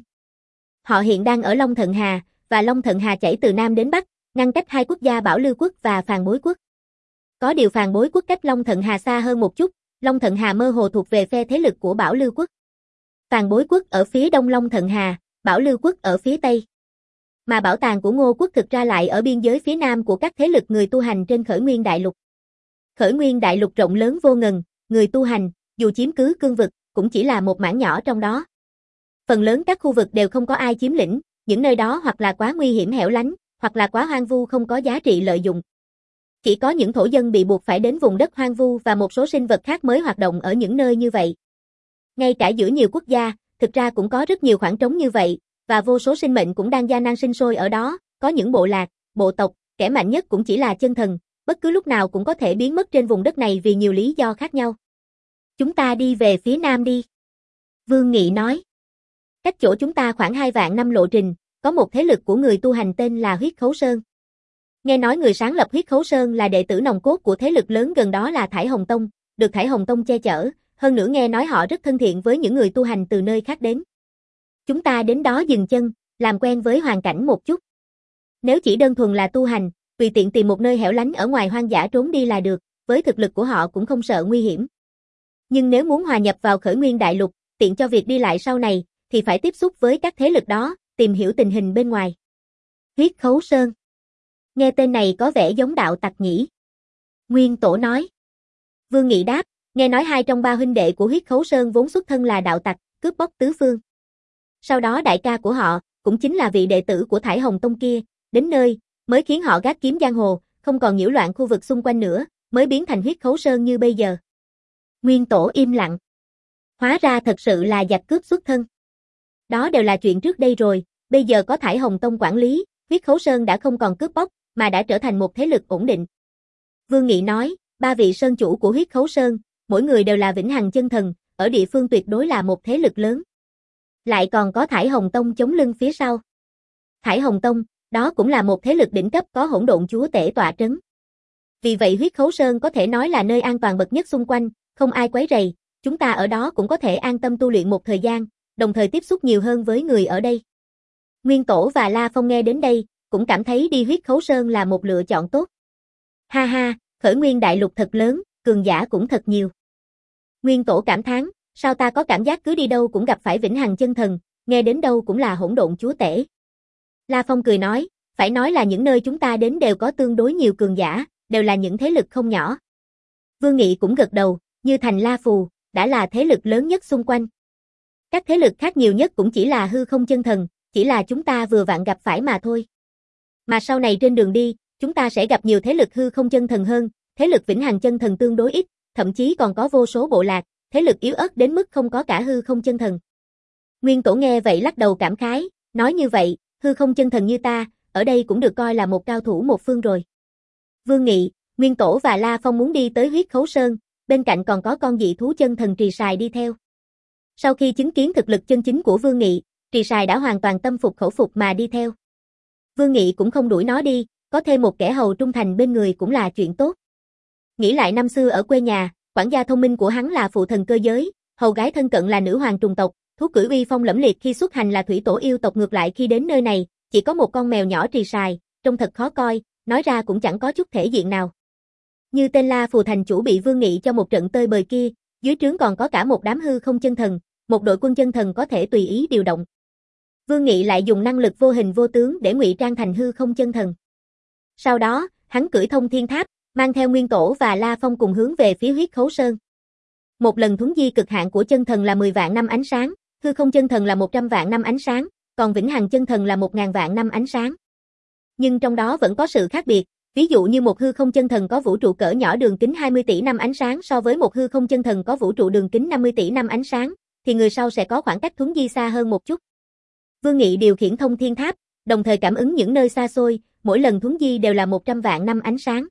Speaker 1: Họ hiện đang ở Long Thận Hà, và Long Thận Hà chảy từ Nam đến Bắc, ngăn cách hai quốc gia Bảo Lưu Quốc và Phàn Bối Quốc. Có điều Phàn Bối Quốc cách Long Thận Hà xa hơn một chút, Long Thận Hà mơ hồ thuộc về phe thế lực của Bảo Lưu Quốc. Phàn Bối Quốc ở phía đông Long Thận Hà, Bảo Lưu Quốc ở phía tây. Mà bảo tàng của Ngô Quốc thực ra lại ở biên giới phía nam của các thế lực người tu hành trên Khởi Nguyên Đại Lục. Khởi Nguyên Đại Lục rộng lớn vô ngần, người tu hành, dù chiếm cứ cương vực, cũng chỉ là một mảng nhỏ trong đó. Phần lớn các khu vực đều không có ai chiếm lĩnh, những nơi đó hoặc là quá nguy hiểm hẻo lánh, hoặc là quá hoang vu không có giá trị lợi dụng. Chỉ có những thổ dân bị buộc phải đến vùng đất hoang vu và một số sinh vật khác mới hoạt động ở những nơi như vậy. Ngay cả giữa nhiều quốc gia, thực ra cũng có rất nhiều khoảng trống như vậy, và vô số sinh mệnh cũng đang gia năng sinh sôi ở đó, có những bộ lạc, bộ tộc, kẻ mạnh nhất cũng chỉ là chân thần, bất cứ lúc nào cũng có thể biến mất trên vùng đất này vì nhiều lý do khác nhau. Chúng ta đi về phía nam đi. Vương Nghị nói. Cách chỗ chúng ta khoảng hai vạn năm lộ trình, có một thế lực của người tu hành tên là Huyết Khấu Sơn. Nghe nói người sáng lập Huyết Khấu Sơn là đệ tử nòng cốt của thế lực lớn gần đó là Thải Hồng Tông, được Thải Hồng Tông che chở, hơn nữa nghe nói họ rất thân thiện với những người tu hành từ nơi khác đến. Chúng ta đến đó dừng chân, làm quen với hoàn cảnh một chút. Nếu chỉ đơn thuần là tu hành, tùy tiện tìm một nơi hẻo lánh ở ngoài hoang dã trốn đi là được, với thực lực của họ cũng không sợ nguy hiểm. Nhưng nếu muốn hòa nhập vào Khởi Nguyên Đại Lục, tiện cho việc đi lại sau này, thì phải tiếp xúc với các thế lực đó, tìm hiểu tình hình bên ngoài. Huyết Khấu Sơn. Nghe tên này có vẻ giống đạo tặc nhỉ? Nguyên Tổ nói. Vương Nghị đáp, nghe nói hai trong ba huynh đệ của Huyết Khấu Sơn vốn xuất thân là đạo tặc, cướp bóc tứ phương. Sau đó đại ca của họ, cũng chính là vị đệ tử của Thải Hồng Tông kia, đến nơi, mới khiến họ gác kiếm giang hồ, không còn nhiễu loạn khu vực xung quanh nữa, mới biến thành Huyết Khấu Sơn như bây giờ. Nguyên Tổ im lặng. Hóa ra thật sự là giặc cướp xuất thân. Đó đều là chuyện trước đây rồi, bây giờ có Thải Hồng Tông quản lý, Huyết Khấu Sơn đã không còn cướp bóc, mà đã trở thành một thế lực ổn định. Vương Nghị nói, ba vị sơn chủ của Huyết Khấu Sơn, mỗi người đều là vĩnh hằng chân thần, ở địa phương tuyệt đối là một thế lực lớn. Lại còn có Thải Hồng Tông chống lưng phía sau. Thải Hồng Tông, đó cũng là một thế lực đỉnh cấp có hỗn độn chúa tể tọa trấn. Vì vậy Huyết Khấu Sơn có thể nói là nơi an toàn bậc nhất xung quanh, không ai quấy rầy, chúng ta ở đó cũng có thể an tâm tu luyện một thời gian, đồng thời tiếp xúc nhiều hơn với người ở đây. Nguyên Tổ và La Phong nghe đến đây, cũng cảm thấy đi Huyết Khấu Sơn là một lựa chọn tốt. Ha ha, Khởi Nguyên Đại Lục thật lớn, cường giả cũng thật nhiều. Nguyên Tổ cảm thán, sao ta có cảm giác cứ đi đâu cũng gặp phải vĩnh hằng chân thần, nghe đến đâu cũng là hỗn độn chúa tể. La Phong cười nói, phải nói là những nơi chúng ta đến đều có tương đối nhiều cường giả, đều là những thế lực không nhỏ. Vương Nghị cũng gật đầu, như thành La Phù, đã là thế lực lớn nhất xung quanh. Các thế lực khác nhiều nhất cũng chỉ là hư không chân thần, chỉ là chúng ta vừa vặn gặp phải mà thôi. Mà sau này trên đường đi, chúng ta sẽ gặp nhiều thế lực hư không chân thần hơn, thế lực vĩnh hằng chân thần tương đối ít, thậm chí còn có vô số bộ lạc, thế lực yếu ớt đến mức không có cả hư không chân thần. Nguyên Tổ nghe vậy lắc đầu cảm khái, nói như vậy, hư không chân thần như ta, ở đây cũng được coi là một cao thủ một phương rồi. Vương Nghị, Nguyên Tổ và La Phong muốn đi tới Huyết Khấu Sơn, bên cạnh còn có con dị thú chân thần Trì Sài đi theo. Sau khi chứng kiến thực lực chân chính của Vương Nghị, Trì Sài đã hoàn toàn tâm phục khẩu phục mà đi theo. Vương Nghị cũng không đuổi nó đi, có thêm một kẻ hầu trung thành bên người cũng là chuyện tốt. Nghĩ lại năm xưa ở quê nhà, quản gia thông minh của hắn là phụ thần cơ giới, hầu gái thân cận là nữ hoàng trùng tộc, thú cưỡi uy phong lẫm liệt khi xuất hành là thủy tổ yêu tộc, ngược lại khi đến nơi này, chỉ có một con mèo nhỏ Trì Sài, trông thật khó coi, nói ra cũng chẳng có chút thể diện nào. Như tên La Phù thành chủ bị Vương Nghị cho một trận tơi bời kia, dưới trướng còn có cả một đám hư không chân thần, một đội quân chân thần có thể tùy ý điều động. Vương Nghị lại dùng năng lực vô hình vô tướng để ngụy trang thành hư không chân thần. Sau đó, hắn cưỡi thông thiên tháp, mang theo Nguyên Tổ và La Phong cùng hướng về phía Huyết Khấu Sơn. Một lần thuấn di cực hạn của chân thần là mười vạn năm ánh sáng, hư không chân thần là một trăm vạn năm ánh sáng, còn vĩnh hằng chân thần là một ngàn vạn năm ánh sáng. Nhưng trong đó vẫn có sự khác biệt, ví dụ như một hư không chân thần có vũ trụ cỡ nhỏ đường kính hai mươi tỷ năm ánh sáng so với một hư không chân thần có vũ trụ đường kính năm mươi tỷ năm ánh sáng, thì người sau sẽ có khoảng cách thuấn di xa hơn một chút. Vương Nghị điều khiển thông thiên tháp, đồng thời cảm ứng những nơi xa xôi, mỗi lần thuấn di đều là một trăm vạn năm ánh sáng.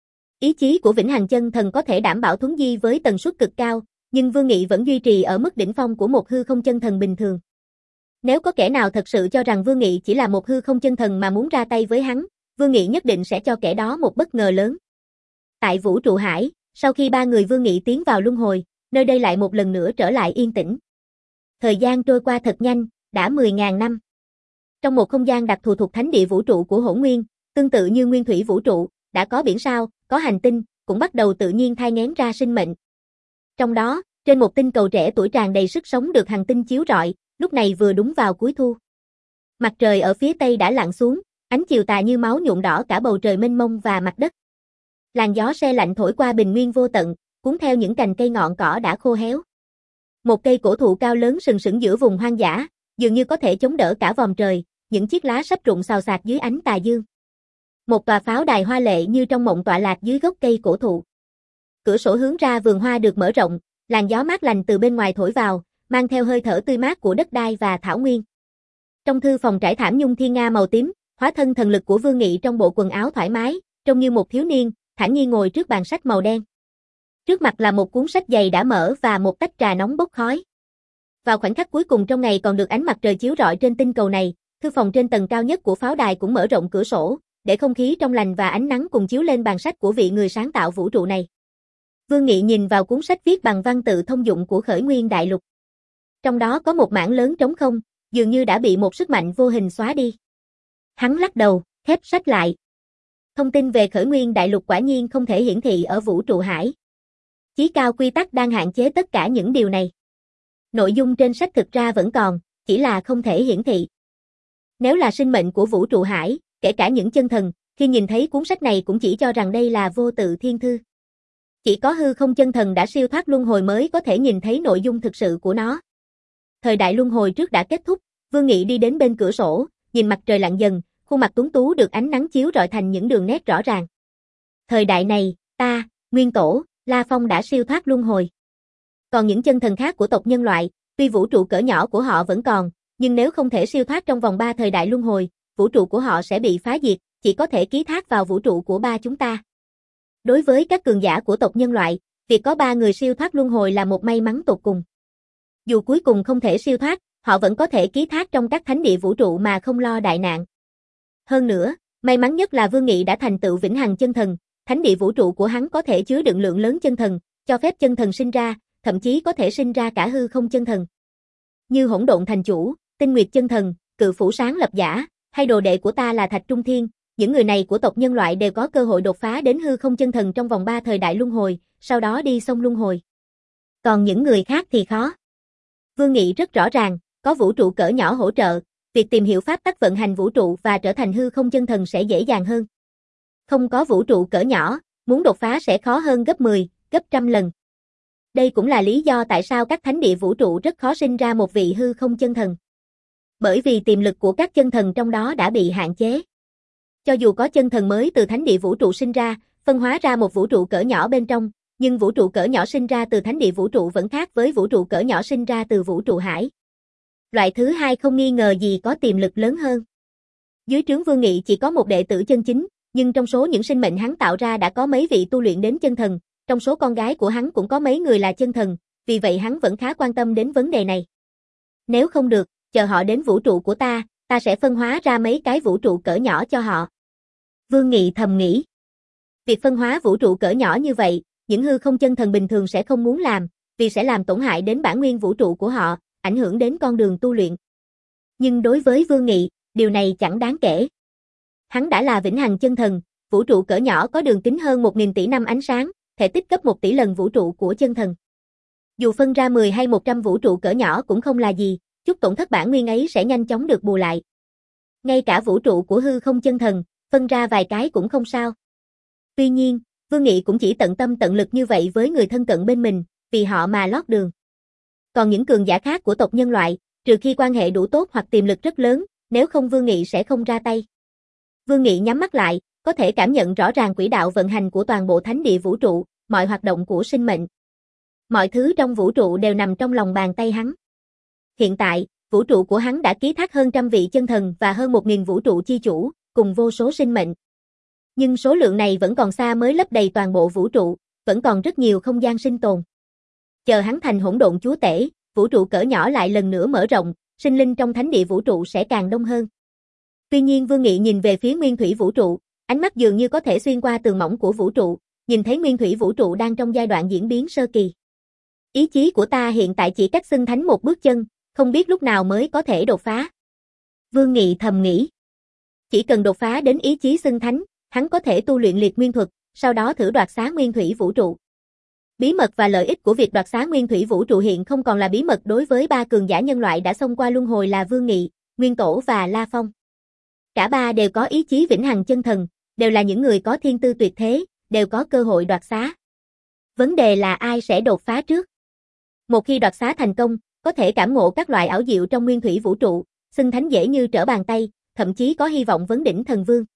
Speaker 1: Ý chí của vĩnh hằng chân thần có thể đảm bảo thuấn di với tần suất cực cao, nhưng Vương Nghị vẫn duy trì ở mức đỉnh phong của một hư không chân thần bình thường. Nếu có kẻ nào thật sự cho rằng Vương Nghị chỉ là một hư không chân thần mà muốn ra tay với hắn, Vương Nghị nhất định sẽ cho kẻ đó một bất ngờ lớn. Tại vũ trụ hải, sau khi ba người Vương Nghị tiến vào luân hồi, nơi đây lại một lần nữa trở lại yên tĩnh. Thời gian trôi qua thật nhanh, đã mười nghìn năm. Trong một không gian đặc thù thuộc thánh địa vũ trụ của Hỗn Nguyên, tương tự như nguyên thủy vũ trụ, đã có biển sao, có hành tinh, cũng bắt đầu tự nhiên thai nghén ra sinh mệnh. Trong đó, trên một tinh cầu trẻ tuổi tràn đầy sức sống được hành tinh chiếu rọi, lúc này vừa đúng vào cuối thu. Mặt trời ở phía tây đã lặn xuống, ánh chiều tà như máu nhuộm đỏ cả bầu trời mênh mông và mặt đất. Làn gió se lạnh thổi qua bình nguyên vô tận, cuốn theo những cành cây ngọn cỏ đã khô héo. Một cây cổ thụ cao lớn sừng sững giữa vùng hoang dã, dường như có thể chống đỡ cả vòm trời, những chiếc lá sắp rụng xào xạc dưới ánh tà dương. Một tòa pháo đài hoa lệ như trong mộng tọa lạc dưới gốc cây cổ thụ. Cửa sổ hướng ra vườn hoa được mở rộng, làn gió mát lành từ bên ngoài thổi vào, mang theo hơi thở tươi mát của đất đai và thảo nguyên. Trong thư phòng trải thảm nhung thiên nga màu tím, hóa thân thần lực của Vương Nghị trong bộ quần áo thoải mái, trông như một thiếu niên, thản nhiên ngồi trước bàn sách màu đen. Trước mặt là một cuốn sách dày đã mở và một tách trà nóng bốc khói. Vào khoảnh khắc cuối cùng trong ngày còn được ánh mặt trời chiếu rọi trên tinh cầu này, thư phòng trên tầng cao nhất của pháo đài cũng mở rộng cửa sổ, để không khí trong lành và ánh nắng cùng chiếu lên bàn sách của vị người sáng tạo vũ trụ này. Vương Nghị nhìn vào cuốn sách viết bằng văn tự thông dụng của Khởi Nguyên Đại Lục. Trong đó có một mảng lớn trống không, dường như đã bị một sức mạnh vô hình xóa đi. Hắn lắc đầu, khép sách lại. Thông tin về Khởi Nguyên Đại Lục quả nhiên không thể hiển thị ở vũ trụ hải. Chí cao quy tắc đang hạn chế tất cả những điều này. Nội dung trên sách thực ra vẫn còn, chỉ là không thể hiển thị. Nếu là sinh mệnh của vũ trụ hải, kể cả những chân thần, khi nhìn thấy cuốn sách này cũng chỉ cho rằng đây là vô tự thiên thư. Chỉ có hư không chân thần đã siêu thoát luân hồi mới có thể nhìn thấy nội dung thực sự của nó. Thời đại luân hồi trước đã kết thúc, Vương Nghị đi đến bên cửa sổ, nhìn mặt trời lặn dần, khuôn mặt tuấn tú được ánh nắng chiếu rọi thành những đường nét rõ ràng. Thời đại này, ta, Nguyên Tổ, La Phong đã siêu thoát luân hồi. Còn những chân thần khác của tộc nhân loại, tuy vũ trụ cỡ nhỏ của họ vẫn còn, nhưng nếu không thể siêu thoát trong vòng ba thời đại luân hồi, vũ trụ của họ sẽ bị phá diệt, chỉ có thể ký thác vào vũ trụ của ba chúng ta. Đối với các cường giả của tộc nhân loại, việc có ba người siêu thoát luân hồi là một may mắn tột cùng. Dù cuối cùng không thể siêu thoát, họ vẫn có thể ký thác trong các thánh địa vũ trụ mà không lo đại nạn. Hơn nữa, may mắn nhất là Vương Nghị đã thành tựu vĩnh hằng chân thần, thánh địa vũ trụ của hắn có thể chứa đựng lượng lớn chân thần, cho phép chân thần sinh ra, thậm chí có thể sinh ra cả hư không chân thần. Như Hỗn Độn Thành Chủ, Tinh Nguyệt chân thần, Cự Phủ Sáng Lập Giả, hay đồ đệ của ta là Thạch Trung Thiên, những người này của tộc nhân loại đều có cơ hội đột phá đến hư không chân thần trong vòng ba thời đại luân hồi, sau đó đi sông luân hồi. Còn những người khác thì khó. Vương Nghị rất rõ ràng, có vũ trụ cỡ nhỏ hỗ trợ, việc tìm hiểu pháp tắc vận hành vũ trụ và trở thành hư không chân thần sẽ dễ dàng hơn. Không có vũ trụ cỡ nhỏ, muốn đột phá sẽ khó hơn gấp mười, gấp trăm lần. Đây cũng là lý do tại sao các thánh địa vũ trụ rất khó sinh ra một vị hư không chân thần. Bởi vì tiềm lực của các chân thần trong đó đã bị hạn chế. Cho dù có chân thần mới từ thánh địa vũ trụ sinh ra, phân hóa ra một vũ trụ cỡ nhỏ bên trong, nhưng vũ trụ cỡ nhỏ sinh ra từ thánh địa vũ trụ vẫn khác với vũ trụ cỡ nhỏ sinh ra từ vũ trụ hải. Loại thứ hai không nghi ngờ gì có tiềm lực lớn hơn. Dưới trướng Vương Nghị chỉ có một đệ tử chân chính, nhưng trong số những sinh mệnh hắn tạo ra đã có mấy vị tu luyện đến chân thần, trong số con gái của hắn cũng có mấy người là chân thần, vì vậy hắn vẫn khá quan tâm đến vấn đề này. Nếu không được, chờ họ đến vũ trụ của ta, ta sẽ phân hóa ra mấy cái vũ trụ cỡ nhỏ cho họ. Vương Nghị thầm nghĩ. Việc phân hóa vũ trụ cỡ nhỏ như vậy, những hư không chân thần bình thường sẽ không muốn làm, vì sẽ làm tổn hại đến bản nguyên vũ trụ của họ, ảnh hưởng đến con đường tu luyện. Nhưng đối với Vương Nghị, điều này chẳng đáng kể. Hắn đã là vĩnh hằng chân thần, vũ trụ cỡ nhỏ có đường kính hơn một nghìn tỷ năm ánh sáng, thể tích gấp một tỷ lần vũ trụ của chân thần. Dù phân ra mười hay một trăm vũ trụ cỡ nhỏ cũng không là gì, chút tổn thất bản nguyên ấy sẽ nhanh chóng được bù lại. Ngay cả vũ trụ của hư không chân thần, phân ra vài cái cũng không sao. Tuy nhiên, Vương Nghị cũng chỉ tận tâm tận lực như vậy với người thân cận bên mình, vì họ mà lót đường. Còn những cường giả khác của tộc nhân loại, trừ khi quan hệ đủ tốt hoặc tiềm lực rất lớn, nếu không Vương Nghị sẽ không ra tay. Vương Nghị nhắm mắt lại, có thể cảm nhận rõ ràng quỹ đạo vận hành của toàn bộ thánh địa vũ trụ, mọi hoạt động của sinh mệnh. Mọi thứ trong vũ trụ đều nằm trong lòng bàn tay hắn. Hiện tại, vũ trụ của hắn đã ký thác hơn trăm vị chân thần và hơn một nghìn vũ trụ chi chủ, cùng vô số sinh mệnh. Nhưng số lượng này vẫn còn xa mới lấp đầy toàn bộ vũ trụ, vẫn còn rất nhiều không gian sinh tồn. Chờ hắn thành hỗn độn chúa tể, vũ trụ cỡ nhỏ lại lần nữa mở rộng, sinh linh trong thánh địa vũ trụ sẽ càng đông hơn. Tuy nhiên Vương Nghị nhìn về phía nguyên thủy vũ trụ, ánh mắt dường như có thể xuyên qua tường mỏng của vũ trụ, nhìn thấy nguyên thủy vũ trụ đang trong giai đoạn diễn biến sơ kỳ. Ý chí của ta hiện tại chỉ cách xưng thánh một bước chân, không biết lúc nào mới có thể đột phá. Vương Nghị thầm nghĩ. Chỉ cần đột phá đến ý chí xưng thánh, hắn có thể tu luyện liệt nguyên thuật, sau đó thử đoạt xá nguyên thủy vũ trụ. Bí mật và lợi ích của việc đoạt xá nguyên thủy vũ trụ hiện không còn là bí mật đối với ba cường giả nhân loại đã xông qua luân hồi là Vương Nghị, Nguyên Tổ và La Phong. Cả ba đều có ý chí vĩnh hằng chân thần, đều là những người có thiên tư tuyệt thế, đều có cơ hội đoạt xá. Vấn đề là ai sẽ đột phá trước. Một khi đoạt xá thành công, có thể cảm ngộ các loại ảo diệu trong nguyên thủy vũ trụ, xưng thánh dễ như trở bàn tay, thậm chí có hy vọng vấn đỉnh thần vương.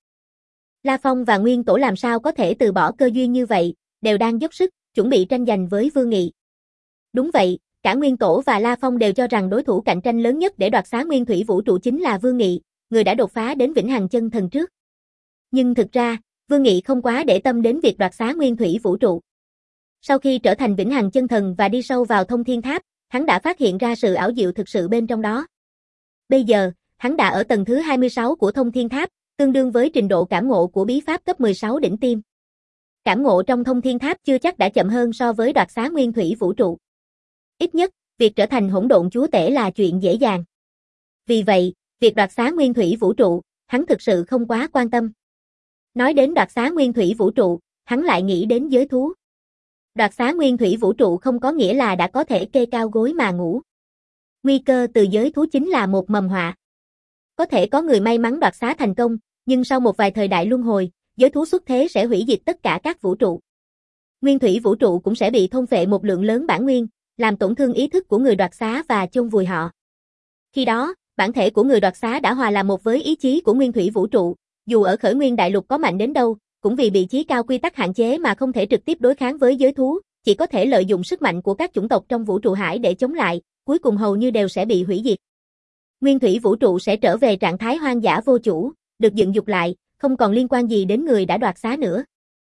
Speaker 1: La Phong và Nguyên Tổ làm sao có thể từ bỏ cơ duyên như vậy, đều đang dốc sức, chuẩn bị tranh giành với Vương Nghị. Đúng vậy, cả Nguyên Tổ và La Phong đều cho rằng đối thủ cạnh tranh lớn nhất để đoạt xá nguyên thủy vũ trụ chính là Vương Nghị, người đã đột phá đến vĩnh hằng chân thần trước. Nhưng thực ra, Vương Nghị không quá để tâm đến việc đoạt xá nguyên thủy vũ trụ. Sau khi trở thành vĩnh hằng chân thần và đi sâu vào thông thiên tháp, hắn đã phát hiện ra sự ảo diệu thực sự bên trong đó. Bây giờ, hắn đã ở tầng thứ hai mươi sáu của thông thiên tháp, tương đương với trình độ cảm ngộ của bí pháp cấp mười sáu đỉnh tiêm. Cảm ngộ trong thông thiên tháp chưa chắc đã chậm hơn so với đoạt xá nguyên thủy vũ trụ. Ít nhất, việc trở thành hỗn độn chúa tể là chuyện dễ dàng. Vì vậy, việc đoạt xá nguyên thủy vũ trụ, hắn thực sự không quá quan tâm. Nói đến đoạt xá nguyên thủy vũ trụ, hắn lại nghĩ đến giới thú. Đoạt xá nguyên thủy vũ trụ không có nghĩa là đã có thể kê cao gối mà ngủ. Nguy cơ từ giới thú chính là một mầm họa. Có thể có người may mắn đoạt xá thành công, nhưng sau một vài thời đại luân hồi, giới thú xuất thế sẽ hủy diệt tất cả các vũ trụ. Nguyên thủy vũ trụ cũng sẽ bị thôn phệ một lượng lớn bản nguyên, làm tổn thương ý thức của người đoạt xá và chôn vùi họ. Khi đó, bản thể của người đoạt xá đã hòa làm một với ý chí của nguyên thủy vũ trụ, dù ở khởi nguyên đại lục có mạnh đến đâu, cũng vì bị chí cao quy tắc hạn chế mà không thể trực tiếp đối kháng với giới thú, chỉ có thể lợi dụng sức mạnh của các chủng tộc trong vũ trụ hải để chống lại, cuối cùng hầu như đều sẽ bị hủy diệt. Nguyên thủy vũ trụ sẽ trở về trạng thái hoang dã vô chủ, được dựng dục lại, không còn liên quan gì đến người đã đoạt xá nữa.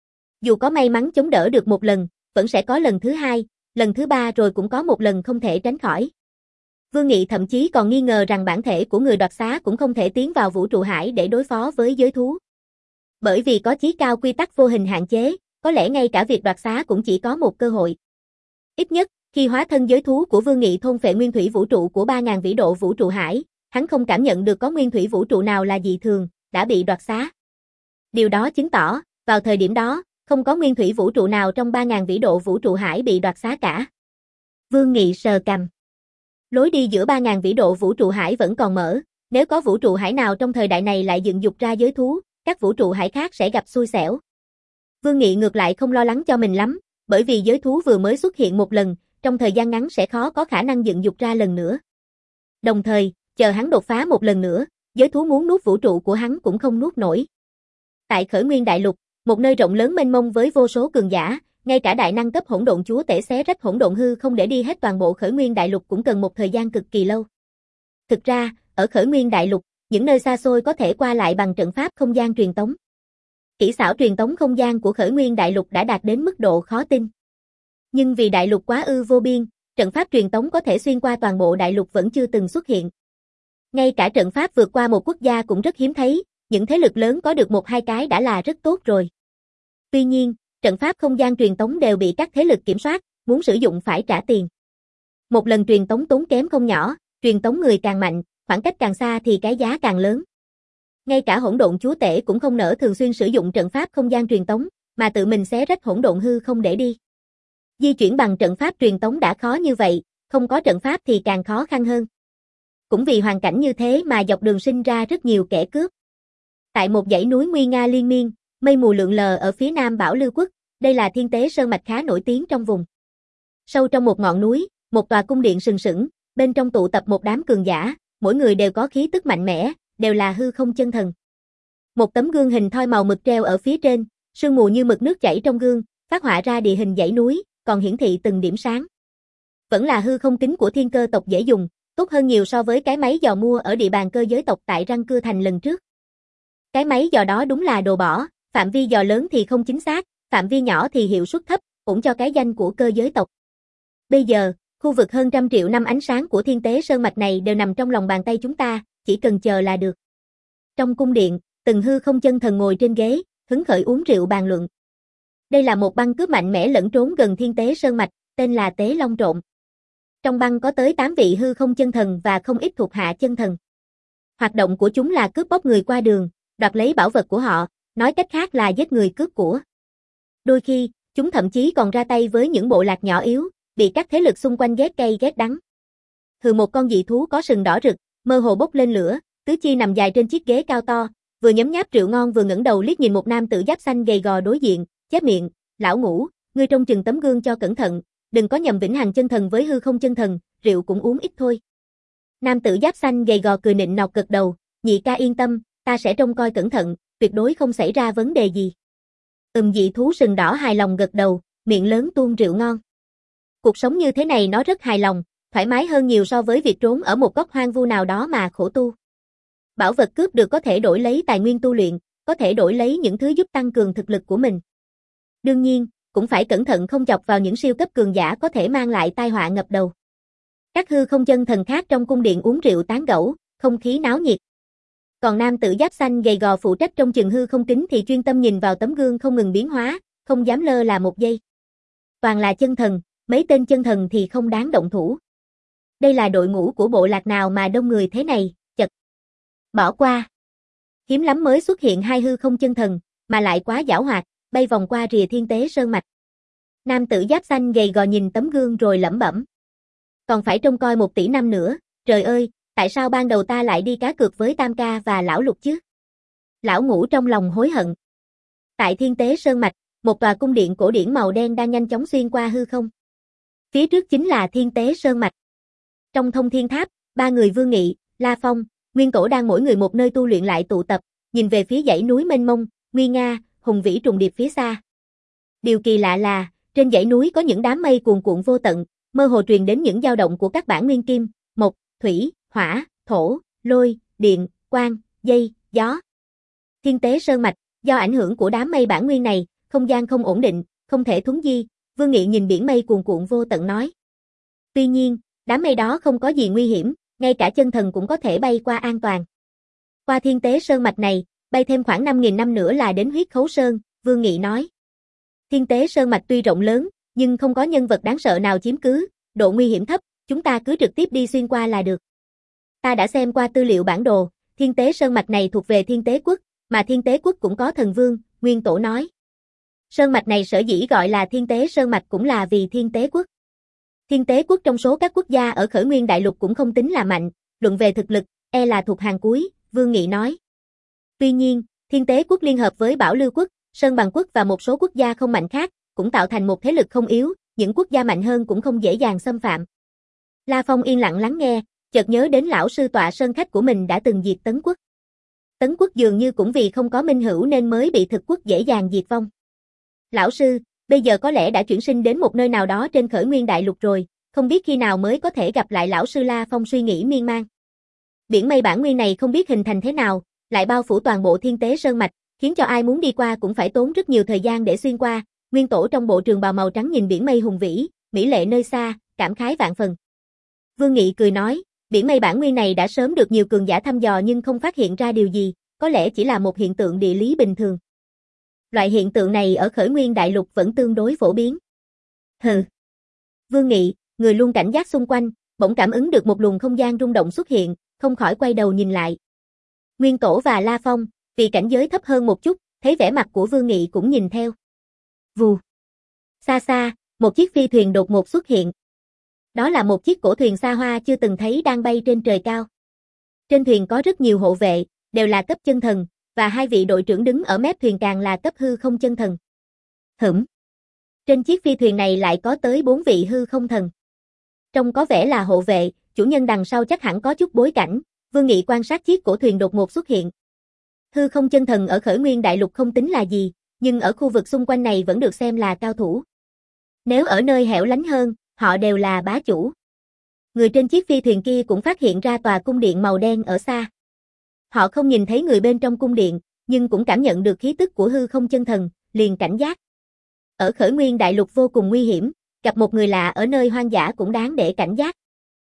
Speaker 1: Dù có may mắn chống đỡ được một lần, vẫn sẽ có lần thứ hai, lần thứ ba rồi cũng có một lần không thể tránh khỏi. Vương Nghị thậm chí còn nghi ngờ rằng bản thể của người đoạt xá cũng không thể tiến vào vũ trụ hải để đối phó với giới thú. Bởi vì có chí cao quy tắc vô hình hạn chế, có lẽ ngay cả việc đoạt xá cũng chỉ có một cơ hội. Ít nhất, khi hóa thân giới thú của Vương Nghị thôn phệ nguyên thủy vũ trụ của ba nghìn vĩ độ vũ trụ hải, hắn không cảm nhận được có nguyên thủy vũ trụ nào là dị thường, đã bị đoạt xá. Điều đó chứng tỏ, vào thời điểm đó, không có nguyên thủy vũ trụ nào trong ba nghìn vĩ độ vũ trụ hải bị đoạt xá cả. Vương Nghị sờ cằm. Lối đi giữa ba nghìn vĩ độ vũ trụ hải vẫn còn mở, nếu có vũ trụ hải nào trong thời đại này lại dựng dục ra giới thú, các vũ trụ hải khác sẽ gặp xui xẻo. Vương Nghị ngược lại không lo lắng cho mình lắm, bởi vì giới thú vừa mới xuất hiện một lần, trong thời gian ngắn sẽ khó có khả năng dựng dục ra lần nữa. Đồng thời, chờ hắn đột phá một lần nữa, giới thú muốn nuốt vũ trụ của hắn cũng không nuốt nổi. Tại Khởi Nguyên Đại Lục, một nơi rộng lớn mênh mông với vô số cường giả, ngay cả đại năng cấp hỗn độn chúa tể xé rách hỗn độn hư không để đi hết toàn bộ Khởi Nguyên Đại Lục cũng cần một thời gian cực kỳ lâu. Thực ra, ở Khởi Nguyên Đại Lục, những nơi xa xôi có thể qua lại bằng trận pháp không gian truyền tống. Kỹ xảo truyền tống không gian của Khởi Nguyên Đại Lục đã đạt đến mức độ khó tin. Nhưng vì đại lục quá ư vô biên, trận pháp truyền tống có thể xuyên qua toàn bộ đại lục vẫn chưa từng xuất hiện. Ngay cả trận pháp vượt qua một quốc gia cũng rất hiếm thấy, những thế lực lớn có được một hai cái đã là rất tốt rồi. Tuy nhiên, trận pháp không gian truyền tống đều bị các thế lực kiểm soát, muốn sử dụng phải trả tiền. Một lần truyền tống tốn kém không nhỏ, truyền tống người càng mạnh, khoảng cách càng xa thì cái giá càng lớn. Ngay cả hỗn độn chúa tể cũng không nỡ thường xuyên sử dụng trận pháp không gian truyền tống, mà tự mình xé rách hỗn độn hư không để đi. Di chuyển bằng trận pháp truyền tống đã khó như vậy, không có trận pháp thì càng khó khăn hơn. Cũng vì hoàn cảnh như thế mà dọc đường sinh ra rất nhiều kẻ cướp. Tại một dãy núi nguy nga liên miên, mây mù lượn lờ ở phía nam Bảo Lưu Quốc, đây là thiên tế sơn mạch khá nổi tiếng trong vùng. Sâu trong một ngọn núi, một tòa cung điện sừng sững, bên trong tụ tập một đám cường giả, mỗi người đều có khí tức mạnh mẽ, đều là hư không chân thần. Một tấm gương hình thoi màu mực treo ở phía trên, sương mù như mực nước chảy trong gương, phát họa ra địa hình dãy núi, còn hiển thị từng điểm sáng. Vẫn là hư không kính của thiên cơ tộc dễ dùng, tốt hơn nhiều so với cái máy dò mua ở địa bàn cơ giới tộc tại Răng Cưa Thành lần trước. Cái máy dò đó đúng là đồ bỏ, phạm vi dò lớn thì không chính xác, phạm vi nhỏ thì hiệu suất thấp, ủng cho cái danh của cơ giới tộc. Bây giờ, khu vực hơn trăm triệu năm ánh sáng của thiên tế sơn mạch này đều nằm trong lòng bàn tay chúng ta, chỉ cần chờ là được. Trong cung điện, từng hư không chân thần ngồi trên ghế, hứng khởi uống rượu bàn luận. Đây là một băng cướp mạnh mẽ lẫn trốn gần thiên tế sơn mạch, tên là Tế Long Trộm. Trong băng có tới tám vị hư không chân thần và không ít thuộc hạ chân thần. Hoạt động của chúng là cướp bóc người qua đường, đoạt lấy bảo vật của họ, nói cách khác là giết người cướp của. Đôi khi, chúng thậm chí còn ra tay với những bộ lạc nhỏ yếu, bị các thế lực xung quanh ghét cay ghét đắng. Hừ, một con dị thú có sừng đỏ rực, mơ hồ bốc lên lửa, tứ chi nằm dài trên chiếc ghế cao to, vừa nhấm nháp rượu ngon vừa ngẩng đầu liếc nhìn một nam tử giáp xanh gầy gò đối diện, chép miệng, "Lão Ngũ, ngươi trông chừng tấm gương cho cẩn thận, đừng có nhầm vĩnh hằng chân thần với hư không chân thần, rượu cũng uống ít thôi." Nam tử giáp xanh gầy gò cười nịnh nọt gật đầu, "Nhị ca yên tâm, ta sẽ trông coi cẩn thận, tuyệt đối không xảy ra vấn đề gì." Ừm, dị thú sừng đỏ hài lòng gật đầu, miệng lớn tuôn rượu ngon. Cuộc sống như thế này nó rất hài lòng, thoải mái hơn nhiều so với việc trốn ở một góc hoang vu nào đó mà khổ tu. Bảo vật cướp được có thể đổi lấy tài nguyên tu luyện, có thể đổi lấy những thứ giúp tăng cường thực lực của mình. Đương nhiên, cũng phải cẩn thận không chọc vào những siêu cấp cường giả có thể mang lại tai họa ngập đầu. Các hư không chân thần khác trong cung điện uống rượu tán gẫu, không khí náo nhiệt. Còn nam tử giáp xanh gầy gò phụ trách trong chừng hư không kính thì chuyên tâm nhìn vào tấm gương không ngừng biến hóa, không dám lơ là một giây. Toàn là chân thần, mấy tên chân thần thì không đáng động thủ. Đây là đội ngũ của bộ lạc nào mà đông người thế này, chật. Bỏ qua. Hiếm lắm mới xuất hiện hai hư không chân thần, mà lại quá giảo hoạt, bay vòng qua rìa thiên tế sơn mạch. Nam tử giáp xanh gầy gò nhìn tấm gương rồi lẩm bẩm. Còn phải trông coi một tỷ năm nữa, trời ơi, tại sao ban đầu ta lại đi cá cược với Tam Ca và Lão Lục chứ? Lão Ngũ trong lòng hối hận. Tại thiên tế sơn mạch, một tòa cung điện cổ điển màu đen đang nhanh chóng xuyên qua hư không. Phía trước chính là thiên tế sơn mạch. Trong thông thiên tháp, ba người Vương Nghị, La Phong, Nguyên Tổ đang mỗi người một nơi tu luyện lại tụ tập, nhìn về phía dãy núi mênh mông, nguy nga, hùng vĩ trùng điệp phía xa. Điều kỳ lạ là, trên dãy núi có những đám mây cuồn cuộn vô tận, mơ hồ truyền đến những dao động của các bản nguyên kim, mộc, thủy, hỏa, thổ, lôi, điện, quang, dây, gió. Thiên tế sơn mạch, do ảnh hưởng của đám mây bản nguyên này, không gian không ổn định, không thể thuấn di, Vương Nghị nhìn biển mây cuồn cuộn vô tận nói. Tuy nhiên, đám mây đó không có gì nguy hiểm, ngay cả chân thần cũng có thể bay qua an toàn. Qua thiên tế sơn mạch này, bay thêm khoảng năm nghìn năm nữa là đến huyết khấu sơn, Vương Nghị nói. Thiên tế sơn mạch tuy rộng lớn, nhưng không có nhân vật đáng sợ nào chiếm cứ, độ nguy hiểm thấp, chúng ta cứ trực tiếp đi xuyên qua là được. Ta đã xem qua tư liệu bản đồ, thiên tế sơn mạch này thuộc về thiên tế quốc, mà thiên tế quốc cũng có thần vương, Nguyên Tổ nói. Sơn mạch này sở dĩ gọi là thiên tế sơn mạch cũng là vì thiên tế quốc. Thiên tế quốc trong số các quốc gia ở khởi nguyên đại lục cũng không tính là mạnh, luận về thực lực, e là thuộc hàng cuối, Vương Nghị nói. Tuy nhiên, thiên tế quốc liên hợp với Bảo Lưu quốc, Sơn Bằng quốc và một số quốc gia không mạnh khác, cũng tạo thành một thế lực không yếu, những quốc gia mạnh hơn cũng không dễ dàng xâm phạm. La Phong yên lặng lắng nghe, chợt nhớ đến lão sư tọa sơn khách của mình đã từng diệt Tấn quốc. Tấn quốc dường như cũng vì không có minh hữu nên mới bị thực quốc dễ dàng diệt vong. Lão sư, bây giờ có lẽ đã chuyển sinh đến một nơi nào đó trên khởi nguyên đại lục rồi, không biết khi nào mới có thể gặp lại lão sư. La Phong suy nghĩ miên man. Biển mây bản nguyên này không biết hình thành thế nào, lại bao phủ toàn bộ thiên tế sơn mạch, khiến cho ai muốn đi qua cũng phải tốn rất nhiều thời gian để xuyên qua. Nguyên Tổ trong bộ trường bào màu trắng nhìn biển mây hùng vĩ, mỹ lệ nơi xa, cảm khái vạn phần. Vương Nghị cười nói, biển mây bản nguyên này đã sớm được nhiều cường giả thăm dò nhưng không phát hiện ra điều gì, có lẽ chỉ là một hiện tượng địa lý bình thường. Loại hiện tượng này ở khởi nguyên đại lục vẫn tương đối phổ biến. Hừ. Vương Nghị, người luôn cảnh giác xung quanh, bỗng cảm ứng được một luồng không gian rung động xuất hiện, không khỏi quay đầu nhìn lại. Nguyên Tổ và La Phong, vì cảnh giới thấp hơn một chút, thấy vẻ mặt của Vương Nghị cũng nhìn theo. Vù. Xa xa, một chiếc phi thuyền đột ngột xuất hiện. Đó là một chiếc cổ thuyền xa hoa chưa từng thấy đang bay trên trời cao. Trên thuyền có rất nhiều hộ vệ, đều là cấp chân thần, và hai vị đội trưởng đứng ở mép thuyền càng là cấp hư không chân thần. Hửm. Trên chiếc phi thuyền này lại có tới bốn vị hư không thần. Trông có vẻ là hộ vệ, chủ nhân đằng sau chắc hẳn có chút bối cảnh. Vương Nghị quan sát chiếc cổ thuyền đột ngột xuất hiện. Hư không chân thần ở khởi nguyên đại lục không tính là gì, nhưng ở khu vực xung quanh này vẫn được xem là cao thủ. Nếu ở nơi hẻo lánh hơn, họ đều là bá chủ. Người trên chiếc phi thuyền kia cũng phát hiện ra tòa cung điện màu đen ở xa. Họ không nhìn thấy người bên trong cung điện, nhưng cũng cảm nhận được khí tức của hư không chân thần, liền cảnh giác. Ở khởi nguyên đại lục vô cùng nguy hiểm, gặp một người lạ ở nơi hoang dã cũng đáng để cảnh giác.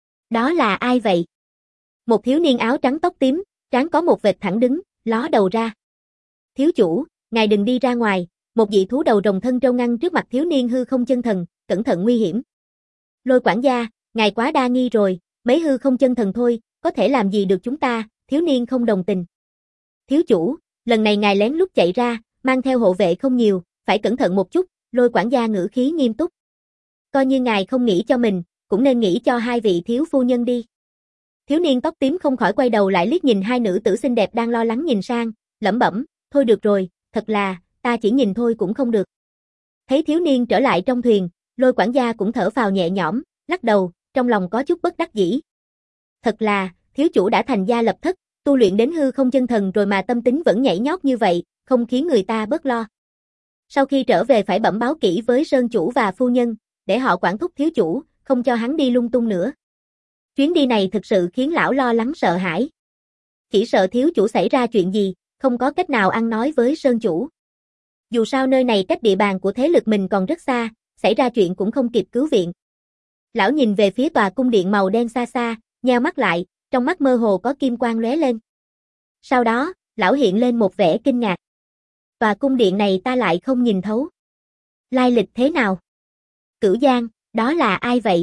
Speaker 1: Đó là ai vậy? Một thiếu niên áo trắng tóc tím, trán có một vệt thẳng đứng, ló đầu ra. Thiếu chủ, ngài đừng đi ra ngoài, một dị thú đầu rồng thân trâu ngăn trước mặt thiếu niên hư không chân thần, cẩn thận nguy hiểm. Lôi quản gia, ngài quá đa nghi rồi, mấy hư không chân thần thôi, có thể làm gì được chúng ta, thiếu niên không đồng tình. Thiếu chủ, lần này ngài lén lút chạy ra, mang theo hộ vệ không nhiều, phải cẩn thận một chút, lôi quản gia ngữ khí nghiêm túc. Coi như ngài không nghĩ cho mình, cũng nên nghĩ cho hai vị thiếu phu nhân đi. Thiếu niên tóc tím không khỏi quay đầu lại liếc nhìn hai nữ tử xinh đẹp đang lo lắng nhìn sang, lẩm bẩm, thôi được rồi, thật là, ta chỉ nhìn thôi cũng không được. Thấy thiếu niên trở lại trong thuyền, lôi quản gia cũng thở phào nhẹ nhõm, lắc đầu, trong lòng có chút bất đắc dĩ. Thật là, thiếu chủ đã thành gia lập thất, tu luyện đến hư không chân thần rồi mà tâm tính vẫn nhảy nhót như vậy, không khiến người ta bớt lo. Sau khi trở về phải bẩm báo kỹ với sơn chủ và phu nhân, để họ quản thúc thiếu chủ, không cho hắn đi lung tung nữa. Chuyến đi này thực sự khiến lão lo lắng sợ hãi. Chỉ sợ thiếu chủ xảy ra chuyện gì, không có cách nào ăn nói với sơn chủ. Dù sao nơi này cách địa bàn của thế lực mình còn rất xa, xảy ra chuyện cũng không kịp cứu viện. Lão nhìn về phía tòa cung điện màu đen xa xa, nheo mắt lại, trong mắt mơ hồ có kim quang lóe lên. Sau đó, lão hiện lên một vẻ kinh ngạc. Tòa cung điện này ta lại không nhìn thấu. Lai lịch thế nào? Cửu Giang, đó là ai vậy?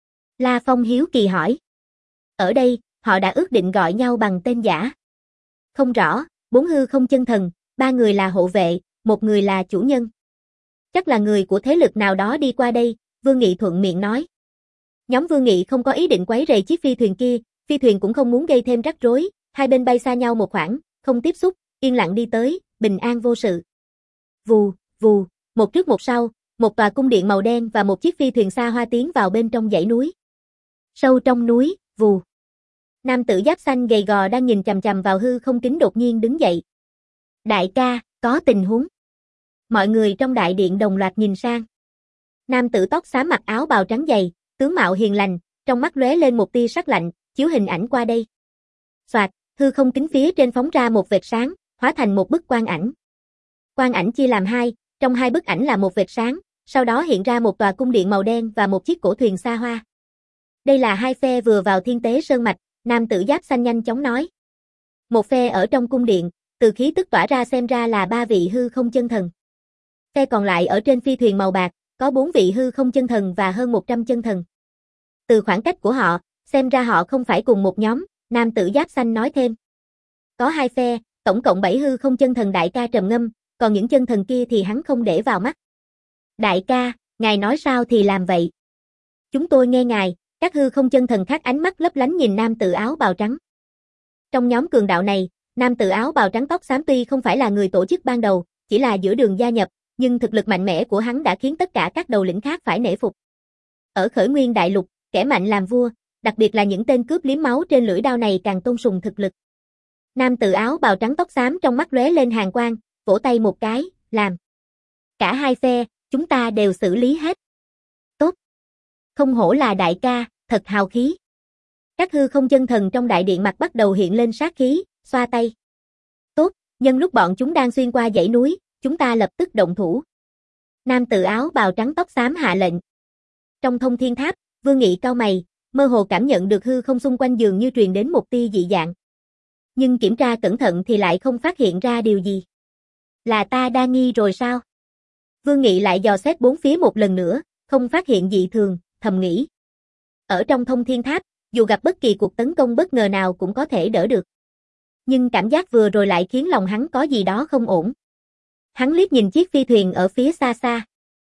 Speaker 1: La Phong hiếu kỳ hỏi. Ở đây, họ đã ước định gọi nhau bằng tên giả. Không rõ, bốn hư không chân thần, ba người là hộ vệ, một người là chủ nhân. Chắc là người của thế lực nào đó đi qua đây, Vương Nghị thuận miệng nói. Nhóm Vương Nghị không có ý định quấy rầy chiếc phi thuyền kia, phi thuyền cũng không muốn gây thêm rắc rối, hai bên bay xa nhau một khoảng, không tiếp xúc, yên lặng đi tới, bình an vô sự. Vù, vù, một trước một sau, một tòa cung điện màu đen và một chiếc phi thuyền xa hoa tiến vào bên trong dãy núi. Sâu trong núi, vù. Nam tử giáp xanh gầy gò đang nhìn chằm chằm vào hư không kính đột nhiên đứng dậy. Đại ca, có tình huống. Mọi người trong đại điện đồng loạt nhìn sang. Nam tử tóc xám mặc áo bào trắng dày, tướng mạo hiền lành, trong mắt lóe lên một tia sắc lạnh, chiếu hình ảnh qua đây. Soạt, hư không kính phía trên phóng ra một vệt sáng, hóa thành một bức quang ảnh. Quang ảnh chia làm hai, trong hai bức ảnh là một vệt sáng, sau đó hiện ra một tòa cung điện màu đen và một chiếc cổ thuyền xa hoa. Đây là hai phe vừa vào Thiên Tế Sơn Mạch, nam tử giáp xanh nhanh chóng nói. Một phe ở trong cung điện, từ khí tức tỏa ra xem ra là ba vị hư không chân thần. Phe còn lại ở trên phi thuyền màu bạc, có bốn vị hư không chân thần và hơn một trăm chân thần. Từ khoảng cách của họ, xem ra họ không phải cùng một nhóm, nam tử giáp xanh nói thêm. Có hai phe, tổng cộng bảy hư không chân thần, đại ca trầm ngâm, còn những chân thần kia thì hắn không để vào mắt. Đại ca, ngài nói sao thì làm vậy. Chúng tôi nghe ngài, các hư không chân thần khác ánh mắt lấp lánh nhìn nam tử áo bào trắng. Trong nhóm cường đạo này, nam tử áo bào trắng tóc xám tuy không phải là người tổ chức ban đầu, chỉ là giữa đường gia nhập, nhưng thực lực mạnh mẽ của hắn đã khiến tất cả các đầu lĩnh khác phải nể phục. Ở Khởi Nguyên Đại Lục, kẻ mạnh làm vua, đặc biệt là những tên cướp liếm máu trên lưỡi đao này càng tôn sùng thực lực. Nam tử áo bào trắng tóc xám trong mắt lóe lên hàn quang, vỗ tay một cái, làm. Cả hai phe, chúng ta đều xử lý hết. Tốt. Không hổ là đại ca, thật hào khí. Các hư không chân thần trong đại điện mặt bắt đầu hiện lên sát khí, xoa tay. Tốt, nhân lúc bọn chúng đang xuyên qua dãy núi, chúng ta lập tức động thủ. Nam tử áo bào trắng tóc xám hạ lệnh. Trong thông thiên tháp, Vương Nghị cau mày, mơ hồ cảm nhận được hư không xung quanh dường như truyền đến một tia dị dạng. Nhưng kiểm tra cẩn thận thì lại không phát hiện ra điều gì. Là ta đa nghi rồi sao? Vương Nghị lại dò xét bốn phía một lần nữa, không phát hiện dị thường, thầm nghĩ. Ở trong thông thiên tháp, dù gặp bất kỳ cuộc tấn công bất ngờ nào cũng có thể đỡ được. Nhưng cảm giác vừa rồi lại khiến lòng hắn có gì đó không ổn. Hắn liếc nhìn chiếc phi thuyền ở phía xa xa.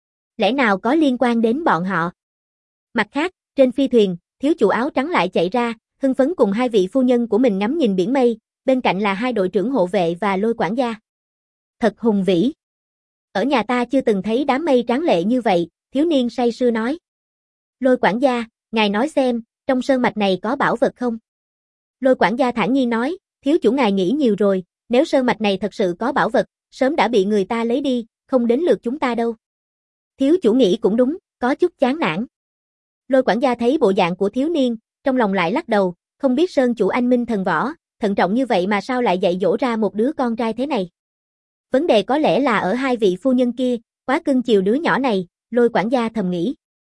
Speaker 1: Lẽ nào có liên quan đến bọn họ? Mặt khác, trên phi thuyền, thiếu chủ áo trắng lại chạy ra, hưng phấn cùng hai vị phu nhân của mình ngắm nhìn biển mây, bên cạnh là hai đội trưởng hộ vệ và Lôi quản gia. Thật hùng vĩ. Ở nhà ta chưa từng thấy đám mây tráng lệ như vậy, thiếu niên say sưa nói. Lôi quản gia, ngài nói xem, trong sơn mạch này có bảo vật không? Lôi quản gia thản nhiên nói, thiếu chủ ngài nghĩ nhiều rồi, nếu sơn mạch này thật sự có bảo vật, sớm đã bị người ta lấy đi, không đến lượt chúng ta đâu. Thiếu chủ nghĩ cũng đúng, có chút chán nản. Lôi quản gia thấy bộ dạng của thiếu niên, trong lòng lại lắc đầu, không biết sơn chủ anh minh thần võ, thận trọng như vậy mà sao lại dạy dỗ ra một đứa con trai thế này. Vấn đề có lẽ là ở hai vị phu nhân kia, quá cưng chiều đứa nhỏ này, Lôi quản gia thầm nghĩ.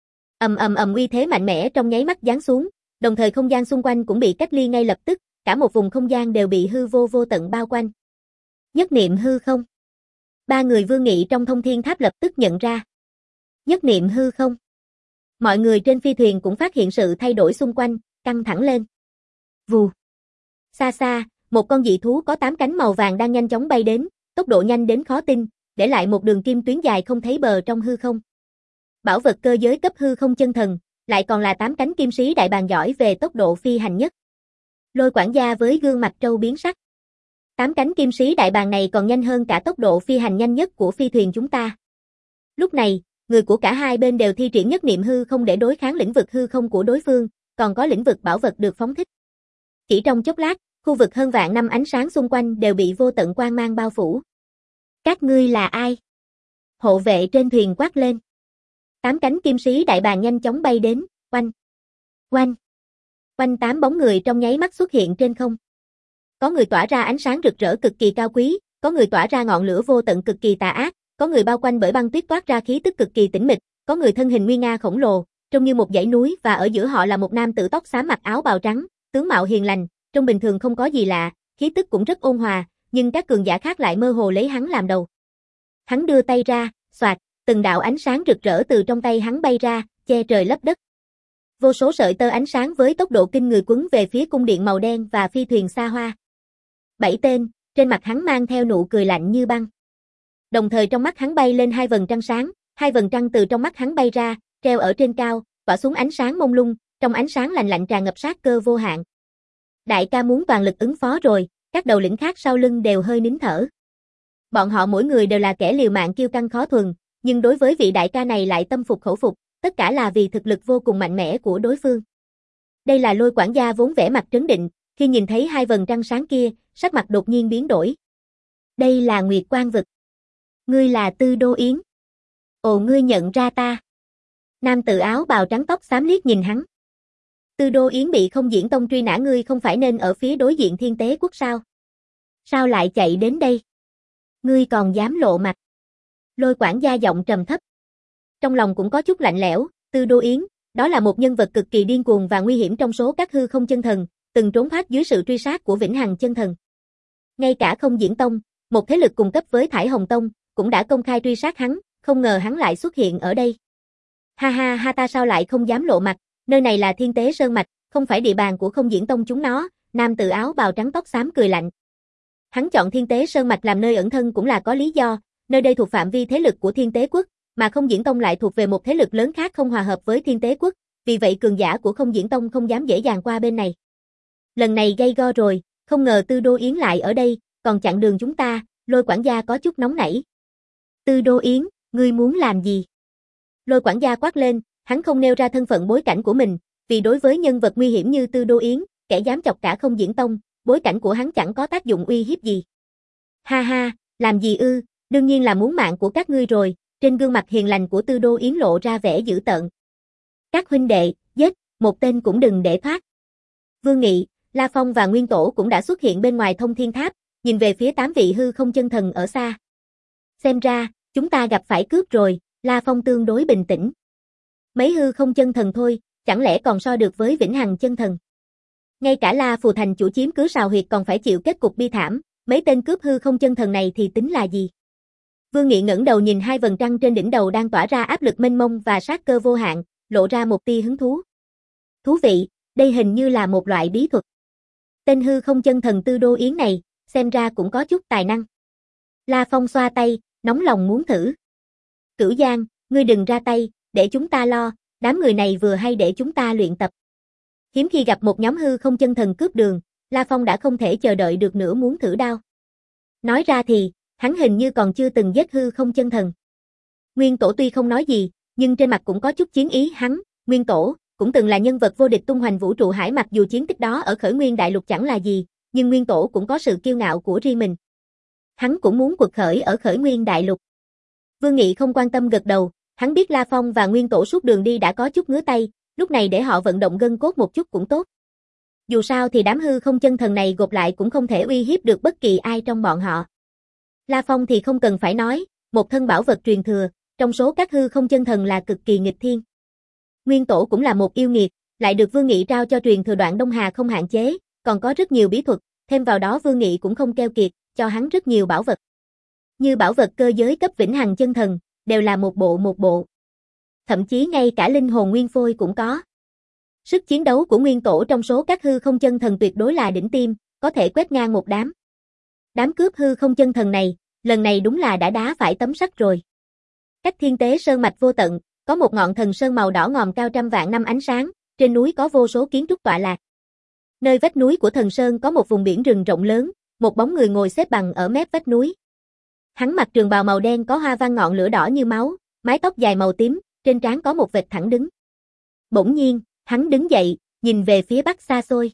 Speaker 1: Ầm ầm ầm, uy thế mạnh mẽ trong nháy mắt giáng xuống, đồng thời không gian xung quanh cũng bị cách ly ngay lập tức, cả một vùng không gian đều bị hư vô vô tận bao quanh. Nhất niệm hư không. Ba người Vương Nghị trong thông thiên tháp lập tức nhận ra. Nhất niệm hư không. Mọi người trên phi thuyền cũng phát hiện sự thay đổi xung quanh, căng thẳng lên. Vù. Xa xa, một con dị thú có tám cánh màu vàng đang nhanh chóng bay đến, tốc độ nhanh đến khó tin, để lại một đường kim tuyến dài không thấy bờ trong hư không. Bảo vật cơ giới cấp hư không chân thần, lại còn là tám cánh kim sĩ đại bàng giỏi về tốc độ phi hành nhất. Lôi quản gia với gương mặt trâu biến sắc. Tám cánh kim sĩ đại bàng này còn nhanh hơn cả tốc độ phi hành nhanh nhất của phi thuyền chúng ta. Lúc này, người của cả hai bên đều thi triển nhất niệm hư không để đối kháng lĩnh vực hư không của đối phương, còn có lĩnh vực bảo vật được phóng thích. Chỉ trong chốc lát, khu vực hơn vạn năm ánh sáng xung quanh đều bị vô tận quang mang bao phủ. Các ngươi là ai? Hộ vệ trên thuyền quát lên. Tám cánh kim sĩ đại bàng nhanh chóng bay đến, oanh, oanh, oanh, tám bóng người trong nháy mắt xuất hiện trên không. Có người tỏa ra ánh sáng rực rỡ cực kỳ cao quý, có người tỏa ra ngọn lửa vô tận cực kỳ tà ác, có người bao quanh bởi băng tuyết toát ra khí tức cực kỳ tĩnh mịch, có người thân hình nguy nga khổng lồ, trông như một dãy núi và ở giữa họ là một nam tử tóc xám mặc áo bào trắng, tướng mạo hiền lành, trông bình thường không có gì lạ, khí tức cũng rất ôn hòa, nhưng các cường giả khác lại mơ hồ lấy hắn làm đầu. Hắn đưa tay ra, xoạt, từng đạo ánh sáng rực rỡ từ trong tay hắn bay ra, che trời lấp đất. Vô số sợi tơ ánh sáng với tốc độ kinh người quấn về phía cung điện màu đen và phi thuyền xa hoa. Bảy tên, trên mặt hắn mang theo nụ cười lạnh như băng. Đồng thời trong mắt hắn bay lên hai vầng trăng sáng, hai vầng trăng từ trong mắt hắn bay ra, treo ở trên cao, tỏa xuống ánh sáng mông lung, trong ánh sáng lạnh lạnh tràn ngập sát cơ vô hạn. Đại ca muốn toàn lực ứng phó rồi, các đầu lĩnh khác sau lưng đều hơi nín thở. Bọn họ mỗi người đều là kẻ liều mạng kiêu căng khó thuần, nhưng đối với vị đại ca này lại tâm phục khẩu phục, tất cả là vì thực lực vô cùng mạnh mẽ của đối phương. Đây là Lôi quản gia vốn vẻ mặt trấn định, khi nhìn thấy hai vầng trăng sáng kia, sắc mặt đột nhiên biến đổi. Đây là Nguyệt Quang vực. Ngươi là Tư Đô Yến. Ồ, ngươi nhận ra ta. Nam tử áo bào trắng tóc xám liếc nhìn hắn. Tư Đô Yến bị Không Diễn Tông truy nã, ngươi không phải nên ở phía đối diện Thiên Tế Quốc sao? Sao lại chạy đến đây? Ngươi còn dám lộ mặt? Lôi quản gia giọng trầm thấp. Trong lòng cũng có chút lạnh lẽo, Tư Đô Yến, đó là một nhân vật cực kỳ điên cuồng và nguy hiểm trong số các hư không chân thần, từng trốn thoát dưới sự truy sát của Vĩnh Hằng chân thần. Ngay cả Không Diễn Tông, một thế lực cùng cấp với Thải Hồng Tông, cũng đã công khai truy sát hắn, không ngờ hắn lại xuất hiện ở đây. Ha ha ha, ta sao lại không dám lộ mặt, nơi này là Thiên Tế Sơn Mạch, không phải địa bàn của Không Diễn Tông chúng nó, nam tử áo bào trắng tóc xám cười lạnh. Hắn chọn Thiên Tế Sơn Mạch làm nơi ẩn thân cũng là có lý do, nơi đây thuộc phạm vi thế lực của Thiên Tế Quốc, mà Không Diễn Tông lại thuộc về một thế lực lớn khác không hòa hợp với Thiên Tế Quốc, vì vậy cường giả của Không Diễn Tông không dám dễ dàng qua bên này. Lần này gây go rồi, không ngờ Tư Đô Yến lại ở đây, còn chặn đường chúng ta, Lôi quản gia có chút nóng nảy. Tư Đô Yến, ngươi muốn làm gì? Lôi quản gia quát lên, hắn không nêu ra thân phận bối cảnh của mình, vì đối với nhân vật nguy hiểm như Tư Đô Yến, kẻ dám chọc cả Không Diễn Tông, bối cảnh của hắn chẳng có tác dụng uy hiếp gì. Ha ha, làm gì ư, đương nhiên là muốn mạng của các ngươi rồi, trên gương mặt hiền lành của Tư Đô Yến lộ ra vẻ dữ tợn. Các huynh đệ, giết, một tên cũng đừng để thoát. Vương Nghị, La Phong và Nguyên Tổ cũng đã xuất hiện bên ngoài Thông Thiên Tháp, nhìn về phía tám vị hư không chân thần ở xa. Xem ra, chúng ta gặp phải cướp rồi, La Phong tương đối bình tĩnh. Mấy hư không chân thần thôi, chẳng lẽ còn so được với Vĩnh Hằng chân thần? Ngay cả La Phù Thành chủ chiếm cứ Sào Huyệt còn phải chịu kết cục bi thảm, mấy tên cướp hư không chân thần này thì tính là gì? Vương Nghị ngẩng đầu nhìn hai vầng trăng trên đỉnh đầu đang tỏa ra áp lực mênh mông và sát cơ vô hạn, lộ ra một tia hứng thú. Thú vị, đây hình như là một loại bí thuật. Tên hư không chân thần Tư Đô Yến này, xem ra cũng có chút tài năng. La Phong xoa tay, nóng lòng muốn thử. Cửu Giang, ngươi đừng ra tay, để chúng ta lo, đám người này vừa hay để chúng ta luyện tập. Hiếm khi gặp một nhóm hư không chân thần cướp đường, La Phong đã không thể chờ đợi được nữa muốn thử đao. Nói ra thì, hắn hình như còn chưa từng giết hư không chân thần. Nguyên Tổ tuy không nói gì, nhưng trên mặt cũng có chút chiến ý. Hắn, Nguyên Tổ, cũng từng là nhân vật vô địch tung hoành vũ trụ hải, mặc dù chiến tích đó ở Khởi Nguyên Đại Lục chẳng là gì, nhưng Nguyên Tổ cũng có sự kiêu ngạo của riêng mình. Hắn cũng muốn quật khởi ở Khởi Nguyên Đại Lục. Vương Nghị không quan tâm gật đầu, hắn biết La Phong và Nguyên Tổ suốt đường đi đã có chút ngứa tay, lúc này để họ vận động gân cốt một chút cũng tốt. Dù sao thì đám hư không chân thần này gộp lại cũng không thể uy hiếp được bất kỳ ai trong bọn họ. La Phong thì không cần phải nói, một thân bảo vật truyền thừa, trong số các hư không chân thần là cực kỳ nghịch thiên. Nguyên Tổ cũng là một yêu nghiệt, lại được Vương Nghị trao cho truyền thừa Đoạn Đông Hà không hạn chế, còn có rất nhiều bí thuật, thêm vào đó Vương Nghị cũng không keo kiệt, cho hắn rất nhiều bảo vật. Như bảo vật cơ giới cấp Vĩnh Hằng chân thần, đều là một bộ một bộ. Thậm chí ngay cả linh hồn nguyên phôi cũng có. Sức chiến đấu của Nguyên Tổ trong số các hư không chân thần tuyệt đối là đỉnh tiêm, có thể quét ngang một đám. Đám cướp hư không chân thần này, lần này đúng là đã đá phải tấm sắt rồi. Cách Thiên Tế Sơn Mạch vô tận, có một ngọn thần sơn màu đỏ ngòm cao trăm vạn năm ánh sáng, trên núi có vô số kiến trúc tọa lạc. Nơi vách núi của thần sơn có một vùng biển rừng rộng lớn, một bóng người ngồi xếp bằng ở mép vách núi. Hắn mặc trường bào màu đen có hoa văn ngọn lửa đỏ như máu, mái tóc dài màu tím, trên trán có một vệt thẳng đứng. Bỗng nhiên, hắn đứng dậy, nhìn về phía bắc xa xôi.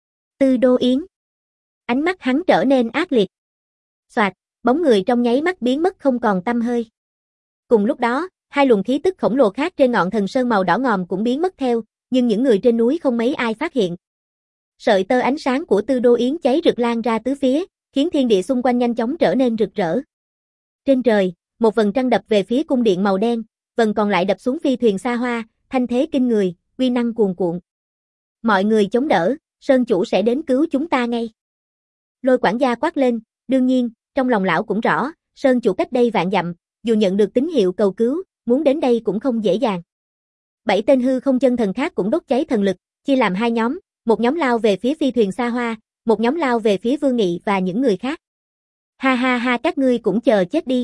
Speaker 1: Tư Đô Yến. Ánh mắt hắn trở nên ác liệt. Soạt, bóng người trong nháy mắt biến mất không còn tăm hơi. Cùng lúc đó, hai luồng khí tức khổng lồ khác trên ngọn thần sơn màu đỏ ngòm cũng biến mất theo, nhưng những người trên núi không mấy ai phát hiện. Sợi tơ ánh sáng của Tư Đô Yến cháy rực lan ra tứ phía, khiến thiên địa xung quanh nhanh chóng trở nên rực rỡ. Trên trời, một vầng trăng đập về phía cung điện màu đen, vầng còn lại đập xuống phi thuyền xa hoa, thanh thế kinh người, uy năng cuồn cuộn. Mọi người chống đỡ, Sơn chủ sẽ đến cứu chúng ta ngay. Lôi quản gia quát lên, đương nhiên, trong lòng lão cũng rõ, Sơn chủ cách đây vạn dặm, dù nhận được tín hiệu cầu cứu, muốn đến đây cũng không dễ dàng. Bảy tên hư không chân thần khác cũng đốt cháy thần lực, chia làm hai nhóm, một nhóm lao về phía phi thuyền xa hoa, một nhóm lao về phía Vương Nghị và những người khác. Ha ha ha, các ngươi cũng chờ chết đi.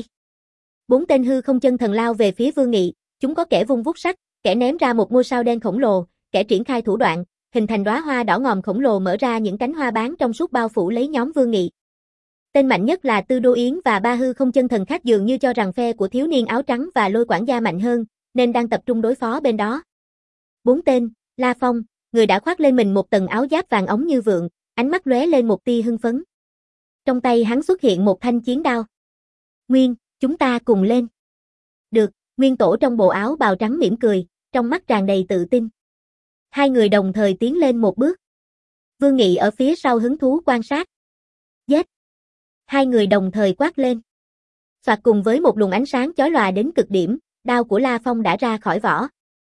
Speaker 1: Bốn tên hư không chân thần lao về phía Vương Nghị, chúng có kẻ vung vút sắt, kẻ ném ra một ngôi sao đen khổng lồ, kẻ triển khai thủ đoạn, hình thành đóa hoa đỏ ngòm khổng lồ mở ra những cánh hoa bán trong suốt bao phủ lấy nhóm Vương Nghị. Tên mạnh nhất là Tư Đô Yến và ba hư không chân thần khác dường như cho rằng phe của thiếu niên áo trắng và Lôi quản gia mạnh hơn, nên đang tập trung đối phó bên đó. Bốn tên, La Phong, người đã khoác lên mình một tầng áo giáp vàng óng như vượng, ánh mắt lóe lên một tia hưng phấn. Trong tay hắn xuất hiện một thanh chiến đao. Nguyên, chúng ta cùng lên. Được, Nguyên Tổ trong bộ áo bào trắng mỉm cười, trong mắt tràn đầy tự tin. Hai người đồng thời tiến lên một bước. Vương Nghị ở phía sau hứng thú quan sát. Giết! Hai người đồng thời quát lên. Soạt, cùng với một luồng ánh sáng chói lòa đến cực điểm, đao của La Phong đã ra khỏi vỏ.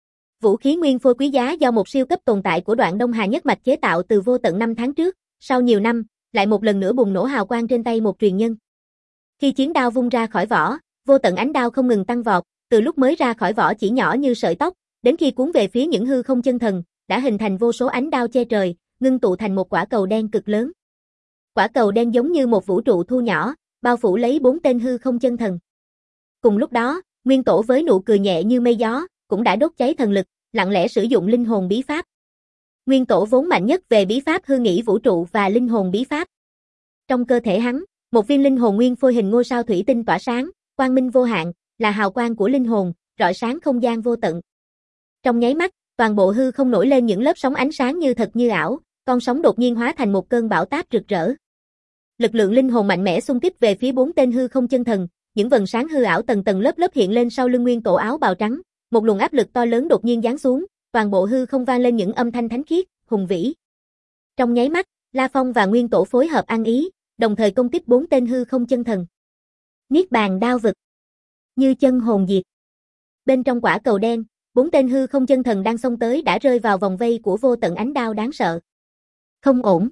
Speaker 1: Vũ khí nguyên phôi quý giá do một siêu cấp tồn tại của Đoạn Đông Hà nhất mạch chế tạo từ vô tận năm tháng trước, sau nhiều năm, lại một lần nữa bùng nổ hào quang trên tay một truyền nhân. Khi chiến đao vung ra khỏi vỏ, vô tận ánh đao không ngừng tăng vọt, từ lúc mới ra khỏi vỏ chỉ nhỏ như sợi tóc, đến khi cuốn về phía những hư không chân thần, đã hình thành vô số ánh đao che trời, ngưng tụ thành một quả cầu đen cực lớn. Quả cầu đen giống như một vũ trụ thu nhỏ, bao phủ lấy bốn tên hư không chân thần. Cùng lúc đó, Nguyên Tổ với nụ cười nhẹ như mây gió, cũng đã đốt cháy thần lực, lặng lẽ sử dụng linh hồn bí pháp. Nguyên Tổ vốn mạnh nhất về bí pháp hư nghĩ vũ trụ và linh hồn bí pháp. Trong cơ thể hắn, một viên linh hồn nguyên phôi hình ngôi sao thủy tinh tỏa sáng, quang minh vô hạn, là hào quang của linh hồn, rọi sáng không gian vô tận. Trong nháy mắt, toàn bộ hư không nổi lên những lớp sóng ánh sáng như thật như ảo, con sóng đột nhiên hóa thành một cơn bão táp rực rỡ. Lực lượng linh hồn mạnh mẽ xung kích về phía bốn tên hư không chân thần, những vầng sáng hư ảo tầng tầng lớp lớp hiện lên sau lưng Nguyên Tổ áo bào trắng, một luồng áp lực to lớn đột nhiên giáng xuống, toàn bộ hư không vang lên những âm thanh thánh khiết, hùng vĩ. Trong nháy mắt, La Phong và Nguyên Tổ phối hợp ăn ý, đồng thời công kích bốn tên hư không chân thần. Niết bàn đao vực, như chân hồn diệt. Bên trong quả cầu đen, bốn tên hư không chân thần đang xông tới đã rơi vào vòng vây của vô tận ánh đao đáng sợ. Không ổn.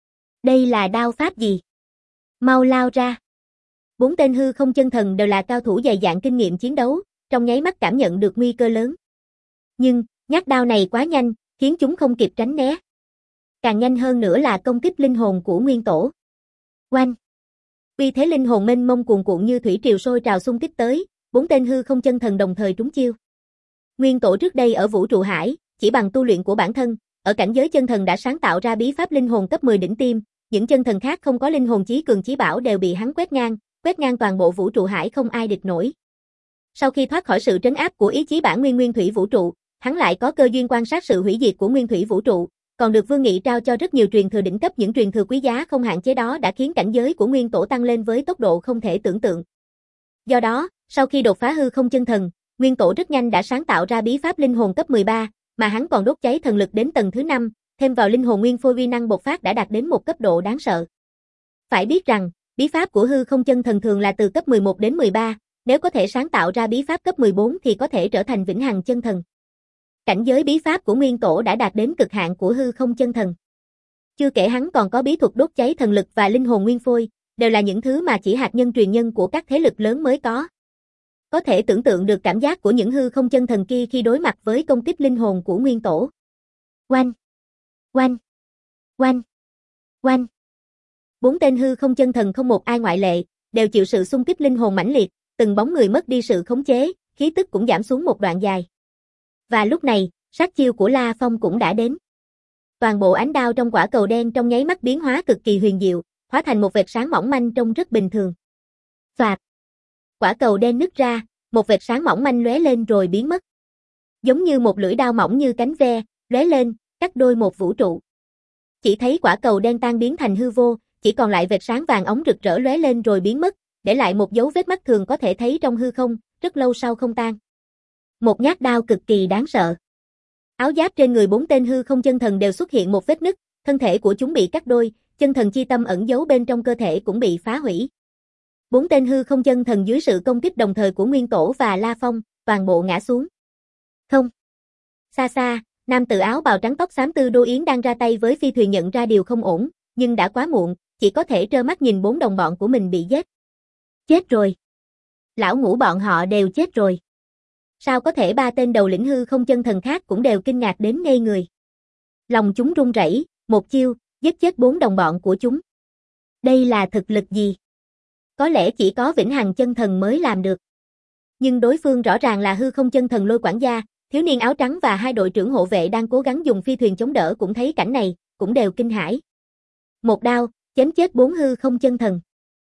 Speaker 1: Đây là đao pháp gì? Mau lao ra. Bốn tên hư không chân thần đều là cao thủ dày dạn kinh nghiệm chiến đấu, trong nháy mắt cảm nhận được nguy cơ lớn. Nhưng, nhát đao này quá nhanh, khiến chúng không kịp tránh né. Càng nhanh hơn nữa là công kích linh hồn của Nguyên Tổ. Oanh! Uy thế linh hồn mênh mông cuồn cuộn như thủy triều sôi trào xung kích tới, bốn tên hư không chân thần đồng thời trúng chiêu. Nguyên Tổ trước đây ở vũ trụ hải, chỉ bằng tu luyện của bản thân, ở cảnh giới chân thần đã sáng tạo ra bí pháp linh hồn cấp mười đỉnh tiêm, những chân thần khác không có linh hồn chí cường chí bảo đều bị hắn quét ngang, quét ngang toàn bộ vũ trụ hải không ai địch nổi. Sau khi thoát khỏi sự trấn áp của ý chí bản nguyên nguyên thủy vũ trụ, hắn lại có cơ duyên quan sát sự hủy diệt của nguyên thủy vũ trụ, còn được Vương Nghị trao cho rất nhiều truyền thừa đỉnh cấp, những truyền thừa quý giá không hạn chế đó đã khiến cảnh giới của Nguyên Tổ tăng lên với tốc độ không thể tưởng tượng. Do đó, sau khi đột phá hư không chân thần, Nguyên Tổ rất nhanh đã sáng tạo ra bí pháp linh hồn cấp mười ba, mà hắn còn đốt cháy thần lực đến tầng thứ năm, thêm vào linh hồn nguyên phôi uy năng bộc phát đã đạt đến một cấp độ đáng sợ. Phải biết rằng, bí pháp của hư không chân thần thường là từ cấp mười một đến mười ba, nếu có thể sáng tạo ra bí pháp cấp mười bốn thì có thể trở thành vĩnh hằng chân thần. Cảnh giới bí pháp của Nguyên Tổ đã đạt đến cực hạn của hư không chân thần. Chưa kể hắn còn có bí thuật đốt cháy thần lực và linh hồn nguyên phôi, đều là những thứ mà chỉ hạt nhân truyền nhân của các thế lực lớn mới có. Có thể tưởng tượng được cảm giác của những hư không chân thần kia khi đối mặt với công kích linh hồn của Nguyên Tổ. Oanh! Oanh! Oanh! Oanh! Bốn tên hư không chân thần không một ai ngoại lệ, đều chịu sự xung kích linh hồn mãnh liệt, từng bóng người mất đi sự khống chế, khí tức cũng giảm xuống một đoạn dài. Và lúc này, sát chiêu của La Phong cũng đã đến. Toàn bộ ánh đao trong quả cầu đen trong nháy mắt biến hóa cực kỳ huyền diệu, hóa thành một vệt sáng mỏng manh trông rất bình thường. Phạt! Quả cầu đen nứt ra, một vệt sáng mỏng manh lóe lên rồi biến mất. Giống như một lưỡi đao mỏng như cánh ve, lóe lên, cắt đôi một vũ trụ. Chỉ thấy quả cầu đen tan biến thành hư vô, chỉ còn lại vệt sáng vàng óng rực rỡ lóe lên rồi biến mất, để lại một dấu vết mắt thường có thể thấy trong hư không, rất lâu sau không tan. Một nhát đao cực kỳ đáng sợ. Áo giáp trên người bốn tên hư không chân thần đều xuất hiện một vết nứt, thân thể của chúng bị cắt đôi, chân thần chi tâm ẩn giấu bên trong cơ thể cũng bị phá hủy. Bốn tên hư không chân thần dưới sự công kích đồng thời của Nguyên Tổ và La Phong, toàn bộ ngã xuống. Không. Xa xa, nam tử áo bào trắng tóc xám Tư Đô Yến đang ra tay với phi thuyền nhận ra điều không ổn, nhưng đã quá muộn, chỉ có thể trơ mắt nhìn bốn đồng bọn của mình bị giết. Chết rồi. Lão Ngũ bọn họ đều chết rồi. Sao có thể ba tên đầu lĩnh hư không chân thần khác cũng đều kinh ngạc đến ngây người. Lòng chúng run rẩy, một chiêu, giết chết bốn đồng bọn của chúng. Đây là thực lực gì? Có lẽ chỉ có vĩnh hằng chân thần mới làm được. Nhưng đối phương rõ ràng là hư không chân thần Lôi quản gia, thiếu niên áo trắng và hai đội trưởng hộ vệ đang cố gắng dùng phi thuyền chống đỡ cũng thấy cảnh này, cũng đều kinh hãi. Một đao, chém chết bốn hư không chân thần.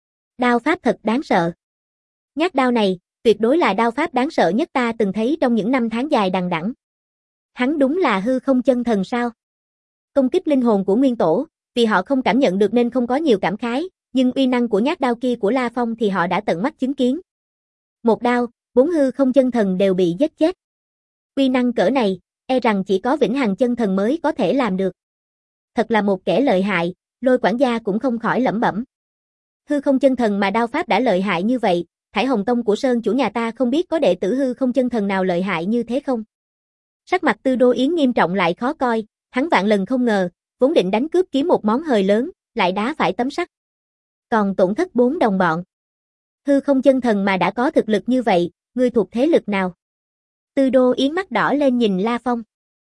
Speaker 1: Đao pháp thật đáng sợ. Nhát đao này, tuyệt đối là đao pháp đáng sợ nhất ta từng thấy trong những năm tháng dài đằng đẵng. Hắn đúng là hư không chân thần sao? Công kích linh hồn của Nguyên Tổ, vì họ không cảm nhận được nên không có nhiều cảm khái, nhưng uy năng của nhát đao kia của La Phong thì họ đã tận mắt chứng kiến. Một đao, bốn hư không chân thần đều bị giết chết. Uy năng cỡ này, e rằng chỉ có vĩnh hằng chân thần mới có thể làm được. Thật là một kẻ lợi hại, Lôi quản gia cũng không khỏi lẩm bẩm. Hư không chân thần mà đao pháp đã lợi hại như vậy, Thải Hồng Tông của Sơn chủ nhà ta không biết có đệ tử hư không chân thần nào lợi hại như thế không? Sắc mặt Tư Đô Yến nghiêm trọng lại khó coi, hắn vạn lần không ngờ, vốn định đánh cướp kiếm một món hời lớn, lại đá phải tấm sắt. Còn tổn thất bốn đồng bọn. Hư không chân thần mà đã có thực lực như vậy, ngươi thuộc thế lực nào? Tư Đô Yến mắt đỏ lên nhìn La Phong.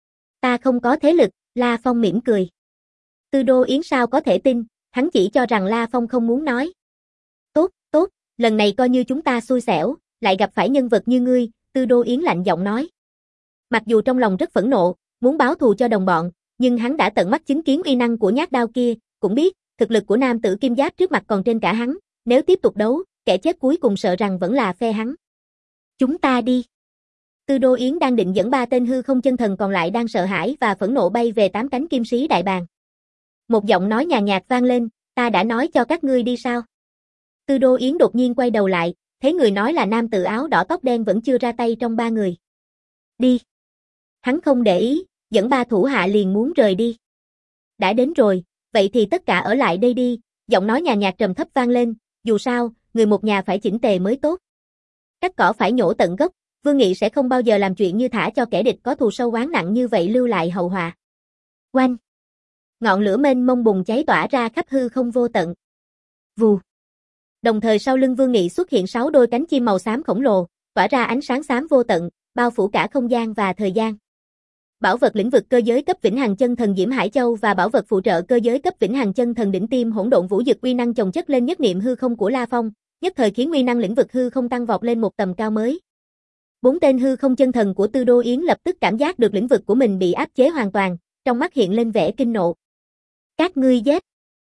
Speaker 1: Ta không có thế lực, La Phong mỉm cười. Tư Đô Yến sao có thể tin, hắn chỉ cho rằng La Phong không muốn nói. Tốt, tốt, lần này coi như chúng ta xui xẻo, lại gặp phải nhân vật như ngươi, Tư Đô Yến lạnh giọng nói. Mặc dù trong lòng rất phẫn nộ, muốn báo thù cho đồng bọn, nhưng hắn đã tận mắt chứng kiến uy năng của nhát đao kia, cũng biết, thực lực của nam tử kim giáp trước mặt còn trên cả hắn, nếu tiếp tục đấu, kẻ chết cuối cùng sợ rằng vẫn là phe hắn. Chúng ta đi. Tư Đô Yến đang định dẫn ba tên hư không chân thần còn lại đang sợ hãi và phẫn nộ bay về tám cánh kim sĩ đại bàng. Một giọng nói nhàn nhạt vang lên, ta đã nói cho các ngươi đi sao? Tư Đô Yến đột nhiên quay đầu lại, thấy người nói là nam tử áo đỏ tóc đen vẫn chưa ra tay trong ba người. Đi. Hắn không để ý, dẫn ba thủ hạ liền muốn rời đi. Đã đến rồi, vậy thì tất cả ở lại đây đi, giọng nói nhàn nhạt trầm thấp vang lên, dù sao, người một nhà phải chỉnh tề mới tốt. Cắt cỏ phải nhổ tận gốc, Vương Nghị sẽ không bao giờ làm chuyện như thả cho kẻ địch có thù sâu oán nặng như vậy lưu lại hậu họa. Oanh! Ngọn lửa mênh mông bùng cháy tỏa ra khắp hư không vô tận. Vù! Đồng thời sau lưng Vương Nghị xuất hiện sáu đôi cánh chim màu xám khổng lồ, tỏa ra ánh sáng xám vô tận, bao phủ cả không gian và thời gian. Bảo vật lĩnh vực cơ giới cấp vĩnh hằng chân thần Diễm Hải Châu và bảo vật phụ trợ cơ giới cấp vĩnh hằng chân thần đỉnh tim hỗn độn vũ dực uy năng chồng chất lên nhất niệm hư không của La Phong, nhất thời khiến uy năng lĩnh vực hư không tăng vọt lên một tầm cao mới. Bốn tên hư không chân thần của Tư Đô Yến lập tức cảm giác được lĩnh vực của mình bị áp chế hoàn toàn, trong mắt hiện lên vẻ kinh nộ. Các ngươi giết.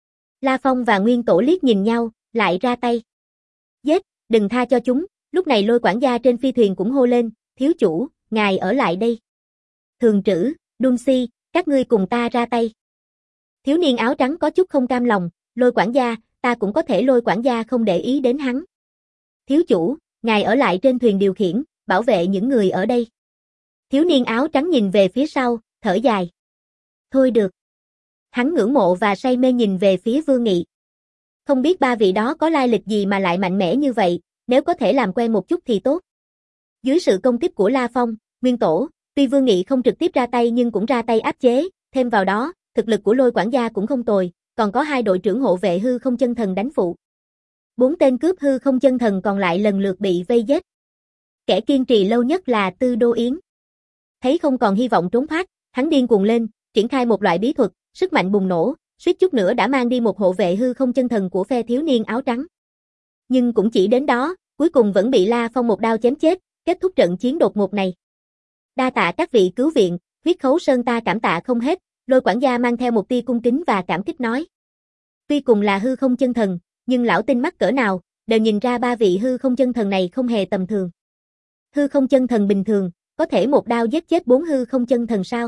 Speaker 1: La Phong và Nguyên Tổ liếc nhìn nhau, lại ra tay. Giết, đừng tha cho chúng, lúc này Lôi quản gia trên phi thuyền cũng hô lên, thiếu chủ, ngài ở lại đây. Thường trữ, Dunsi, các ngươi cùng ta ra tay. Thiếu niên áo trắng có chút không cam lòng, Lôi quản gia, ta cũng có thể Lôi quản gia không để ý đến hắn. Thiếu chủ, ngài ở lại trên thuyền điều khiển, bảo vệ những người ở đây. Thiếu niên áo trắng nhìn về phía sau, thở dài. Thôi được. Hắn ngưỡng mộ và say mê nhìn về phía Vương Nghị. Không biết ba vị đó có lai lịch gì mà lại mạnh mẽ như vậy, nếu có thể làm quen một chút thì tốt. Dưới sự công kích của La Phong, Nguyên Tổ, tuy Vương Nghị không trực tiếp ra tay nhưng cũng ra tay áp chế, thêm vào đó, thực lực của Lôi quản gia cũng không tồi, còn có hai đội trưởng hộ vệ hư không chân thần đánh phụ. Bốn tên cướp hư không chân thần còn lại lần lượt bị vây giết. Kẻ kiên trì lâu nhất là Tư Đô Yến. Thấy không còn hy vọng trốn thoát, hắn điên cuồng lên, triển khai một loại bí thuật, sức mạnh bùng nổ, suýt chút nữa đã mang đi một hộ vệ hư không chân thần của phe thiếu niên áo trắng. Nhưng cũng chỉ đến đó, cuối cùng vẫn bị La Phong một đao chém chết, kết thúc trận chiến đột ngột này. Đa tạ các vị cứu viện, Huyết Khấu Sơn ta cảm tạ không hết, Lôi quản gia mang theo một tia cung kính và cảm kích nói. Tuy cùng là hư không chân thần, nhưng lão tinh mắt cỡ nào, đều nhìn ra ba vị hư không chân thần này không hề tầm thường. Hư không chân thần bình thường, có thể một đao giết chết bốn hư không chân thần sao?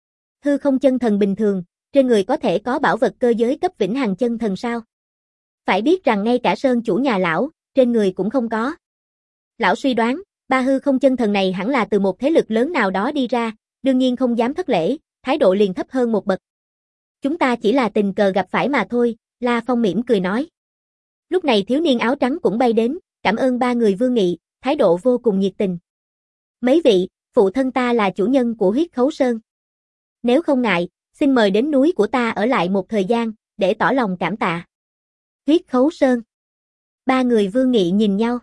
Speaker 1: Hư không chân thần bình thường, trên người có thể có bảo vật cơ giới cấp vĩnh hằng chân thần sao? Phải biết rằng ngay cả Sơn chủ nhà lão, trên người cũng không có. Lão suy đoán, ba hư không chân thần này hẳn là từ một thế lực lớn nào đó đi ra, đương nhiên không dám thất lễ, thái độ liền thấp hơn một bậc. Chúng ta chỉ là tình cờ gặp phải mà thôi, La Phong mỉm cười nói. Lúc này thiếu niên áo trắng cũng bay đến, cảm ơn ba người Vương Nghị, thái độ vô cùng nhiệt tình. Mấy vị, phụ thân ta là chủ nhân của Huyết Khấu Sơn. Nếu không ngại, xin mời đến núi của ta ở lại một thời gian, để tỏ lòng cảm tạ. Huyết Khấu Sơn. Ba người Vương Nghị nhìn nhau.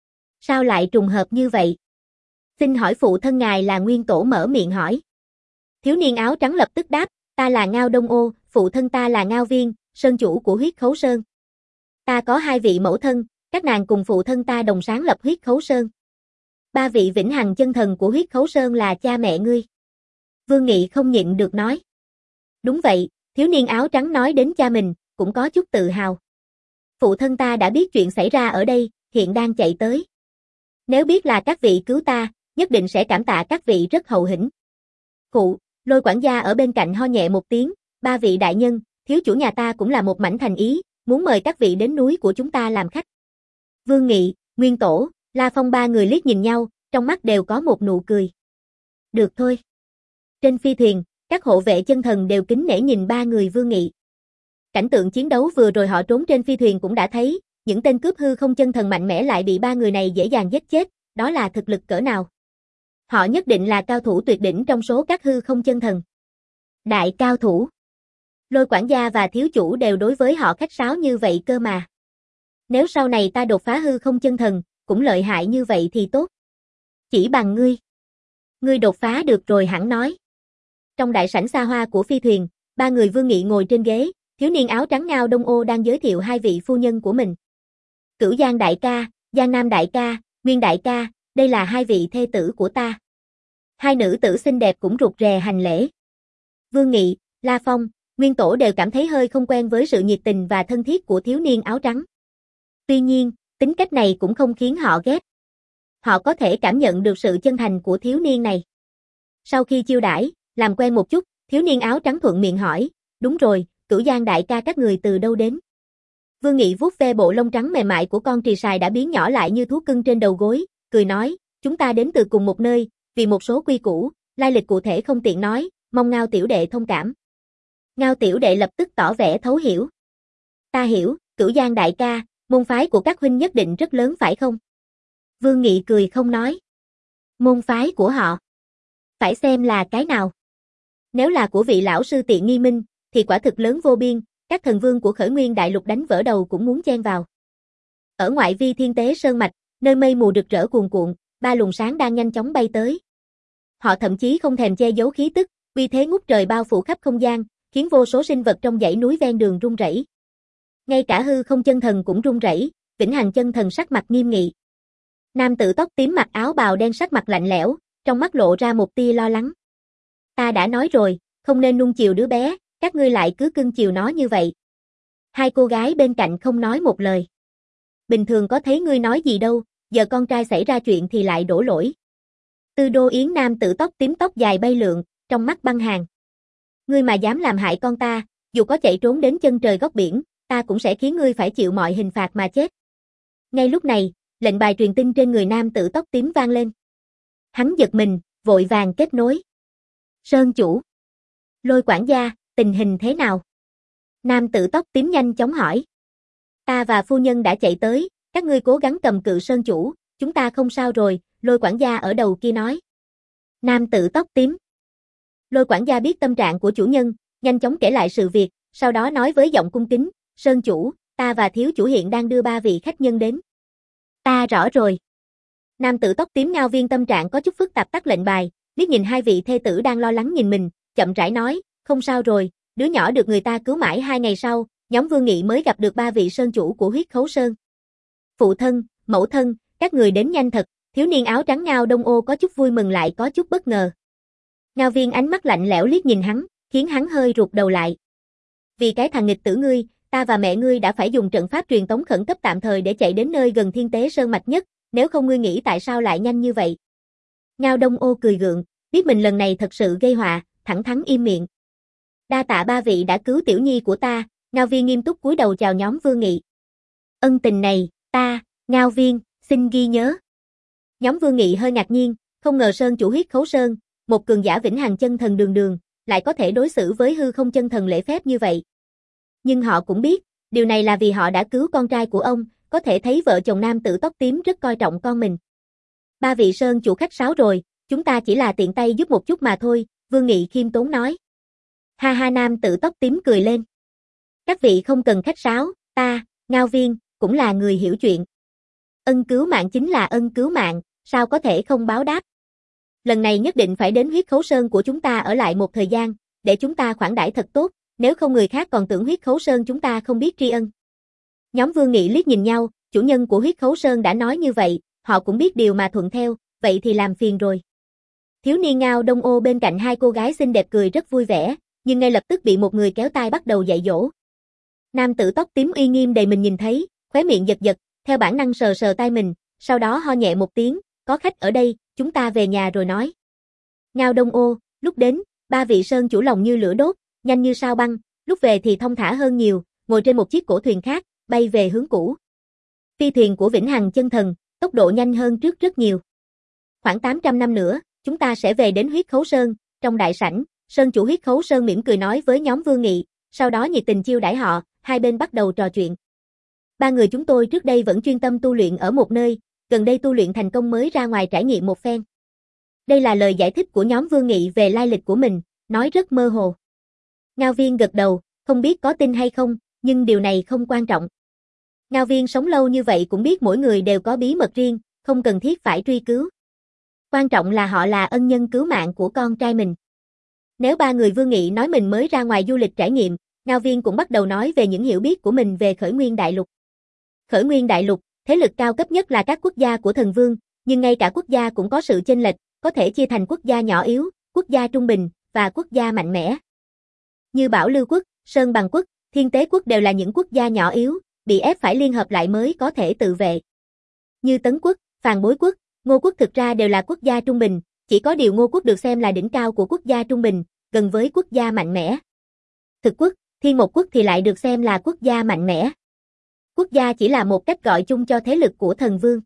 Speaker 1: Sao lại trùng hợp như vậy? Xin hỏi phụ thân ngài là Nguyên Tổ mở miệng hỏi. Thiếu niên áo trắng lập tức đáp, ta là Ngao Đông Ô, phụ thân ta là Ngao Viên, sơn chủ của Huyết Khấu Sơn. Ta có hai vị mẫu thân, các nàng cùng phụ thân ta đồng sáng lập Huyết Khấu Sơn. Ba vị vĩnh hằng chân thần của Huyết Khấu Sơn là cha mẹ ngươi. Vương Nghị không nhịn được nói. Đúng vậy, thiếu niên áo trắng nói đến cha mình, cũng có chút tự hào. Phụ thân ta đã biết chuyện xảy ra ở đây, hiện đang chạy tới. Nếu biết là các vị cứu ta, nhất định sẽ cảm tạ các vị rất hậu hĩnh. Cụ, Lôi quản gia ở bên cạnh ho nhẹ một tiếng, ba vị đại nhân, thiếu chủ nhà ta cũng là một mảnh thành ý, muốn mời các vị đến núi của chúng ta làm khách. Vương Nghị, Nguyên Tổ, La Phong ba người liếc nhìn nhau, trong mắt đều có một nụ cười. Được thôi. Trên phi thuyền, các hộ vệ chân thần đều kính nể nhìn ba người Vương Nghị. Cảnh tượng chiến đấu vừa rồi họ trốn trên phi thuyền cũng đã thấy, những tên cướp hư không chân thần mạnh mẽ lại bị ba người này dễ dàng giết chết, đó là thực lực cỡ nào. Họ nhất định là cao thủ tuyệt đỉnh trong số các hư không chân thần. Đại cao thủ. Lôi quản gia và thiếu chủ đều đối với họ khách sáo như vậy cơ mà. Nếu sau này ta đột phá hư không chân thần, cũng lợi hại như vậy thì tốt. Chỉ bằng ngươi. Ngươi đột phá được rồi hẳn nói. Trong đại sảnh xa hoa của phi thuyền, ba người Vương Nghị ngồi trên ghế, thiếu niên áo trắng Ngao Đông Ô đang giới thiệu hai vị phu nhân của mình. Cửu Giang đại ca, Giang Nam đại ca, Nguyên đại ca, đây là hai vị thê tử của ta. Hai nữ tử xinh đẹp cũng rụt rè hành lễ. Vương Nghị, La Phong, Nguyên Tổ đều cảm thấy hơi không quen với sự nhiệt tình và thân thiết của thiếu niên áo trắng. Tuy nhiên, tính cách này cũng không khiến họ ghét. Họ có thể cảm nhận được sự chân thành của thiếu niên này. Sau khi chiêu đãi, làm quen một chút, thiếu niên áo trắng thuận miệng hỏi, đúng rồi, Cửu Giang đại ca các người từ đâu đến? Vương Nghị vuốt ve bộ lông trắng mềm mại của con trì sài đã biến nhỏ lại như thú cưng trên đầu gối, cười nói, chúng ta đến từ cùng một nơi, vì một số quy củ, lai lịch cụ thể không tiện nói, mong Ngao tiểu đệ thông cảm. Ngao tiểu đệ lập tức tỏ vẻ thấu hiểu. Ta hiểu, Cửu Giang đại ca, môn phái của các huynh nhất định rất lớn phải không? Vương Nghị cười không nói. Môn phái của họ? Phải xem là cái nào? Nếu là của vị lão sư Tiện Nghi Minh, thì quả thực lớn vô biên, các thần vương của Khởi Nguyên Đại Lục đánh vỡ đầu cũng muốn chen vào. Ở ngoại vi Thiên Tế Sơn Mạch, nơi mây mù rực rỡ cuồn cuộn, ba luồng sáng đang nhanh chóng bay tới. Họ thậm chí không thèm che giấu khí tức, uy thế ngút trời bao phủ khắp không gian, khiến vô số sinh vật trong dãy núi ven đường rung rẩy. Ngay cả hư không chân thần cũng rung rẩy, vĩnh hằng chân thần sắc mặt nghiêm nghị. Nam tử tóc tím mặc áo bào đen sắc mặt lạnh lẽo, trong mắt lộ ra một tia lo lắng. Ta đã nói rồi, không nên nuông chiều đứa bé, các ngươi lại cứ cưng chiều nó như vậy. Hai cô gái bên cạnh không nói một lời. Bình thường có thấy ngươi nói gì đâu, giờ con trai xảy ra chuyện thì lại đổ lỗi. Tư Đô Yến nam tử tóc tím tóc dài bay lượn, trong mắt băng hàn. Ngươi mà dám làm hại con ta, dù có chạy trốn đến chân trời góc biển, ta cũng sẽ khiến ngươi phải chịu mọi hình phạt mà chết. Ngay lúc này, lệnh bài truyền tin trên người nam tử tóc tím vang lên. Hắn giật mình, vội vàng kết nối. Sơn chủ. Lôi quản gia, tình hình thế nào? Nam tử tóc tím nhanh chóng hỏi. Ta và phu nhân đã chạy tới, các ngươi cố gắng cầm cự sơn chủ, chúng ta không sao rồi, Lôi quản gia ở đầu kia nói. Nam tử tóc tím. Lôi quản gia biết tâm trạng của chủ nhân, nhanh chóng kể lại sự việc, sau đó nói với giọng cung kính, Sơn chủ, ta và thiếu chủ hiện đang đưa ba vị khách nhân đến. Ta rõ rồi. Nam tử tóc tím Ngao Viên tâm trạng có chút phức tạp tắt lệnh bài, liếc nhìn hai vị thê tử đang lo lắng nhìn mình, chậm rãi nói, không sao rồi, đứa nhỏ được người ta cứu mãi hai ngày sau, nhóm Vương Nghị mới gặp được ba vị sơn chủ của Huyết Khấu Sơn. Phụ thân, mẫu thân, các người đến nhanh thật, thiếu niên áo trắng Ngao Đông Ô có chút vui mừng lại có chút bất ngờ. Ngao Viên ánh mắt lạnh lẽo liếc nhìn hắn, khiến hắn hơi rụt đầu lại. Vì cái thằng nghịch tử ngươi, ta và mẹ ngươi đã phải dùng trận pháp truyền tống khẩn cấp tạm thời để chạy đến nơi gần Thiên Tế Sơn Mạch nhất, nếu không ngươi nghĩ tại sao lại nhanh như vậy. Ngao Đông Ô cười gượng, biết mình lần này thật sự gây họa, thẳng thắn im miệng. Đa tạ ba vị đã cứu tiểu nhi của ta, Ngao Viên nghiêm túc cúi đầu chào nhóm Vương Nghị. Ân tình này, ta, Ngao Viên, xin ghi nhớ. Nhóm Vương Nghị hơi ngạc nhiên, không ngờ Sơn chủ Huyết Khấu Sơn, một cường giả vĩnh hằng chân thần đường đường, lại có thể đối xử với hư không chân thần lễ phép như vậy. Nhưng họ cũng biết, điều này là vì họ đã cứu con trai của ông, có thể thấy vợ chồng nam tử tóc tím rất coi trọng con mình. Ba vị Sơn chủ khách sáo rồi, chúng ta chỉ là tiện tay giúp một chút mà thôi, Vương Nghị khiêm tốn nói. Ha ha nam tử tóc tím cười lên. Các vị không cần khách sáo, ta, Ngao Viên, cũng là người hiểu chuyện. Ân cứu mạng chính là ân cứu mạng, sao có thể không báo đáp. Lần này nhất định phải đến huyết khấu sơn của chúng ta ở lại một thời gian, để chúng ta khoản đãi thật tốt, nếu không người khác còn tưởng huyết khấu sơn chúng ta không biết tri ân. Nhóm Vương Nghị liếc nhìn nhau, chủ nhân của huyết khấu sơn đã nói như vậy, họ cũng biết điều mà thuận theo, vậy thì làm phiền rồi. Thiếu niên Ngao Đông Ô bên cạnh hai cô gái xinh đẹp cười rất vui vẻ, nhưng ngay lập tức bị một người kéo tay bắt đầu dạy dỗ. Nam tử tóc tím uy nghiêm đầy mình nhìn thấy, khóe miệng giật giật, theo bản năng sờ sờ tay mình, sau đó ho nhẹ một tiếng, có khách ở đây, chúng ta về nhà rồi nói. Ngao Đông Ô, lúc đến, ba vị sơn chủ lòng như lửa đốt, nhanh như sao băng, lúc về thì thông thả hơn nhiều, ngồi trên một chiếc cổ thuyền khác, bay về hướng cũ. Phi thuyền của Vĩnh Hằng Chân Thần, tốc độ nhanh hơn trước rất nhiều. Khoảng tám trăm năm nữa, chúng ta sẽ về đến huyết khấu sơn, trong đại sảnh, sơn chủ huyết khấu sơn mỉm cười nói với nhóm Vương Nghị, sau đó nhiệt tình chiêu đãi họ, hai bên bắt đầu trò chuyện. Ba người chúng tôi trước đây vẫn chuyên tâm tu luyện ở một nơi, gần đây tu luyện thành công mới ra ngoài trải nghiệm một phen. Đây là lời giải thích của nhóm Vương Nghị về lai lịch của mình, nói rất mơ hồ. Ngao Viên gật đầu, không biết có tin hay không, nhưng điều này không quan trọng. Ngao Viên sống lâu như vậy cũng biết mỗi người đều có bí mật riêng, không cần thiết phải truy cứu. Quan trọng là họ là ân nhân cứu mạng của con trai mình. Nếu ba người Vương Nghị nói mình mới ra ngoài du lịch trải nghiệm, Ngao Viên cũng bắt đầu nói về những hiểu biết của mình về Khởi Nguyên Đại Lục. Khởi Nguyên Đại Lục, thế lực cao cấp nhất là các quốc gia của thần vương, nhưng ngay cả quốc gia cũng có sự chênh lệch, có thể chia thành quốc gia nhỏ yếu, quốc gia trung bình, và quốc gia mạnh mẽ. Như Bảo Lưu Quốc, Sơn Bằng Quốc, Thiên Tế Quốc đều là những quốc gia nhỏ yếu, bị ép phải liên hợp lại mới có thể tự vệ. Như Tấn Quốc, Phàn Bối Quốc, Ngô Quốc thực ra đều là quốc gia trung bình, chỉ có điều Ngô Quốc được xem là đỉnh cao của quốc gia trung bình, gần với quốc gia mạnh mẽ. Thực Quốc, Thiên Một Quốc thì lại được xem là quốc gia mạnh mẽ. Quốc gia chỉ là một cách gọi chung cho thế lực của thần vương.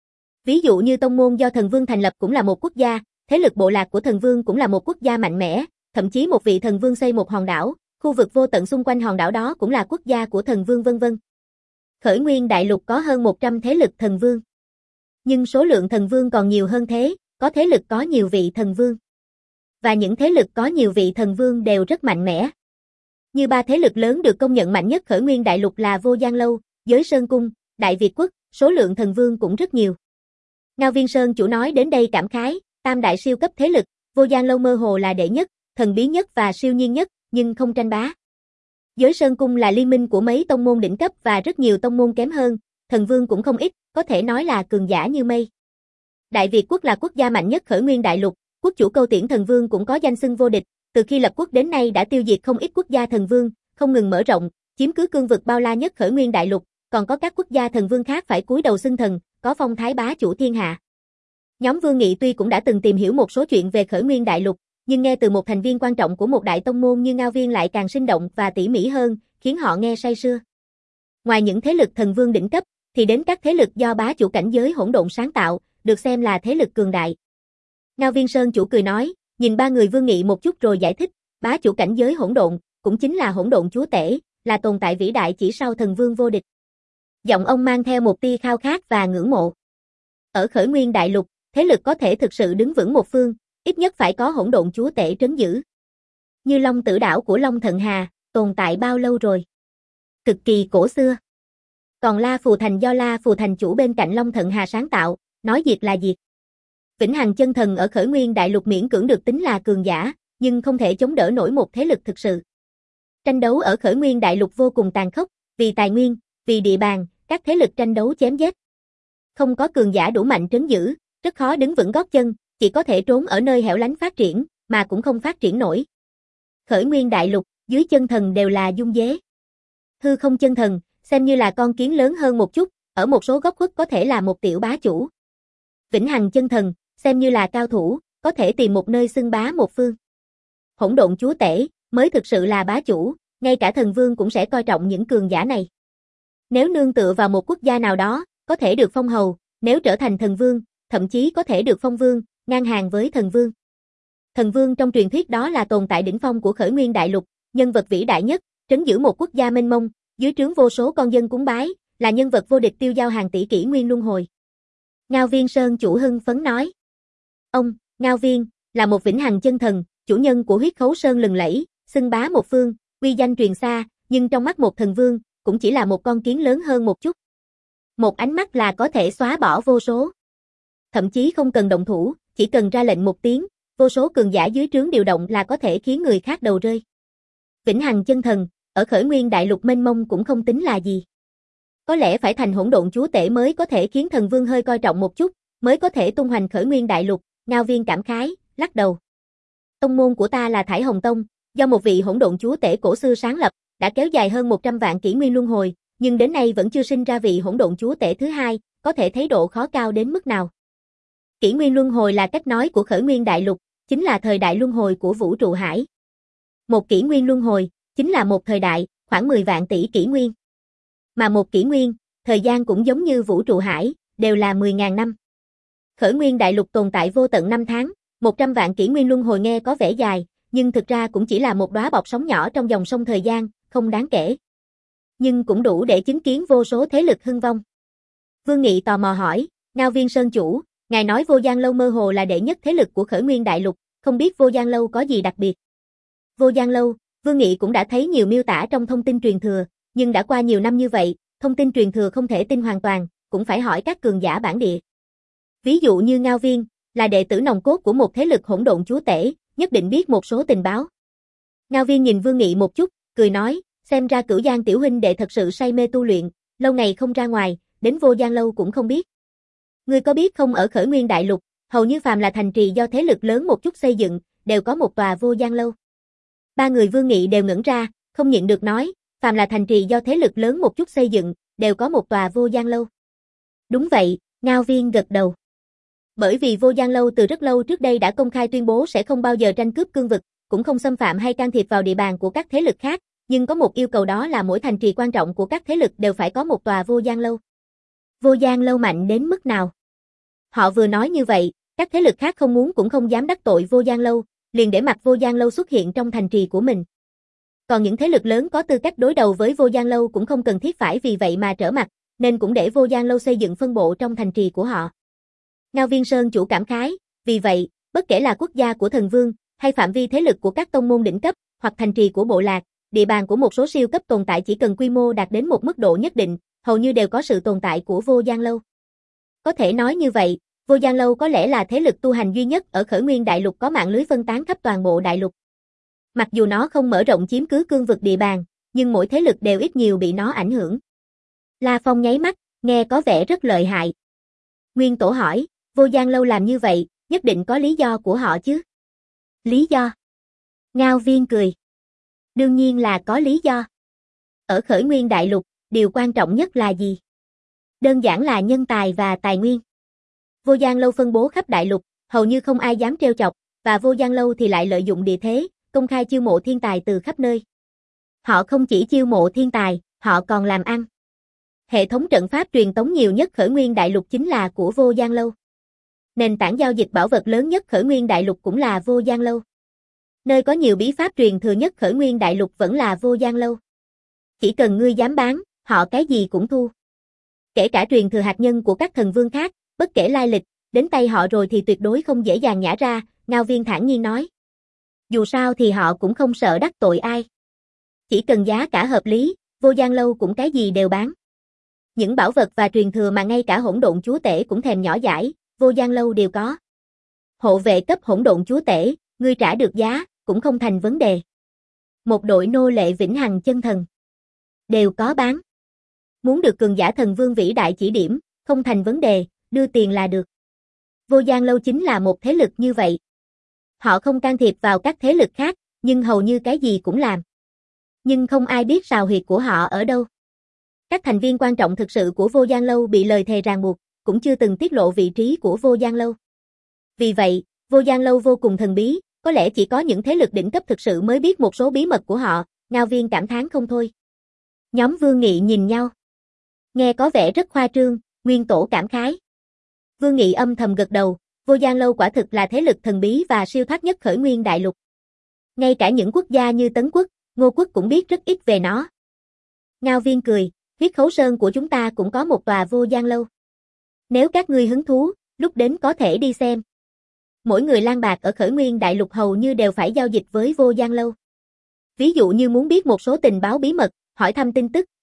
Speaker 1: Ví dụ như tông môn do thần vương thành lập cũng là một quốc gia, thế lực bộ lạc của thần vương cũng là một quốc gia mạnh mẽ, thậm chí một vị thần vương xây một hòn đảo, khu vực vô tận xung quanh hòn đảo đó cũng là quốc gia của thần vương vân vân. Khởi Nguyên Đại Lục có hơn một trăm thế lực thần vương. Nhưng số lượng thần vương còn nhiều hơn thế, có thế lực có nhiều vị thần vương. Và những thế lực có nhiều vị thần vương đều rất mạnh mẽ. Như ba thế lực lớn được công nhận mạnh nhất Khởi Nguyên Đại Lục là Vô Giang Lâu, Giới Sơn Cung, Đại Việt Quốc, số lượng thần vương cũng rất nhiều. Ngao Viên Sơn chủ nói đến đây cảm khái, tam đại siêu cấp thế lực, Vô Giang Lâu mơ hồ là đệ nhất, thần bí nhất và siêu nhiên nhất, nhưng không tranh bá. Giới Sơn Cung là liên minh của mấy tông môn đỉnh cấp và rất nhiều tông môn kém hơn, thần vương cũng không ít, có thể nói là cường giả như mây. Đại Việt Quốc là quốc gia mạnh nhất Khởi Nguyên Đại Lục, quốc chủ Câu Tiễn thần vương cũng có danh xưng vô địch, từ khi lập quốc đến nay đã tiêu diệt không ít quốc gia thần vương, không ngừng mở rộng, chiếm cứ cương vực bao la nhất Khởi Nguyên Đại Lục, còn có các quốc gia thần vương khác phải cúi đầu xưng thần, có phong thái bá chủ thiên hạ. Nhóm Vương Nghị tuy cũng đã từng tìm hiểu một số chuyện về Khởi Nguyên Đại Lục, nhưng nghe từ một thành viên quan trọng của một đại tông môn như Ngao Viên lại càng sinh động và tỉ mỉ hơn, khiến họ nghe say sưa. Ngoài những thế lực thần vương đỉnh cấp, thì đến các thế lực do bá chủ cảnh giới hỗn độn sáng tạo, được xem là thế lực cường đại. Ngao Viên Sơn chủ cười nói, nhìn ba người Vương Nghị một chút rồi giải thích, bá chủ cảnh giới hỗn độn, cũng chính là hỗn độn chúa tể, là tồn tại vĩ đại chỉ sau thần vương vô địch. Giọng ông mang theo một tia khao khát và ngưỡng mộ. Ở Khởi Nguyên Đại Lục, thế lực có thể thực sự đứng vững một phương, ít nhất phải có hỗn độn chúa tể trấn giữ. Như Long Tử Đảo của Long Thận Hà, tồn tại bao lâu rồi? Cực kỳ cổ xưa. Còn La Phù Thành do La Phù Thành chủ bên cạnh Long Thận Hà sáng tạo, nói diệt là diệt. Vĩnh Hằng Chân Thần ở Khởi Nguyên Đại Lục miễn cưỡng được tính là cường giả, nhưng không thể chống đỡ nổi một thế lực thực sự. Tranh đấu ở Khởi Nguyên Đại Lục vô cùng tàn khốc, vì tài nguyên, vì địa bàn, các thế lực tranh đấu chém giết. Không có cường giả đủ mạnh trấn giữ, rất khó đứng vững gót chân, chỉ có thể trốn ở nơi hẻo lánh phát triển, mà cũng không phát triển nổi. Khởi Nguyên Đại Lục, dưới chân thần đều là dung dế. Hư Không Chân Thần, xem như là con kiến lớn hơn một chút, ở một số góc khuất có thể là một tiểu bá chủ. Vĩnh Hằng Chân Thần, xem như là cao thủ, có thể tìm một nơi xưng bá một phương. Hỗn độn chúa tể, mới thực sự là bá chủ, ngay cả thần vương cũng sẽ coi trọng những cường giả này. Nếu nương tựa vào một quốc gia nào đó, có thể được phong hầu, nếu trở thành thần vương, thậm chí có thể được phong vương, ngang hàng với thần vương. Thần vương trong truyền thuyết đó là tồn tại đỉnh phong của Khởi Nguyên Đại Lục, nhân vật vĩ đại nhất, trấn giữ một quốc gia mênh mông, dưới trướng vô số con dân cúng bái, là nhân vật vô địch tiêu giao hàng tỷ kỷ nguyên luân hồi. Ngao Viên Sơn chủ hưng phấn nói. Ông, Ngao Viên, là một Vĩnh Hằng Chân Thần, chủ nhân của huyết khấu sơn lừng lẫy, xưng bá một phương, uy danh truyền xa, nhưng trong mắt một thần vương, cũng chỉ là một con kiến lớn hơn một chút. Một ánh mắt là có thể xóa bỏ vô số. Thậm chí không cần động thủ, chỉ cần ra lệnh một tiếng, vô số cường giả dưới trướng điều động là có thể khiến người khác đầu rơi. Vĩnh hằng chân thần, ở khởi nguyên đại lục mênh mông cũng không tính là gì. Có lẽ phải thành hỗn độn chúa tể mới có thể khiến thần vương hơi coi trọng một chút, mới có thể tung hoành khởi nguyên đại lục, Ngao Viên cảm khái, lắc đầu. Tông môn của ta là Thải Hồng Tông, do một vị hỗn độn chúa tể cổ xưa sáng lập, đã kéo dài hơn một trăm vạn kỷ nguyên luân hồi, nhưng đến nay vẫn chưa sinh ra vị hỗn độn chúa tể thứ hai, có thể thấy độ khó cao đến mức nào. Kỷ nguyên luân hồi là cách nói của khởi nguyên đại lục, chính là thời đại luân hồi của vũ trụ hải. Một kỷ nguyên luân hồi, chính là một thời đại, khoảng mười vạn tỷ kỷ nguyên. Mà một kỷ nguyên, thời gian cũng giống như vũ trụ hải, đều là mười nghìn năm. Khởi nguyên đại lục tồn tại vô tận năm tháng, một trăm vạn kỷ nguyên luân hồi nghe có vẻ dài, nhưng thực ra cũng chỉ là một đóa bọt sóng nhỏ trong dòng sông thời gian, không đáng kể. Nhưng cũng đủ để chứng kiến vô số thế lực hưng vong. Vương Nghị tò mò hỏi, Ngao Viên Sơn chủ, ngài nói Vô Gian Lâu mơ hồ là đệ nhất thế lực của khởi nguyên đại lục, không biết Vô Gian Lâu có gì đặc biệt? Vô Gian Lâu, Vương Nghị cũng đã thấy nhiều miêu tả trong thông tin truyền thừa, nhưng đã qua nhiều năm như vậy, thông tin truyền thừa không thể tin hoàn toàn, cũng phải hỏi các cường giả bản địa. Ví dụ như Ngao Viên, là đệ tử nòng cốt của một thế lực hỗn độn chúa tể, nhất định biết một số tình báo. Ngao Viên nhìn Vương Nghị một chút, cười nói, xem ra Cửu Giang tiểu huynh đệ thật sự say mê tu luyện, lâu ngày không ra ngoài, đến Vô Gian Lâu cũng không biết. Ngươi có biết không, ở khởi nguyên đại lục, hầu như phàm là thành trì do thế lực lớn một chút xây dựng, đều có một tòa Vô Gian Lâu. Ba người Vương Nghị đều ngẩn ra, không nhịn được nói, phàm là thành trì do thế lực lớn một chút xây dựng, đều có một tòa Vô Gian Lâu. Đúng vậy, Ngao Viên gật đầu. Bởi vì Vô Gian Lâu từ rất lâu trước đây đã công khai tuyên bố sẽ không bao giờ tranh cướp cương vực, cũng không xâm phạm hay can thiệp vào địa bàn của các thế lực khác, nhưng có một yêu cầu, đó là mỗi thành trì quan trọng của các thế lực đều phải có một tòa Vô Gian Lâu. Vô Gian Lâu mạnh đến mức nào? Họ vừa nói như vậy, các thế lực khác không muốn cũng không dám đắc tội Vô Gian Lâu, liền để mặc Vô Gian Lâu xuất hiện trong thành trì của mình. Còn những thế lực lớn có tư cách đối đầu với Vô Gian Lâu cũng không cần thiết phải vì vậy mà trở mặt, nên cũng để Vô Gian Lâu xây dựng phân bộ trong thành trì của họ. Ngao Viên Sơn chủ cảm khái, vì vậy, bất kể là quốc gia của thần vương, hay phạm vi thế lực của các tông môn đỉnh cấp, hoặc thành trì của bộ lạc, địa bàn của một số siêu cấp tồn tại, chỉ cần quy mô đạt đến một mức độ nhất định, hầu như đều có sự tồn tại của Vô Gian Lâu. Có thể nói như vậy, Vô Gian Lâu có lẽ là thế lực tu hành duy nhất ở khởi nguyên đại lục có mạng lưới phân tán khắp toàn bộ đại lục. Mặc dù nó không mở rộng chiếm cứ cương vực địa bàn, nhưng mỗi thế lực đều ít nhiều bị nó ảnh hưởng. La Phong nháy mắt, nghe có vẻ rất lợi hại. Nguyên Tổ hỏi, Vô Gian Lâu làm như vậy, nhất định có lý do của họ chứ? Lý do? Ngao Viên cười. Đương nhiên là có lý do. Ở khởi nguyên đại lục, điều quan trọng nhất là gì? Đơn giản là nhân tài và tài nguyên. Vô Gian Lâu phân bố khắp đại lục, hầu như không ai dám trêu chọc, và Vô Gian Lâu thì lại lợi dụng địa thế, công khai chiêu mộ thiên tài từ khắp nơi. Họ không chỉ chiêu mộ thiên tài, họ còn làm ăn. Hệ thống trận pháp truyền tống nhiều nhất khởi nguyên đại lục chính là của Vô Gian Lâu. Nền tảng giao dịch bảo vật lớn nhất khởi nguyên đại lục cũng là Vô Gian Lâu. Nơi có nhiều bí pháp truyền thừa nhất khởi nguyên đại lục vẫn là Vô Gian Lâu. Chỉ cần ngươi dám bán, họ cái gì cũng thu. Kể cả truyền thừa hạt nhân của các thần vương khác, bất kể lai lịch, đến tay họ rồi thì tuyệt đối không dễ dàng nhả ra, Ngao Viên thản nhiên nói. Dù sao thì họ cũng không sợ đắc tội ai. Chỉ cần giá cả hợp lý, Vô Gian Lâu cũng cái gì đều bán. Những bảo vật và truyền thừa mà ngay cả hỗn độn chúa tể cũng thèm nhỏ dãi, Vô Gian Lâu đều có. Hộ vệ cấp hỗn độn chúa tể, ngươi trả được giá, cũng không thành vấn đề. Một đội nô lệ vĩnh hằng chân thần, đều có bán. Muốn được cường giả thần vương vĩ đại chỉ điểm, không thành vấn đề, đưa tiền là được. Vô Gian Lâu chính là một thế lực như vậy. Họ không can thiệp vào các thế lực khác, nhưng hầu như cái gì cũng làm. Nhưng không ai biết sào huyệt của họ ở đâu. Các thành viên quan trọng thực sự của Vô Gian Lâu bị lời thề ràng buộc, cũng chưa từng tiết lộ vị trí của Vô Gian Lâu. Vì vậy, Vô Gian Lâu vô cùng thần bí, có lẽ chỉ có những thế lực đỉnh cấp thực sự mới biết một số bí mật của họ, Ngao Viên cảm thán không thôi. Nhóm Vương Nghị nhìn nhau. Nghe có vẻ rất khoa trương, Nguyên Tổ cảm khái. Vương Nghị âm thầm gật đầu, Vô Gian Lâu quả thực là thế lực thần bí và siêu thoát nhất khởi nguyên đại lục. Ngay cả những quốc gia như Tấn Quốc, Ngô Quốc cũng biết rất ít về nó. Ngao Viên cười, huyết khấu sơn của chúng ta cũng có một tòa Vô Gian Lâu. Nếu các ngươi hứng thú, lúc đến có thể đi xem. Mỗi người lang bạc ở khởi nguyên đại lục hầu như đều phải giao dịch với Vô Gian Lâu. Ví dụ như muốn biết một số tình báo bí mật, hỏi thăm tin tức,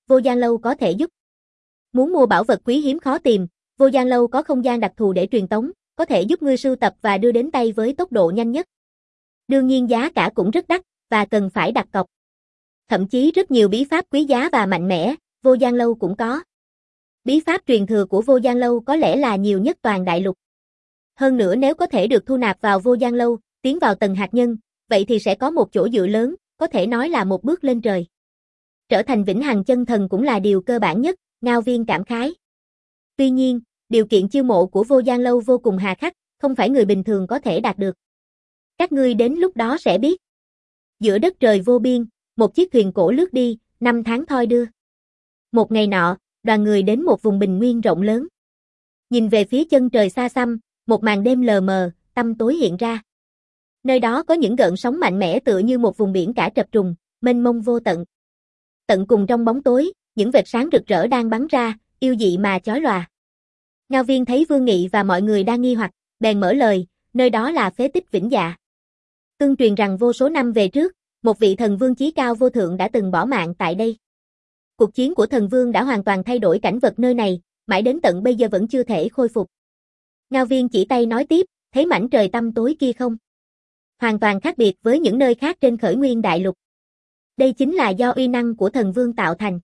Speaker 1: Vô Gian Lâu có thể giúp. Muốn mua bảo vật quý hiếm khó tìm, Vô Gian Lâu có không gian đặc thù để truyền tống, có thể giúp ngươi sưu tập và đưa đến tay với tốc độ nhanh nhất. Đương nhiên giá cả cũng rất đắt, và cần phải đặt cọc. Thậm chí rất nhiều bí pháp quý giá và mạnh mẽ, Vô Gian Lâu cũng có. Bí pháp truyền thừa của Vô Gian Lâu có lẽ là nhiều nhất toàn đại lục. Hơn nữa nếu có thể được thu nạp vào Vô Gian Lâu, tiến vào tầng hạt nhân, vậy thì sẽ có một chỗ dựa lớn, có thể nói là một bước lên trời. Trở thành vĩnh hằng chân thần cũng là điều cơ bản nhất, Ngao Viên cảm khái. Tuy nhiên, điều kiện chiêu mộ của Vô Gian Lâu vô cùng hà khắc, không phải người bình thường có thể đạt được. Các ngươi đến lúc đó sẽ biết. Giữa đất trời vô biên, một chiếc thuyền cổ lướt đi, năm tháng thoi đưa. Một ngày nọ, đoàn người đến một vùng bình nguyên rộng lớn. Nhìn về phía chân trời xa xăm, một màn đêm lờ mờ, tăm tối hiện ra. Nơi đó có những gợn sóng mạnh mẽ tựa như một vùng biển cả trập trùng, mênh mông vô tận. Tận cùng trong bóng tối, những vệt sáng rực rỡ đang bắn ra, yêu dị mà chói lòa. Ngao Viên thấy Vương Nghị và mọi người đang nghi hoặc, bèn mở lời, nơi đó là phế tích Vĩnh Dạ. Tương truyền rằng vô số năm về trước, một vị thần vương chí cao vô thượng đã từng bỏ mạng tại đây. Cuộc chiến của thần vương đã hoàn toàn thay đổi cảnh vật nơi này, mãi đến tận bây giờ vẫn chưa thể khôi phục. Ngao Viên chỉ tay nói tiếp, thấy mảnh trời tăm tối kia không? Hoàn toàn khác biệt với những nơi khác trên khởi nguyên đại lục. Đây chính là do uy năng của thần vương tạo thành.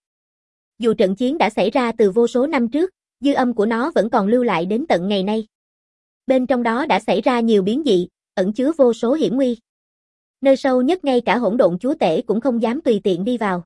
Speaker 1: Dù trận chiến đã xảy ra từ vô số năm trước, dư âm của nó vẫn còn lưu lại đến tận ngày nay. Bên trong đó đã xảy ra nhiều biến dị, ẩn chứa vô số hiểm nguy. Nơi sâu nhất ngay cả hỗn độn chúa tể cũng không dám tùy tiện đi vào.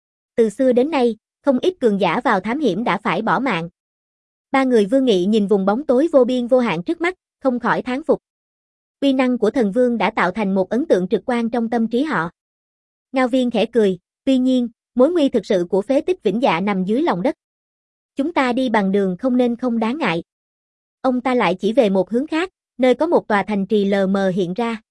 Speaker 1: Từ xưa đến nay, không ít cường giả vào thám hiểm đã phải bỏ mạng. Ba người Vương Nghị nhìn vùng bóng tối vô biên vô hạn trước mắt, không khỏi thán phục. Uy năng của thần vương đã tạo thành một ấn tượng trực quan trong tâm trí họ. Ngao Viên khẽ cười, tuy nhiên, mối nguy thực sự của phế tích Vĩnh Dạ nằm dưới lòng đất. Chúng ta đi bằng đường không nên không đáng ngại. Ông ta lại chỉ về một hướng khác, nơi có một tòa thành trì lờ mờ hiện ra.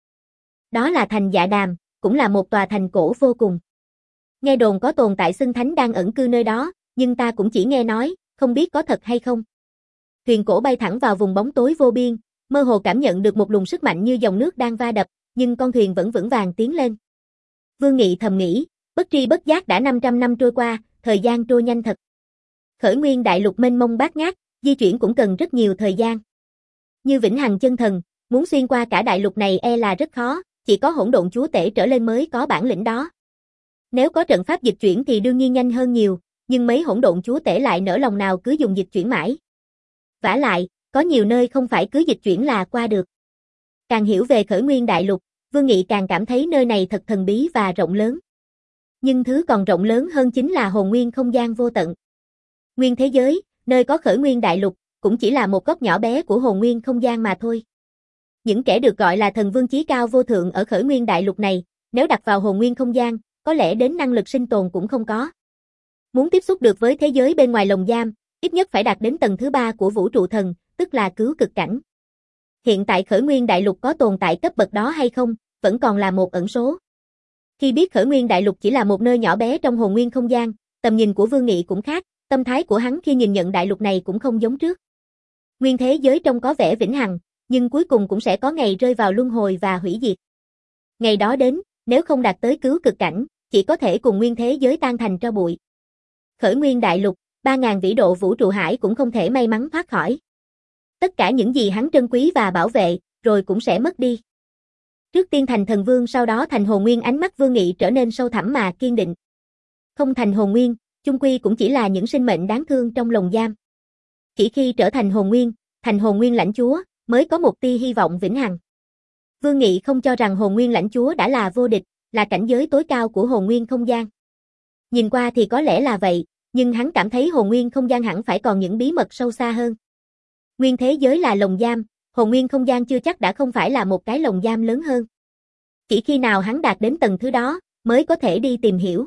Speaker 1: Đó là thành Dạ Đàm, cũng là một tòa thành cổ vô cùng. Nghe đồn có tồn tại xưng thánh đang ẩn cư nơi đó, nhưng ta cũng chỉ nghe nói, không biết có thật hay không. Thuyền cổ bay thẳng vào vùng bóng tối vô biên, mơ hồ cảm nhận được một luồng sức mạnh như dòng nước đang va đập, nhưng con thuyền vẫn vững vàng tiến lên. Vương Nghị thầm nghĩ, bất tri bất giác đã năm trăm năm trôi qua, thời gian trôi nhanh thật. Khởi nguyên đại lục mênh mông bát ngát, di chuyển cũng cần rất nhiều thời gian. Như vĩnh hằng chân thần, muốn xuyên qua cả đại lục này e là rất khó, chỉ có hỗn độn chúa tể trở lên mới có bản lĩnh đó. Nếu có trận pháp dịch chuyển thì đương nhiên nhanh hơn nhiều, nhưng mấy hỗn độn chúa tể lại nỡ lòng nào cứ dùng dịch chuyển mãi. Vả lại, có nhiều nơi không phải cứ dịch chuyển là qua được. Càng hiểu về khởi nguyên đại lục, Vương Nghị càng cảm thấy nơi này thật thần bí và rộng lớn. Nhưng thứ còn rộng lớn hơn chính là hồn nguyên không gian vô tận. Nguyên thế giới, nơi có khởi nguyên đại lục, cũng chỉ là một góc nhỏ bé của hồn nguyên không gian mà thôi. Những kẻ được gọi là thần vương chí cao vô thượng ở khởi nguyên đại lục này, nếu đặt vào hồn nguyên không gian, có lẽ đến năng lực sinh tồn cũng không có. Muốn tiếp xúc được với thế giới bên ngoài lồng giam, ít nhất phải đạt đến tầng thứ ba của vũ trụ thần, tức là cứu cực cảnh. Hiện tại khởi nguyên đại lục có tồn tại cấp bậc đó hay không, vẫn còn là một ẩn số. Khi biết khởi nguyên đại lục chỉ là một nơi nhỏ bé trong hồn nguyên không gian, tầm nhìn của Vương Nghị cũng khác, tâm thái của hắn khi nhìn nhận đại lục này cũng không giống trước. Nguyên thế giới trông có vẻ vĩnh hằng, nhưng cuối cùng cũng sẽ có ngày rơi vào luân hồi và hủy diệt. Ngày đó đến, nếu không đạt tới cứu cực cảnh, chỉ có thể cùng nguyên thế giới tan thành tro bụi. Khởi nguyên đại lục, ba ngàn vĩ độ vũ trụ hải cũng không thể may mắn thoát khỏi. Tất cả những gì hắn trân quý và bảo vệ, rồi cũng sẽ mất đi. Trước tiên thành thần vương sau đó thành hồn nguyên, ánh mắt Vương Nghị trở nên sâu thẳm mà kiên định. Không thành hồn nguyên, chung quy cũng chỉ là những sinh mệnh đáng thương trong lồng giam. Chỉ khi trở thành hồn nguyên, thành hồn nguyên lãnh chúa, mới có một tia hy vọng vĩnh hằng. Vương Nghị không cho rằng hồn nguyên lãnh chúa đã là vô địch, là cảnh giới tối cao của hồn nguyên không gian. Nhìn qua thì có lẽ là vậy, nhưng hắn cảm thấy hồn nguyên không gian hẳn phải còn những bí mật sâu xa hơn. Nguyên thế giới là lồng giam, hồn nguyên không gian chưa chắc đã không phải là một cái lồng giam lớn hơn. Chỉ khi nào hắn đạt đến tầng thứ đó, mới có thể đi tìm hiểu.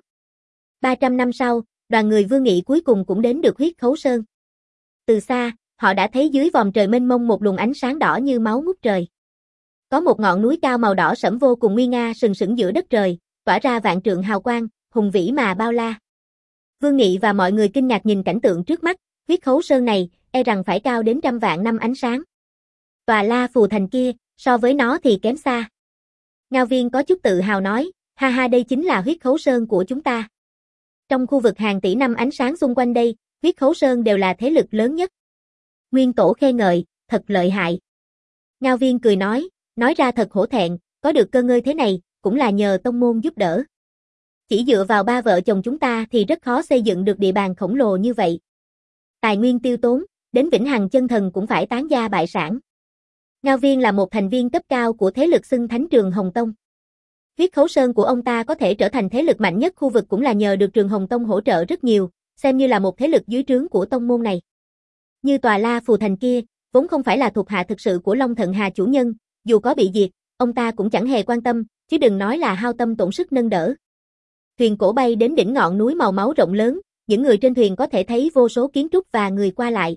Speaker 1: ba trăm năm sau, đoàn người Vương Nghị cuối cùng cũng đến được Huyết Khấu Sơn. Từ xa, họ đã thấy dưới vòm trời mênh mông một luồng ánh sáng đỏ như máu ngút trời. Có một ngọn núi cao màu đỏ sẫm vô cùng nguy nga sừng sững giữa đất trời, tỏa ra vạn trượng hào quang, hùng vĩ mà bao la. Vương Nghị và mọi người kinh ngạc nhìn cảnh tượng trước mắt, Huyết Khấu Sơn này, e rằng phải cao đến trăm vạn năm ánh sáng. Tòa La Phù Thành kia, so với nó thì kém xa. Ngao Viên có chút tự hào nói, ha ha, đây chính là Huyết Khấu Sơn của chúng ta. Trong khu vực hàng tỷ năm ánh sáng xung quanh đây, huyết khấu sơn đều là thế lực lớn nhất. Nguyên Tổ khen ngợi, thật lợi hại. Ngao Viên cười nói, nói ra thật hổ thẹn, có được cơ ngơi thế này, cũng là nhờ tông môn giúp đỡ. Chỉ dựa vào ba vợ chồng chúng ta thì rất khó xây dựng được địa bàn khổng lồ như vậy. Tài nguyên tiêu tốn, đến Vĩnh Hằng Chân Thần cũng phải tán gia bại sản. Ngao Viên là một thành viên cấp cao của thế lực xưng Thánh Trường Hồng Tông. Huyết khấu sơn của ông ta có thể trở thành thế lực mạnh nhất khu vực cũng là nhờ được Trường Hồng Tông hỗ trợ rất nhiều, xem như là một thế lực dưới trướng của tông môn này. Như tòa La Phù Thành kia, vốn không phải là thuộc hạ thực sự của Long Thận Hà chủ nhân, dù có bị diệt, ông ta cũng chẳng hề quan tâm, chứ đừng nói là hao tâm tổn sức nâng đỡ. Thuyền cổ bay đến đỉnh ngọn núi màu máu rộng lớn, những người trên thuyền có thể thấy vô số kiến trúc và người qua lại.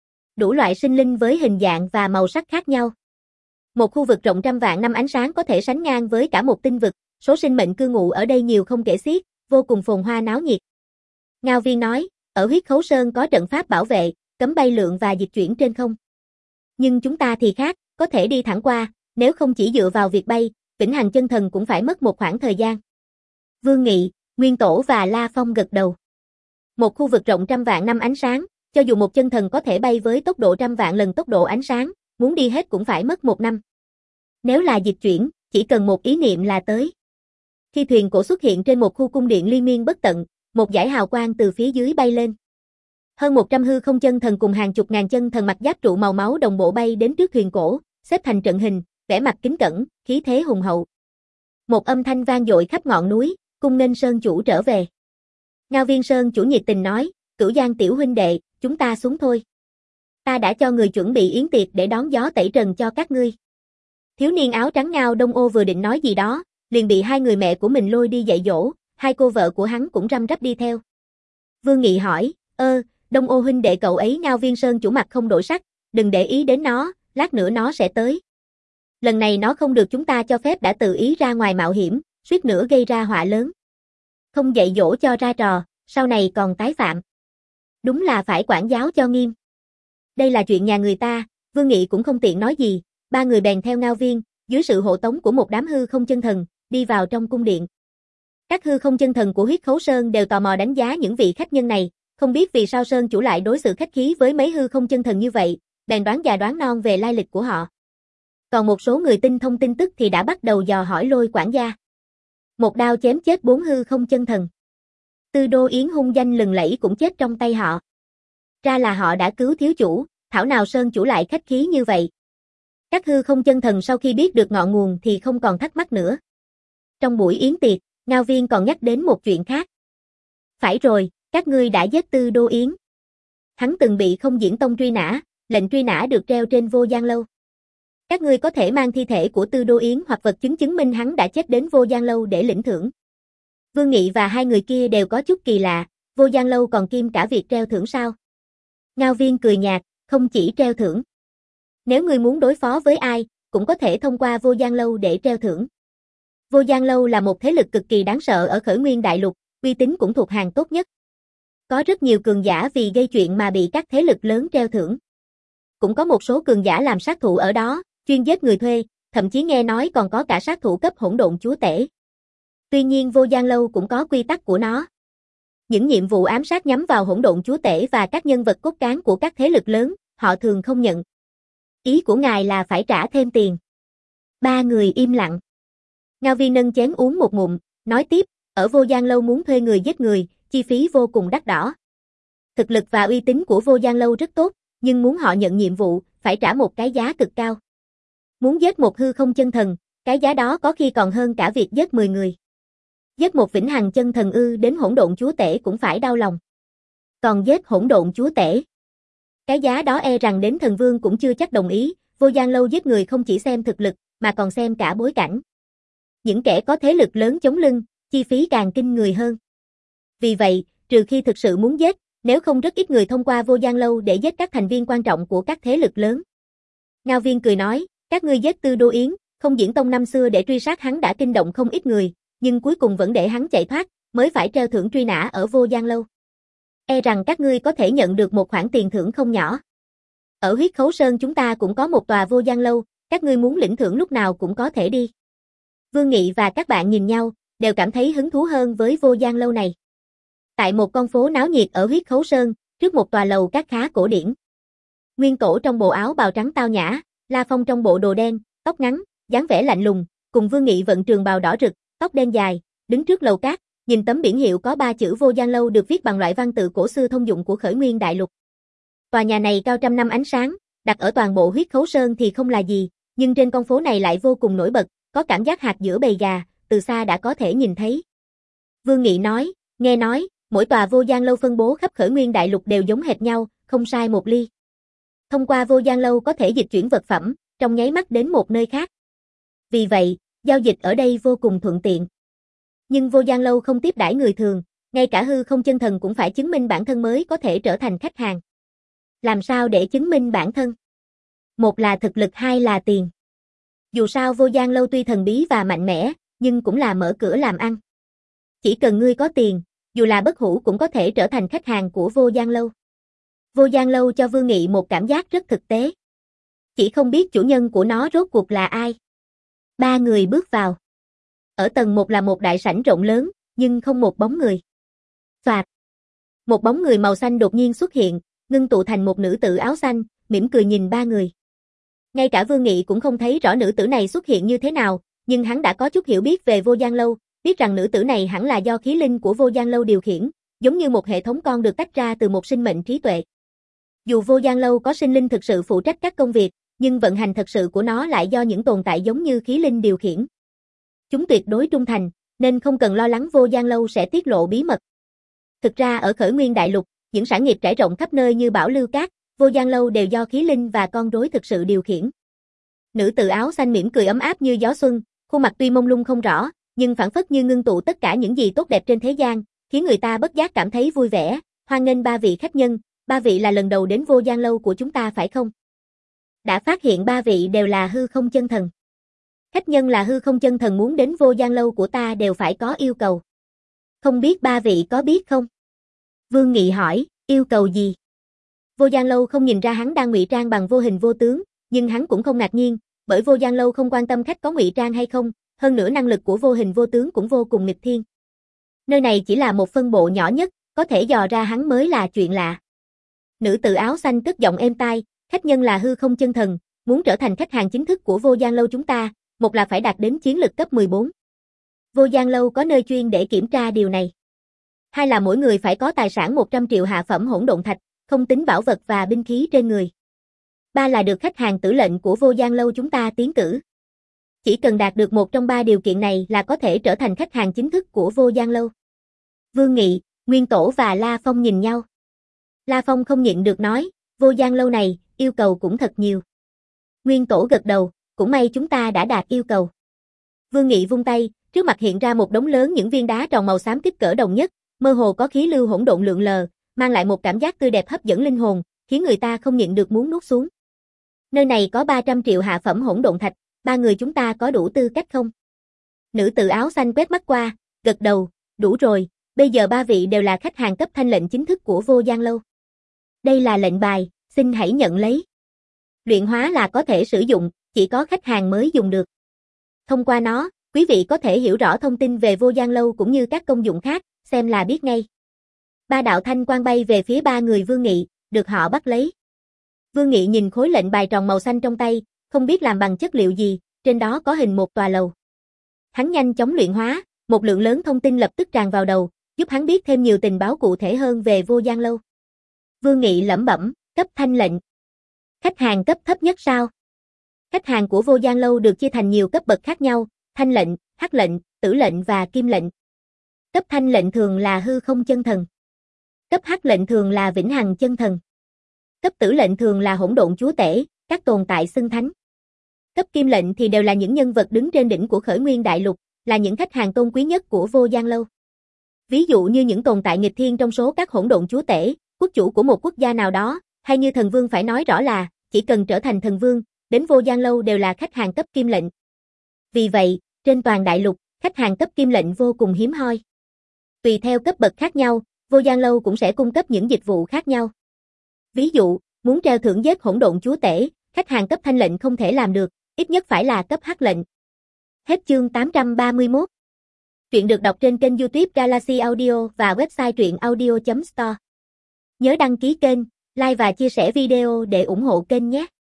Speaker 1: Đủ loại sinh linh với hình dạng và màu sắc khác nhau. Một khu vực rộng trăm vạn năm ánh sáng có thể sánh ngang với cả một tinh vực, số sinh mệnh cư ngụ ở đây nhiều không kể xiết, vô cùng phồn hoa náo nhiệt. Ngao Viên nói, ở huyết khấu sơn có trận pháp bảo vệ, cấm bay lượn và dịch chuyển trên không. Nhưng chúng ta thì khác, có thể đi thẳng qua, nếu không chỉ dựa vào việc bay, Vĩnh Hằng Chân Thần cũng phải mất một khoảng thời gian. Vương Nghị, Nguyên Tổ và La Phong gật đầu. Một khu vực rộng trăm vạn năm ánh sáng, cho dù một chân thần có thể bay với tốc độ trăm vạn lần tốc độ ánh sáng, muốn đi hết cũng phải mất một năm. Nếu là dịch chuyển, chỉ cần một ý niệm là tới. Khi thuyền cổ xuất hiện trên một khu cung điện liên miên bất tận, một dải hào quang từ phía dưới bay lên. Hơn một trăm hư không chân thần cùng hàng chục ngàn chân thần mặc giáp trụ màu máu đồng bộ bay đến trước thuyền cổ, xếp thành trận hình, vẻ mặt kính cẩn, khí thế hùng hậu. Một âm thanh vang dội khắp ngọn núi, cung nên Sơn chủ trở về. Ngao Viên Sơn chủ nhiệt tình nói, Cửu Giang tiểu huynh đệ, chúng ta xuống thôi. Ta đã cho người chuẩn bị yến tiệc để đón gió tẩy trần cho các ngươi. Thiếu niên áo trắng Ngao Đông Ô vừa định nói gì đó, liền bị hai người mẹ của mình lôi đi dạy dỗ, hai cô vợ của hắn cũng răm rắp đi theo. Vương Nghị hỏi, ơ, Đông Ô huynh đệ cậu ấy. Ngao Viên Sơn chủ mặt không đổi sắc, đừng để ý đến nó, lát nữa nó sẽ tới. Lần này nó không được chúng ta cho phép đã tự ý ra ngoài mạo hiểm, suýt nữa gây ra họa lớn. Không dạy dỗ cho ra trò, sau này còn tái phạm. Đúng là phải quản giáo cho nghiêm. Đây là chuyện nhà người ta, Vương Nghị cũng không tiện nói gì, ba người bèn theo Ngao Viên, dưới sự hộ tống của một đám hư không chân thần, đi vào trong cung điện. Các hư không chân thần của huyết khấu sơn đều tò mò đánh giá những vị khách nhân này, không biết vì sao sơn chủ lại đối xử khách khí với mấy hư không chân thần như vậy, bèn đoán già đoán non về lai lịch của họ. Còn một số người tinh thông tin tức thì đã bắt đầu dò hỏi Lôi quản gia. Một đao chém chết bốn hư không chân thần. Tư Đô Yến hung danh lừng lẫy cũng chết trong tay họ. Ra là họ đã cứu thiếu chủ, thảo nào sơn chủ lại khách khí như vậy. Các hư không chân thần sau khi biết được ngọn nguồn thì không còn thắc mắc nữa. Trong buổi yến tiệc, Ngao Viên còn nhắc đến một chuyện khác. Phải rồi, các ngươi đã giết Tư Đô Yến. Hắn từng bị Không Diễn Tông truy nã, lệnh truy nã được treo trên Vô Giang Lâu. Các ngươi có thể mang thi thể của Tư Đô Yến hoặc vật chứng chứng minh hắn đã chết đến Vô Giang Lâu để lĩnh thưởng. Vương Nghị và hai người kia đều có chút kỳ lạ, Vô Giang Lâu còn kiêm cả việc treo thưởng sao? Ngao Viên cười nhạt, không chỉ treo thưởng. Nếu ngươi muốn đối phó với ai, cũng có thể thông qua Vô Giang Lâu để treo thưởng. Vô Giang Lâu là một thế lực cực kỳ đáng sợ ở Khởi Nguyên Đại Lục, uy tín cũng thuộc hàng tốt nhất. Có rất nhiều cường giả vì gây chuyện mà bị các thế lực lớn treo thưởng. Cũng có một số cường giả làm sát thủ ở đó, chuyên giết người thuê, thậm chí nghe nói còn có cả sát thủ cấp hỗn độn chúa tể. Tuy nhiên Vô Giang Lâu cũng có quy tắc của nó. Những nhiệm vụ ám sát nhắm vào hỗn độn chúa tể và các nhân vật cốt cán của các thế lực lớn, họ thường không nhận. Ý của ngài là phải trả thêm tiền. Ba người im lặng. Ngao Viên nâng chén uống một ngụm, nói tiếp, ở Vô Giang Lâu muốn thuê người giết người, chi phí vô cùng đắt đỏ. Thực lực và uy tín của Vô Giang Lâu rất tốt, nhưng muốn họ nhận nhiệm vụ, phải trả một cái giá cực cao. Muốn giết một hư không chân thần, cái giá đó có khi còn hơn cả việc giết mười người. Giết một Vĩnh Hằng chân thần ư đến hỗn độn chúa tể cũng phải đau lòng. Còn giết hỗn độn chúa tể, cái giá đó e rằng đến thần vương cũng chưa chắc đồng ý. Vô Giang Lâu giết người không chỉ xem thực lực, mà còn xem cả bối cảnh. Những kẻ có thế lực lớn chống lưng, chi phí càng kinh người hơn. Vì vậy, trừ khi thực sự muốn giết, nếu không rất ít người thông qua Vô Giang Lâu để giết các thành viên quan trọng của các thế lực lớn. Ngao Viên cười nói, các ngươi giết Tư Đô Yến, Không Diễn Tông năm xưa để truy sát hắn đã kinh động không ít người, nhưng cuối cùng vẫn để hắn chạy thoát, mới phải treo thưởng truy nã ở Vô Giang Lâu. E rằng các ngươi có thể nhận được một khoản tiền thưởng không nhỏ. Ở huyết khấu sơn chúng ta cũng có một tòa Vô Giang Lâu, các ngươi muốn lĩnh thưởng lúc nào cũng có thể đi. Vương Nghị và các bạn nhìn nhau, đều cảm thấy hứng thú hơn với Vô Giang Lâu này. Tại một con phố náo nhiệt ở Huyết Khấu Sơn, trước một tòa lầu các khá cổ điển. Nguyên Tổ trong bộ áo bào trắng tao nhã, La Phong trong bộ đồ đen, tóc ngắn, dáng vẻ lạnh lùng, cùng Vương Nghị vận trường bào đỏ rực, tóc đen dài, đứng trước lầu cát, nhìn tấm biển hiệu có ba chữ Vô Gian Lâu được viết bằng loại văn tự cổ xưa thông dụng của Khởi Nguyên Đại Lục. Tòa nhà này cao trăm năm ánh sáng, đặt ở toàn bộ Huyết Khấu Sơn thì không là gì, nhưng trên con phố này lại vô cùng nổi bật, có cảm giác hạt giữa bầy gà, từ xa đã có thể nhìn thấy. Vương Nghị nói, nghe nói, mỗi tòa Vô Gian Lâu phân bố khắp Khởi Nguyên Đại Lục đều giống hệt nhau, không sai một ly. Thông qua Vô Gian Lâu có thể dịch chuyển vật phẩm, trong nháy mắt đến một nơi khác. Vì vậy, giao dịch ở đây vô cùng thuận tiện. Nhưng Vô Gian Lâu không tiếp đãi người thường, ngay cả hư không chân thần cũng phải chứng minh bản thân mới có thể trở thành khách hàng. Làm sao để chứng minh bản thân? Một là thực lực, hai là tiền. Dù sao Vô Gian Lâu tuy thần bí và mạnh mẽ, nhưng cũng là mở cửa làm ăn. Chỉ cần ngươi có tiền, dù là bất hủ cũng có thể trở thành khách hàng của Vô Gian Lâu. Vô Gian Lâu cho Vương Nghị một cảm giác rất thực tế. Chỉ không biết chủ nhân của nó rốt cuộc là ai. Ba người bước vào. Ở tầng một là một đại sảnh rộng lớn, nhưng không một bóng người. Phạt. Một bóng người màu xanh đột nhiên xuất hiện, ngưng tụ thành một nữ tử áo xanh, mỉm cười nhìn ba người. Ngay cả Vương Nghị cũng không thấy rõ nữ tử này xuất hiện như thế nào, nhưng hắn đã có chút hiểu biết về Vô Gian Lâu, biết rằng nữ tử này hẳn là do khí linh của Vô Gian Lâu điều khiển, giống như một hệ thống con được tách ra từ một sinh mệnh trí tuệ. Dù Vô Gian Lâu có sinh linh thực sự phụ trách các công việc, nhưng vận hành thật sự của nó lại do những tồn tại giống như khí linh điều khiển. Chúng tuyệt đối trung thành, nên không cần lo lắng Vô Gian Lâu sẽ tiết lộ bí mật. Thực ra ở Khởi Nguyên Đại Lục, những sản nghiệp trải rộng khắp nơi như Bảo Lưu Cát, Vô Gian Lâu đều do khí linh và con rối thực sự điều khiển. Nữ tử áo xanh mỉm cười ấm áp như gió xuân, khuôn mặt tuy mông lung không rõ, nhưng phảng phất như ngưng tụ tất cả những gì tốt đẹp trên thế gian, khiến người ta bất giác cảm thấy vui vẻ. Hoan nghênh ba vị khách nhân, ba vị là lần đầu đến Vô Gian Lâu của chúng ta phải không? Đã phát hiện ba vị đều là hư không chân thần. Khách nhân là hư không chân thần muốn đến Vô Gian Lâu của ta đều phải có yêu cầu. Không biết ba vị có biết không? Vương Nghị hỏi, yêu cầu gì? Vô Gian Lâu không nhìn ra hắn đang ngụy trang bằng vô hình vô tướng, nhưng hắn cũng không ngạc nhiên, bởi Vô Gian Lâu không quan tâm khách có ngụy trang hay không, hơn nữa năng lực của vô hình vô tướng cũng vô cùng nghịch thiên. Nơi này chỉ là một phân bộ nhỏ nhất, có thể dò ra hắn mới là chuyện lạ. Nữ tử áo xanh cất giọng êm tai, khách nhân là hư không chân thần, muốn trở thành khách hàng chính thức của Vô Gian Lâu chúng ta, một là phải đạt đến chiến lực cấp mười bốn. Vô Gian Lâu có nơi chuyên để kiểm tra điều này. Hai là mỗi người phải có tài sản một trăm triệu hạ phẩm hỗn độn thạch, không tính bảo vật và binh khí trên người. Ba là được khách hàng tử lệnh của Vô Gian Lâu chúng ta tiến cử. Chỉ cần đạt được một trong ba điều kiện này là có thể trở thành khách hàng chính thức của Vô Gian Lâu. Vương Nghị, Nguyên Tổ và La Phong nhìn nhau. La Phong không nhịn được nói, Vô Gian Lâu này, yêu cầu cũng thật nhiều. Nguyên Tổ gật đầu, cũng may chúng ta đã đạt yêu cầu. Vương Nghị vung tay, trước mặt hiện ra một đống lớn những viên đá tròn màu xám kích cỡ đồng nhất, mơ hồ có khí lưu hỗn độn lượn lờ, mang lại một cảm giác tươi đẹp hấp dẫn linh hồn, khiến người ta không nhịn được muốn nuốt xuống. Nơi này có ba trăm triệu hạ phẩm hỗn độn thạch, ba người chúng ta có đủ tư cách không? Nữ tử áo xanh quét mắt qua, gật đầu, đủ rồi, bây giờ ba vị đều là khách hàng cấp thanh lệnh chính thức của Vô Gian Lâu. Đây là lệnh bài, xin hãy nhận lấy. Luyện hóa là có thể sử dụng, chỉ có khách hàng mới dùng được. Thông qua nó, quý vị có thể hiểu rõ thông tin về Vô Gian Lâu cũng như các công dụng khác, xem là biết ngay. Ba đạo thanh quang bay về phía ba người Vương Nghị, được họ bắt lấy. Vương Nghị nhìn khối lệnh bài tròn màu xanh trong tay, không biết làm bằng chất liệu gì, trên đó có hình một tòa lầu. Hắn nhanh chóng luyện hóa, một lượng lớn thông tin lập tức tràn vào đầu, giúp hắn biết thêm nhiều tình báo cụ thể hơn về Vô Gian Lâu. Vương Nghị lẩm bẩm, cấp thanh lệnh. Khách hàng cấp thấp nhất sao? Khách hàng của Vô Gian Lâu được chia thành nhiều cấp bậc khác nhau, thanh lệnh, hắc lệnh, tử lệnh và kim lệnh. Cấp thanh lệnh thường là hư không chân thần. Cấp hắc lệnh thường là vĩnh hằng chân thần. Cấp tử lệnh thường là hỗn độn chúa tể, các tồn tại xưng thánh. Cấp kim lệnh thì đều là những nhân vật đứng trên đỉnh của Khởi Nguyên Đại Lục, là những khách hàng tôn quý nhất của Vô Gian Lâu. Ví dụ như những tồn tại nghịch thiên trong số các hỗn độn chúa tể, quốc chủ của một quốc gia nào đó, hay như thần vương phải nói rõ là, chỉ cần trở thành thần vương, đến Vô Gian Lâu đều là khách hàng cấp kim lệnh. Vì vậy, trên toàn đại lục, khách hàng cấp kim lệnh vô cùng hiếm hoi. Tùy theo cấp bậc khác nhau, Vô Gian Lâu cũng sẽ cung cấp những dịch vụ khác nhau. Ví dụ, muốn treo thưởng giết hỗn độn chúa tể, khách hàng cấp thanh lệnh không thể làm được, ít nhất phải là cấp hắc lệnh. Hết chương tám trăm ba mươi mốt. Truyện được đọc trên kênh YouTube Galaxy Audio và website truyện audio chấm store. Nhớ đăng ký kênh, like và chia sẻ video để ủng hộ kênh nhé.